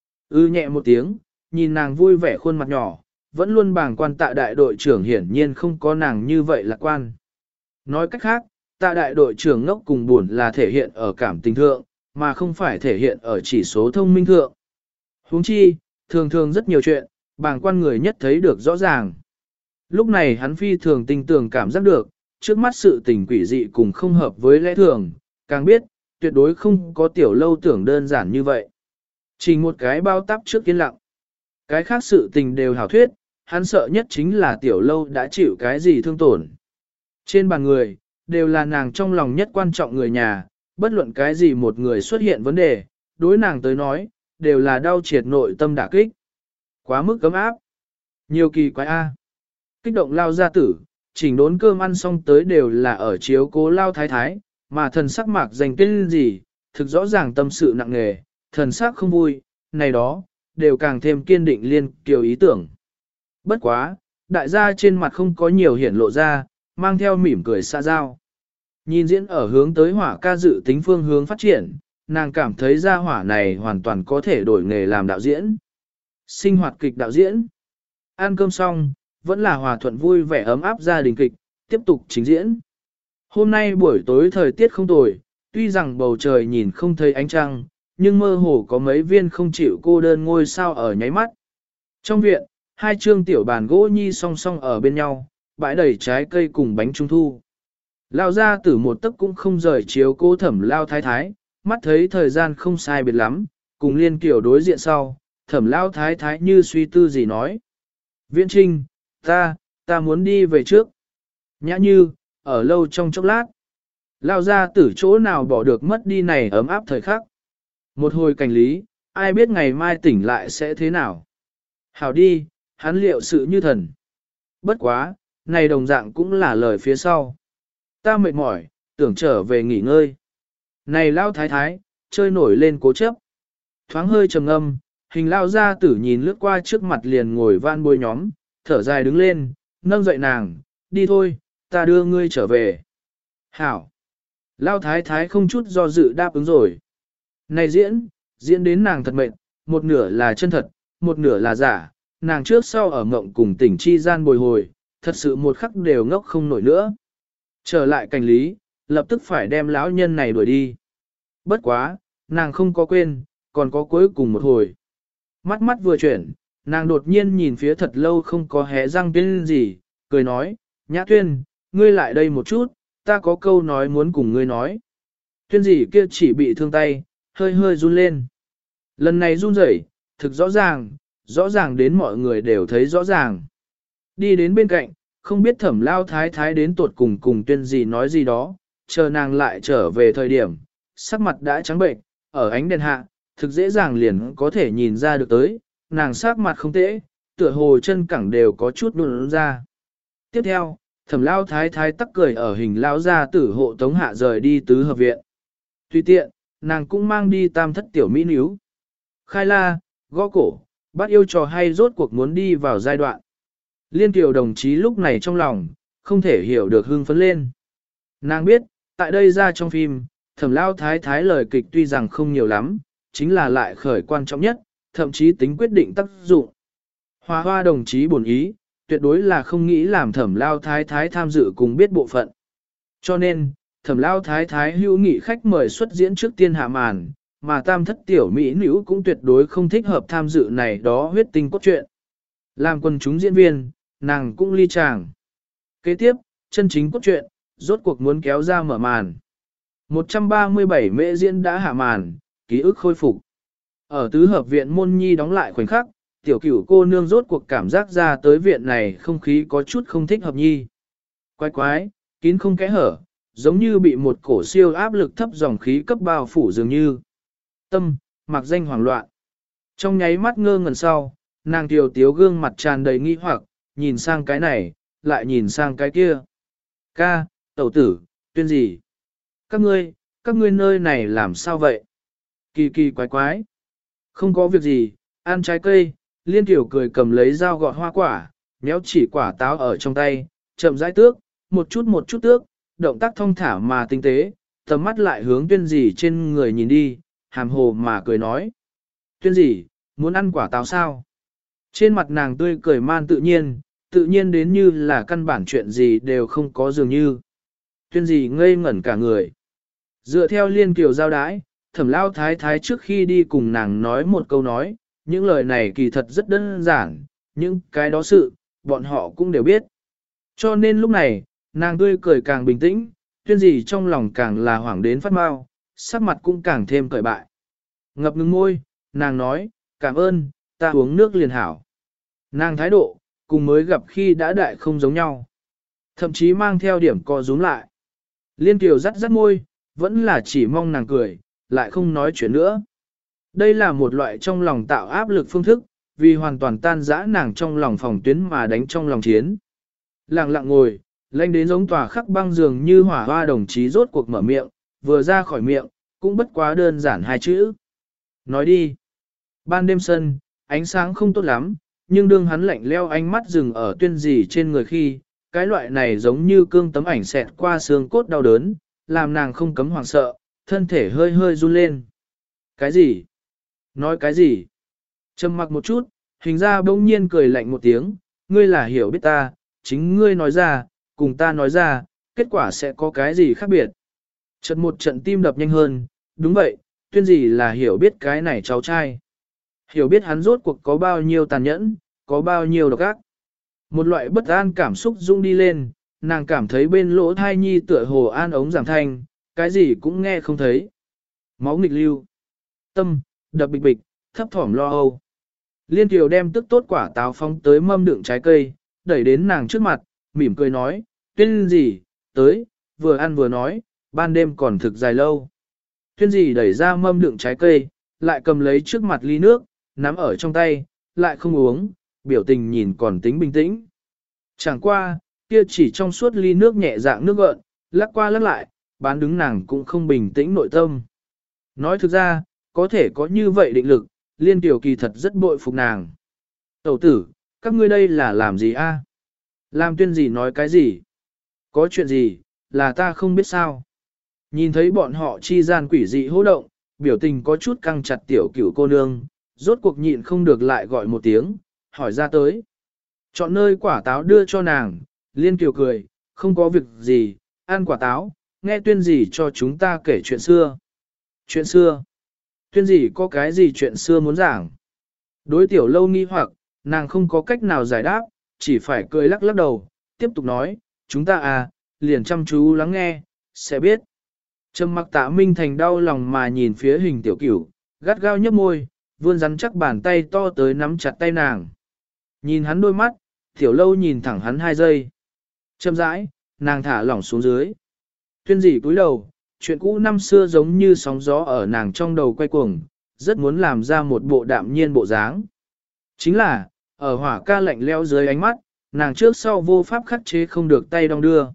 Ư nhẹ một tiếng, nhìn nàng vui vẻ khuôn mặt nhỏ, vẫn luôn bàng quan Tạ đại đội trưởng hiển nhiên không có nàng như vậy lạc quan. Nói cách khác, Tạ đại đội trưởng ngốc cùng buồn là thể hiện ở cảm tình thượng, mà không phải thể hiện ở chỉ số thông minh thượng. Huống chi, thường thường rất nhiều chuyện, bàng quan người nhất thấy được rõ ràng. Lúc này hắn phi thường tinh tường cảm giác được, trước mắt sự tình quỷ dị cùng không hợp với lẽ thường, càng biết, tuyệt đối không có tiểu lâu tưởng đơn giản như vậy. Chỉ một cái bao tắp trước yên lặng. Cái khác sự tình đều hảo thuyết, hắn sợ nhất chính là tiểu lâu đã chịu cái gì thương tổn. Trên bàn người, đều là nàng trong lòng nhất quan trọng người nhà, bất luận cái gì một người xuất hiện vấn đề, đối nàng tới nói, đều là đau triệt nội tâm đả kích. Quá mức cấm áp. Nhiều kỳ quái A. Kích động lao gia tử, chỉnh đốn cơm ăn xong tới đều là ở chiếu cố lao thái thái, mà thần sắc mạc dành tên gì, thực rõ ràng tâm sự nặng nề, thần sắc không vui, này đó, đều càng thêm kiên định Liên Kiều ý tưởng. Bất quá, đại gia trên mặt không có nhiều hiển lộ ra, mang theo mỉm cười xa giao. Nhìn diễn ở hướng tới hỏa ca dự tính phương hướng phát triển, nàng cảm thấy gia hỏa này hoàn toàn có thể đổi nghề làm đạo diễn. Sinh hoạt kịch đạo diễn. Ăn cơm xong, vẫn là hòa thuận vui vẻ ấm áp gia đình kịch, tiếp tục trình diễn. Hôm nay buổi tối thời tiết không tồi, tuy rằng bầu trời nhìn không thấy ánh trăng, nhưng mơ hồ có mấy viên không chịu cô đơn ngôi sao ở nháy mắt. Trong viện, hai trương tiểu bàn gỗ nhi song song ở bên nhau, bãi đầy trái cây cùng bánh trung thu. Lao ra tử một tấc cũng không rời chiếu cô thẩm lao thái thái, mắt thấy thời gian không sai biệt lắm, cùng liên kiểu đối diện sau, thẩm lao thái thái như suy tư gì nói. Viễn Trinh, ta, ta muốn đi về trước. Nhã như, ở lâu trong chốc lát. Lao ra tử chỗ nào bỏ được mất đi này ấm áp thời khắc. Một hồi cảnh lý, ai biết ngày mai tỉnh lại sẽ thế nào. Hảo đi, hắn liệu sự như thần. Bất quá, này đồng dạng cũng là lời phía sau. Ta mệt mỏi, tưởng trở về nghỉ ngơi. Này lao thái thái, chơi nổi lên cố chấp. Thoáng hơi trầm ngâm, hình lao gia tử nhìn lướt qua trước mặt liền ngồi van bôi nhóm, thở dài đứng lên, nâng dậy nàng, đi thôi, ta đưa ngươi trở về. Hảo. Lao thái thái không chút do dự đáp ứng rồi. Này diễn, diễn đến nàng thật mệt, một nửa là chân thật, một nửa là giả, nàng trước sau ở mộng cùng tỉnh chi gian bồi hồi, thật sự một khắc đều ngốc không nổi nữa. Trở lại cảnh lý, lập tức phải đem lão nhân này đuổi đi. Bất quá, nàng không có quên, còn có cuối cùng một hồi. Mắt mắt vừa chuyển, nàng đột nhiên nhìn phía thật lâu không có hé răng tên gì, cười nói, Nhã Tuyên, ngươi lại đây một chút, ta có câu nói muốn cùng ngươi nói. Tuyên gì kia chỉ bị thương tay, hơi hơi run lên. Lần này run rẩy, thực rõ ràng, rõ ràng đến mọi người đều thấy rõ ràng. Đi đến bên cạnh, không biết thẩm lao thái thái đến tuột cùng cùng tuyên gì nói gì đó, chờ nàng lại trở về thời điểm, sắc mặt đã trắng bệnh, ở ánh đèn hạ, thực dễ dàng liền có thể nhìn ra được tới, nàng sắc mặt không tễ, tựa hồ chân cẳng đều có chút nụn ra. Tiếp theo, thẩm lao thái thái tắc cười ở hình lao gia tử hộ tống hạ rời đi tứ hợp viện. Tùy tiện, nàng cũng mang đi tam thất tiểu mỹ níu. Khai la, gõ cổ, bắt yêu trò hay rốt cuộc muốn đi vào giai đoạn. Liên tiểu đồng chí lúc này trong lòng, không thể hiểu được hưng phấn lên. Nàng biết, tại đây ra trong phim, thẩm lao thái thái lời kịch tuy rằng không nhiều lắm, chính là lại khởi quan trọng nhất, thậm chí tính quyết định tác dụng. Hoa hoa đồng chí bổn ý, tuyệt đối là không nghĩ làm thẩm lao thái thái tham dự cùng biết bộ phận. Cho nên, thẩm lao thái thái hữu nghị khách mời xuất diễn trước tiên hạ màn, mà tam thất tiểu mỹ nữ cũng tuyệt đối không thích hợp tham dự này đó huyết tinh cốt truyện. Làm quần chúng diễn viên, nàng cũng ly chàng. Kế tiếp, chân chính cốt truyện, rốt cuộc muốn kéo ra mở màn. một trăm ba mươi bảy mễ diễn đã hạ màn, ký ức khôi phục. Ở tứ hợp viện môn nhi đóng lại khoảnh khắc, tiểu cửu cô nương rốt cuộc cảm giác ra tới viện này không khí có chút không thích hợp nhi. Quái quái, kín không kẽ hở, giống như bị một cổ siêu áp lực thấp dòng khí cấp bao phủ dường như. Tâm, mặc danh hoảng loạn. Trong nháy mắt ngơ ngẩn sau, nàng tiểu tiếu gương mặt tràn đầy nghi hoặc, nhìn sang cái này, lại nhìn sang cái kia. Ca, tẩu tử, tuyên gì? Các ngươi, các ngươi nơi này làm sao vậy? Kỳ kỳ quái quái. Không có việc gì, ăn trái cây, liên tiểu cười cầm lấy dao gọt hoa quả, méo chỉ quả táo ở trong tay, chậm rãi tước, một chút một chút tước, động tác thong thả mà tinh tế, tầm mắt lại hướng tuyên gì trên người nhìn đi, hàm hồ mà cười nói. Tuyên gì, muốn ăn quả táo sao? Trên mặt nàng tươi cười man tự nhiên, tự nhiên đến như là căn bản chuyện gì đều không có dường như. Tuyên gì ngây ngẩn cả người. Dựa theo liên kiều giao đái, thẩm lao thái thái trước khi đi cùng nàng nói một câu nói, những lời này kỳ thật rất đơn giản, những cái đó sự, bọn họ cũng đều biết. Cho nên lúc này, nàng tươi cười càng bình tĩnh, tuyên gì trong lòng càng là hoảng đến phát mau, sắc mặt cũng càng thêm cởi bại. Ngập ngừng môi, nàng nói, cảm ơn, ta uống nước liền hảo. Nàng thái độ, cùng mới gặp khi đã đại không giống nhau. Thậm chí mang theo điểm co rúm lại. Liên Kiều rắt rắt môi, vẫn là chỉ mong nàng cười, lại không nói chuyện nữa. Đây là một loại trong lòng tạo áp lực phương thức, vì hoàn toàn tan rã nàng trong lòng phòng tuyến mà đánh trong lòng chiến. Lặng lặng ngồi, lanh đến giống tòa khắc băng dường như hỏa hoa đồng chí rốt cuộc mở miệng, vừa ra khỏi miệng, cũng bất quá đơn giản hai chữ. Nói đi. Ban đêm sân, ánh sáng không tốt lắm, nhưng đương hắn lạnh leo ánh mắt dừng ở tuyên gì trên người khi, cái loại này giống như cương tấm ảnh xẹt qua xương cốt đau đớn, làm nàng không cấm hoảng sợ, thân thể hơi hơi run lên. Cái gì? Nói cái gì? Trầm mặc một chút, hình ra bỗng nhiên cười lạnh một tiếng, ngươi là hiểu biết ta, chính ngươi nói ra, cùng ta nói ra, kết quả sẽ có cái gì khác biệt. Trận một trận tim đập nhanh hơn, đúng vậy, tuyên gì là hiểu biết cái này cháu trai. Hiểu biết hắn rốt cuộc có bao nhiêu tàn nhẫn, có bao nhiêu độc ác. Một loại bất an cảm xúc rung đi lên, nàng cảm thấy bên lỗ thai nhi tựa hồ an ống giảm thanh, cái gì cũng nghe không thấy. Máu nghịch lưu. Tâm, đập bịch bịch, thấp thỏm lo âu. Liên Kiều đem tức tốt quả táo phóng tới mâm đựng trái cây, đẩy đến nàng trước mặt, mỉm cười nói, tuyên gì, tới, vừa ăn vừa nói, ban đêm còn thực dài lâu. Tuyên gì đẩy ra mâm đựng trái cây, lại cầm lấy trước mặt ly nước, nắm ở trong tay, lại không uống, biểu tình nhìn còn tính bình tĩnh. Chẳng qua, kia chỉ trong suốt ly nước nhẹ dạng nước gợn, lắc qua lắc lại, bán đứng nàng cũng không bình tĩnh nội tâm. Nói thực ra, có thể có như vậy định lực, Liên Tiểu kỳ thật rất bội phục nàng. Tẩu tử, các ngươi đây là làm gì a? Làm tuyên gì nói cái gì? Có chuyện gì, là ta không biết sao? Nhìn thấy bọn họ chi gian quỷ dị hô động, biểu tình có chút căng chặt tiểu cửu cô nương, rốt cuộc nhịn không được lại gọi một tiếng, hỏi ra tới. Chọn nơi quả táo đưa cho nàng, Liên Kiều cười, không có việc gì, ăn quả táo, nghe tuyên gì cho chúng ta kể chuyện xưa. Chuyện xưa? Tuyên gì có cái gì chuyện xưa muốn giảng? Đối tiểu lâu nghi hoặc, nàng không có cách nào giải đáp, chỉ phải cười lắc lắc đầu, tiếp tục nói, chúng ta à, liền chăm chú lắng nghe, sẽ biết. Trầm mặc Tạ Minh Thành đau lòng mà nhìn phía hình tiểu cửu, gắt gao nhấp môi, vươn rắn chắc bàn tay to tới nắm chặt tay nàng. Nhìn hắn đôi mắt, tiểu lâu nhìn thẳng hắn hai giây. Châm rãi, nàng thả lỏng xuống dưới. Tuyên dị cúi đầu, chuyện cũ năm xưa giống như sóng gió ở nàng trong đầu quay cuồng, rất muốn làm ra một bộ đạm nhiên bộ dáng. Chính là, ở hỏa ca lạnh leo dưới ánh mắt, nàng trước sau vô pháp khắc chế không được tay đong đưa.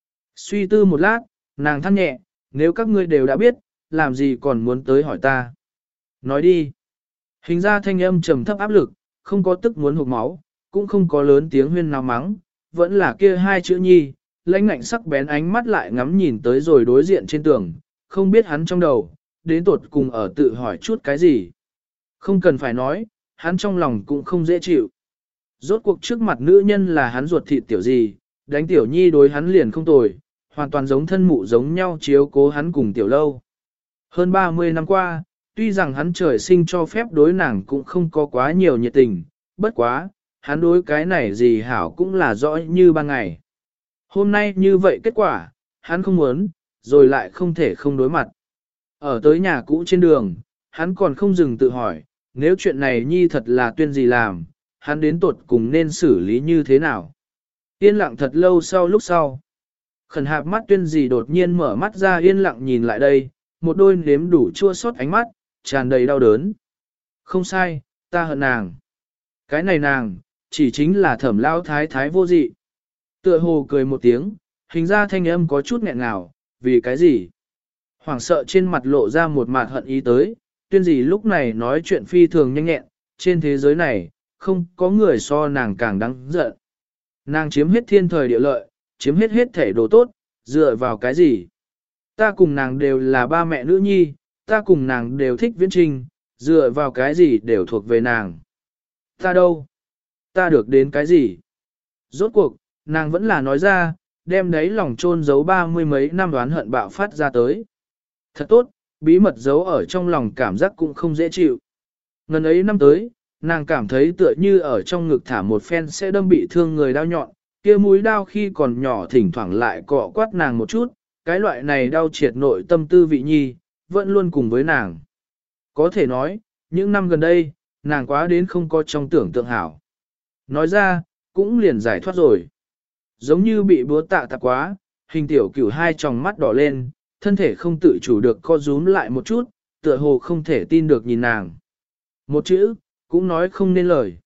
Suy tư một lát, nàng than nhẹ, nếu các ngươi đều đã biết, làm gì còn muốn tới hỏi ta. Nói đi. Hình ra thanh âm trầm thấp áp lực, không có tức muốn hụt máu, cũng không có lớn tiếng huyên nào mắng, vẫn là kia hai chữ nhi, lãnh ngạnh sắc bén ánh mắt lại ngắm nhìn tới rồi đối diện trên tường, không biết hắn trong đầu, đến tột cùng ở tự hỏi chút cái gì. Không cần phải nói, hắn trong lòng cũng không dễ chịu. Rốt cuộc trước mặt nữ nhân là hắn ruột thịt tiểu gì, đánh tiểu nhi đối hắn liền không tồi, hoàn toàn giống thân mụ giống nhau chiếu cố hắn cùng tiểu lâu. Hơn ba mươi năm qua, tuy rằng hắn trời sinh cho phép đối nàng cũng không có quá nhiều nhiệt tình, bất quá, hắn đối cái này gì hảo cũng là rõ như ban ngày. Hôm nay như vậy kết quả, hắn không muốn, rồi lại không thể không đối mặt. Ở tới nhà cũ trên đường, hắn còn không dừng tự hỏi, nếu chuyện này nhi thật là tuyên gì làm, hắn đến tột cùng nên xử lý như thế nào. Yên lặng thật lâu sau lúc sau. Khẩn hạp mắt tuyên gì đột nhiên mở mắt ra yên lặng nhìn lại đây, một đôi nếm đủ chua xót ánh mắt, tràn đầy đau đớn. Không sai, ta hận nàng. Cái này nàng, chỉ chính là thẩm lao thái thái vô dị. Tựa hồ cười một tiếng, hình ra thanh âm có chút nghẹn ngào, vì cái gì? Hoảng sợ trên mặt lộ ra một mặt hận ý tới, tuyên gì lúc này nói chuyện phi thường nhanh nhẹn, trên thế giới này, không có người so nàng càng đáng giận. Nàng chiếm hết thiên thời địa lợi, chiếm hết hết thể đồ tốt, dựa vào cái gì? Ta cùng nàng đều là ba mẹ nữ nhi, ta cùng nàng đều thích viễn trình, dựa vào cái gì đều thuộc về nàng. Ta đâu? Ta được đến cái gì? Rốt cuộc, nàng vẫn là nói ra, đem đấy lòng chôn giấu ba mươi mấy năm đoán hận bạo phát ra tới. Thật tốt, bí mật giấu ở trong lòng cảm giác cũng không dễ chịu. Ngần ấy năm tới, nàng cảm thấy tựa như ở trong ngực thả một phen sẽ đâm bị thương người đau nhọn, kia mũi đau khi còn nhỏ thỉnh thoảng lại cọ quát nàng một chút, cái loại này đau triệt nội tâm tư vị nhi, vẫn luôn cùng với nàng. Có thể nói, những năm gần đây, nàng quá đến không có trong tưởng tượng hảo. Nói ra, cũng liền giải thoát rồi. Giống như bị búa tạ tạp quá, hình tiểu cửu hai tròng mắt đỏ lên, thân thể không tự chủ được co rúm lại một chút, tựa hồ không thể tin được nhìn nàng. Một chữ, cũng nói không nên lời.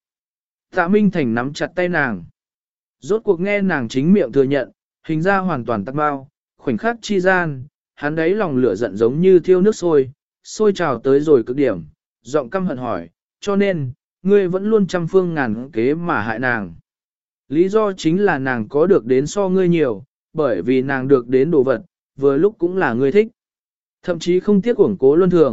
Tạ Minh Thành nắm chặt tay nàng. Rốt cuộc nghe nàng chính miệng thừa nhận, hình ra hoàn toàn tắc bao, khoảnh khắc chi gian, hắn đấy lòng lửa giận giống như thiêu nước sôi, sôi trào tới rồi cực điểm, giọng căm hận hỏi, cho nên, ngươi vẫn luôn trăm phương ngàn kế mà hại nàng. Lý do chính là nàng có được đến so ngươi nhiều, bởi vì nàng được đến đồ vật, vừa lúc cũng là ngươi thích. Thậm chí không tiếc uổng cố luân thường,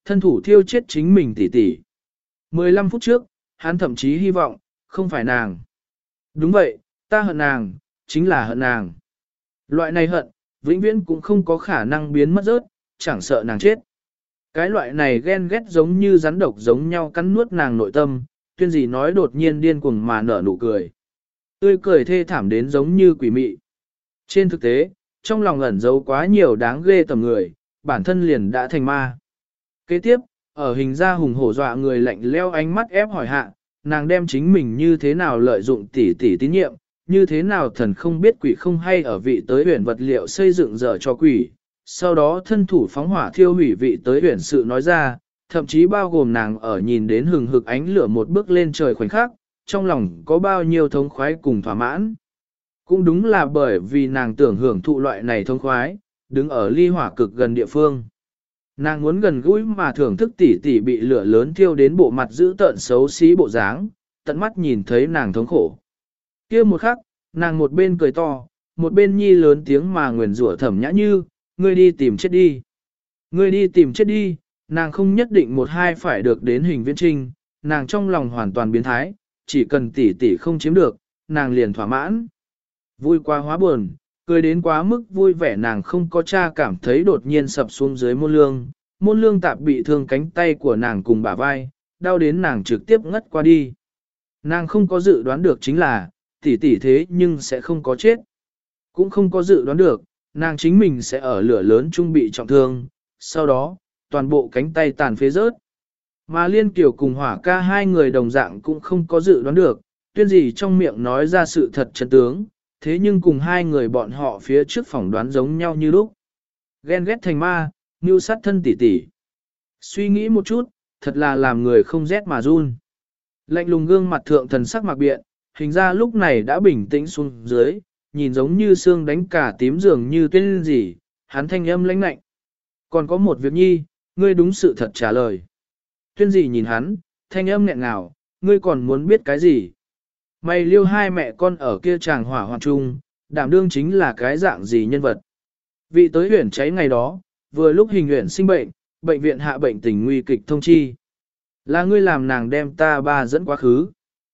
thân thủ thiêu chết chính mình tỷ tỷ. mười lăm phút trước, hắn thậm chí hy vọng, không phải nàng. Đúng vậy, ta hận nàng, chính là hận nàng. Loại này hận, vĩnh viễn cũng không có khả năng biến mất rớt, chẳng sợ nàng chết. Cái loại này ghen ghét giống như rắn độc giống nhau cắn nuốt nàng nội tâm, tuyên gì nói đột nhiên điên cuồng mà nở nụ cười. Tươi cười thê thảm đến giống như quỷ mị. Trên thực tế, trong lòng ẩn giấu quá nhiều đáng ghê tầm người, bản thân liền đã thành ma. Kế tiếp, ở hình ra hùng hổ dọa người lạnh leo ánh mắt ép hỏi hạ, nàng đem chính mình như thế nào lợi dụng tỷ tỷ tín nhiệm, như thế nào thần không biết quỷ không hay ở vị tới huyền vật liệu xây dựng dở cho quỷ, sau đó thân thủ phóng hỏa thiêu hủy vị tới huyền sự nói ra, thậm chí bao gồm nàng ở nhìn đến hừng hực ánh lửa một bước lên trời khoảnh khắc, trong lòng có bao nhiêu thống khoái cùng thỏa mãn. Cũng đúng là bởi vì nàng tưởng hưởng thụ loại này thống khoái, đứng ở ly hỏa cực gần địa phương. Nàng muốn gần gũi mà thưởng thức tỉ tỉ bị lửa lớn thiêu đến bộ mặt dữ tợn xấu xí bộ dáng, tận mắt nhìn thấy nàng thống khổ. Kia một khắc, nàng một bên cười to, một bên nhi lớn tiếng mà nguyền rủa Thẩm Nhã Như, ngươi đi tìm chết đi. Ngươi đi tìm chết đi, nàng không nhất định một hai phải được đến hình viễn trinh, nàng trong lòng hoàn toàn biến thái, chỉ cần tỉ tỉ không chiếm được, nàng liền thỏa mãn. Vui quá hóa buồn, cười đến quá mức vui vẻ nàng không có cha cảm thấy đột nhiên sập xuống dưới môn lương, môn lương tạp bị thương cánh tay của nàng cùng bả vai, đau đến nàng trực tiếp ngất qua đi. Nàng không có dự đoán được chính là, tỷ tỷ thế nhưng sẽ không có chết. Cũng không có dự đoán được, nàng chính mình sẽ ở lửa lớn trung bị trọng thương, sau đó, toàn bộ cánh tay tàn phế rớt. Mà Liên Kiều cùng Hỏa ca hai người đồng dạng cũng không có dự đoán được, tuyên gì trong miệng nói ra sự thật chân tướng, thế nhưng cùng hai người bọn họ phía trước phỏng đoán giống nhau như lúc. Ghen ghét thành ma, mưu sát thân tỷ tỷ. Suy nghĩ một chút, thật là làm người không rét mà run. Lạnh lùng gương mặt thượng thần sắc mặc biện, hình ra lúc này đã bình tĩnh xuống dưới, nhìn giống như xương đánh cả tím dường như tuyên gì, hắn thanh âm lãnh lạnh. Còn có một việc nhi, ngươi đúng sự thật trả lời. Tuyên gì nhìn hắn, thanh âm nghẹn ngào, ngươi còn muốn biết cái gì? Mày liêu hai mẹ con ở kia chàng hỏa hoạn chung, đảm đương chính là cái dạng gì nhân vật. Vị tới huyển cháy ngày đó, vừa lúc hình huyển sinh bệnh, bệnh viện hạ bệnh tình nguy kịch thông chi. Là ngươi làm nàng đem ta ba dẫn quá khứ.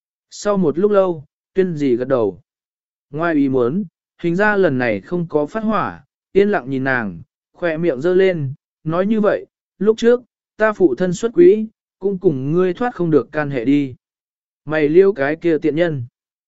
Sau một lúc lâu, tuyên gì gật đầu. Ngoài ý muốn, hình ra lần này không có phát hỏa, yên lặng nhìn nàng, khỏe miệng giơ lên, nói như vậy, lúc trước, ta phụ thân xuất quỹ, cũng cùng ngươi thoát không được can hệ đi. Mày liêu cái kia tiện nhân.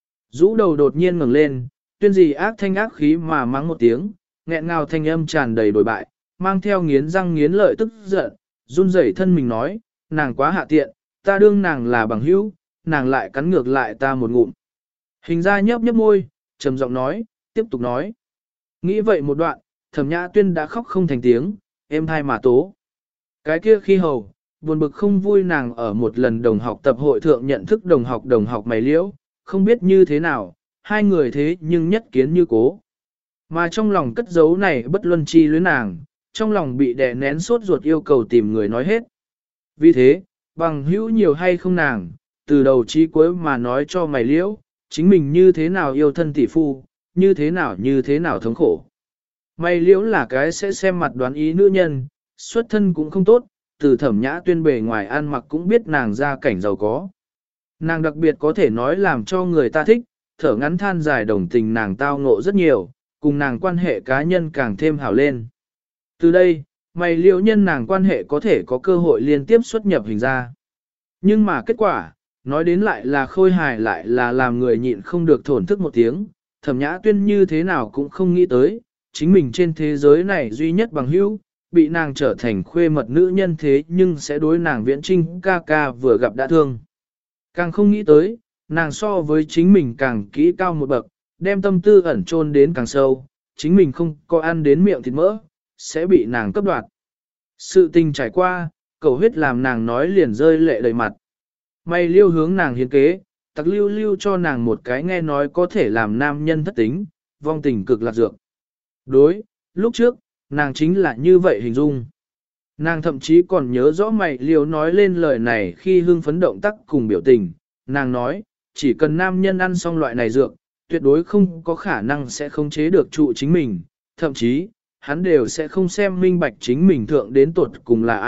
Rũ đầu đột nhiên ngẩng lên, tuyên gì ác thanh ác khí mà mắng một tiếng, nghẹn ngào thanh âm tràn đầy đổi bại, mang theo nghiến răng nghiến lợi tức giận, run rẩy thân mình nói, nàng quá hạ tiện, ta đương nàng là bằng hữu, nàng lại cắn ngược lại ta một ngụm. Hình ra nhấp nhấp môi, trầm giọng nói, tiếp tục nói. Nghĩ vậy một đoạn, Thẩm Nhã Tuyên đã khóc không thành tiếng, êm thai mà tố. Cái kia khi hầu, buồn bực không vui nàng ở một lần đồng học tập hội thượng nhận thức đồng học đồng học mày liễu, không biết như thế nào, hai người thế nhưng nhất kiến như cố. Mà trong lòng cất giấu này bất luân chi luyến nàng, trong lòng bị đè nén suốt ruột yêu cầu tìm người nói hết. Vì thế, bằng hữu nhiều hay không nàng, từ đầu chí cuối mà nói cho mày liễu, chính mình như thế nào yêu thân tỷ phu, như thế nào như thế nào thống khổ. Mày liễu là cái sẽ xem mặt đoán ý nữ nhân, xuất thân cũng không tốt, từ Thẩm Nhã Tuyên bề ngoài ăn mặc cũng biết nàng ra cảnh giàu có. Nàng đặc biệt có thể nói làm cho người ta thích, thở ngắn than dài đồng tình nàng tao ngộ rất nhiều, cùng nàng quan hệ cá nhân càng thêm hảo lên. Từ đây, mày liễu nhân nàng quan hệ có thể có cơ hội liên tiếp xuất nhập hình ra. Nhưng mà kết quả, nói đến lại là khôi hài lại là làm người nhịn không được thổn thức một tiếng, Thẩm Nhã Tuyên như thế nào cũng không nghĩ tới, chính mình trên thế giới này duy nhất bằng hữu, bị nàng trở thành khuê mật nữ nhân thế nhưng sẽ đối nàng viễn trinh ca ca vừa gặp đã thương. Càng không nghĩ tới, nàng so với chính mình càng kỹ cao một bậc, đem tâm tư ẩn chôn đến càng sâu, chính mình không có ăn đến miệng thịt mỡ, sẽ bị nàng cấp đoạt. Sự tình trải qua, cầu huyết làm nàng nói liền rơi lệ đầy mặt. May liêu hướng nàng hiến kế, tặc lưu lưu cho nàng một cái nghe nói có thể làm nam nhân thất tính, vong tình cực lạc dược. Đối, lúc trước, nàng chính là như vậy hình dung. Nàng thậm chí còn nhớ rõ mày liêu nói lên lời này khi hưng phấn động tác cùng biểu tình. Nàng nói, chỉ cần nam nhân ăn xong loại này dược, tuyệt đối không có khả năng sẽ khống chế được trụ chính mình. Thậm chí, hắn đều sẽ không xem minh bạch chính mình thượng đến tuột cùng là ai,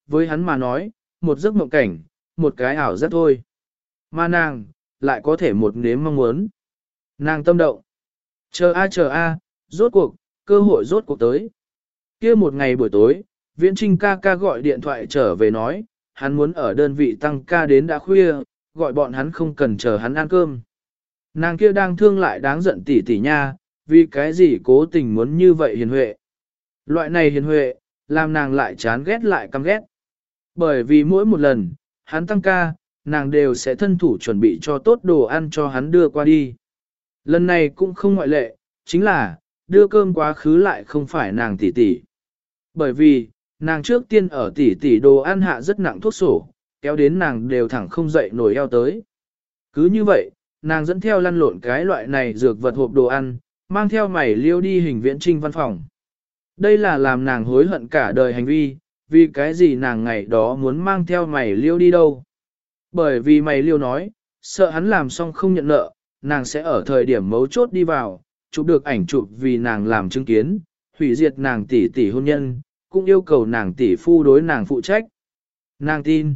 với hắn mà nói, một giấc mộng cảnh, một cái ảo giác thôi. Mà nàng, lại có thể một nếm mong muốn. Nàng tâm động. Chờ a chờ a, rốt cuộc, cơ hội rốt cuộc tới. Kia một ngày buổi tối, Viễn Trinh ca ca gọi điện thoại trở về nói, hắn muốn ở đơn vị tăng ca đến đã khuya, gọi bọn hắn không cần chờ hắn ăn cơm. Nàng kia đang thương lại đáng giận tỉ tỉ nha, vì cái gì cố tình muốn như vậy hiền huệ. Loại này hiền huệ, làm nàng lại chán ghét lại căm ghét. Bởi vì mỗi một lần, hắn tăng ca, nàng đều sẽ thân thủ chuẩn bị cho tốt đồ ăn cho hắn đưa qua đi. Lần này cũng không ngoại lệ, chính là, đưa cơm quá khứ lại không phải nàng tỉ tỉ. Bởi vì, nàng trước tiên ở tỉ tỉ đồ ăn hạ rất nặng thuốc sổ, kéo đến nàng đều thẳng không dậy nổi eo tới. Cứ như vậy, nàng dẫn theo lăn lộn cái loại này dược vật hộp đồ ăn, mang theo mày liêu đi hình Viễn Trinh văn phòng. Đây là làm nàng hối hận cả đời hành vi, vì cái gì nàng ngày đó muốn mang theo mày liêu đi đâu. Bởi vì mày liêu nói, sợ hắn làm xong không nhận nợ, nàng sẽ ở thời điểm mấu chốt đi vào, chụp được ảnh chụp vì nàng làm chứng kiến, hủy diệt nàng tỷ tỷ hôn nhân, cũng yêu cầu nàng tỷ phu đối nàng phụ trách. Nàng tin.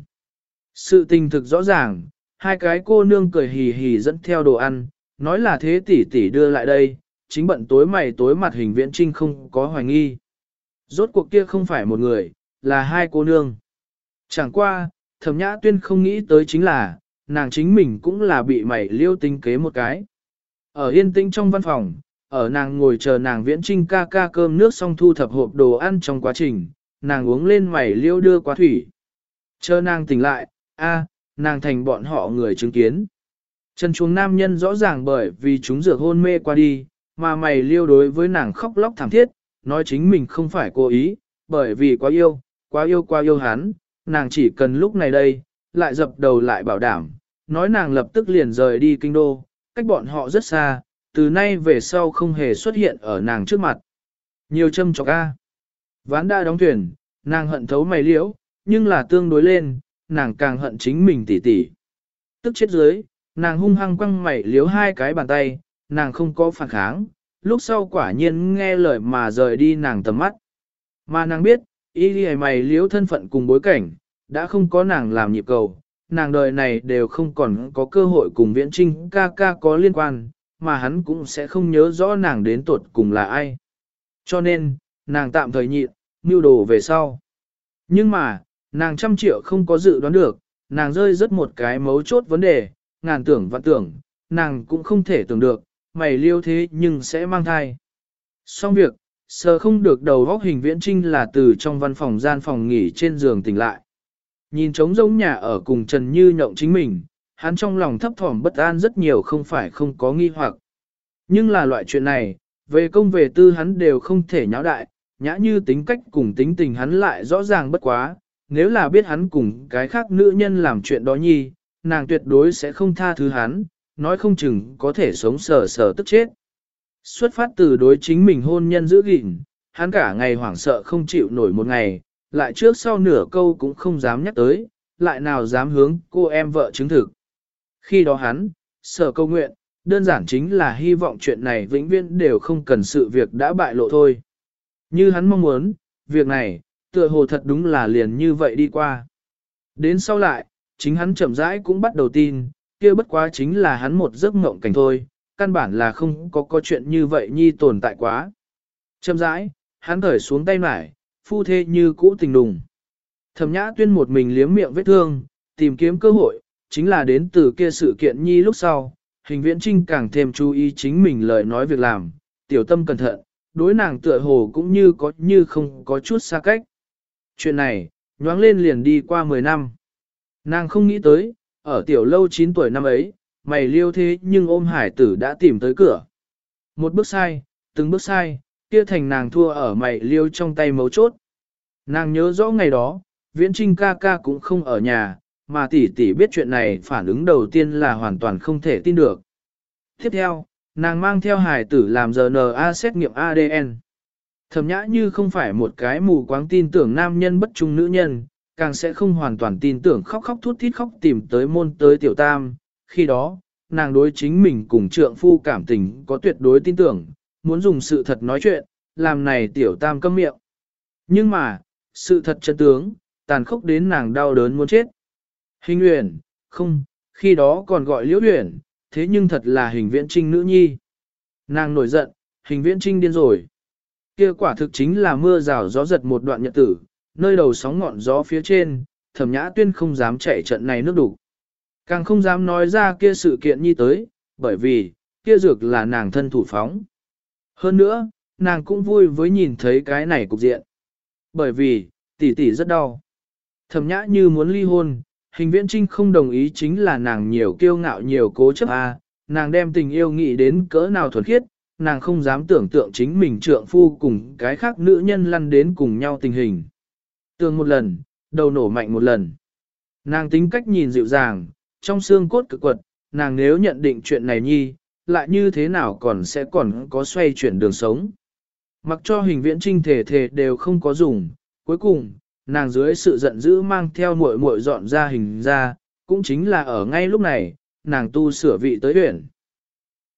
Sự tình thực rõ ràng, hai cái cô nương cười hì hì dẫn theo đồ ăn, nói là thế tỷ tỷ đưa lại đây, chính bận tối mày tối mặt hình Viễn Trinh không có hoài nghi. Rốt cuộc kia không phải một người, là hai cô nương. Chẳng qua, Thẩm Nhã Tuyên không nghĩ tới chính là, nàng chính mình cũng là bị mày liêu tinh kế một cái. Ở yên tĩnh trong văn phòng, ở nàng ngồi chờ nàng Viễn Trinh ca ca cơm nước xong thu thập hộp đồ ăn trong quá trình, nàng uống lên mày liêu đưa qua thủy. Chờ nàng tỉnh lại, a, nàng thành bọn họ người chứng kiến. Chân chuồng nam nhân rõ ràng bởi vì chúng dược hôn mê qua đi, mà mày liêu đối với nàng khóc lóc thảm thiết, nói chính mình không phải cố ý, bởi vì quá yêu, quá yêu quá yêu hắn, nàng chỉ cần lúc này đây, lại dập đầu lại bảo đảm, nói nàng lập tức liền rời đi kinh đô, cách bọn họ rất xa, từ nay về sau không hề xuất hiện ở nàng trước mặt. Nhiều châm chọc a. Ván đã đóng thuyền, nàng hận thấu mày liễu, nhưng là tương đối lên, nàng càng hận chính mình tỉ tỉ. Tức chết dưới, nàng hung hăng quăng mày liếu hai cái bàn tay, nàng không có phản kháng, lúc sau quả nhiên nghe lời mà rời đi nàng tầm mắt. Mà nàng biết, y đi mày liếu thân phận cùng bối cảnh, đã không có nàng làm nhịp cầu, nàng đời này đều không còn có cơ hội cùng Viễn Trinh ca ca có liên quan, mà hắn cũng sẽ không nhớ rõ nàng đến tuột cùng là ai. Cho nên, nàng tạm thời nhịn, mưu đồ về sau. Nhưng mà, nàng trăm triệu không có dự đoán được, nàng rơi rất một cái mấu chốt vấn đề, ngàn tưởng vạn tưởng, nàng cũng không thể tưởng được, mày liêu thế nhưng sẽ mang thai. Xong việc, sờ không được đầu góc hình Viễn Trinh là từ trong văn phòng gian phòng nghỉ trên giường tỉnh lại. Nhìn trống rỗng nhà ở cùng Trần Như nhộng chính mình, hắn trong lòng thấp thỏm bất an rất nhiều không phải không có nghi hoặc. Nhưng là loại chuyện này, về công về tư hắn đều không thể nháo đại, nhã như tính cách cùng tính tình hắn lại rõ ràng bất quá, nếu là biết hắn cùng cái khác nữ nhân làm chuyện đó nhi, nàng tuyệt đối sẽ không tha thứ hắn, nói không chừng có thể sống sờ sờ tức chết. Xuất phát từ đối chính mình hôn nhân giữ gìn, hắn cả ngày hoảng sợ không chịu nổi một ngày, lại trước sau nửa câu cũng không dám nhắc tới, lại nào dám hướng cô em vợ chứng thực. Khi đó hắn, sở câu nguyện, đơn giản chính là hy vọng chuyện này vĩnh viễn đều không cần sự việc đã bại lộ thôi. Như hắn mong muốn, việc này, tựa hồ thật đúng là liền như vậy đi qua. Đến sau lại, chính hắn chậm rãi cũng bắt đầu tin, kia bất quá chính là hắn một giấc mộng cảnh thôi, căn bản là không có có chuyện như vậy nhi tồn tại quá. Chậm rãi, hắn thởi xuống tay mải, phu thê như cũ tình đùng. Thẩm Nhã Tuyên một mình liếm miệng vết thương, tìm kiếm cơ hội, chính là đến từ kia sự kiện nhi lúc sau, hình Viễn Trinh càng thêm chú ý chính mình lời nói việc làm, tiểu tâm cẩn thận, đối nàng tựa hồ cũng như có như không có chút xa cách. Chuyện này, nhoáng lên liền đi qua mười năm. Nàng không nghĩ tới, ở tiểu lâu chín tuổi năm ấy, mày liêu thế nhưng ôm hải tử đã tìm tới cửa. Một bước sai, từng bước sai, kia thành nàng thua ở mày liêu trong tay mấu chốt. Nàng nhớ rõ ngày đó, Viễn Trinh ca ca cũng không ở nhà, mà tỷ tỷ biết chuyện này phản ứng đầu tiên là hoàn toàn không thể tin được. Tiếp theo, nàng mang theo hài tử làm rờ en a xét nghiệm a đê en. Thẩm Nhã Như không phải một cái mù quáng tin tưởng nam nhân bất trung nữ nhân, càng sẽ không hoàn toàn tin tưởng khóc khóc thút thít khóc tìm tới môn tới tiểu tam. Khi đó, nàng đối chính mình cùng trượng phu cảm tình có tuyệt đối tin tưởng, muốn dùng sự thật nói chuyện, làm này tiểu tam câm miệng. Nhưng mà, sự thật chân tướng, tàn khốc đến nàng đau đớn muốn chết. Hình Uyển, không, khi đó còn gọi Liễu Uyển, thế nhưng thật là Hình Viễn Trinh nữ nhi. Nàng nổi giận, Hình Viễn Trinh điên rồi. Kia quả thực chính là mưa rào gió giật một đoạn nhật tử, nơi đầu sóng ngọn gió phía trên, Thẩm Nhã Tuyên không dám chạy trận này nước đủ. Càng không dám nói ra kia sự kiện nhi tới, bởi vì, kia dược là nàng thân thủ phóng. Hơn nữa, nàng cũng vui với nhìn thấy cái này cục diện. Bởi vì, tỷ tỷ rất đau. Thẩm Nhã như muốn ly hôn, Hình Viễn Trinh không đồng ý chính là nàng nhiều kiêu ngạo nhiều cố chấp a, nàng đem tình yêu nghĩ đến cỡ nào thuần khiết, nàng không dám tưởng tượng chính mình trượng phu cùng cái khác nữ nhân lăn đến cùng nhau tình hình. Tường một lần, đầu nổ mạnh một lần. Nàng tính cách nhìn dịu dàng, trong xương cốt cực quật, nàng nếu nhận định chuyện này nhi, lại như thế nào còn sẽ còn có xoay chuyển đường sống. Mặc cho Hình Viễn Trinh thể thể đều không có dùng, cuối cùng, nàng dưới sự giận dữ mang theo muội muội dọn ra hình ra, cũng chính là ở ngay lúc này, nàng tu sửa vị tới huyển.